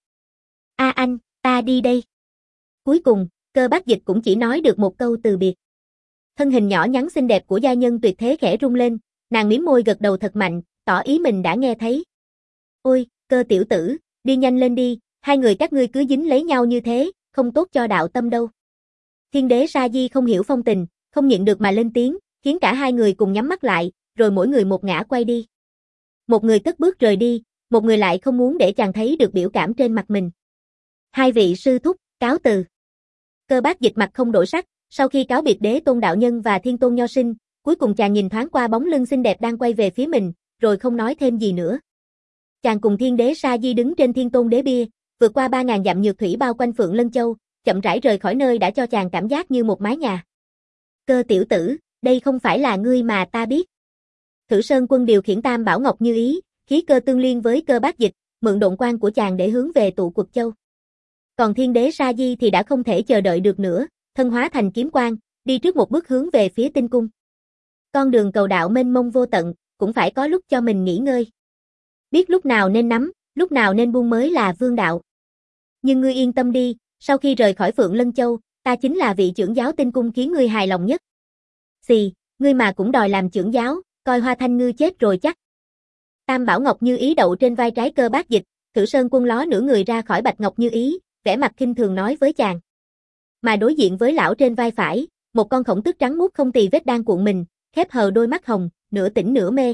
A anh, ta đi đây. Cuối cùng, Cơ Bác Dịch cũng chỉ nói được một câu từ biệt. Thân hình nhỏ nhắn xinh đẹp của gia nhân tuyệt thế khẽ rung lên, nàng mím môi gật đầu thật mạnh, tỏ ý mình đã nghe thấy. Ôi, Cơ tiểu tử, đi nhanh lên đi, hai người các ngươi cứ dính lấy nhau như thế, không tốt cho đạo tâm đâu. Thiên Đế Sa Di không hiểu phong tình, không nhịn được mà lên tiếng, khiến cả hai người cùng nhắm mắt lại, rồi mỗi người một ngã quay đi. Một người cất bước rời đi, một người lại không muốn để chàng thấy được biểu cảm trên mặt mình. Hai vị sư thúc, cáo từ. Cơ Bác Dịch mặt không đổi sắc, sau khi cáo biệt Đế Tôn đạo nhân và Thiên Tôn nho sinh, cuối cùng chàng nhìn thoáng qua bóng lưng xinh đẹp đang quay về phía mình, rồi không nói thêm gì nữa. Chàng cùng Thiên Đế Sa Di đứng trên Thiên Tôn đế bia, vượt qua ba ngàn dặm nhược thủy bao quanh Phượng Lân Châu, chậm rãi rời khỏi nơi đã cho chàng cảm giác như một mái nhà. Cơ tiểu tử, đây không phải là ngươi mà ta biết. Thử Sơn Quân điều khiển Tam Bảo Ngọc Như Ý, khí cơ tương liên với Cơ Bác Dịch, mượn độn quang của chàng để hướng về tụ Quật Châu. Còn Thiên Đế Sa Di thì đã không thể chờ đợi được nữa, thân hóa thành kiếm quang, đi trước một bước hướng về phía tinh cung. Con đường cầu đạo mênh mông vô tận, cũng phải có lúc cho mình nghỉ ngơi. Biết lúc nào nên nắm, lúc nào nên buông mới là vương đạo. Nhưng ngươi yên tâm đi, sau khi rời khỏi Phượng Lân Châu, ta chính là vị trưởng giáo tinh cung khiến ngươi hài lòng nhất. Xì, ngươi mà cũng đòi làm trưởng giáo, coi Hoa Thanh Ngư chết rồi chắc. Tam Bảo Ngọc Như Ý đậu trên vai trái Cơ Bác Dịch, Thử Sơn Quân ló nửa người ra khỏi Bạch Ngọc Như Ý, vẻ mặt khinh thường nói với chàng. Mà đối diện với lão trên vai phải, một con khổng tước trắng muốt không tì vết đang cuộn mình, khép hờ đôi mắt hồng, nửa tỉnh nửa mê.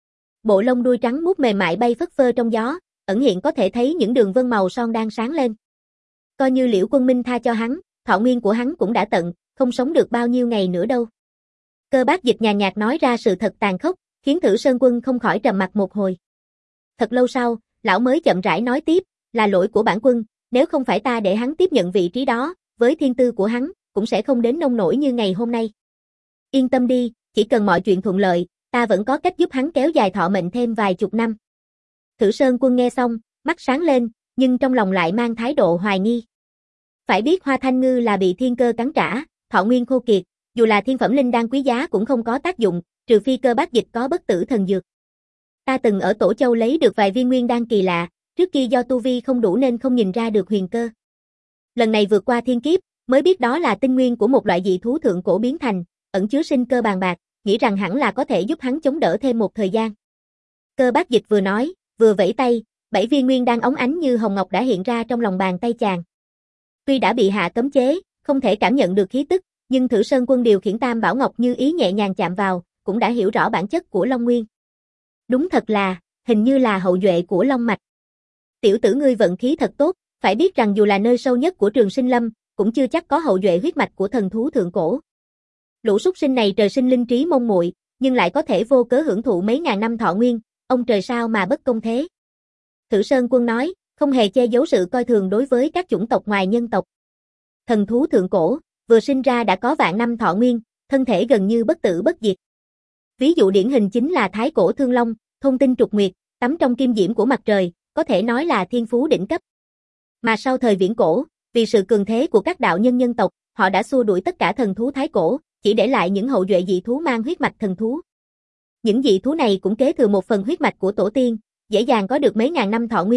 Bộ lông đuôi trắng muốt mềm mại bay phất phơ trong gió, ẩn hiện có thể thấy những đường vân màu son đang sáng lên. Coi như Liễu Quân Minh tha cho hắn, thọ nguyên của hắn cũng đã tận, không sống được bao nhiêu ngày nữa đâu. Cơ Bác Dịch nhàn nhạt nói ra sự thật tàn khốc, khiến Thử Sơn Quân không khỏi trầm mặt một hồi. Thật lâu sau, lão mới chậm rãi nói tiếp, là lỗi của bản quân, nếu không phải ta để hắn tiếp nhận vị trí đó, với thiên tư của hắn, cũng sẽ không đến nông nổi như ngày hôm nay. Yên tâm đi, chỉ cần mọi chuyện thuận lợi, ta vẫn có cách giúp hắn kéo dài thọ mệnh thêm vài chục năm. Thử Sơn Quân nghe xong, mắt sáng lên, nhưng trong lòng lại mang thái độ hoài nghi. Phải biết Hoa Thanh Ngư là bị thiên cơ cắn trả, thọ nguyên khô kiệt, dù là thiên phẩm linh đan quý giá cũng không có tác dụng, trừ phi Cơ Bác Dịch có bất tử thần dược. Ta từng ở Tổ Châu lấy được vài viên nguyên đan kỳ lạ, trước kia do tu vi không đủ nên không nhìn ra được huyền cơ. Lần này vượt qua thiên kiếp, mới biết đó là tinh nguyên của một loại dị thú thượng cổ biến thành, ẩn chứa sinh cơ bàn bạc, nghĩ rằng hẳn là có thể giúp hắn chống đỡ thêm một thời gian. Cơ Bác Dịch vừa nói, vừa vẫy tay, bảy viên nguyên đan óng ánh như hồng ngọc đã hiện ra trong lòng bàn tay chàng. Tuy đã bị hạ cấm chế, không thể cảm nhận được khí tức, nhưng Thử Sơn Quân điều khiển Tam Bảo Ngọc Như Ý nhẹ nhàng chạm vào, cũng đã hiểu rõ bản chất của Long Nguyên. Đúng thật là, hình như là hậu duệ của Long Mạch. Tiểu tử ngươi vận khí thật tốt, phải biết rằng dù là nơi sâu nhất của Trường Sinh Lâm, cũng chưa chắc có hậu duệ huyết mạch của thần thú thượng cổ. Lũ súc sinh này trời sinh linh trí mông muội, nhưng lại có thể vô cớ hưởng thụ mấy ngàn năm thọ nguyên, ông trời sao mà bất công thế. Thử Sơn Quân nói, không hề che giấu sự coi thường đối với các chủng tộc ngoài nhân tộc. Thần thú thượng cổ, vừa sinh ra đã có vạn năm thọ nguyên, thân thể gần như bất tử bất diệt. Ví dụ điển hình chính là Thái Cổ Thương Long, Thôn Tinh Trục Nguyệt, tắm trong kim diễm của mặt trời, có thể nói là thiên phú đỉnh cấp. Mà sau thời viễn cổ, vì sự cường thế của các đạo nhân nhân tộc, họ đã xua đuổi tất cả thần thú thái cổ, chỉ để lại những hậu duệ dị thú mang huyết mạch thần thú. Những dị thú này cũng kế thừa một phần huyết mạch của tổ tiên, dễ dàng có được mấy ngàn năm thọ nguyên,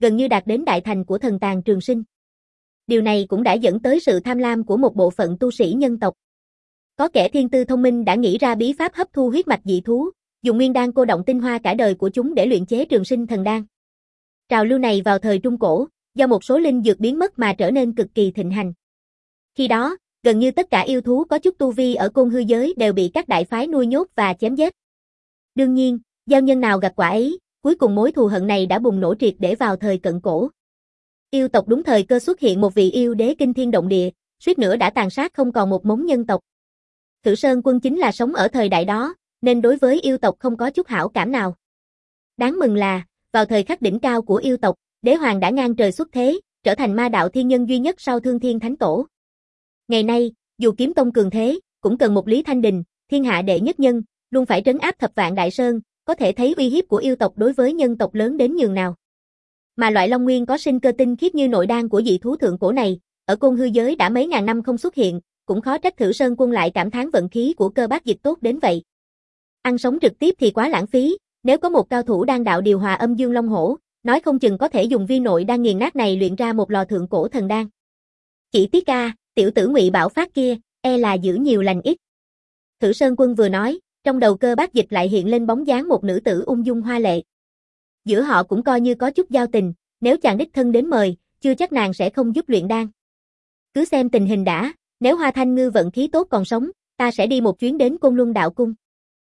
gần như đạt đến đại thành của thần tàng trường sinh. Điều này cũng đã dẫn tới sự tham lam của một bộ phận tu sĩ nhân tộc. Có kẻ thiên tư thông minh đã nghĩ ra bí pháp hấp thu huyết mạch dị thú, dùng nguyên đan cô động tinh hoa cả đời của chúng để luyện chế trường sinh thần đan. Trào lưu này vào thời Trung Cổ, do một số linh dược biến mất mà trở nên cực kỳ thịnh hành. Khi đó, gần như tất cả yêu thú có chút tu vi ở côn hư giới đều bị các đại phái nuôi nhốt và chém giết. Đương nhiên, giao nhân nào gặt quả ấy, cuối cùng mối thù hận này đã bùng nổ triệt để vào thời Cận Cổ. Yêu tộc đúng thời cơ xuất hiện một vị yêu đế kinh thiên động địa, suýt nữa đã tàn sát không còn một mống nhân tộc. Thử Sơn Quân chính là sống ở thời đại đó, nên đối với yêu tộc không có chút hảo cảm nào. Đáng mừng là, vào thời khắc đỉnh cao của yêu tộc, đế hoàng đã ngang trời xuất thế, trở thành ma đạo thiên nhân duy nhất sau Thương Thiên Thánh Tổ. Ngày nay, dù kiếm tông cường thế, cũng cần một Lý Thanh Đình, thiên hạ đệ nhất nhân, luôn phải trấn áp thập vạn đại sơn, có thể thấy uy hiếp của yêu tộc đối với nhân tộc lớn đến nhường nào. Mà loại long nguyên có sinh cơ tinh khiết như nội đan của dị thú thượng cổ này, ở côn hư giới đã mấy ngàn năm không xuất hiện, cũng khó trách Thử Sơn Quân lại cảm thán vận khí của Cơ Bác Dịch tốt đến vậy. Ăn sống trực tiếp thì quá lãng phí, nếu có một cao thủ đan đạo điều hòa âm dương long hổ, nói không chừng có thể dùng viên nội đan nghiền nát này luyện ra một lò thượng cổ thần đan. Chỉ tiếc a, tiểu tử Ngụy Bảo Phát kia, e là giữ nhiều lành ít. Thử Sơn Quân vừa nói, trong đầu Cơ Bác Dịch lại hiện lên bóng dáng một nữ tử ung dung hoa lệ. Giữa họ cũng coi như có chút giao tình, nếu chàng đích thân đến mời, chưa chắc nàng sẽ không giúp luyện đan. Cứ xem tình hình đã, nếu Hoa Thanh Ngư vận khí tốt còn sống, ta sẽ đi một chuyến đến Côn Luân Đạo Cung.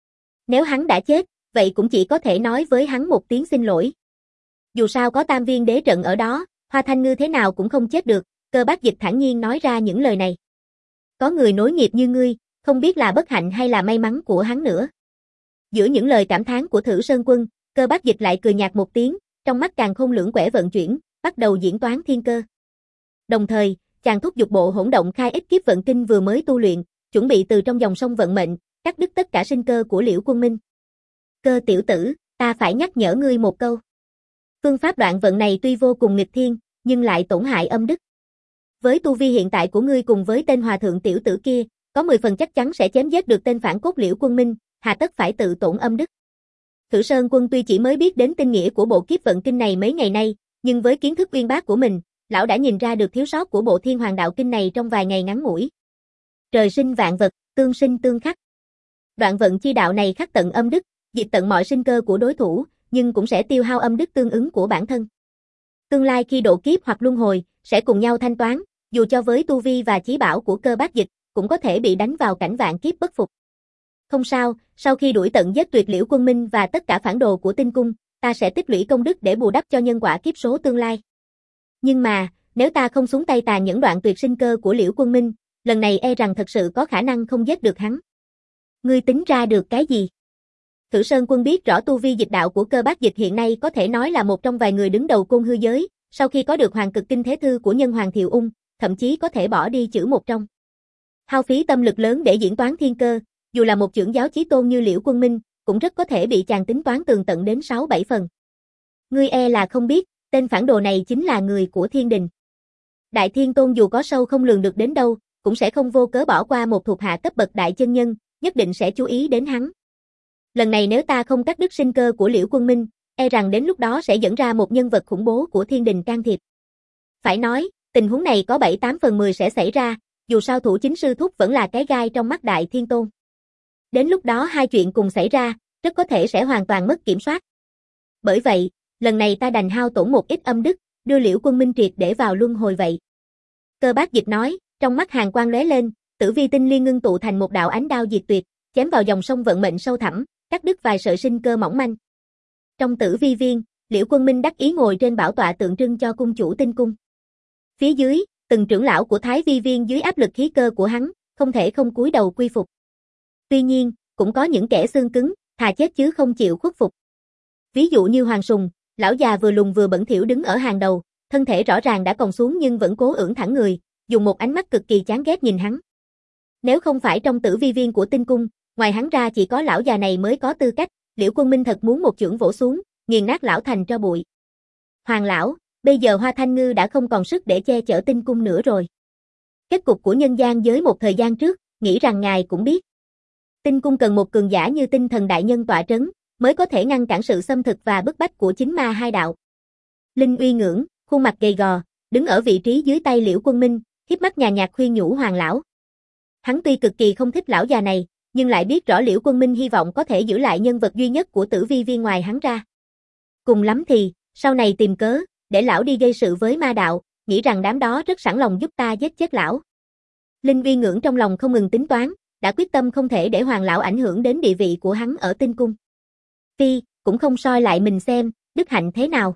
Nếu hắn đã chết, vậy cũng chỉ có thể nói với hắn một tiếng xin lỗi. Dù sao có tam viên đế trận ở đó, Hoa Thanh Ngư thế nào cũng không chết được, Cơ Bác Dịch thản nhiên nói ra những lời này. Có người nối nghiệp như ngươi, không biết là bất hạnh hay là may mắn của hắn nữa. Giữa những lời cảm thán của Thử Sơn Quân, Cơ Bác Dịch lại cười nhạt một tiếng, trong mắt càng khôn lưỡng quẻ vận chuyển, bắt đầu diễn toán thiên cơ. Đồng thời, chàng thúc giục bộ hỗn động khai ích kiếp vận kinh vừa mới tu luyện, chuẩn bị từ trong dòng sông vận mệnh, cắt đứt tất cả sinh cơ của Liễu Quân Minh. Cơ tiểu tử, ta phải nhắc nhở ngươi một câu. Phương pháp đoạn vận này tuy vô cùng nghịch thiên, nhưng lại tổn hại âm đức. Với tu vi hiện tại của ngươi cùng với tên hòa thượng tiểu tử kia, có mười phần chắc chắn sẽ chém giết được tên phản cốt Liễu Quân Minh, hà tất phải tự tổn âm đức. Thử Sơn Quân tuy chỉ mới biết đến tinh nghĩa của bộ kiếp vận kinh này mấy ngày nay, nhưng với kiến thức uyên bác của mình, lão đã nhìn ra được thiếu sót của bộ Thiên Hoàng Đạo Kinh này trong vài ngày ngắn ngủi. Trời sinh vạn vật, tương sinh tương khắc. Đoạn vận chi đạo này khắc tận âm đức, diệt tận mọi sinh cơ của đối thủ, nhưng cũng sẽ tiêu hao âm đức tương ứng của bản thân. Tương lai khi độ kiếp hoặc luân hồi, sẽ cùng nhau thanh toán, dù cho với tu vi và chí bảo của Cơ Bác Dịch, cũng có thể bị đánh vào cảnh vạn kiếp bất phục. Không sao, sau khi đuổi tận giết tuyệt Liễu Quân Minh và tất cả phản đồ của Tinh Cung, ta sẽ tích lũy công đức để bù đắp cho nhân quả kiếp số tương lai. Nhưng mà, nếu ta không xuống tay tàn nhẫn đoạn tuyệt sinh cơ của Liễu Quân Minh, lần này e rằng thật sự có khả năng không giết được hắn. Ngươi tính ra được cái gì? Thử Sơn Quân biết rõ tu vi dịch đạo của Cơ Bác Dịch hiện nay có thể nói là một trong vài người đứng đầu côn hư giới, sau khi có được Hoàng Cực Kinh Thế Thư của nhân hoàng Thiệu Ung, thậm chí có thể bỏ đi chữ một trong. Hao phí tâm lực lớn để diễn toán thiên cơ, dù là một trưởng giáo chí tôn như Liễu Quân Minh, cũng rất có thể bị chàng tính toán tường tận đến sáu bảy phần. Ngươi e là không biết, tên phản đồ này chính là người của Thiên Đình. Đại Thiên Tôn dù có sâu không lường được đến đâu, cũng sẽ không vô cớ bỏ qua một thuộc hạ cấp bậc đại chân nhân, nhất định sẽ chú ý đến hắn. Lần này nếu ta không cắt đứt sinh cơ của Liễu Quân Minh, e rằng đến lúc đó sẽ dẫn ra một nhân vật khủng bố của Thiên Đình can thiệp. Phải nói, tình huống này có bảy tám phần mười sẽ xảy ra, dù sao Thủ Chính Sư Thúc vẫn là cái gai trong mắt Đại Thiên Tôn. Đến lúc đó hai chuyện cùng xảy ra, rất có thể sẽ hoàn toàn mất kiểm soát. Bởi vậy, lần này ta đành hao tổn một ít âm đức, đưa Liễu Quân Minh triệt để vào luân hồi vậy. Cơ Bác Dịch nói, trong mắt hàn quang lóe lên, Tử Vi Tinh Liên ngưng tụ thành một đạo ánh đao diệt tuyệt, chém vào dòng sông vận mệnh sâu thẳm, cắt đứt vài sợi sinh cơ mỏng manh. Trong Tử Vi Viên, Liễu Quân Minh đắc ý ngồi trên bảo tọa tượng trưng cho cung chủ Tinh Cung. Phía dưới, từng trưởng lão của Thái Vi Viên dưới áp lực khí cơ của hắn, không thể không cúi đầu quy phục. Tuy nhiên, cũng có những kẻ xương cứng, thà chết chứ không chịu khuất phục. Ví dụ như Hoàng Sùng, lão già vừa lùn vừa bẩn thỉu đứng ở hàng đầu, thân thể rõ ràng đã còng xuống nhưng vẫn cố ưỡn thẳng người, dùng một ánh mắt cực kỳ chán ghét nhìn hắn. Nếu không phải trong Tử Vi Viên của Tinh Cung, ngoài hắn ra chỉ có lão già này mới có tư cách, Liễu Quân Minh thật muốn một chưởng vỗ xuống, nghiền nát lão thành tro bụi. Hoàng lão, bây giờ Hoa Thanh Ngư đã không còn sức để che chở Tinh Cung nữa rồi. Kết cục của nhân gian giới một thời gian trước, nghĩ rằng ngài cũng biết. Tinh Cung cần một cường giả như Tinh Thần đại nhân tọa trấn, mới có thể ngăn cản sự xâm thực và bức bách của chính ma hai đạo. Linh Uy ngưỡng, khuôn mặt gầy gò, đứng ở vị trí dưới tay Liễu Quân Minh, híp mắt nhàn nhạt khuyên nhủ Hoàng lão. Hắn tuy cực kỳ không thích lão già này, nhưng lại biết rõ Liễu Quân Minh hy vọng có thể giữ lại nhân vật duy nhất của Tử Vi Viên ngoài hắn ra. Cùng lắm thì, sau này tìm cớ, để lão đi gây sự với ma đạo, nghĩ rằng đám đó rất sẵn lòng giúp ta giết chết lão. Linh Uy ngưỡng trong lòng không ngừng tính toán, đã quyết tâm không thể để Hoàng lão ảnh hưởng đến địa vị của hắn ở Tinh Cung. Phi, cũng không soi lại mình xem, đức hạnh thế nào.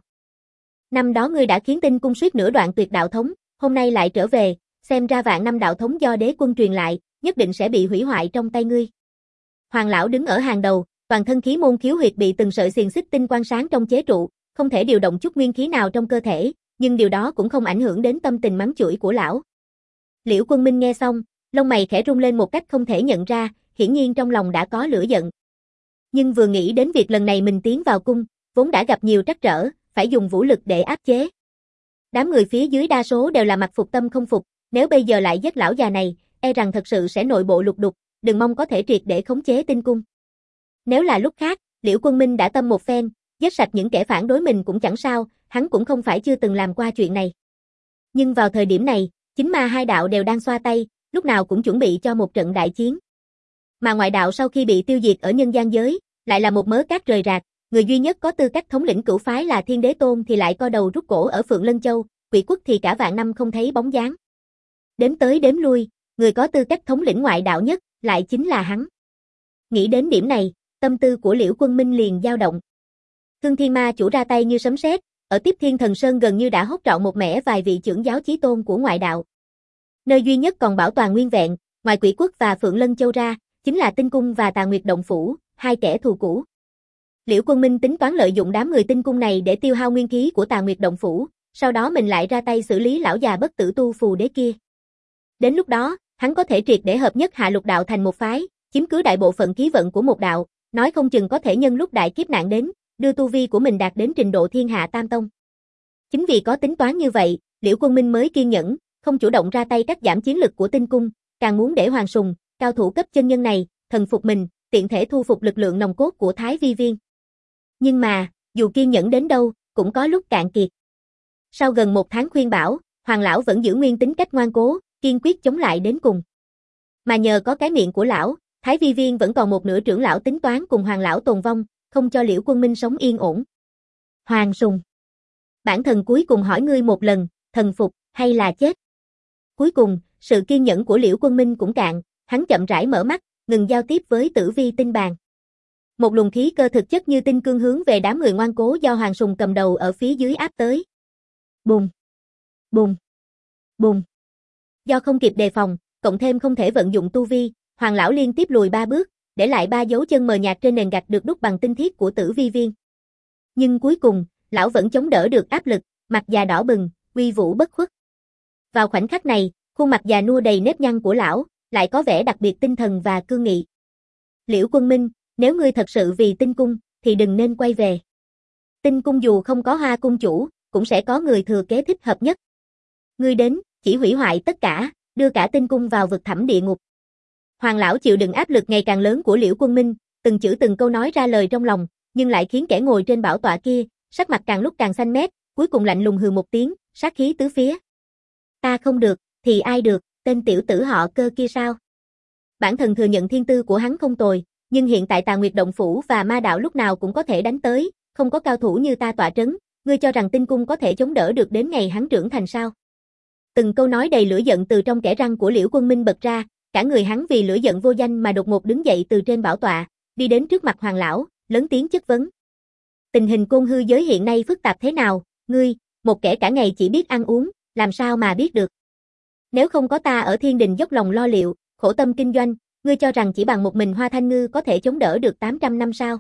Năm đó ngươi đã khiến Tinh Cung suýt nửa đoạn tuyệt đạo thống, hôm nay lại trở về, xem ra vạn năm đạo thống do đế quân truyền lại, nhất định sẽ bị hủy hoại trong tay ngươi. Hoàng lão đứng ở hàng đầu, toàn thân khí môn khiếu huyệt bị từng sợi xiềng xích tinh quang sáng trong chế trụ, không thể điều động chút nguyên khí nào trong cơ thể, nhưng điều đó cũng không ảnh hưởng đến tâm tình mắng chửi của lão. Liễu Quân Minh nghe xong, lông mày khẽ rung lên một cách không thể nhận ra, hiển nhiên trong lòng đã có lửa giận. Nhưng vừa nghĩ đến việc lần này mình tiến vào cung, vốn đã gặp nhiều trắc trở, phải dùng vũ lực để áp chế. Đám người phía dưới đa số đều là mặt phục tâm không phục, nếu bây giờ lại giết lão già này, e rằng thật sự sẽ nội bộ lục đục, đừng mong có thể triệt để khống chế Tinh Cung. Nếu là lúc khác, Liễu Quân Minh đã tâm một phen, giết sạch những kẻ phản đối mình cũng chẳng sao, hắn cũng không phải chưa từng làm qua chuyện này. Nhưng vào thời điểm này, chính ma hai đạo đều đang xoa tay, lúc nào cũng chuẩn bị cho một trận đại chiến. Mà ngoại đạo sau khi bị tiêu diệt ở nhân gian giới, lại là một mớ cát rời rạc, người duy nhất có tư cách thống lĩnh cửu phái là Thiên Đế Tôn thì lại co đầu rút cổ ở Phượng Lân Châu, Quỷ Quốc thì cả vạn năm không thấy bóng dáng. Đếm tới đếm lui, người có tư cách thống lĩnh ngoại đạo nhất, lại chính là hắn. Nghĩ đến điểm này, tâm tư của Liễu Quân Minh liền dao động. Thương Thiên Ma chủ ra tay như sấm sét, ở Tiếp Thiên Thần Sơn gần như đã hốt trọn một mẻ vài vị trưởng giáo chí tôn của ngoại đạo. Nơi duy nhất còn bảo toàn nguyên vẹn, ngoài Quỷ Quốc và Phượng Lân Châu ra, chính là Tinh Cung và Tà Nguyệt Động Phủ, hai kẻ thù cũ. Liễu Quân Minh tính toán lợi dụng đám người Tinh Cung này để tiêu hao nguyên khí của Tà Nguyệt Động Phủ, sau đó mình lại ra tay xử lý lão già bất tử tu phù đế kia. Đến lúc đó, hắn có thể triệt để hợp nhất hạ lục đạo thành một phái, chiếm cứ đại bộ phận khí vận của một đạo, nói không chừng có thể nhân lúc đại kiếp nạn đến, đưa tu vi của mình đạt đến trình độ thiên hạ tam tông. Chính vì có tính toán như vậy, Liễu Quân Minh mới kiên nhẫn, không chủ động ra tay cắt giảm chiến lực của Tinh Cung, càng muốn để Hoàng Sùng, cao thủ cấp chân nhân này, thần phục mình, tiện thể thu phục lực lượng nòng cốt của Thái Vi Viên. Nhưng mà, dù kiên nhẫn đến đâu, cũng có lúc cạn kiệt. Sau gần một tháng khuyên bảo, Hoàng lão vẫn giữ nguyên tính cách ngoan cố, kiên quyết chống lại đến cùng. Mà nhờ có cái miệng của lão, Thái Vi Viên vẫn còn một nửa trưởng lão tính toán cùng Hoàng lão tồn vong, không cho Liễu Quân Minh sống yên ổn. Hoàng Sùng, bản thần cuối cùng hỏi ngươi một lần, thần phục hay là chết? Cuối cùng, sự kiên nhẫn của Liễu Quân Minh cũng cạn, hắn chậm rãi mở mắt, ngừng giao tiếp với Tử Vi tinh bàn. Một luồng khí cơ thực chất như tinh cương hướng về đám người ngoan cố do Hoàng Sùng cầm đầu ở phía dưới áp tới. Bùng, bùng, bùng. Do không kịp đề phòng, cộng thêm không thể vận dụng tu vi, Hoàng lão liên tiếp lùi ba bước, để lại ba dấu chân mờ nhạt trên nền gạch được đúc bằng tinh thiết của Tử Vi Viên. Nhưng cuối cùng, lão vẫn chống đỡ được áp lực, mặt già đỏ bừng, uy vũ bất khuất. Vào khoảnh khắc này, khuôn mặt già nua đầy nếp nhăn của lão, lại có vẻ đặc biệt tinh thần và cương nghị. Liễu Quân Minh, nếu ngươi thật sự vì Tinh Cung, thì đừng nên quay về. Tinh Cung dù không có Hoa cung chủ, cũng sẽ có người thừa kế thích hợp nhất. Ngươi đến, chỉ hủy hoại tất cả, đưa cả Tinh Cung vào vực thẳm địa ngục. Hoàng lão chịu đựng áp lực ngày càng lớn của Liễu Quân Minh, từng chữ từng câu nói ra lời trong lòng, nhưng lại khiến kẻ ngồi trên bảo tọa kia, sắc mặt càng lúc càng xanh mét, cuối cùng lạnh lùng hừ một tiếng, sát khí tứ phía. Ta không được, thì ai được, tên tiểu tử họ Cơ kia sao? Bản thân thừa nhận thiên tư của hắn không tồi, nhưng hiện tại Tà Nguyệt Động Phủ và ma đạo lúc nào cũng có thể đánh tới, không có cao thủ như ta tọa trấn, ngươi cho rằng Tinh Cung có thể chống đỡ được đến ngày hắn trưởng thành sao? Từng câu nói đầy lửa giận từ trong kẽ răng của Liễu Quân Minh bật ra, cả người hắn vì lửa giận vô danh mà đột ngột đứng dậy từ trên bảo tọa, đi đến trước mặt Hoàng lão, lớn tiếng chất vấn. Tình hình côn hư giới hiện nay phức tạp thế nào, ngươi, một kẻ cả ngày chỉ biết ăn uống, làm sao mà biết được? Nếu không có ta ở thiên đình dốc lòng lo liệu, khổ tâm kinh doanh, ngươi cho rằng chỉ bằng một mình Hoa Thanh Ngư có thể chống đỡ được tám trăm năm sao?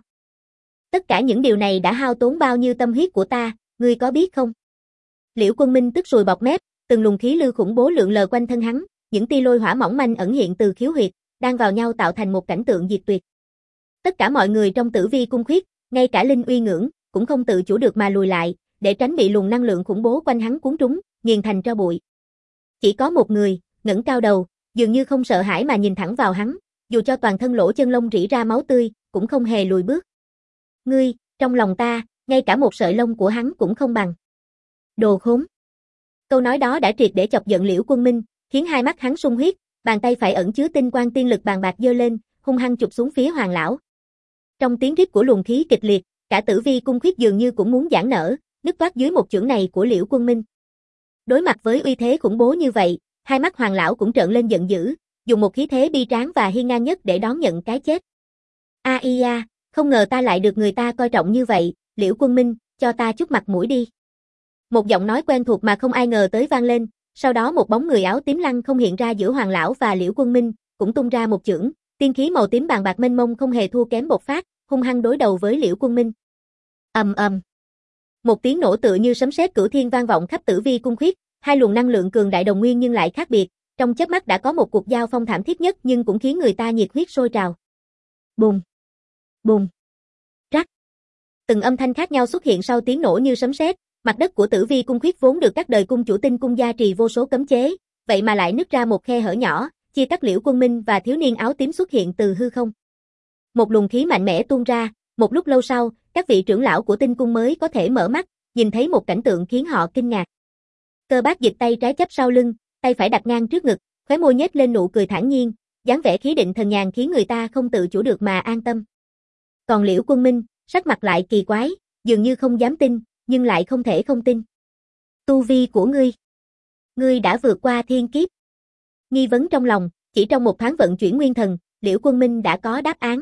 Tất cả những điều này đã hao tốn bao nhiêu tâm huyết của ta, ngươi có biết không? Liễu Quân Minh tức sùi bọt mép, từng luồng khí lưu khủng bố lượn lờ quanh thân hắn, những tia lôi hỏa mỏng manh ẩn hiện từ khiếu huyệt, đang vào nhau tạo thành một cảnh tượng diệt tuyệt. Tất cả mọi người trong Tử Vi cung khuyết, ngay cả Linh Uy ngưỡng, cũng không tự chủ được mà lùi lại, để tránh bị luồng năng lượng khủng bố quanh hắn cuốn trúng, nghiền thành tro bụi. Chỉ có một người, ngẩng cao đầu, dường như không sợ hãi mà nhìn thẳng vào hắn, dù cho toàn thân lỗ chân lông rỉ ra máu tươi, cũng không hề lùi bước. Ngươi, trong lòng ta, ngay cả một sợi lông của hắn cũng không bằng. Đồ khốn. Câu nói đó đã triệt để chọc giận Liễu Quân Minh, khiến hai mắt hắn sung huyết, bàn tay phải ẩn chứa tinh quang tiên lực bàn bạc giơ lên, hung hăng chụp xuống phía Hoàng lão. Trong tiếng rít của luồng khí kịch liệt, cả Tử Vi cung khuyết dường như cũng muốn giãn nở, nứt toát dưới một chưởng này của Liễu Quân Minh. Đối mặt với uy thế khủng bố như vậy, hai mắt Hoàng lão cũng trợn lên giận dữ, dùng một khí thế bi tráng và hiên ngang nhất để đón nhận cái chết. A i a, không ngờ ta lại được người ta coi trọng như vậy, Liễu Quân Minh, cho ta chút mặt mũi đi. Một giọng nói quen thuộc mà không ai ngờ tới vang lên, sau đó một bóng người áo tím lăng không hiện ra giữa Hoàng lão và Liễu Quân Minh, cũng tung ra một chưởng, tiên khí màu tím bàn bạc mênh mông không hề thua kém bộc phát, hung hăng đối đầu với Liễu Quân Minh. Ầm ầm. Một tiếng nổ tựa như sấm sét cửu thiên vang vọng khắp Tử Vi cung khuyết, hai luồng năng lượng cường đại đồng nguyên nhưng lại khác biệt, trong chớp mắt đã có một cuộc giao phong thảm thiết nhất nhưng cũng khiến người ta nhiệt huyết sôi trào. Bùng, bùng, rắc. Từng âm thanh khác nhau xuất hiện sau tiếng nổ như sấm sét, mặt đất của Tử Vi cung khuyết vốn được các đời cung chủ tinh cung gia trì vô số cấm chế, vậy mà lại nứt ra một khe hở nhỏ, chia cắt Liễu Quân Minh và thiếu niên áo tím xuất hiện từ hư không. Một luồng khí mạnh mẽ tuôn ra, một lúc lâu sau, các vị trưởng lão của tinh cung mới có thể mở mắt, nhìn thấy một cảnh tượng khiến họ kinh ngạc. Cơ Bác Dịch tay trái chắp sau lưng, tay phải đặt ngang trước ngực, khóe môi nhếch lên nụ cười thản nhiên, dáng vẻ khí định thần nhàn khiến người ta không tự chủ được mà an tâm. Còn Liễu Quân Minh, sắc mặt lại kỳ quái, dường như không dám tin, nhưng lại không thể không tin. Tu vi của ngươi, ngươi đã vượt qua thiên kiếp. Nghi vấn trong lòng, chỉ trong một thoáng vận chuyển nguyên thần, Liễu Quân Minh đã có đáp án.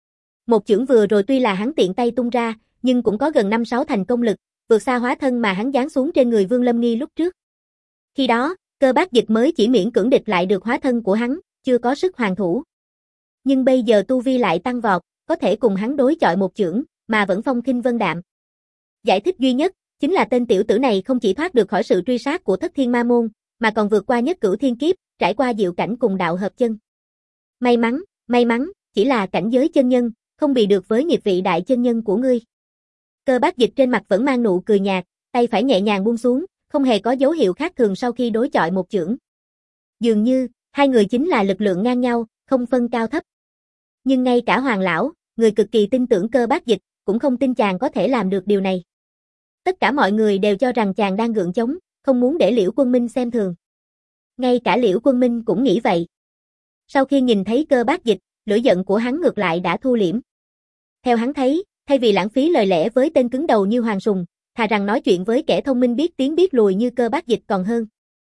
Một chưởng vừa rồi tuy là hắn tiện tay tung ra, nhưng cũng có gần năm sáu thành công lực, vượt xa hóa thân mà hắn giáng xuống trên người Vương Lâm Nghi lúc trước. Khi đó, Cơ Bác Dịch mới chỉ miễn cưỡng địch lại được hóa thân của hắn, chưa có sức hoàn thủ. Nhưng bây giờ tu vi lại tăng vọt, có thể cùng hắn đối chọi một chưởng, mà vẫn phong khinh vân đạm. Giải thích duy nhất, chính là tên tiểu tử này không chỉ thoát được khỏi sự truy sát của Thất Thiên Ma Môn, mà còn vượt qua nhất cửu thiên kiếp, trải qua diệu cảnh cùng đạo hợp chân. May mắn, may mắn, chỉ là cảnh giới chân nhân, không bị được với nghiệp vị đại chân nhân của ngươi. Cơ Bác Dịch trên mặt vẫn mang nụ cười nhạt, tay phải nhẹ nhàng buông xuống, không hề có dấu hiệu khác thường sau khi đối chọi một chưởng. Dường như, hai người chính là lực lượng ngang nhau, không phân cao thấp. Nhưng ngay cả Hoàng lão, người cực kỳ tin tưởng Cơ Bác Dịch, cũng không tin chàng có thể làm được điều này. Tất cả mọi người đều cho rằng chàng đang gượng chống, không muốn để Liễu Quân Minh xem thường. Ngay cả Liễu Quân Minh cũng nghĩ vậy. Sau khi nhìn thấy Cơ Bác Dịch, lửa giận của hắn ngược lại đã thu liễm. Theo hắn thấy, thay vì lãng phí lời lẽ với tên cứng đầu như Hoàng Sùng, thà rằng nói chuyện với kẻ thông minh biết tiếng biết lùi như Cơ Bác Dịch còn hơn.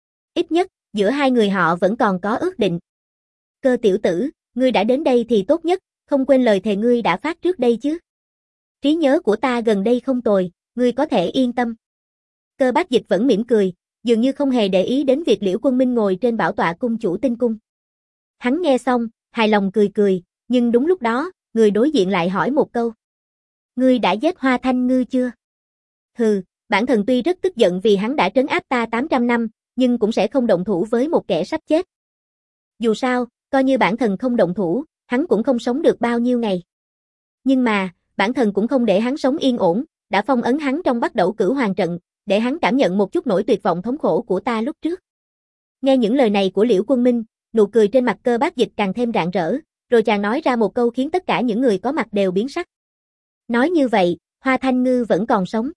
Ít nhất, giữa hai người họ vẫn còn có ước định. Cơ tiểu tử, ngươi đã đến đây thì tốt nhất, không quên lời thề ngươi đã phát trước đây chứ. Trí nhớ của ta gần đây không tồi, ngươi có thể yên tâm. Cơ Bác Dịch vẫn mỉm cười, dường như không hề để ý đến việc Liễu Quân Minh ngồi trên bảo tọa cung chủ tinh cung. Hắn nghe xong, hài lòng cười cười, nhưng đúng lúc đó, người đối diện lại hỏi một câu. Ngươi đã giết Hoa Thanh Ngư chưa? Hừ, bản thần tuy rất tức giận vì hắn đã trấn áp ta tám trăm năm, nhưng cũng sẽ không động thủ với một kẻ sắp chết. Dù sao, coi như bản thần không động thủ, hắn cũng không sống được bao nhiêu ngày. Nhưng mà, bản thần cũng không để hắn sống yên ổn, đã phong ấn hắn trong Bắt Đẩu Cửu Hoàng trận, để hắn cảm nhận một chút nỗi tuyệt vọng thống khổ của ta lúc trước. Nghe những lời này của Liễu Quân Minh, nụ cười trên mặt Cơ Bác Dịch càng thêm rạng rỡ, rồi chàng nói ra một câu khiến tất cả những người có mặt đều biến sắc. Nói như vậy, Hoa Thanh Ngư vẫn còn sống.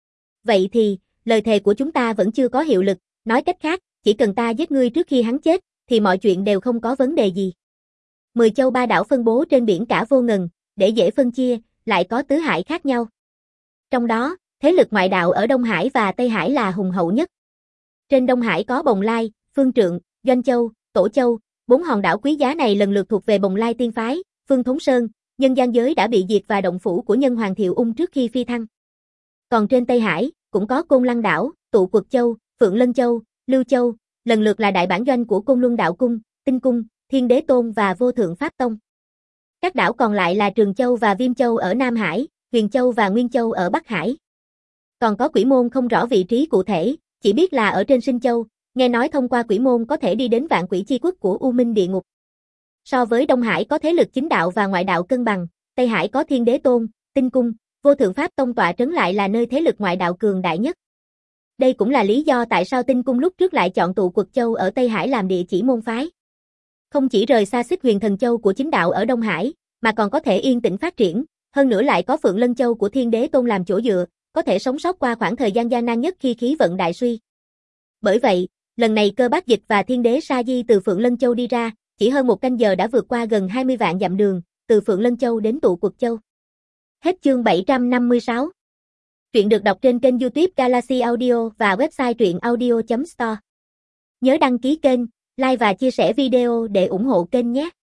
Vậy thì, lời thề của chúng ta vẫn chưa có hiệu lực, nói cách khác, chỉ cần ta giết ngươi trước khi hắn chết, thì mọi chuyện đều không có vấn đề gì. Mười châu ba đảo phân bố trên biển cả vô ngần, để dễ phân chia, lại có tứ hải khác nhau. Trong đó, thế lực ngoại đạo ở Đông Hải và Tây Hải là hùng hậu nhất. Trên Đông Hải có Bồng Lai, Phương Trượng, Doanh Châu, Tổ Châu, bốn hòn đảo quý giá này lần lượt thuộc về Bồng Lai Tiên Phái, Phương Thốn Sơn, Nhân Gian Giới đã bị diệt và động phủ của Nhân Hoàng Thiệu Ung trước khi phi thăng. Còn trên Tây Hải, cũng có Côn Lăng Đảo, Tụ Quật Châu, Phượng Lân Châu, Lưu Châu, lần lượt là đại bản doanh của Côn Luân Đạo Cung, Tinh Cung, Thiên Đế Tôn và Vô Thượng Pháp Tông. Các đảo còn lại là Trường Châu và Viêm Châu ở Nam Hải, Huyền Châu và Nguyên Châu ở Bắc Hải. Còn có Quỷ Môn không rõ vị trí cụ thể, chỉ biết là ở trên Sinh Châu, nghe nói thông qua Quỷ Môn có thể đi đến Vạn Quỷ Chi Quốc của U Minh Địa Ngục. So với Đông Hải có thế lực chính đạo và ngoại đạo cân bằng, Tây Hải có Thiên Đế Tôn, Tinh Cung, Vô Thượng Pháp Tông tọa trấn lại là nơi thế lực ngoại đạo cường đại nhất. Đây cũng là lý do tại sao Tinh Cung lúc trước lại chọn Tụ Quật Châu ở Tây Hải làm địa chỉ môn phái. Không chỉ rời xa Xích Huyền Thần Châu của chính đạo ở Đông Hải, mà còn có thể yên tĩnh phát triển, hơn nữa lại có Phượng Lân Châu của Thiên Đế Tôn làm chỗ dựa, có thể sống sót qua khoảng thời gian gian nan nhất khi khí vận đại suy. Bởi vậy, lần này Cơ Bác Dịch và Thiên Đế Sa Di từ Phượng Lân Châu đi ra, chỉ hơn một canh giờ đã vượt qua gần hai mươi vạn dặm đường, từ Phượng Lân Châu đến Tụ Quật Châu. Hết chương bảy trăm năm mươi sáu. Truyện được đọc trên kênh YouTube Galaxy Audio và website truyện audio chấm store. Nhớ đăng ký kênh, like và chia sẻ video để ủng hộ kênh nhé.